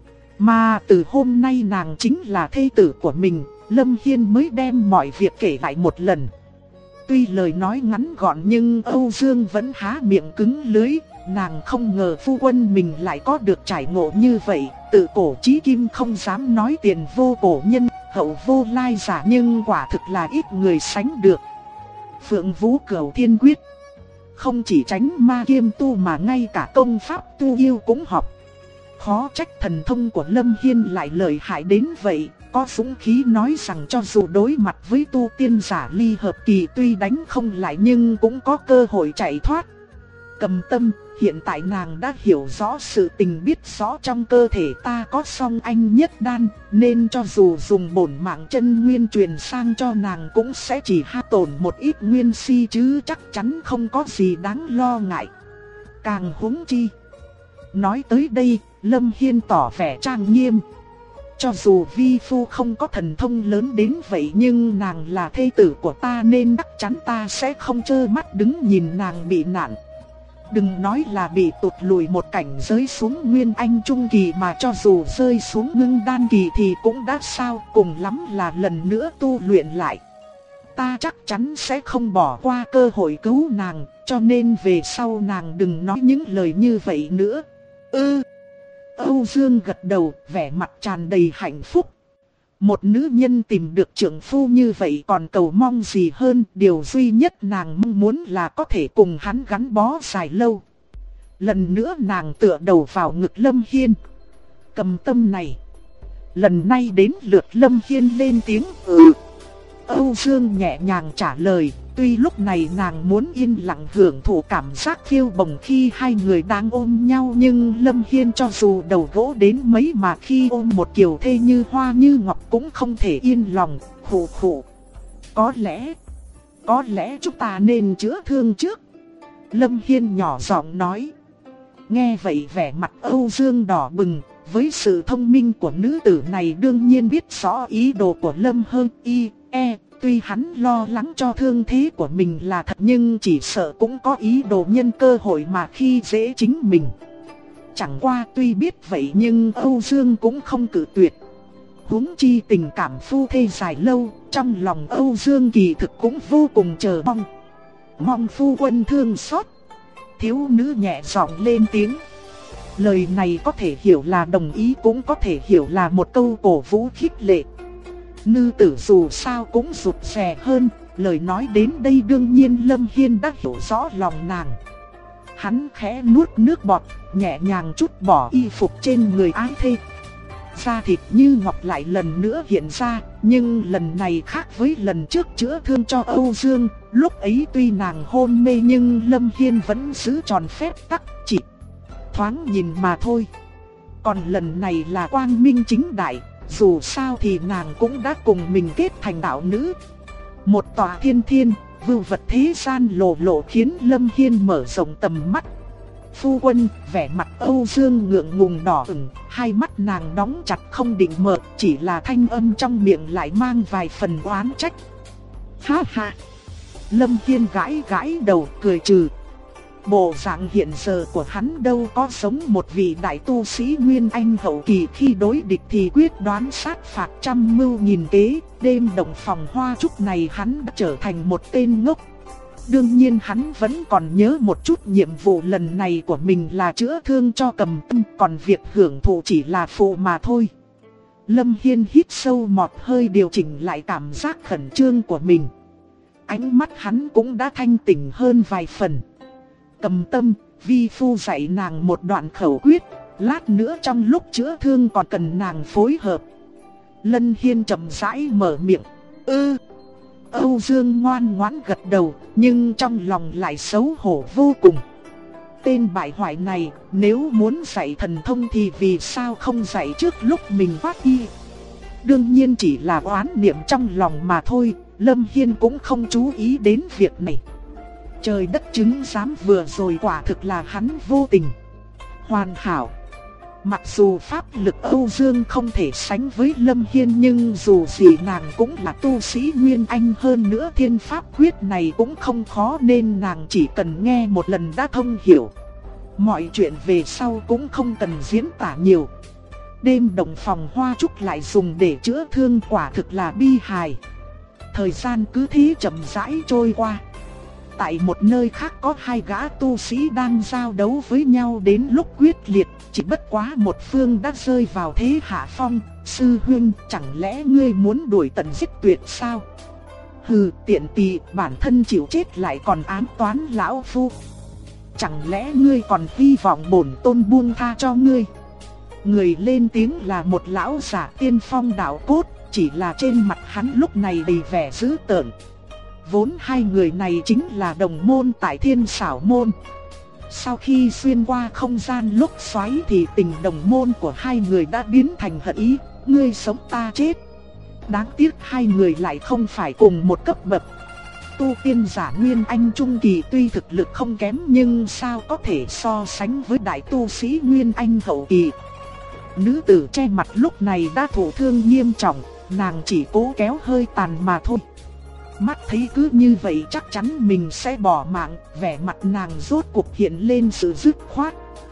Mà từ hôm nay nàng chính là thê tử của mình, Lâm Hiên mới đem mọi việc kể lại một lần. Tuy lời nói ngắn gọn nhưng Âu Dương vẫn há miệng cứng lưỡi. Nàng không ngờ phu quân mình lại có được trải ngộ như vậy. Tự cổ chí kim không dám nói tiền vô cổ nhân, hậu vô lai giả, nhưng quả thực là ít người sánh được. Phượng Vũ Cửu Thiên Quyết, không chỉ tránh ma kiêm tu mà ngay cả công pháp tu yêu cũng học. Khó trách thần thông của Lâm Hiên lại lợi hại đến vậy, có dũng khí nói rằng cho dù đối mặt với tu tiên giả ly hợp kỳ tuy đánh không lại nhưng cũng có cơ hội chạy thoát. Cầm Tâm, hiện tại nàng đã hiểu rõ sự tình, biết rõ trong cơ thể ta có song anh nhất đan, nên cho dù dùng bổn mạng chân nguyên truyền sang cho nàng cũng sẽ chỉ hao tổn một ít nguyên si chứ chắc chắn không có gì đáng lo ngại. Càng huống chi. Nói tới đây, Lâm Hiên tỏ vẻ trang nghiêm. Cho dù vi phu không có thần thông lớn đến vậy nhưng nàng là thê tử của ta nên chắc chắn ta sẽ không trơ mắt đứng nhìn nàng bị nạn. Đừng nói là bị tụt lùi một cảnh giới xuống Nguyên Anh Trung Kỳ, mà cho dù rơi xuống Ngưng Đan Kỳ thì cũng đã sao, cùng lắm là lần nữa tu luyện lại. Ta chắc chắn sẽ không bỏ qua cơ hội cứu nàng, cho nên về sau nàng đừng nói những lời như vậy nữa. Âu Dương gật đầu, vẻ mặt tràn đầy hạnh phúc. Một nữ nhân tìm được trượng phu như vậy còn cầu mong gì hơn, điều duy nhất nàng mong muốn là có thể cùng hắn gắn bó dài lâu. Lần nữa nàng tựa đầu vào ngực Lâm Hiên. Cầm Tâm này. Lần này đến lượt Lâm Hiên lên tiếng Âu Dương nhẹ nhàng trả lời, tuy lúc này nàng muốn yên lặng hưởng thụ cảm giác phiêu bồng khi hai người đang ôm nhau, nhưng Lâm Hiên cho dù đầu gỗ đến mấy mà khi ôm một kiều thê như hoa như ngọc cũng không thể yên lòng, khụ khụ. Có lẽ chúng ta nên chữa thương trước. Lâm Hiên nhỏ giọng nói. Nghe vậy vẻ mặt Âu Dương đỏ bừng, với sự thông minh của nữ tử này đương nhiên biết rõ ý đồ của Lâm Hiên. Tuy hắn lo lắng cho thương thế của mình là thật nhưng chỉ sợ cũng có ý đồ nhân cơ hội mà khi dễ chính mình. Chẳng qua tuy biết vậy nhưng Âu Dương cũng không cự tuyệt. Huống chi tình cảm phu thê dài lâu, trong lòng Âu Dương kỳ thực cũng vô cùng chờ mong. Mong phu quân thương xót. Thiếu nữ nhẹ giọng lên tiếng. Lời này có thể hiểu là đồng ý, cũng có thể hiểu là một câu cổ vũ khích lệ. Nữ tử dù sao cũng rụt rè hơn, lời nói đến đây đương nhiên Lâm Hiên đã hiểu rõ lòng nàng. Hắn khẽ nuốt nước bọt, nhẹ nhàng trút bỏ y phục trên người ái thê. Da thịt như ngọc lại lần nữa hiện ra, nhưng lần này khác với lần trước chữa thương cho Âu Dương. Lúc ấy tuy nàng hôn mê nhưng Lâm Hiên vẫn giữ tròn phép tắc, chỉ thoáng nhìn mà thôi. Còn lần này là quang minh chính đại, dù sao thì nàng cũng đã cùng mình kết thành đạo nữ. Một tòa thiên thiên, vưu vật thế gian lộ lộ khiến Lâm Hiên mở rộng tầm mắt. Phu quân, vẻ mặt Âu Dương ngượng ngùng đỏ ửng, hai mắt nàng đóng chặt không định mở, chỉ là thanh âm trong miệng lại mang vài phần oán trách. Ha ha! Lâm Hiên gãi gãi đầu cười trừ. Bộ dạng hiện giờ của hắn đâu có giống một vị đại tu sĩ Nguyên Anh hậu kỳ, khi đối địch thì quyết đoán sát phạt trăm mưu nghìn kế. Đêm động phòng hoa trúc này hắn đã trở thành một tên ngốc. Đương nhiên hắn vẫn còn nhớ một chút nhiệm vụ lần này của mình là chữa thương cho Cầm Tâm, còn việc hưởng thụ chỉ là phụ mà thôi. Lâm Hiên hít sâu một hơi điều chỉnh lại cảm giác khẩn trương của mình. Ánh mắt hắn cũng đã thanh tỉnh hơn vài phần. Cầm tâm, vi phu dạy nàng một đoạn khẩu quyết, lát nữa trong lúc chữa thương còn cần nàng phối hợp. Lân Hiên chậm rãi mở miệng. Âu Dương ngoan ngoãn gật đầu, nhưng trong lòng lại xấu hổ vô cùng. Tên bại hoại này, nếu muốn dạy thần thông thì vì sao không dạy trước lúc mình phát y. Đương nhiên chỉ là oán niệm trong lòng mà thôi, Lâm Hiên cũng không chú ý đến việc này. Trời đất chứng giám vừa rồi quả thực là hắn vô tình. Hoàn hảo. Mặc dù pháp lực Âu Dương không thể sánh với Lâm Hiên, nhưng dù gì nàng cũng là tu sĩ Nguyên Anh, hơn nữa thiên pháp quyết này cũng không khó nên nàng chỉ cần nghe một lần đã thông hiểu. Mọi chuyện về sau cũng không cần diễn tả nhiều. Đêm động phòng hoa trúc lại dùng để chữa thương quả thực là bi hài. Thời gian cứ thế chậm rãi trôi qua. Tại một nơi khác có hai gã tu sĩ đang giao đấu với nhau đến lúc quyết liệt, chỉ bất quá một phương đã rơi vào thế hạ phong. Sư huynh, chẳng lẽ ngươi muốn đuổi tận giết tuyệt sao? Hừ, tiện tỳ, bản thân chịu chết lại còn ám toán lão phu. Chẳng lẽ ngươi còn hy vọng bổn tôn buông tha cho ngươi? Người lên tiếng là một lão giả tiên phong đạo cốt, chỉ là trên mặt hắn lúc này đầy vẻ dữ tợn. Vốn hai người này chính là đồng môn tại Thiên Xảo Môn. Sau khi xuyên qua không gian lúc xoáy thì tình đồng môn của hai người đã biến thành hận ý, ngươi sống ta chết. Đáng tiếc hai người lại không phải cùng một cấp bậc. Tu tiên giả Nguyên Anh Trung Kỳ tuy thực lực không kém nhưng sao có thể so sánh với đại tu sĩ Nguyên Anh Hậu Kỳ. Nữ tử che mặt lúc này đã thụ thương nghiêm trọng, nàng chỉ cố kéo hơi tàn mà thôi. Mắt thấy cứ như vậy chắc chắn mình sẽ bỏ mạng, vẻ mặt nàng rốt cuộc hiện lên sự dứt khoát.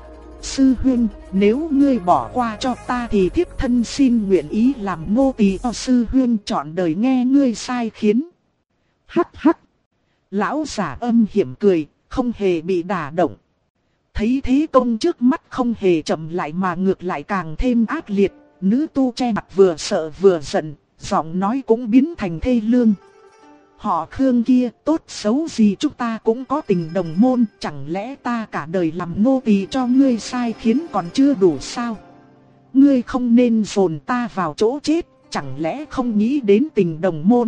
Sư huynh, nếu ngươi bỏ qua cho ta thì thiếp thân xin nguyện ý làm nô tỳ cho sư huynh trọn đời nghe ngươi sai khiến. Hắc hắc. Lão giả âm hiểm cười, không hề bị đả động. Thấy thế công trước mắt không hề chậm lại mà ngược lại càng thêm ác liệt, nữ tu che mặt vừa sợ vừa giận, giọng nói cũng biến thành thê lương. Họ Khương kia, tốt xấu gì chúng ta cũng có tình đồng môn, chẳng lẽ ta cả đời làm nô tỳ cho ngươi sai khiến còn chưa đủ sao? Ngươi không nên dồn ta vào chỗ chết, chẳng lẽ không nghĩ đến tình đồng môn?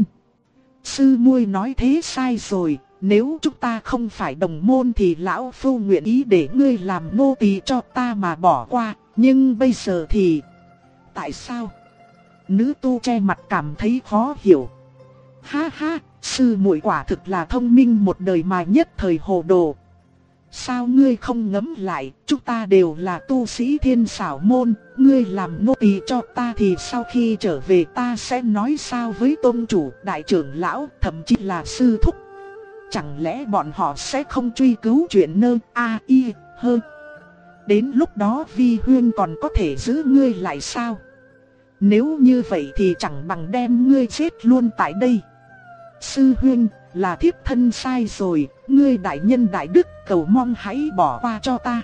Sư muội nói thế sai rồi, nếu chúng ta không phải đồng môn thì lão phu nguyện ý để ngươi làm nô tỳ cho ta mà bỏ qua, nhưng bây giờ thì... Tại sao? Nữ tu che mặt cảm thấy khó hiểu. Ha ha, sư muội quả thực là thông minh một đời mà nhất thời hồ đồ. Sao ngươi không ngẫm lại, chúng ta đều là tu sĩ Thiên Xảo Môn, ngươi làm nô tỳ cho ta thì sau khi trở về ta sẽ nói sao với tôn chủ, đại trưởng lão, thậm chí là sư thúc. Chẳng lẽ bọn họ sẽ không truy cứu chuyện nơ a y hơn? Đến lúc đó Vi huyên còn có thể giữ ngươi lại sao? Nếu như vậy thì chẳng bằng đem ngươi chết luôn tại đây. Sư huynh, là thiếp thân sai rồi, ngươi đại nhân đại đức, cầu mong hãy bỏ qua cho ta.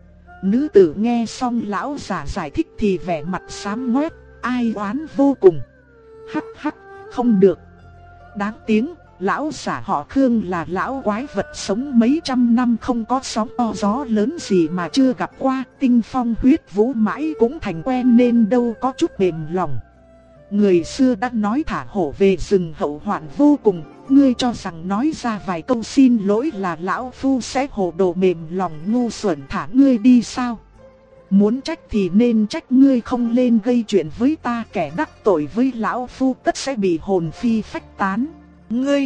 Nữ tử nghe xong lão giả giải thích thì vẻ mặt xám ngoét, ai oán vô cùng. Hắc hắc, không được. Đáng tiếng, lão giả họ Khương là lão quái vật sống mấy trăm năm không có sóng to gió lớn gì mà chưa gặp qua, tinh phong huyết vũ mãi cũng thành quen nên đâu có chút mềm lòng. Người xưa đã nói thả hổ về rừng hậu hoạn vô cùng, ngươi cho rằng nói ra vài câu xin lỗi là lão phu sẽ hồ đồ mềm lòng ngu xuẩn thả ngươi đi sao? Muốn trách thì nên trách ngươi không lên gây chuyện với ta, kẻ đắc tội với lão phu tất sẽ bị hồn phi phách tán. Ngươi!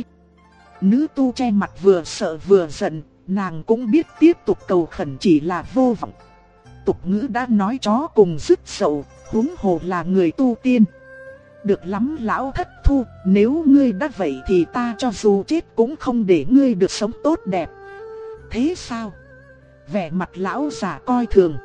Nữ tu che mặt vừa sợ vừa giận, nàng cũng biết tiếp tục cầu khẩn chỉ là vô vọng. Tục ngữ đã nói chó cùng rứt sầu, huống hồ là người tu tiên. Được lắm lão thất thu, nếu ngươi đã vậy thì ta cho dù chết cũng không để ngươi được sống tốt đẹp. Thế sao? Vẻ mặt lão giả coi thường.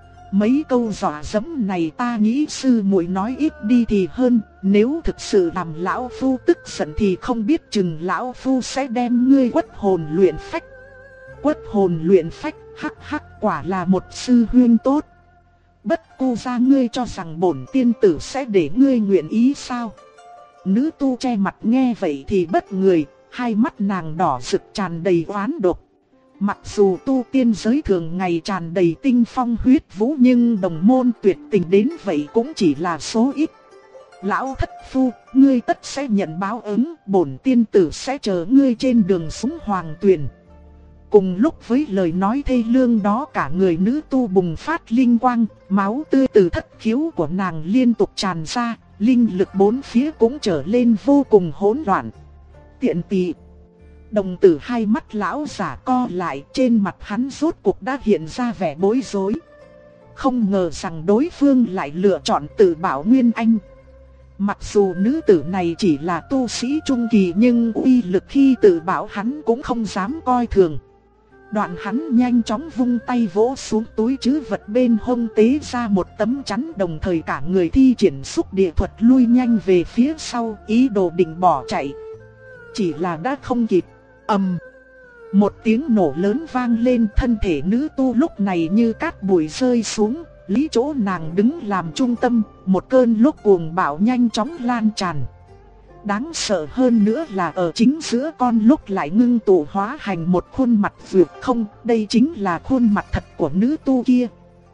Mấy câu dọa dẫm này ta nghĩ sư muội nói ít đi thì hơn, nếu thực sự làm lão phu tức giận thì không biết chừng lão phu sẽ đem ngươi quất hồn luyện phách. Quất hồn luyện phách, hắc hắc, quả là một sư huynh tốt. Bất cu gia, ngươi cho rằng bổn tiên tử sẽ để ngươi nguyện ý sao? Nữ tu che mặt nghe vậy thì bất người, hai mắt nàng đỏ rực tràn đầy oán độc. Mặc dù tu tiên giới thường ngày tràn đầy tinh phong huyết vũ, nhưng đồng môn tuyệt tình đến vậy cũng chỉ là số ít. Lão thất phu, ngươi tất sẽ nhận báo ứng, bổn tiên tử sẽ chờ ngươi trên đường xuống hoàng tuyền. Cùng lúc với lời nói thê lương đó, cả người nữ tu bùng phát linh quang, máu tươi từ thất khiếu của nàng liên tục tràn ra, linh lực bốn phía cũng trở lên vô cùng hỗn loạn. Tiện tỳ. Đồng tử hai mắt lão giả co lại, trên mặt hắn rốt cuộc đã hiện ra vẻ bối rối. Không ngờ rằng đối phương lại lựa chọn tự bảo Nguyên Anh. Mặc dù nữ tử này chỉ là tu sĩ trung kỳ, nhưng uy lực khi tự bảo hắn cũng không dám coi thường. Đoạn hắn nhanh chóng vung tay vỗ xuống túi trữ vật bên hông, tế ra một tấm chắn, đồng thời cả người thi triển xúc địa thuật lui nhanh về phía sau, ý đồ định bỏ chạy. Chỉ là đã không kịp. Ầm, một tiếng nổ lớn vang lên, thân thể nữ tu lúc này như cát bụi rơi xuống, lý chỗ nàng đứng làm trung tâm, một cơn lốc cuồng bạo nhanh chóng lan tràn. Đáng sợ hơn nữa là ở chính giữa con lốc lại ngưng tụ hóa thành một khuôn mặt vượt không, đây chính là khuôn mặt thật của nữ tu kia.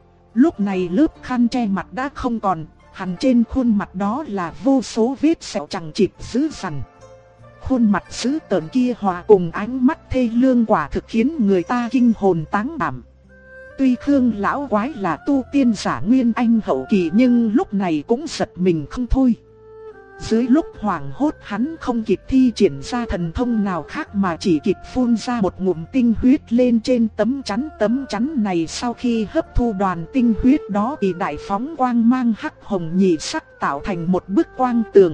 Lúc này lớp khăn che mặt đã không còn, hằn trên khuôn mặt đó là vô số vết sẹo chằng chịt dữ dằn. Khuôn mặt dữ tợn kia hòa cùng ánh mắt thê lương quả thực khiến người ta kinh hồn táng đảm. Tuy Khương lão quái là tu tiên giả Nguyên Anh hậu kỳ, nhưng lúc này cũng giật mình không thôi. Dưới lúc hoảng hốt, hắn không kịp thi triển ra thần thông nào khác mà chỉ kịp phun ra một ngụm tinh huyết lên trên tấm chắn. Tấm chắn này sau khi hấp thu đoàn tinh huyết đó thì đại phóng quang mang hắc hồng nhị sắc, tạo thành một bức quang tường.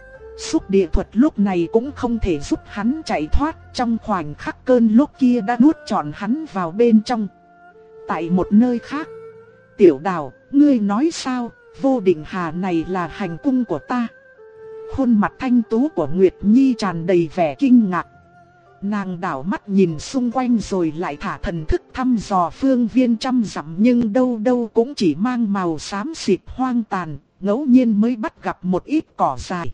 Xúc địa thuật lúc này cũng không thể giúp hắn chạy thoát, trong khoảnh khắc cơn lốc kia đã nuốt trọn hắn vào bên trong. Tại một nơi khác, Tiểu Đào, ngươi nói sao, Vô Định Hà này là hành cung của ta? Khuôn mặt thanh tú của Nguyệt Nhi tràn đầy vẻ kinh ngạc. Nàng đảo mắt nhìn xung quanh rồi lại thả thần thức thăm dò phương viên trăm dặm, nhưng đâu đâu cũng chỉ mang màu xám xịt hoang tàn, ngẫu nhiên mới bắt gặp một ít cỏ dài.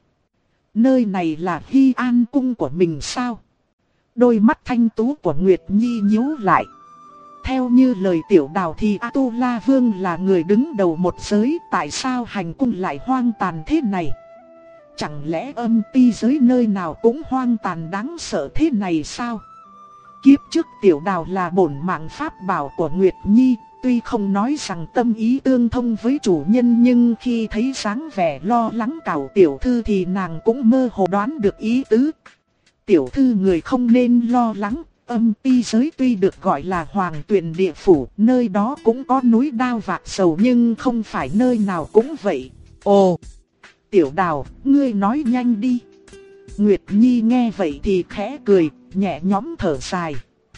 Nơi này là Hy An cung của mình sao? Đôi mắt thanh tú của Nguyệt Nhi nhíu lại. Theo như lời Tiểu Đào thì A-tu-la Vương là người đứng đầu một giới, tại sao hành cung lại hoang tàn thế này? Chẳng lẽ âm ti giới nơi nào cũng hoang tàn đáng sợ thế này sao? Kiếp trước Tiểu Đào là bổn mạng pháp bảo của Nguyệt Nhi, tuy không nói rằng tâm ý tương thông với chủ nhân, nhưng khi thấy dáng vẻ lo lắng cảo tiểu thư thì nàng cũng mơ hồ đoán được ý tứ. Tiểu thư người không nên lo lắng, âm ti giới tuy được gọi là hoàng tuyền địa phủ, nơi đó cũng có núi đao vạc sầu, nhưng không phải nơi nào cũng vậy. Ồ! Tiểu Đào, ngươi nói nhanh đi. Nguyệt Nhi nghe vậy thì khẽ cười, nhẹ nhõm thở dài.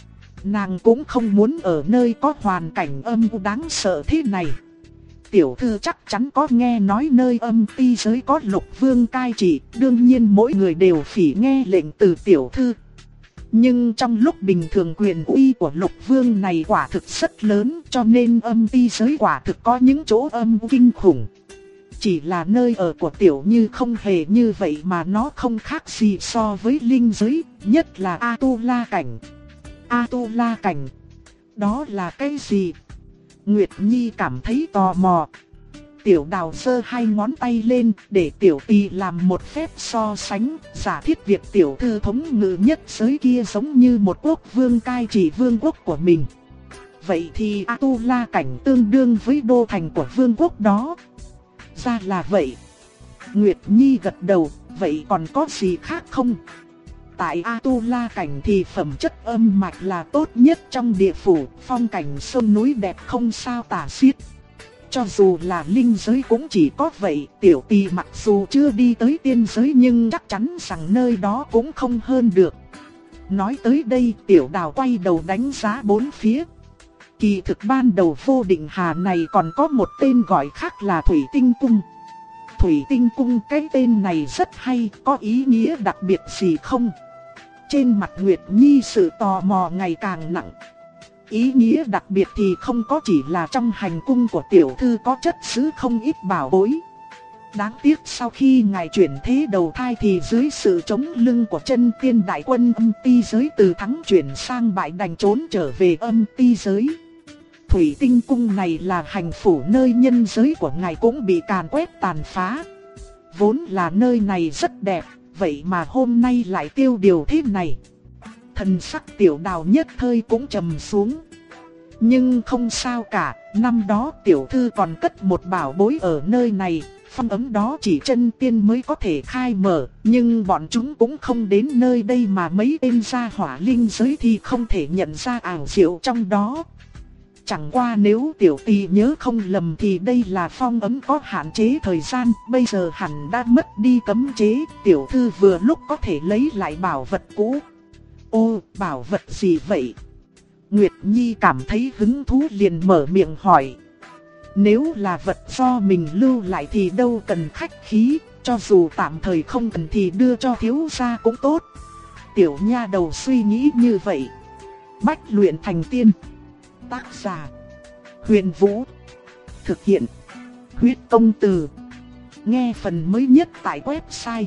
Nàng cũng không muốn ở nơi có hoàn cảnh âm u đáng sợ thế này. Tiểu thư chắc chắn có nghe nói nơi âm ti giới có Lục Vương cai trị, đương nhiên mỗi người đều phỉ nghe lệnh từ tiểu thư. Nhưng trong lúc bình thường quyền uy của Lục Vương này quả thực rất lớn, cho nên âm ti giới quả thực có những chỗ âm kinh khủng. Chỉ là nơi ở của tiểu như không hề như vậy, mà nó không khác gì so với linh giới, nhất là A-tu-la cảnh. A-tu-la cảnh, đó là cái gì? Nguyệt Nhi cảm thấy tò mò. Tiểu Đào giơ hai ngón tay lên để tiểu tỳ làm một phép so sánh, giả thiết việc tiểu thư thống ngự nhất giới kia giống như một quốc vương cai trị vương quốc của mình. Vậy thì A-tu-la cảnh tương đương với đô thành của vương quốc đó. Ra là vậy. Nguyệt Nhi gật đầu, vậy còn có gì khác không? Tại A-tu-la cảnh thì phẩm chất âm mạch là tốt nhất trong địa phủ, phong cảnh sông núi đẹp không sao tả xiết. Cho dù là linh giới cũng chỉ có vậy, tiểu tỳ mặc dù chưa đi tới tiên giới nhưng chắc chắn rằng nơi đó cũng không hơn được. Nói tới đây, Tiểu Đào quay đầu đánh giá bốn phía. Kỳ thực ban đầu Vô Định Hà này còn có một tên gọi khác là Thủy Tinh Cung. Thủy Tinh Cung, cái tên này rất hay, có ý nghĩa đặc biệt gì không? Trên mặt Nguyệt Nhi sự tò mò ngày càng nặng. Ý nghĩa đặc biệt thì không có chỉ là trong hành cung của tiểu thư có chất giữ không ít bảo bối. Đáng tiếc sau khi ngài chuyển thế đầu thai thì dưới sự chống lưng của chân tiên đại quân âm ti giới từ thắng chuyển sang bại đành trốn trở về âm ti giới. Thủy tinh cung này là hành phủ nơi nhân giới của ngài cũng bị càn quét tàn phá. Vốn là nơi này rất đẹp, vậy mà hôm nay lại tiêu điều thế này. Thần sắc Tiểu Đào nhất thời cũng trầm xuống. Nhưng không sao cả, năm đó tiểu thư còn cất một bảo bối ở nơi này. Phong ấm đó chỉ chân tiên mới có thể khai mở, nhưng bọn chúng cũng không đến nơi đây mà mấy tên gia hỏa linh giới thì không thể nhận ra ảo diệu trong đó. Chẳng qua nếu tiểu tỳ nhớ không lầm thì đây là phong ấm có hạn chế thời gian, bây giờ hẳn đã mất đi cấm chế, tiểu thư vừa lúc có thể lấy lại bảo vật cũ. Ô, bảo vật gì vậy? Nguyệt Nhi cảm thấy hứng thú liền mở miệng hỏi. Nếu là vật do mình lưu lại thì đâu cần khách khí, cho dù tạm thời không cần thì đưa cho thiếu gia cũng tốt. Tiểu nha đầu suy nghĩ như vậy. Bách luyện thành tiên. Tác giả Huyền Vũ. Thực hiện Huyết Công Từ. Nghe phần mới nhất tại website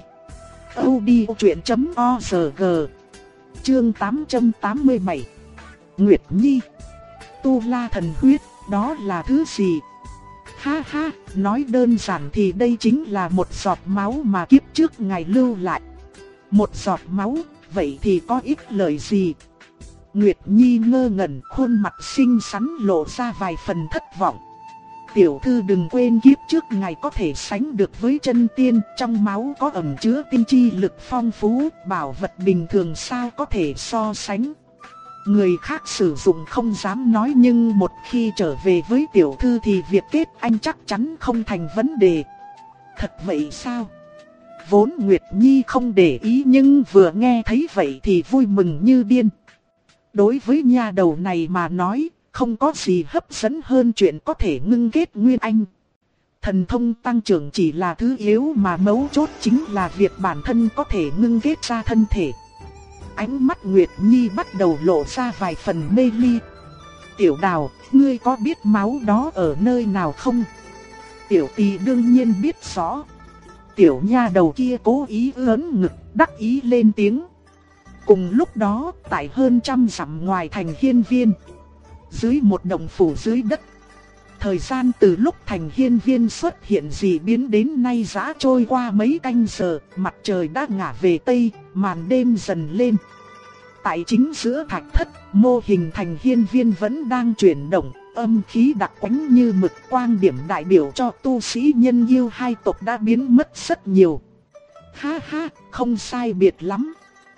audiochuyện.org. Chương 887. Nguyệt Nhi. Tu La thần huyết, đó là thứ gì? Ha ha, nói đơn giản thì đây chính là một giọt máu mà kiếp trước ngài lưu lại. Một giọt máu, vậy thì có ích lợi gì? Nguyệt Nhi ngơ ngẩn, khuôn mặt xinh xắn lộ ra vài phần thất vọng. Tiểu thư đừng quên kiếp trước ngài có thể sánh được với chân tiên, trong máu có ẩn chứa tiên chi lực phong phú, bảo vật bình thường sao có thể so sánh. Người khác sử dụng không dám nói nhưng một khi trở về với tiểu thư thì việc kết anh chắc chắn không thành vấn đề. Thật vậy sao? Vốn Nguyệt Nhi không để ý nhưng vừa nghe thấy vậy thì vui mừng như điên. Đối với nha đầu này mà nói, không có gì hấp dẫn hơn chuyện có thể ngưng kết nguyên anh. Thần thông tăng trưởng chỉ là thứ yếu mà mấu chốt chính là việc bản thân có thể ngưng kết ra thân thể. Ánh mắt Nguyệt Nhi bắt đầu lộ ra vài phần mê ly. Tiểu Đào, ngươi có biết máu đó ở nơi nào không? Tiểu Tỳ đương nhiên biết rõ. Tiểu nha đầu kia cố ý ưỡn ngực, đắc ý lên tiếng. Cùng lúc đó, tại hơn 100 dặm ngoài thành Hiên Viên, dưới một động phủ dưới đất, thời gian từ lúc thành Hiên Viên xuất hiện dị biến đến nay đã trôi qua mấy canh giờ, mặt trời đã ngả về tây, màn đêm dần lên. Tại chính giữa thạch thất, mô hình thành Hiên Viên vẫn đang chuyển động, âm khí đặc quánh như mực, quang điểm đại biểu cho tu sĩ nhân yêu hai tộc đã biến mất rất nhiều. Ha ha, không sai biệt lắm.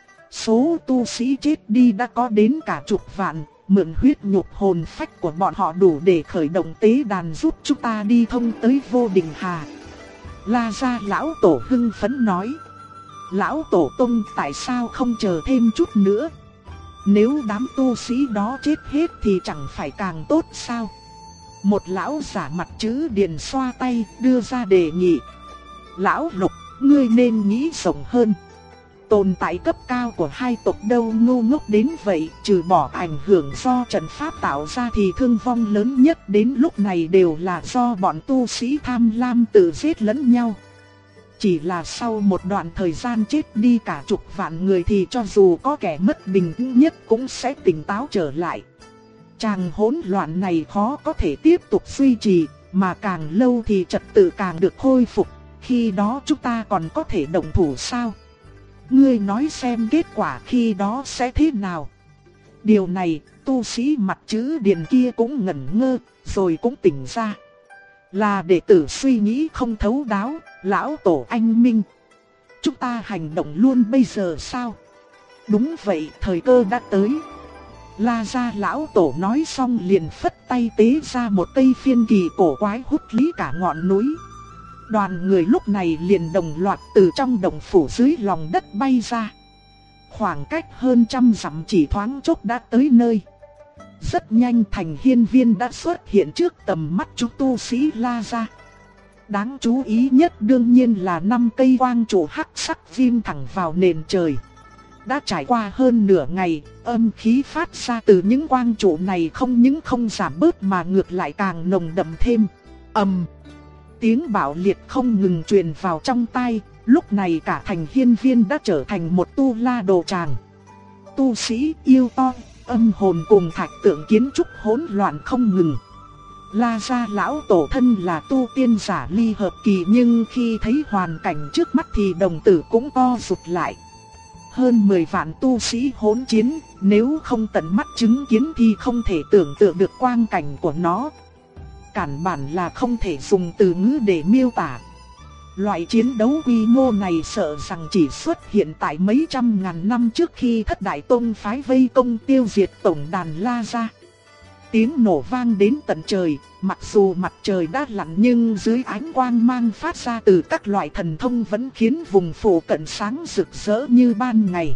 Số tu sĩ chết đi đã có đến cả chục vạn, mượn huyết nhục hồn phách của bọn họ đủ để khởi động tế đàn giúp chúng ta đi thông tới Vô Đình Hà. La gia lão tổ hưng phấn nói. Lão tổ tông tại sao không chờ thêm chút nữa? Nếu đám tu sĩ đó chết hết thì chẳng phải càng tốt sao? Một lão giả mặt chữ điền xoa tay đưa ra đề nghị. Lão Lục, ngươi nên nghĩ rộng hơn. Tồn tại cấp cao của hai tộc đâu ngu ngốc đến vậy, trừ bỏ ảnh hưởng do trận pháp tạo ra thì thương vong lớn nhất đến lúc này đều là do bọn tu sĩ tham lam tự giết lẫn nhau. Chỉ là sau một đoạn thời gian chết đi cả chục vạn người thì cho dù có kẻ mất bình tĩnh nhất cũng sẽ tỉnh táo trở lại. Tràng hỗn loạn này khó có thể tiếp tục duy trì, mà càng lâu thì trật tự càng được khôi phục, khi đó chúng ta còn có thể động thủ sao? Ngươi nói xem kết quả khi đó sẽ thế nào? Điều này, tu sĩ mặt chữ điền kia cũng ngẩn ngơ, rồi cũng tỉnh ra. Là đệ tử suy nghĩ không thấu đáo, lão tổ anh minh. Chúng ta hành động luôn bây giờ sao? Đúng vậy, thời cơ đã tới. La gia lão tổ nói xong liền phất tay tế ra một cây phiên kỳ cổ quái hút lý cả ngọn núi. Đoàn người lúc này liền đồng loạt từ trong động phủ dưới lòng đất bay ra. Khoảng cách hơn 100 dặm chỉ thoáng chốc đã tới nơi. Rất nhanh thành Hiên Viên đã xuất hiện trước tầm mắt chúng tu sĩ La gia. Đáng chú ý nhất đương nhiên là 5 cây quang trụ hắc sắc viêm thẳng vào nền trời. Đã trải qua hơn nửa ngày, âm khí phát ra từ những quang trụ này không những không giảm bớt mà ngược lại càng nồng đậm thêm. Ầm! Tiếng bạo liệt không ngừng truyền vào trong tai, lúc này cả thành hiên viên đã trở thành một tu la đồ tràng. Tu sĩ, yêu to, âm hồn cùng thạch tượng kiến trúc hỗn loạn không ngừng. La gia lão tổ thân là tu tiên giả ly hợp kỳ, nhưng khi thấy hoàn cảnh trước mắt thì đồng tử cũng co rụt lại. Hơn 10 vạn tu sĩ hỗn chiến, nếu không tận mắt chứng kiến thì không thể tưởng tượng được quang cảnh của nó. Cản bản là không thể dùng từ ngữ để miêu tả. Loại chiến đấu quy mô này sợ rằng chỉ xuất hiện tại mấy trăm ngàn năm trước khi Thất Đại Tông phái vây công tiêu diệt tổng đàn La Gia. Tiếng nổ vang đến tận trời, mặc dù mặt trời đã lặn nhưng dưới ánh quang mang phát ra từ các loại thần thông vẫn khiến vùng phụ cận sáng rực rỡ như ban ngày.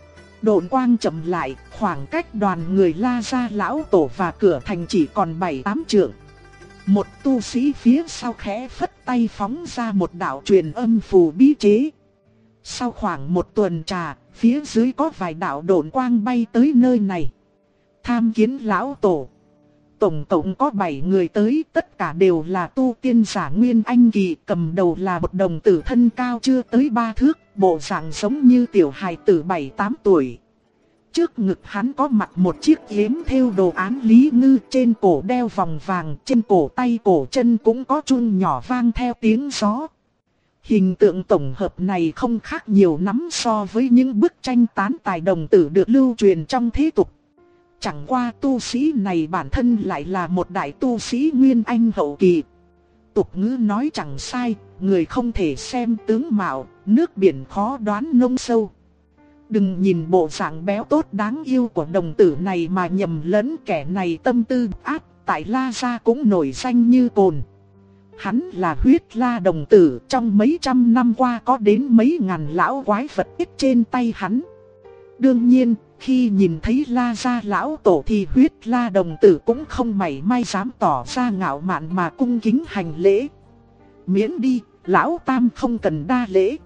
Độn quang chậm lại, khoảng cách đoàn người La Gia lão tổ và cửa thành chỉ còn 7-8 trượng. Một tu sĩ phía sau khẽ phất tay phóng ra một đạo truyền âm phù bí chế. Sau khoảng một tuần trà, phía dưới có vài đạo độn quang bay tới nơi này. Tham kiến lão tổ. Tổng cộng có 7 người tới, tất cả đều là tu tiên giả Nguyên Anh kỳ, cầm đầu là một đồng tử thân cao chưa tới 3 thước, bộ dạng giống như tiểu hài tử 7-8 tuổi. Trước ngực hắn có mặc một chiếc yếm thêu đồ án Lý Ngư, trên cổ đeo vòng vàng, trên cổ tay cổ chân cũng có chuông nhỏ vang theo tiếng gió. Hình tượng tổng hợp này không khác nhiều lắm so với những bức tranh tán tài đồng tử được lưu truyền trong thế tục. Chẳng qua tu sĩ này bản thân lại là một đại tu sĩ Nguyên Anh hậu kỳ. Tục ngữ nói chẳng sai, người không thể xem tướng mạo, nước biển khó đoán nông sâu. Đừng nhìn bộ dạng béo tốt đáng yêu của đồng tử này mà nhầm lẫn, kẻ này tâm tư ác, tại La Gia cũng nổi danh như cồn. Hắn là huyết la đồng tử, trong mấy trăm năm qua có đến mấy ngàn lão quái vật ít trên tay hắn. Đương nhiên, khi nhìn thấy La Gia lão tổ thì huyết la đồng tử cũng không mảy may dám tỏ ra ngạo mạn mà cung kính hành lễ. Miễn đi, lão tam không cần đa lễ.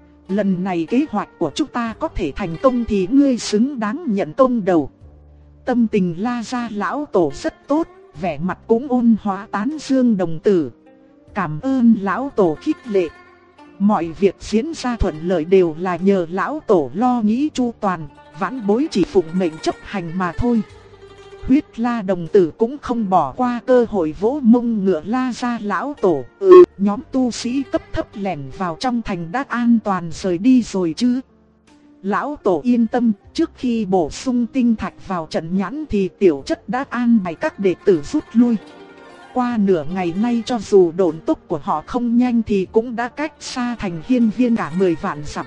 Lần này kế hoạch của chúng ta có thể thành công thì ngươi xứng đáng nhận công đầu. Tâm tình La Gia lão tổ rất tốt, vẻ mặt cũng ôn hòa tán dương đồng tử. Cảm ơn lão tổ khích lệ. Mọi việc diễn ra thuận lợi đều là nhờ lão tổ lo nghĩ chu toàn, vãn bối chỉ phụng mệnh chấp hành mà thôi. Huyết la đồng tử cũng không bỏ qua cơ hội vỗ mông ngựa La Gia lão tổ. Nhóm tu sĩ cấp thấp lẻn vào trong thành đã an toàn rời đi rồi chứ? Lão tổ yên tâm, trước khi bổ sung tinh thạch vào trận nhãn thì tiểu chất đã an bài các đệ tử rút lui. Qua nửa ngày nay cho dù độn tốc của họ không nhanh thì cũng đã cách xa thành hiên viên cả 10 vạn dặm.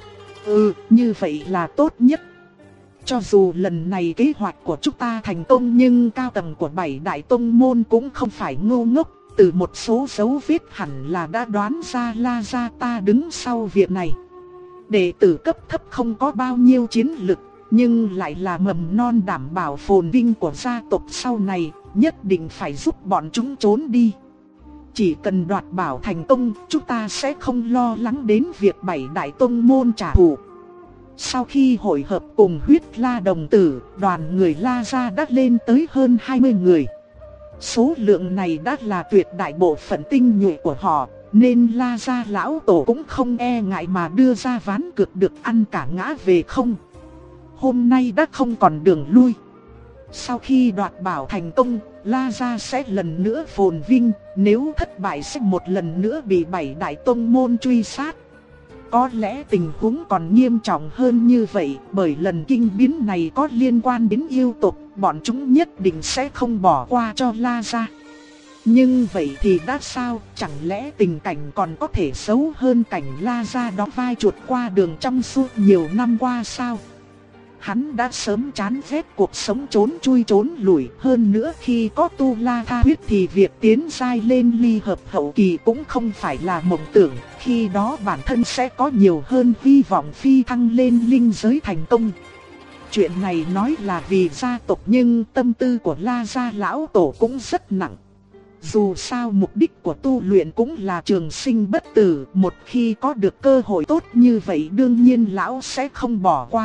Như vậy là tốt nhất. Cho dù lần này kế hoạch của chúng ta thành công nhưng cao tầng của 7 đại tông môn cũng không phải ngu ngốc. Từ một số dấu vết hẳn là đã đoán ra La Gia ta đứng sau việc này. Đệ tử cấp thấp không có bao nhiêu chiến lực, nhưng lại là mầm non đảm bảo phồn vinh của gia tộc sau này, nhất định phải giúp bọn chúng trốn đi. Chỉ cần đoạt bảo thành công, chúng ta sẽ không lo lắng đến việc 7 đại tông môn trả thù. Sau khi hội hợp cùng huyết la đồng tử, đoàn người La Gia đã lên tới hơn 20 người. Số lượng này đã là tuyệt đại bộ phận tinh nhuệ của họ, nên La Gia lão tổ cũng không e ngại mà đưa ra ván cược được ăn cả ngã về không. Hôm nay đã không còn đường lui. Sau khi đoạt bảo thành công, La Gia sẽ lần nữa phồn vinh, nếu thất bại sẽ một lần nữa bị 7 đại tông môn truy sát. Có lẽ tình huống còn nghiêm trọng hơn như vậy, bởi lần kinh biến này có liên quan đến yêu tộc, bọn chúng nhất định sẽ không bỏ qua cho La Gia. Nhưng vậy thì đã sao, chẳng lẽ tình cảnh còn có thể xấu hơn cảnh La Gia đóng vai chuột qua đường trong suốt nhiều năm qua sao? Hắn đã sớm chán ghét cuộc sống trốn chui trốn lủi, hơn nữa khi có tu la tha huyết thì việc tiến giai lên ly hợp hậu kỳ cũng không phải là mộng tưởng, khi đó bản thân sẽ có nhiều hơn hy vọng phi thăng lên linh giới thành công. Chuyện này nói là vì gia tộc nhưng tâm tư của La Gia lão tổ cũng rất nặng. Dù sao mục đích của tu luyện cũng là trường sinh bất tử, một khi có được cơ hội tốt như vậy đương nhiên lão sẽ không bỏ qua.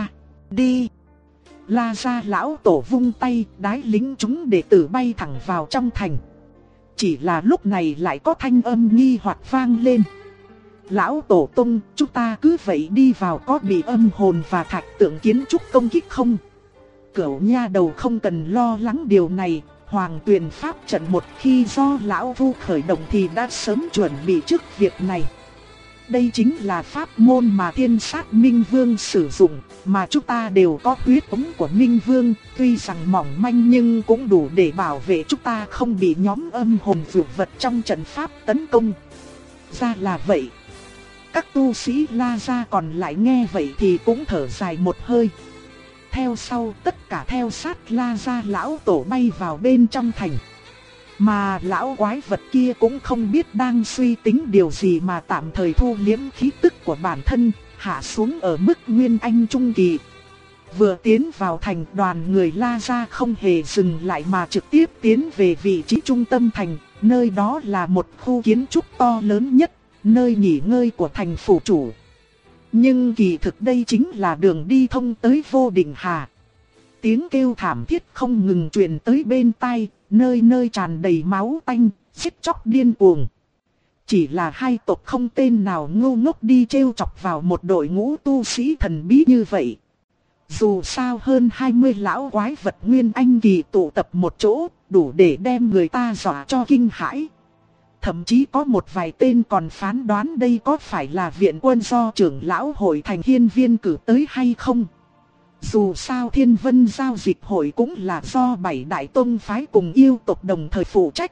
đi. La Gia lão tổ vung tay, đái lính chúng đệ tử bay thẳng vào trong thành. Chỉ là lúc này lại có thanh âm nghi hoặc vang lên. Lão tổ tông, chúng ta cứ vậy đi vào có bị âm hồn và thạch tượng kiến trúc công kích không? Cửu nha đầu không cần lo lắng điều này. Hoàng Tuyền pháp trận một khi do lão Vu khởi động thì đã sớm chuẩn bị trước việc này. Đây chính là pháp môn mà Thiên Sát Minh Vương sử dụng, mà chúng ta đều có huyết thống của Minh Vương, tuy rằng mỏng manh nhưng cũng đủ để bảo vệ chúng ta không bị nhóm âm hồn vượt vật trong trận pháp tấn công. Ra là vậy. Các tu sĩ La Gia còn lại nghe vậy thì cũng thở dài một hơi. Theo sau tất cả theo sát La Gia lão tổ bay vào bên trong thành. Mà lão quái vật kia cũng không biết đang suy tính điều gì mà tạm thời thu liếm khí tức của bản thân, hạ xuống ở mức Nguyên Anh Trung Kỳ. Vừa tiến vào thành, đoàn người La Gia không hề dừng lại mà trực tiếp tiến về vị trí trung tâm thành, nơi đó là một khu kiến trúc to lớn nhất, nơi nghỉ ngơi của thành phủ chủ. Nhưng kỳ thực đây chính là đường đi thông tới Vô Định Hà. Tiếng kêu thảm thiết không ngừng truyền tới bên tai, nơi nơi tràn đầy máu tanh, giết chóc điên cuồng. Chỉ là hai tộc không tên nào ngu ngốc đi trêu chọc vào một đội ngũ tu sĩ thần bí như vậy. Dù sao hơn 20 lão quái vật Nguyên Anh kỳ tụ tập một chỗ, đủ để đem người ta dọa cho kinh hãi. Thậm chí có một vài tên còn phán đoán đây có phải là viện quân do trưởng lão hội thành Hiên Viên cử tới hay không. Dù sao Thiên Vân giao dịch hội cũng là do 7 đại tông phái cùng yêu tộc đồng thời phụ trách.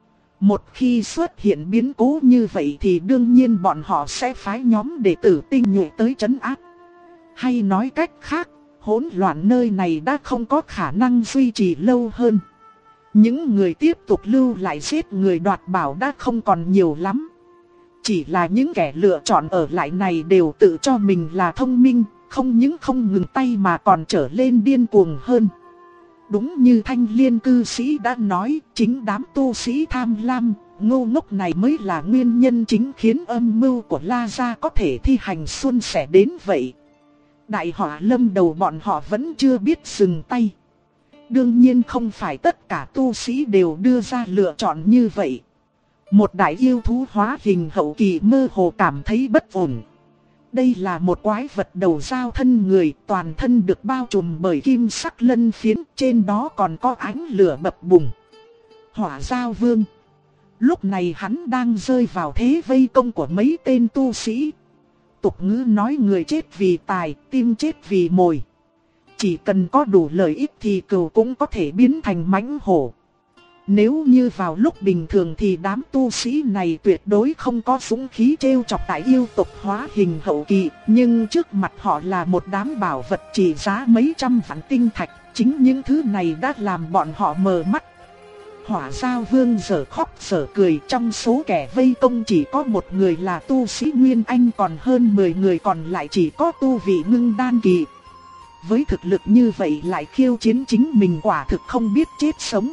Một khi xuất hiện biến cố như vậy thì đương nhiên bọn họ sẽ phái nhóm đệ tử tinh nhuệ tới trấn áp. Hay nói cách khác, hỗn loạn nơi này đã không có khả năng duy trì lâu hơn. Những người tiếp tục lưu lại giết người đoạt bảo đã không còn nhiều lắm. Chỉ là những kẻ lựa chọn ở lại này đều tự cho mình là thông minh, không những không ngừng tay mà còn trở lên điên cuồng hơn. Đúng như Thanh Liên cư sĩ đã nói, chính đám tu sĩ tham lam, ngu ngốc này mới là nguyên nhân chính khiến âm mưu của La Gia có thể thi hành suôn sẻ đến vậy. Đại họa lâm đầu bọn họ vẫn chưa biết dừng tay. Đương nhiên không phải tất cả tu sĩ đều đưa ra lựa chọn như vậy. Một đại yêu thú hóa hình hậu kỳ mơ hồ cảm thấy bất ổn. Đây là một quái vật đầu dao thân người, toàn thân được bao trùm bởi kim sắc lân phiến, trên đó còn có ánh lửa bập bùng. Hỏa Giao Vương. Lúc này hắn đang rơi vào thế vây công của mấy tên tu sĩ. Tục ngữ nói người chết vì tài, tim chết vì mồi. Chỉ cần có đủ lợi ích thì cừu cũng có thể biến thành mãnh hổ. Nếu như vào lúc bình thường thì đám tu sĩ này tuyệt đối không có dũng khí trêu chọc tại yêu tộc hóa hình hậu kỳ. Nhưng trước mặt họ là một đám bảo vật trị giá mấy trăm vạn tinh thạch. Chính những thứ này đã làm bọn họ mờ mắt. Hỏa Giao Vương dở khóc dở cười, trong số kẻ vây công chỉ có một người là tu sĩ Nguyên Anh, còn hơn 10 người còn lại chỉ có tu vị ngưng đan kỳ. Với thực lực như vậy lại khiêu chiến chính mình, quả thực không biết chết sống.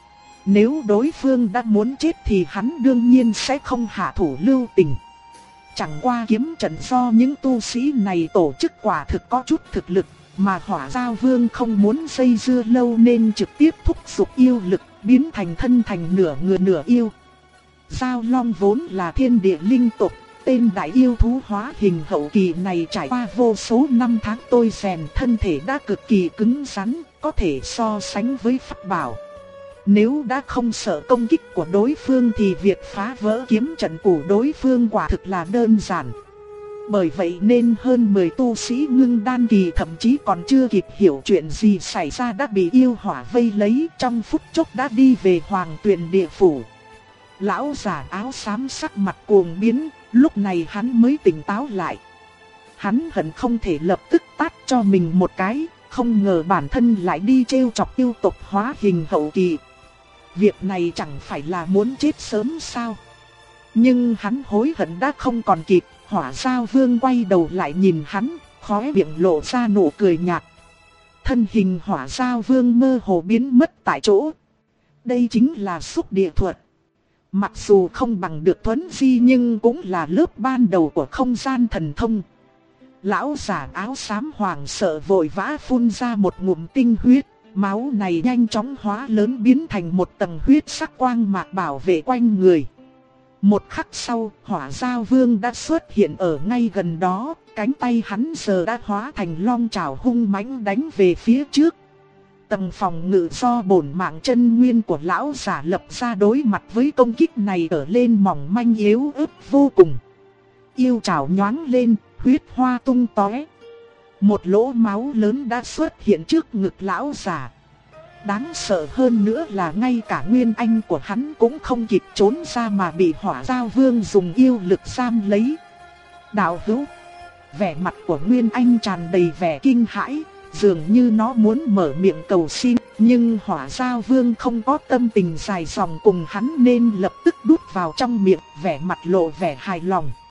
Nếu đối phương đã muốn chết thì hắn đương nhiên sẽ không hạ thủ lưu tình. Chẳng qua kiếm trận do những tu sĩ này tổ chức quả thực có chút thực lực, mà Hỏa Giao Vương không muốn dây dưa lâu nên trực tiếp thúc giục yêu lực, biến thành thân thành nửa người nửa yêu. Giao Long vốn là thiên địa linh tộc, tên đại yêu thú hóa hình hậu kỳ này trải qua vô số năm tháng tôi rèn, thân thể đã cực kỳ cứng rắn, có thể so sánh với pháp bảo. Nếu đã không sợ công kích của đối phương thì việc phá vỡ kiếm trận của đối phương quả thực là đơn giản. Bởi vậy nên hơn 10 tu sĩ ngưng đan kỳ thậm chí còn chưa kịp hiểu chuyện gì xảy ra đã bị yêu hỏa vây lấy, trong phút chốc đã đi về Hoàng Tuyền địa phủ. Lão già áo xám sắc mặt cuồng biến, lúc này hắn mới tỉnh táo lại. Hắn hận không thể lập tức tát cho mình một cái, không ngờ bản thân lại đi trêu chọc yêu tộc hóa hình hậu kỳ. Việc này chẳng phải là muốn chết sớm sao? Nhưng hắn hối hận đã không còn kịp. Hỏa Giao Vương quay đầu lại nhìn hắn, khóe miệng lộ ra nụ cười nhạt. Thân hình Hỏa Giao Vương mơ hồ biến mất tại chỗ. Đây chính là xúc địa thuật. Mặc dù không bằng được Tuấn Di nhưng cũng là lớp ban đầu của không gian thần thông. Lão giả áo xám hoảng sợ vội vã phun ra một ngụm tinh huyết. Máu này nhanh chóng hóa lớn biến thành một tầng huyết sắc quang mạc bảo vệ quanh người. Một khắc sau, Hỏa Giao Vương đã xuất hiện ở ngay gần đó, cánh tay hắn giờ đã hóa thành long trảo hung mãnh đánh về phía trước. Tầng phòng ngự do bổn mạng chân nguyên của lão giả lập ra đối mặt với công kích này trở lên mỏng manh yếu ớt vô cùng. Yêu trảo nhoáng lên, huyết hoa tung tóe. Một lỗ máu lớn đã xuất hiện trước ngực lão giả. Đáng sợ hơn nữa là ngay cả Nguyên Anh của hắn cũng không kịp trốn ra mà bị Hỏa Giao Vương dùng yêu lực giam lấy. Đạo hữu, vẻ mặt của Nguyên Anh tràn đầy vẻ kinh hãi, dường như nó muốn mở miệng cầu xin, nhưng Hỏa Giao Vương không có tâm tình dài dòng cùng hắn nên lập tức đút vào trong miệng, vẻ mặt lộ vẻ hài lòng.